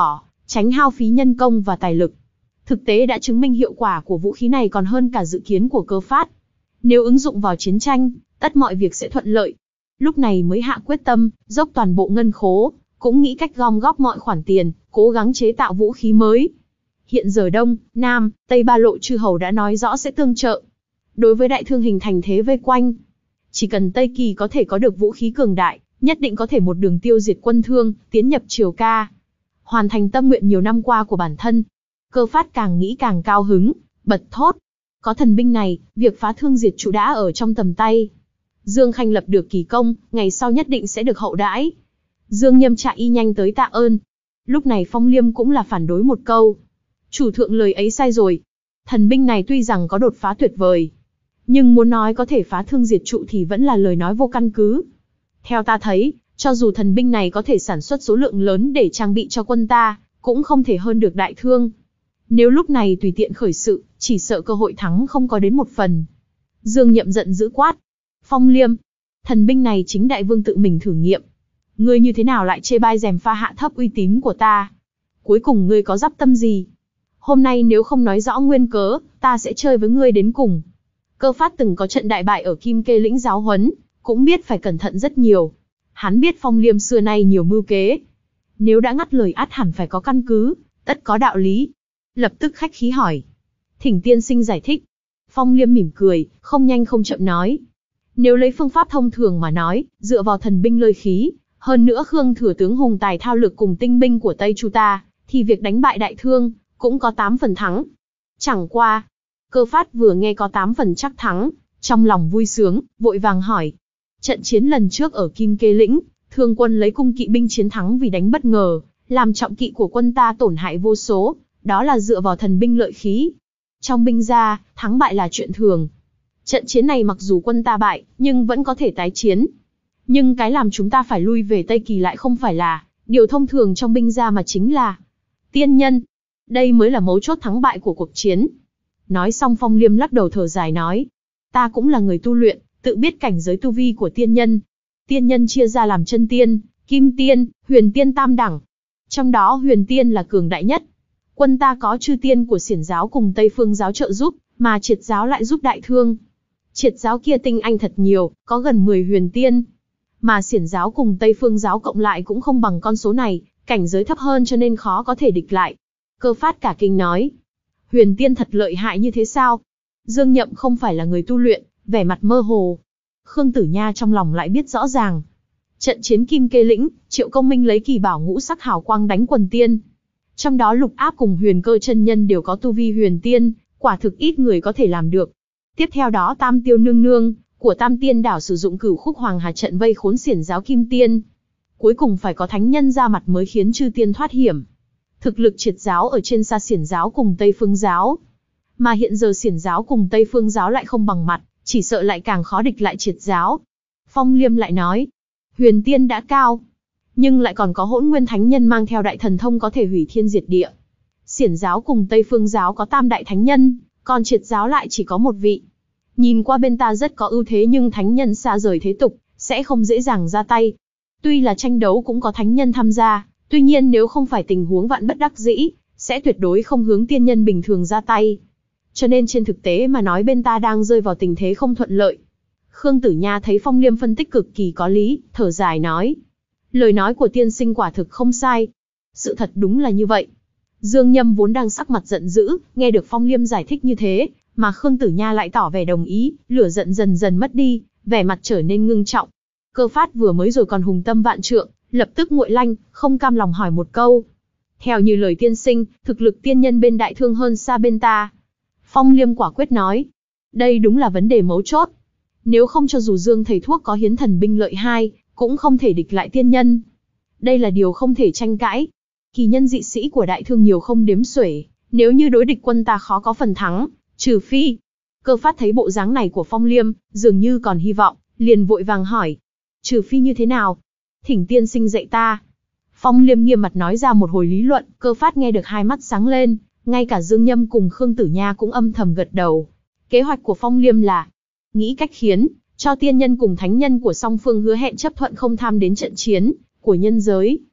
tránh hao phí nhân công và tài lực. Thực tế đã chứng minh hiệu quả của vũ khí này còn hơn cả dự kiến của Cơ Phát. Nếu ứng dụng vào chiến tranh, tất mọi việc sẽ thuận lợi. Lúc này mới hạ quyết tâm, dốc toàn bộ ngân khố, cũng nghĩ cách gom góp mọi khoản tiền, cố gắng chế tạo vũ khí mới. Hiện giờ Đông, Nam, Tây ba lộ chư hầu đã nói rõ sẽ tương trợ. Đối với đại thương hình thành thế vây quanh, chỉ cần Tây Kỳ có thể có được vũ khí cường đại, nhất định có thể một đường tiêu diệt quân Thương, tiến nhập Triều Ca, hoàn thành tâm nguyện nhiều năm qua của bản thân. Cơ Phát càng nghĩ càng cao hứng, bật thốt: có thần binh này, việc phá Thương diệt Trụ đã ở trong tầm tay. Dương Khanh lập được kỳ công, ngày sau nhất định sẽ được hậu đãi. Dương Nhâm chạy y nhanh tới tạ ơn. Lúc này Phong Liêm cũng là phản đối một câu: chủ thượng lời ấy sai rồi. Thần binh này tuy rằng có đột phá tuyệt vời, nhưng muốn nói có thể phá Thương diệt Trụ thì vẫn là lời nói vô căn cứ. Theo ta thấy, cho dù thần binh này có thể sản xuất số lượng lớn để trang bị cho quân ta, cũng không thể hơn được đại thương. Nếu lúc này tùy tiện khởi sự, chỉ sợ cơ hội thắng không có đến một phần. Dương Nhậm giận dữ quát: Phong Liêm, thần binh này chính đại vương tự mình thử nghiệm. Ngươi như thế nào lại chê bai rèm pha hạ thấp uy tín của ta? Cuối cùng ngươi có dắp tâm gì? Hôm nay nếu không nói rõ nguyên cớ, ta sẽ chơi với ngươi đến cùng. Cơ Phát từng có trận đại bại ở Kim Kê lĩnh giáo huấn, cũng biết phải cẩn thận rất nhiều. Hắn biết Phong Liêm xưa nay nhiều mưu kế. Nếu đã ngắt lời ắt hẳn phải có căn cứ, tất có đạo lý. Lập tức khách khí hỏi: thỉnh tiên sinh giải thích. Phong Liêm mỉm cười, không nhanh không chậm nói: nếu lấy phương pháp thông thường mà nói, dựa vào thần binh lợi khí, hơn nữa Khương thừa tướng hùng tài thao lược cùng tinh binh của Tây Chu ta, thì việc đánh bại đại thương cũng có tám phần thắng. Chẳng qua, Cơ Phát vừa nghe có tám phần chắc thắng, trong lòng vui sướng, vội vàng hỏi: trận chiến lần trước ở Kim Kê lĩnh, Thương quân lấy cung kỵ binh chiến thắng vì đánh bất ngờ, làm trọng kỵ của quân ta tổn hại vô số, đó là dựa vào thần binh lợi khí. Trong binh gia, thắng bại là chuyện thường. Trận chiến này mặc dù quân ta bại, nhưng vẫn có thể tái chiến. Nhưng cái làm chúng ta phải lui về Tây Kỳ lại không phải là điều thông thường trong binh gia mà chính là tiên nhân. Đây mới là mấu chốt thắng bại của cuộc chiến. Nói xong Phong Liêm lắc đầu thở dài nói: ta cũng là người tu luyện, tự biết cảnh giới tu vi của tiên nhân. Tiên nhân chia ra làm chân tiên, kim tiên, huyền tiên tam đẳng. Trong đó huyền tiên là cường đại nhất. Quân ta có chư tiên của Xiển giáo cùng Tây Phương giáo trợ giúp, mà Triệt giáo lại giúp đại thương. Triệt giáo kia tinh anh thật nhiều, có gần mười huyền tiên. Mà Xiển giáo cùng Tây Phương giáo cộng lại cũng không bằng con số này, cảnh giới thấp hơn cho nên khó có thể địch lại. Cơ Phát cả kinh nói: huyền tiên thật lợi hại như thế sao? Dương Nhậm không phải là người tu luyện, vẻ mặt mơ hồ. Khương Tử Nha trong lòng lại biết rõ ràng. Trận chiến Kim Kê lĩnh, Triệu Công Minh lấy kỳ bảo ngũ sắc hào quang đánh quần tiên. Trong đó Lục Áp cùng Huyền Cơ chân nhân đều có tu vi huyền tiên, quả thực ít người có thể làm được. Tiếp theo đó Tam Tiêu nương nương của Tam Tiên đảo sử dụng Cửu Khúc Hoàng Hà trận vây khốn Xiển giáo Kim Tiên. Cuối cùng phải có thánh nhân ra mặt mới khiến chư tiên thoát hiểm. Thực lực Triệt giáo ở trên xa Xiển giáo cùng Tây Phương giáo, mà hiện giờ Xiển giáo cùng Tây Phương giáo lại không bằng mặt, chỉ sợ lại càng khó địch lại Triệt giáo. Phong Liêm lại nói: huyền tiên đã cao, nhưng lại còn có Hỗn Nguyên thánh nhân mang theo đại thần thông có thể hủy thiên diệt địa. Xiển giáo cùng Tây Phương giáo có tam đại thánh nhân, còn Triệt giáo lại chỉ có một vị. Nhìn qua bên ta rất có ưu thế, nhưng thánh nhân xa rời thế tục, sẽ không dễ dàng ra tay. Tuy là tranh đấu cũng có thánh nhân tham gia, tuy nhiên nếu không phải tình huống vạn bất đắc dĩ, sẽ tuyệt đối không hướng tiên nhân bình thường ra tay. Cho nên trên thực tế mà nói bên ta đang rơi vào tình thế không thuận lợi. Khương Tử Nha thấy Phong Liêm phân tích cực kỳ có lý, thở dài nói: lời nói của tiên sinh quả thực không sai. Sự thật đúng là như vậy. Dương Nhâm vốn đang sắc mặt giận dữ, nghe được Phong Liêm giải thích như thế, mà Khương Tử Nha lại tỏ vẻ đồng ý, lửa giận dần dần mất đi, vẻ mặt trở nên ngưng trọng. Cơ Phát vừa mới rồi còn hùng tâm vạn trượng, lập tức nguội lanh, không cam lòng hỏi một câu: theo như lời tiên sinh, thực lực tiên nhân bên đại thương hơn xa bên ta. Phong Liêm quả quyết nói: đây đúng là vấn đề mấu chốt. Nếu không cho dù Dương thầy thuốc có hiến thần binh lợi hai, cũng không thể địch lại tiên nhân. Đây là điều không thể tranh cãi. Kỳ nhân dị sĩ của đại thương nhiều không đếm xuể, nếu như đối địch quân ta khó có phần thắng, trừ phi. Cơ Phát thấy bộ dáng này của Phong Liêm, dường như còn hy vọng, liền vội vàng hỏi: trừ phi như thế nào? Thỉnh tiên sinh dạy ta. Phong Liêm nghiêm mặt nói ra một hồi lý luận, Cơ Phát nghe được hai mắt sáng lên, ngay cả Dương Nhâm cùng Khương Tử Nha cũng âm thầm gật đầu. Kế hoạch của Phong Liêm là nghĩ cách khiến cho tiên nhân cùng thánh nhân của song phương hứa hẹn chấp thuận không tham đến trận chiến của nhân giới.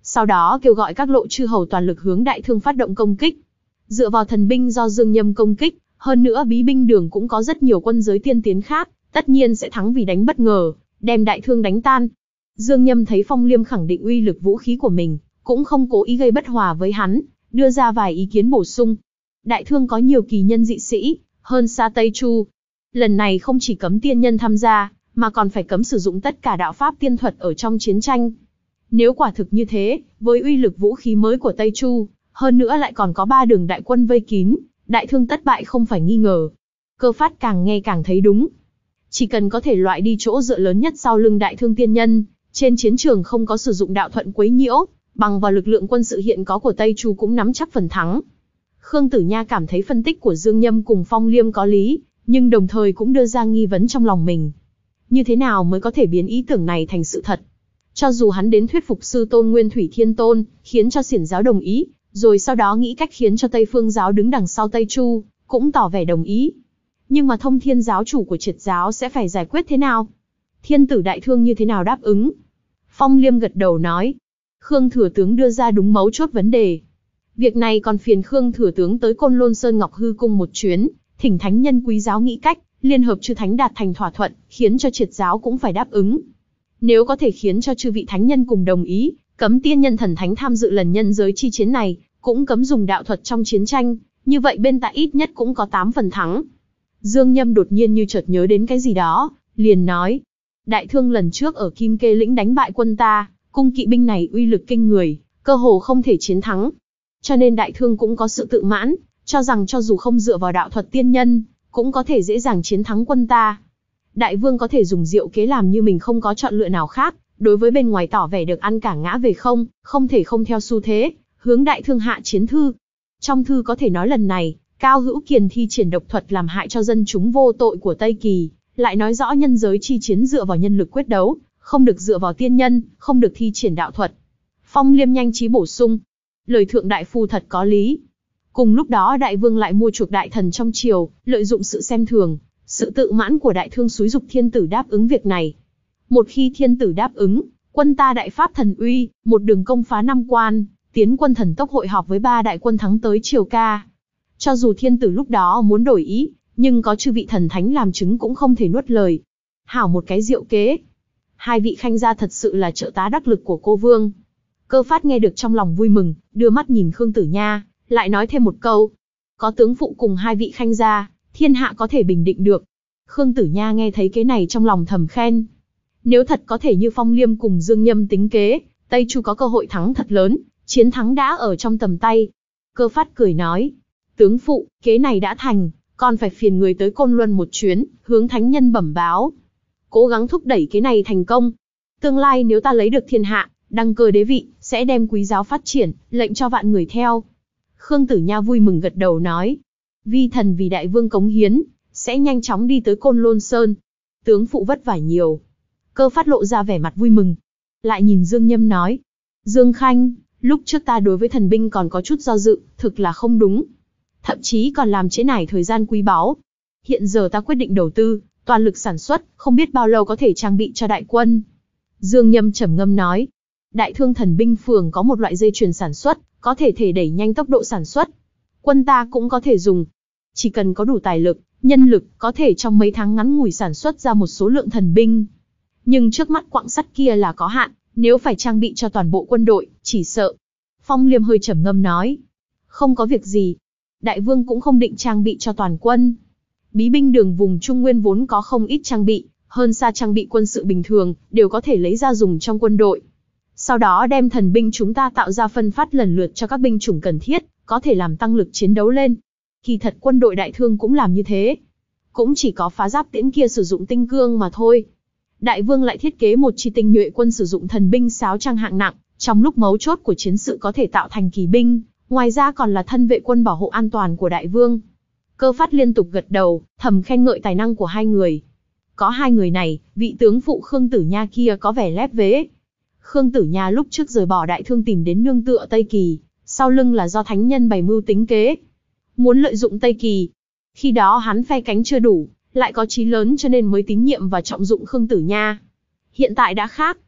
sau đó kêu gọi các lộ chư hầu toàn lực hướng Đại Thương phát động công kích. Dựa vào thần binh do Dương Nhâm công kích, hơn nữa Bí binh đường cũng có rất nhiều quân giới tiên tiến khác, tất nhiên sẽ thắng vì đánh bất ngờ, đem Đại Thương đánh tan. Dương Nhâm thấy Phong Liêm khẳng định uy lực vũ khí của mình, cũng không cố ý gây bất hòa với hắn, đưa ra vài ý kiến bổ sung. Đại Thương có nhiều kỳ nhân dị sĩ, hơn xa Tây Chu. Lần này không chỉ cấm tiên nhân tham gia, mà còn phải cấm sử dụng tất cả đạo pháp tiên thuật ở trong chiến tranh. Nếu quả thực như thế, với uy lực vũ khí mới của Tây Chu, hơn nữa lại còn có ba đường đại quân vây kín, Đại Thương tất bại không phải nghi ngờ. Cơ Phát càng nghe càng thấy đúng. Chỉ cần có thể loại đi chỗ dựa lớn nhất sau lưng Đại Thương tiên nhân, trên chiến trường không có sử dụng đạo thuận quấy nhiễu, bằng vào lực lượng quân sự hiện có của Tây Chu cũng nắm chắc phần thắng. Khương Tử Nha cảm thấy phân tích của Dương Nhâm cùng Phong Liêm có lý, nhưng đồng thời cũng đưa ra nghi vấn trong lòng mình. Như thế nào mới có thể biến ý tưởng này thành sự thật? Cho dù hắn đến thuyết phục sư tôn Nguyên Thủy Thiên Tôn, khiến cho Xiển giáo đồng ý, rồi sau đó nghĩ cách khiến cho Tây Phương giáo đứng đằng sau Tây Chu, cũng tỏ vẻ đồng ý. Nhưng mà Thông Thiên giáo chủ của Triệt giáo sẽ phải giải quyết thế nào? Thiên tử Đại Thương như thế nào đáp ứng? Phong Liêm gật đầu nói. Khương Thừa Tướng đưa ra đúng mấu chốt vấn đề. Việc này còn phiền Khương Thừa Tướng tới Côn Lôn Sơn Ngọc Hư Cung một chuyến, thỉnh thánh nhân quý giáo nghĩ cách, liên hợp chư thánh đạt thành thỏa thuận, khiến cho Triệt giáo cũng phải đáp ứng. Nếu có thể khiến cho chư vị thánh nhân cùng đồng ý, cấm tiên nhân thần thánh tham dự lần nhân giới chi chiến này, cũng cấm dùng đạo thuật trong chiến tranh, như vậy bên ta ít nhất cũng có tám phần thắng. Dương Nhâm đột nhiên như chợt nhớ đến cái gì đó, liền nói. Đại Thương lần trước ở Kim Kê Lĩnh đánh bại quân ta, cung kỵ binh này uy lực kinh người, cơ hồ không thể chiến thắng. Cho nên Đại Thương cũng có sự tự mãn, cho rằng cho dù không dựa vào đạo thuật tiên nhân, cũng có thể dễ dàng chiến thắng quân ta. Đại Vương có thể dùng diệu kế làm như mình không có chọn lựa nào khác, đối với bên ngoài tỏ vẻ được ăn cả ngã về không, không thể không theo xu thế, hướng Đại Thương hạ chiến thư. Trong thư có thể nói lần này, Cao Hữu Kiền thi triển độc thuật làm hại cho dân chúng vô tội của Tây Kỳ, lại nói rõ nhân giới chi chiến dựa vào nhân lực quyết đấu, không được dựa vào tiên nhân, không được thi triển đạo thuật. Phong Liêm nhanh trí bổ sung, lời thượng đại phu thật có lý. Cùng lúc đó Đại Vương lại mua chuộc đại thần trong triều, lợi dụng sự xem thường, sự tự mãn của Đại Thương xúi dục thiên tử đáp ứng việc này. Một khi thiên tử đáp ứng, quân ta đại pháp thần uy, một đường công phá năm quan, tiến quân thần tốc hội họp với ba đại quân thắng tới triều ca. Cho dù thiên tử lúc đó muốn đổi ý, nhưng có chư vị thần thánh làm chứng cũng không thể nuốt lời. Hảo một cái diệu kế. Hai vị khanh gia thật sự là trợ tá đắc lực của cô Vương. Cơ Phát nghe được trong lòng vui mừng, đưa mắt nhìn Khương Tử Nha, lại nói thêm một câu. Có tướng phụ cùng hai vị khanh gia, thiên hạ có thể bình định được. Khương Tử Nha nghe thấy cái này trong lòng thầm khen. Nếu thật có thể như Phong Liêm cùng Dương Nhâm tính kế, Tây Chu có cơ hội thắng thật lớn, chiến thắng đã ở trong tầm tay. Cơ Phát cười nói. Tướng phụ, kế này đã thành, còn phải phiền người tới Côn Luân một chuyến, hướng thánh nhân bẩm báo. Cố gắng thúc đẩy kế này thành công. Tương lai nếu ta lấy được thiên hạ, đăng cơ đế vị, sẽ đem quý giáo phát triển, lệnh cho vạn người theo. Khương Tử Nha vui mừng gật đầu nói. Vi thần vì Đại Vương cống hiến, sẽ nhanh chóng đi tới Côn Lôn Sơn. Tướng phụ vất vả nhiều. Cơ Phát lộ ra vẻ mặt vui mừng. Lại nhìn Dương Nhâm nói. Dương Khanh, lúc trước ta đối với thần binh còn có chút do dự, thực là không đúng. Thậm chí còn làm trễ nải thời gian quý báu. Hiện giờ ta quyết định đầu tư, toàn lực sản xuất, không biết bao lâu có thể trang bị cho đại quân. Dương Nhâm trầm ngâm nói. Đại Thương thần binh phường có một loại dây chuyền sản xuất, có thể thể đẩy nhanh tốc độ sản xuất. Quân ta cũng có thể dùng. Chỉ cần có đủ tài lực, nhân lực, có thể trong mấy tháng ngắn ngủi sản xuất ra một số lượng thần binh. Nhưng trước mắt quặng sắt kia là có hạn, nếu phải trang bị cho toàn bộ quân đội, chỉ sợ. Phong Liêm hơi trầm ngâm nói. Không có việc gì. Đại Vương cũng không định trang bị cho toàn quân. Bí binh đường vùng Trung Nguyên vốn có không ít trang bị, hơn xa trang bị quân sự bình thường, đều có thể lấy ra dùng trong quân đội. Sau đó đem thần binh chúng ta tạo ra phân phát lần lượt cho các binh chủng cần thiết, có thể làm tăng lực chiến đấu lên. Kỳ thật quân đội Đại Thương cũng làm như thế. Cũng chỉ có phá giáp tiễn kia sử dụng tinh cương mà thôi. Đại Vương lại thiết kế một chi tinh nhuệ quân sử dụng thần binh sáo trang hạng nặng, trong lúc mấu chốt của chiến sự có thể tạo thành kỳ binh, ngoài ra còn là thân vệ quân bảo hộ an toàn của Đại Vương. Cơ Phát liên tục gật đầu, thầm khen ngợi tài năng của hai người. Có hai người này, vị tướng phụ Khương Tử Nha kia có vẻ lép vế. Khương Tử Nha lúc trước rời bỏ Đại Thương tìm đến nương tựa Tây Kỳ, sau lưng là do thánh nhân bày mưu tính kế. Muốn lợi dụng Tây Kỳ. Khi đó hắn phe cánh chưa đủ, lại có chí lớn cho nên mới tín nhiệm và trọng dụng Khương Tử Nha. Hiện tại đã khác.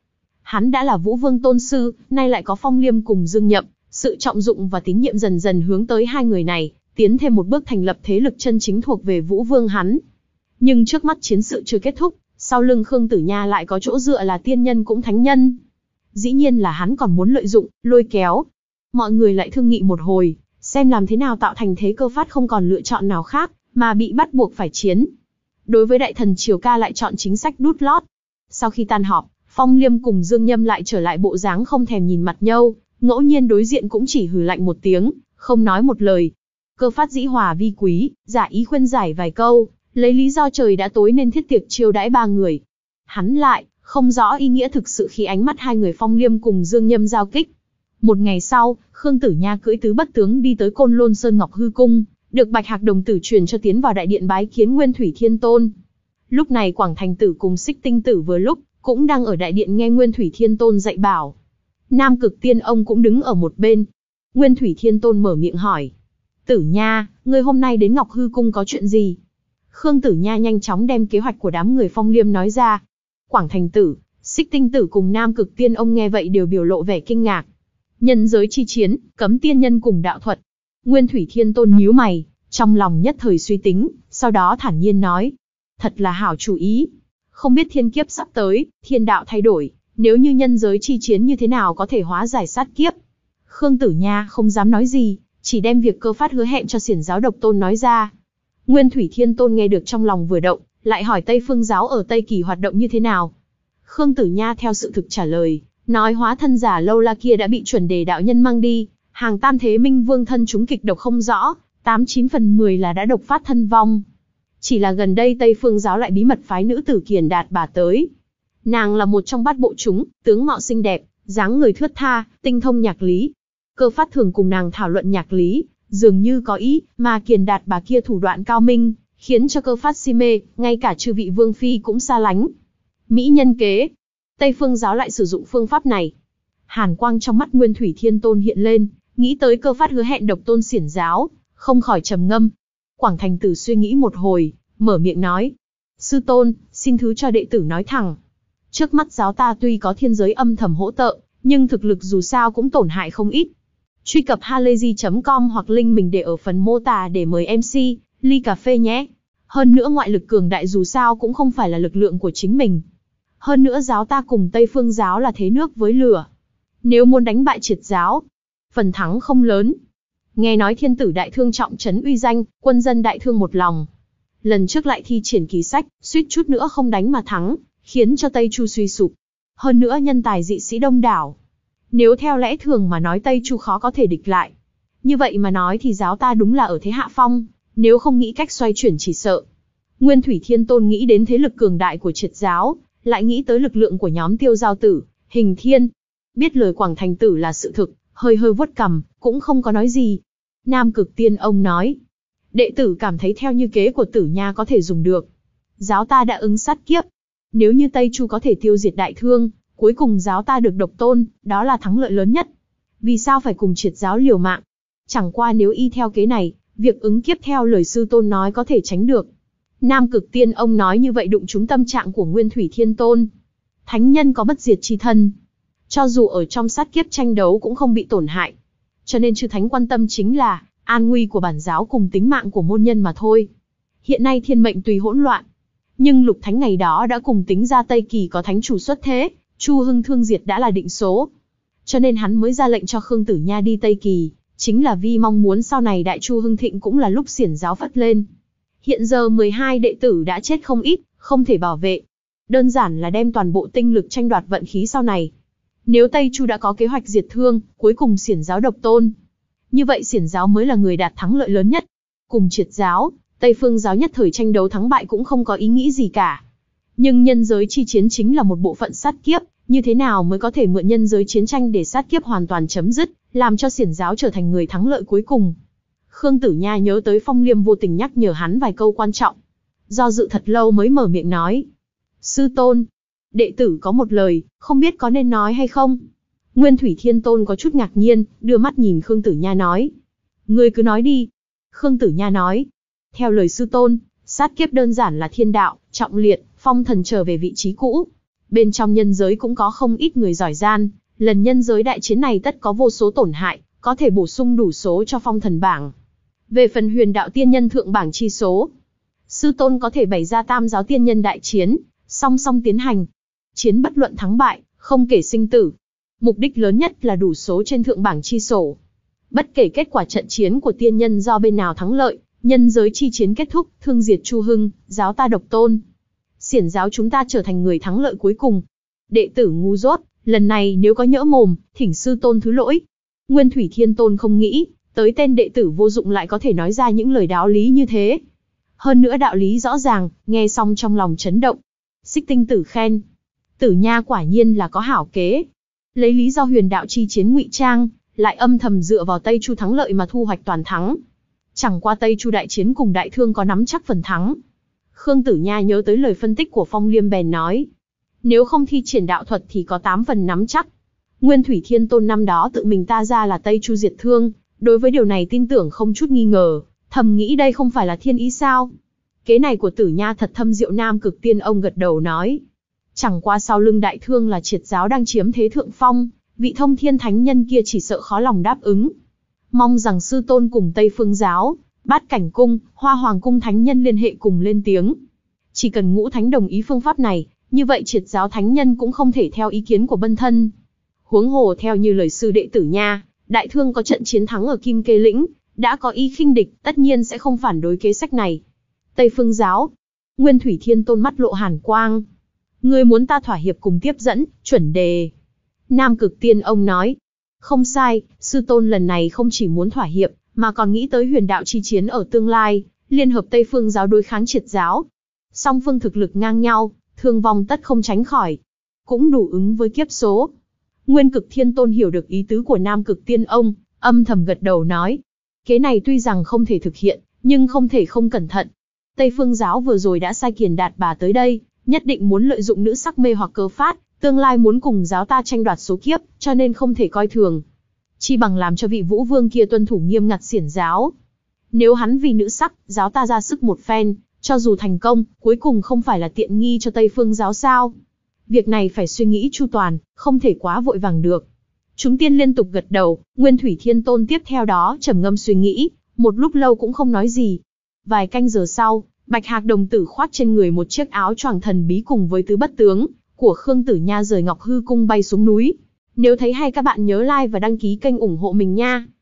Hắn đã là Vũ Vương tôn sư, nay lại có Phong Liêm cùng Dương Nhậm, sự trọng dụng và tín nhiệm dần dần hướng tới hai người này, tiến thêm một bước thành lập thế lực chân chính thuộc về Vũ Vương hắn. Nhưng trước mắt chiến sự chưa kết thúc, sau lưng Khương Tử Nha lại có chỗ dựa là tiên nhân cũng thánh nhân. Dĩ nhiên là hắn còn muốn lợi dụng, lôi kéo. Mọi người lại thương nghị một hồi, xem làm thế nào tạo thành thế Cơ Phát không còn lựa chọn nào khác, mà bị bắt buộc phải chiến. Đối với đại thần Triều Ca lại chọn chính sách đút lót. Sau khi tan họp, Phong Liêm cùng Dương Nhâm lại trở lại bộ dáng không thèm nhìn mặt nhau, ngẫu nhiên đối diện cũng chỉ hừ lạnh một tiếng, không nói một lời. Cơ Phát dĩ hòa vi quý, giả ý khuyên giải vài câu, lấy lý do trời đã tối nên thiết tiệc chiêu đãi ba người. Hắn lại không rõ ý nghĩa thực sự khi ánh mắt hai người Phong Liêm cùng Dương Nhâm giao kích. Một ngày sau, Khương Tử Nha cưỡi tứ bất tướng đi tới Côn Lôn Sơn Ngọc Hư Cung, được Bạch Hạc Đồng Tử truyền cho tiến vào đại điện bái kiến Nguyên Thủy Thiên Tôn. Lúc này Quảng Thành Tử cùng Xích Tinh Tử vừa lúc cũng đang ở đại điện nghe Nguyên Thủy Thiên Tôn dạy bảo. Nam Cực Tiên ông cũng đứng ở một bên. Nguyên Thủy Thiên Tôn mở miệng hỏi: Tử Nha, ngươi hôm nay đến Ngọc Hư Cung có chuyện gì? Khương Tử Nha nhanh chóng đem kế hoạch của đám người Phong Liêm nói ra. Quảng Thành Tử, Xích Tinh Tử cùng Nam Cực Tiên ông nghe vậy đều biểu lộ vẻ kinh ngạc. Nhân giới chi chiến, cấm tiên nhân cùng đạo thuật. Nguyên Thủy Thiên Tôn nhíu mày, trong lòng nhất thời suy tính, sau đó thản nhiên nói: Thật là hảo chủ ý. Không biết thiên kiếp sắp tới, thiên đạo thay đổi, nếu như nhân giới chi chiến như thế nào có thể hóa giải sát kiếp? Khương Tử Nha không dám nói gì, chỉ đem việc Cơ Phát hứa hẹn cho Xiển giáo Độc Tôn nói ra. Nguyên Thủy Thiên Tôn nghe được trong lòng vừa động, lại hỏi Tây Phương giáo ở Tây Kỳ hoạt động như thế nào. Khương Tử Nha theo sự thực trả lời, nói hóa thân giả lâu la kia đã bị chuẩn đề đạo nhân mang đi, hàng Tam Thế Minh Vương thân chúng kịch độc không rõ, tám chín phần mười là đã độc phát thân vong. Chỉ là gần đây Tây Phương giáo lại bí mật phái nữ tử Kiền Đạt bà tới. Nàng là một trong bát bộ chúng, tướng mạo xinh đẹp, dáng người thướt tha, tinh thông nhạc lý. Cơ Phát thường cùng nàng thảo luận nhạc lý, dường như có ý, mà Kiền Đạt bà kia thủ đoạn cao minh, khiến cho Cơ Phát si mê, ngay cả chư vị vương phi cũng xa lánh. Mỹ nhân kế. Tây Phương giáo lại sử dụng phương pháp này. Hàn quang trong mắt Nguyên Thủy Thiên Tôn hiện lên, nghĩ tới Cơ Phát hứa hẹn Độc Tôn Xiển giáo, không khỏi trầm ngâm. Quảng Thành Tử suy nghĩ một hồi, mở miệng nói: Sư Tôn, xin thứ cho đệ tử nói thẳng. Trước mắt giáo ta tuy có thiên giới âm thầm hỗ trợ, nhưng thực lực dù sao cũng tổn hại không ít. Truy cập halayzi chấm com hoặc link mình để ở phần mô tả để mời em xê, ly cà phê nhé. Hơn nữa ngoại lực cường đại dù sao cũng không phải là lực lượng của chính mình. Hơn nữa giáo ta cùng Tây Phương giáo là thế nước với lửa. Nếu muốn đánh bại Triệt giáo, phần thắng không lớn. Nghe nói thiên tử đại thương trọng trấn uy danh, quân dân đại thương một lòng. Lần trước lại thi triển kỳ sách, suýt chút nữa không đánh mà thắng, khiến cho Tây Chu suy sụp. Hơn nữa nhân tài dị sĩ đông đảo. Nếu theo lẽ thường mà nói Tây Chu khó có thể địch lại. Như vậy mà nói thì giáo ta đúng là ở thế hạ phong, nếu không nghĩ cách xoay chuyển chỉ sợ. Nguyên Thủy Thiên Tôn nghĩ đến thế lực cường đại của Triệt giáo, lại nghĩ tới lực lượng của nhóm Tiêu Giao Tử, Hình Thiên. Biết lời Quảng Thành Tử là sự thực, hơi hơi vuốt cằm, cũng không có nói gì. Nam Cực Tiên ông nói: Đệ tử cảm thấy theo như kế của Tử Nha có thể dùng được. Giáo ta đã ứng sát kiếp. Nếu như Tây Chu có thể tiêu diệt đại thương, cuối cùng giáo ta được Độc Tôn, đó là thắng lợi lớn nhất. Vì sao phải cùng Triệt giáo liều mạng? Chẳng qua nếu y theo kế này, việc ứng kiếp theo lời sư tôn nói có thể tránh được. Nam Cực Tiên ông nói như vậy đụng trúng tâm trạng của Nguyên Thủy Thiên Tôn. Thánh nhân có bất diệt chi thân, cho dù ở trong sát kiếp tranh đấu cũng không bị tổn hại. Cho nên chư thánh quan tâm chính là an nguy của bản giáo cùng tính mạng của môn nhân mà thôi. Hiện nay thiên mệnh tùy hỗn loạn, nhưng Lục Thánh ngày đó đã cùng tính ra Tây Kỳ có thánh chủ xuất thế, Chu Hưng thương diệt đã là định số. Cho nên hắn mới ra lệnh cho Khương Tử Nha đi Tây Kỳ, chính là vì mong muốn sau này Đại Chu hưng thịnh cũng là lúc Xiển giáo phất lên. Hiện giờ mười hai đệ tử đã chết không ít, không thể bảo vệ. Đơn giản là đem toàn bộ tinh lực tranh đoạt vận khí sau này. Nếu Tây Chu đã có kế hoạch diệt thương, cuối cùng Xiển giáo độc tôn, như vậy Xiển giáo mới là người đạt thắng lợi lớn nhất. Cùng Triệt giáo, Tây Phương giáo nhất thời tranh đấu thắng bại cũng không có ý nghĩ gì cả. Nhưng nhân giới chi chiến chính là một bộ phận sát kiếp, như thế nào mới có thể mượn nhân giới chiến tranh để sát kiếp hoàn toàn chấm dứt, làm cho Xiển giáo trở thành người thắng lợi cuối cùng. Khương Tử Nha nhớ tới Phong Liêm vô tình nhắc nhở hắn vài câu quan trọng. Do dự thật lâu mới mở miệng nói: Sư tôn, đệ tử có một lời, không biết có nên nói hay không? Nguyên Thủy Thiên Tôn có chút ngạc nhiên, đưa mắt nhìn Khương Tử Nha nói: Ngươi cứ nói đi. Khương Tử Nha nói: Theo lời sư tôn, sát kiếp đơn giản là thiên đạo, trọng liệt, phong thần trở về vị trí cũ. Bên trong nhân giới cũng có không ít người giỏi gian, lần nhân giới đại chiến này tất có vô số tổn hại, có thể bổ sung đủ số cho phong thần bảng. Về phần huyền đạo tiên nhân thượng bảng chi số, sư tôn có thể bày ra tam giáo tiên nhân đại chiến, song song tiến hành. Chiến bất luận thắng bại, không kể sinh tử. Mục đích lớn nhất là đủ số trên thượng bảng chi sổ. Bất kể kết quả trận chiến của tiên nhân do bên nào thắng lợi, nhân giới chi chiến kết thúc, thương diệt Chu Hưng, giáo ta độc tôn. Xiển giáo chúng ta trở thành người thắng lợi cuối cùng. Đệ tử ngu dốt, lần này nếu có nhỡ mồm, thỉnh sư tôn thứ lỗi. Nguyên Thủy Thiên Tôn không nghĩ, tới tên đệ tử vô dụng lại có thể nói ra những lời đạo lý như thế. Hơn nữa đạo lý rõ ràng, nghe xong trong lòng chấn động. Xích Tinh Tử khen, Tử Nha quả nhiên là có hảo kế. Lấy lý do huyền đạo chi chiến ngụy trang, lại âm thầm dựa vào Tây Chu thắng lợi mà thu hoạch toàn thắng. Chẳng qua Tây Chu đại chiến cùng Đại Thương có nắm chắc phần thắng. Khương Tử Nha nhớ tới lời phân tích của Phong Liêm bèn nói, nếu không thi triển đạo thuật thì có tám phần nắm chắc. Nguyên Thủy Thiên Tôn năm đó tự mình ta ra là Tây Chu diệt Thương, đối với điều này tin tưởng không chút nghi ngờ, thầm nghĩ đây không phải là thiên ý sao. Kế này của Tử Nha thật thâm diệu. Nam Cực Tiên ông gật đầu nói, chẳng qua sau lưng Đại Thương là Triệt giáo đang chiếm thế thượng phong, vị thông thiên thánh nhân kia chỉ sợ khó lòng đáp ứng. Mong rằng sư tôn cùng Tây Phương giáo, Bát Cảnh cung, Hoa Hoàng cung thánh nhân liên hệ cùng lên tiếng. Chỉ cần ngũ thánh đồng ý phương pháp này, như vậy Triệt giáo thánh nhân cũng không thể theo ý kiến của Bân thân. Huống hồ theo như lời sư đệ Tử Nha, Đại Thương có trận chiến thắng ở Kim Kê Lĩnh, đã có ý khinh địch, tất nhiên sẽ không phản đối kế sách này. Tây Phương giáo, Nguyên Thủy Thiên Tôn mắt lộ hàn quang. Ngươi muốn ta thỏa hiệp cùng tiếp dẫn, chuẩn đề. Nam Cực Tiên ông nói, không sai, sư tôn lần này không chỉ muốn thỏa hiệp, mà còn nghĩ tới huyền đạo chi chiến ở tương lai, liên hợp Tây Phương giáo đối kháng Triệt giáo. Song phương thực lực ngang nhau, thương vong tất không tránh khỏi. Cũng đủ ứng với kiếp số. Nguyên Cực Thiên Tôn hiểu được ý tứ của Nam Cực Tiên ông, âm thầm gật đầu nói, kế này tuy rằng không thể thực hiện, nhưng không thể không cẩn thận. Tây Phương giáo vừa rồi đã sai Kiền Đạt Bà tới đây, nhất định muốn lợi dụng nữ sắc mê hoặc cớ phát, tương lai muốn cùng giáo ta tranh đoạt số kiếp, cho nên không thể coi thường. Chi bằng làm cho vị Vũ Vương kia tuân thủ nghiêm ngặt xiển giáo. Nếu hắn vì nữ sắc, giáo ta ra sức một phen, cho dù thành công, cuối cùng không phải là tiện nghi cho Tây Phương giáo sao? Việc này phải suy nghĩ chu toàn, không thể quá vội vàng được. Chúng tiên liên tục gật đầu, Nguyên Thủy Thiên Tôn tiếp theo đó trầm ngâm suy nghĩ, một lúc lâu cũng không nói gì. Vài canh giờ sau, Bạch Hạc đồng tử khoác trên người một chiếc áo choàng thần bí cùng với tứ bất tướng của Khương Tử Nha rời Ngọc Hư cung bay xuống núi. Nếu thấy hay các bạn nhớ like và đăng ký kênh ủng hộ mình nha.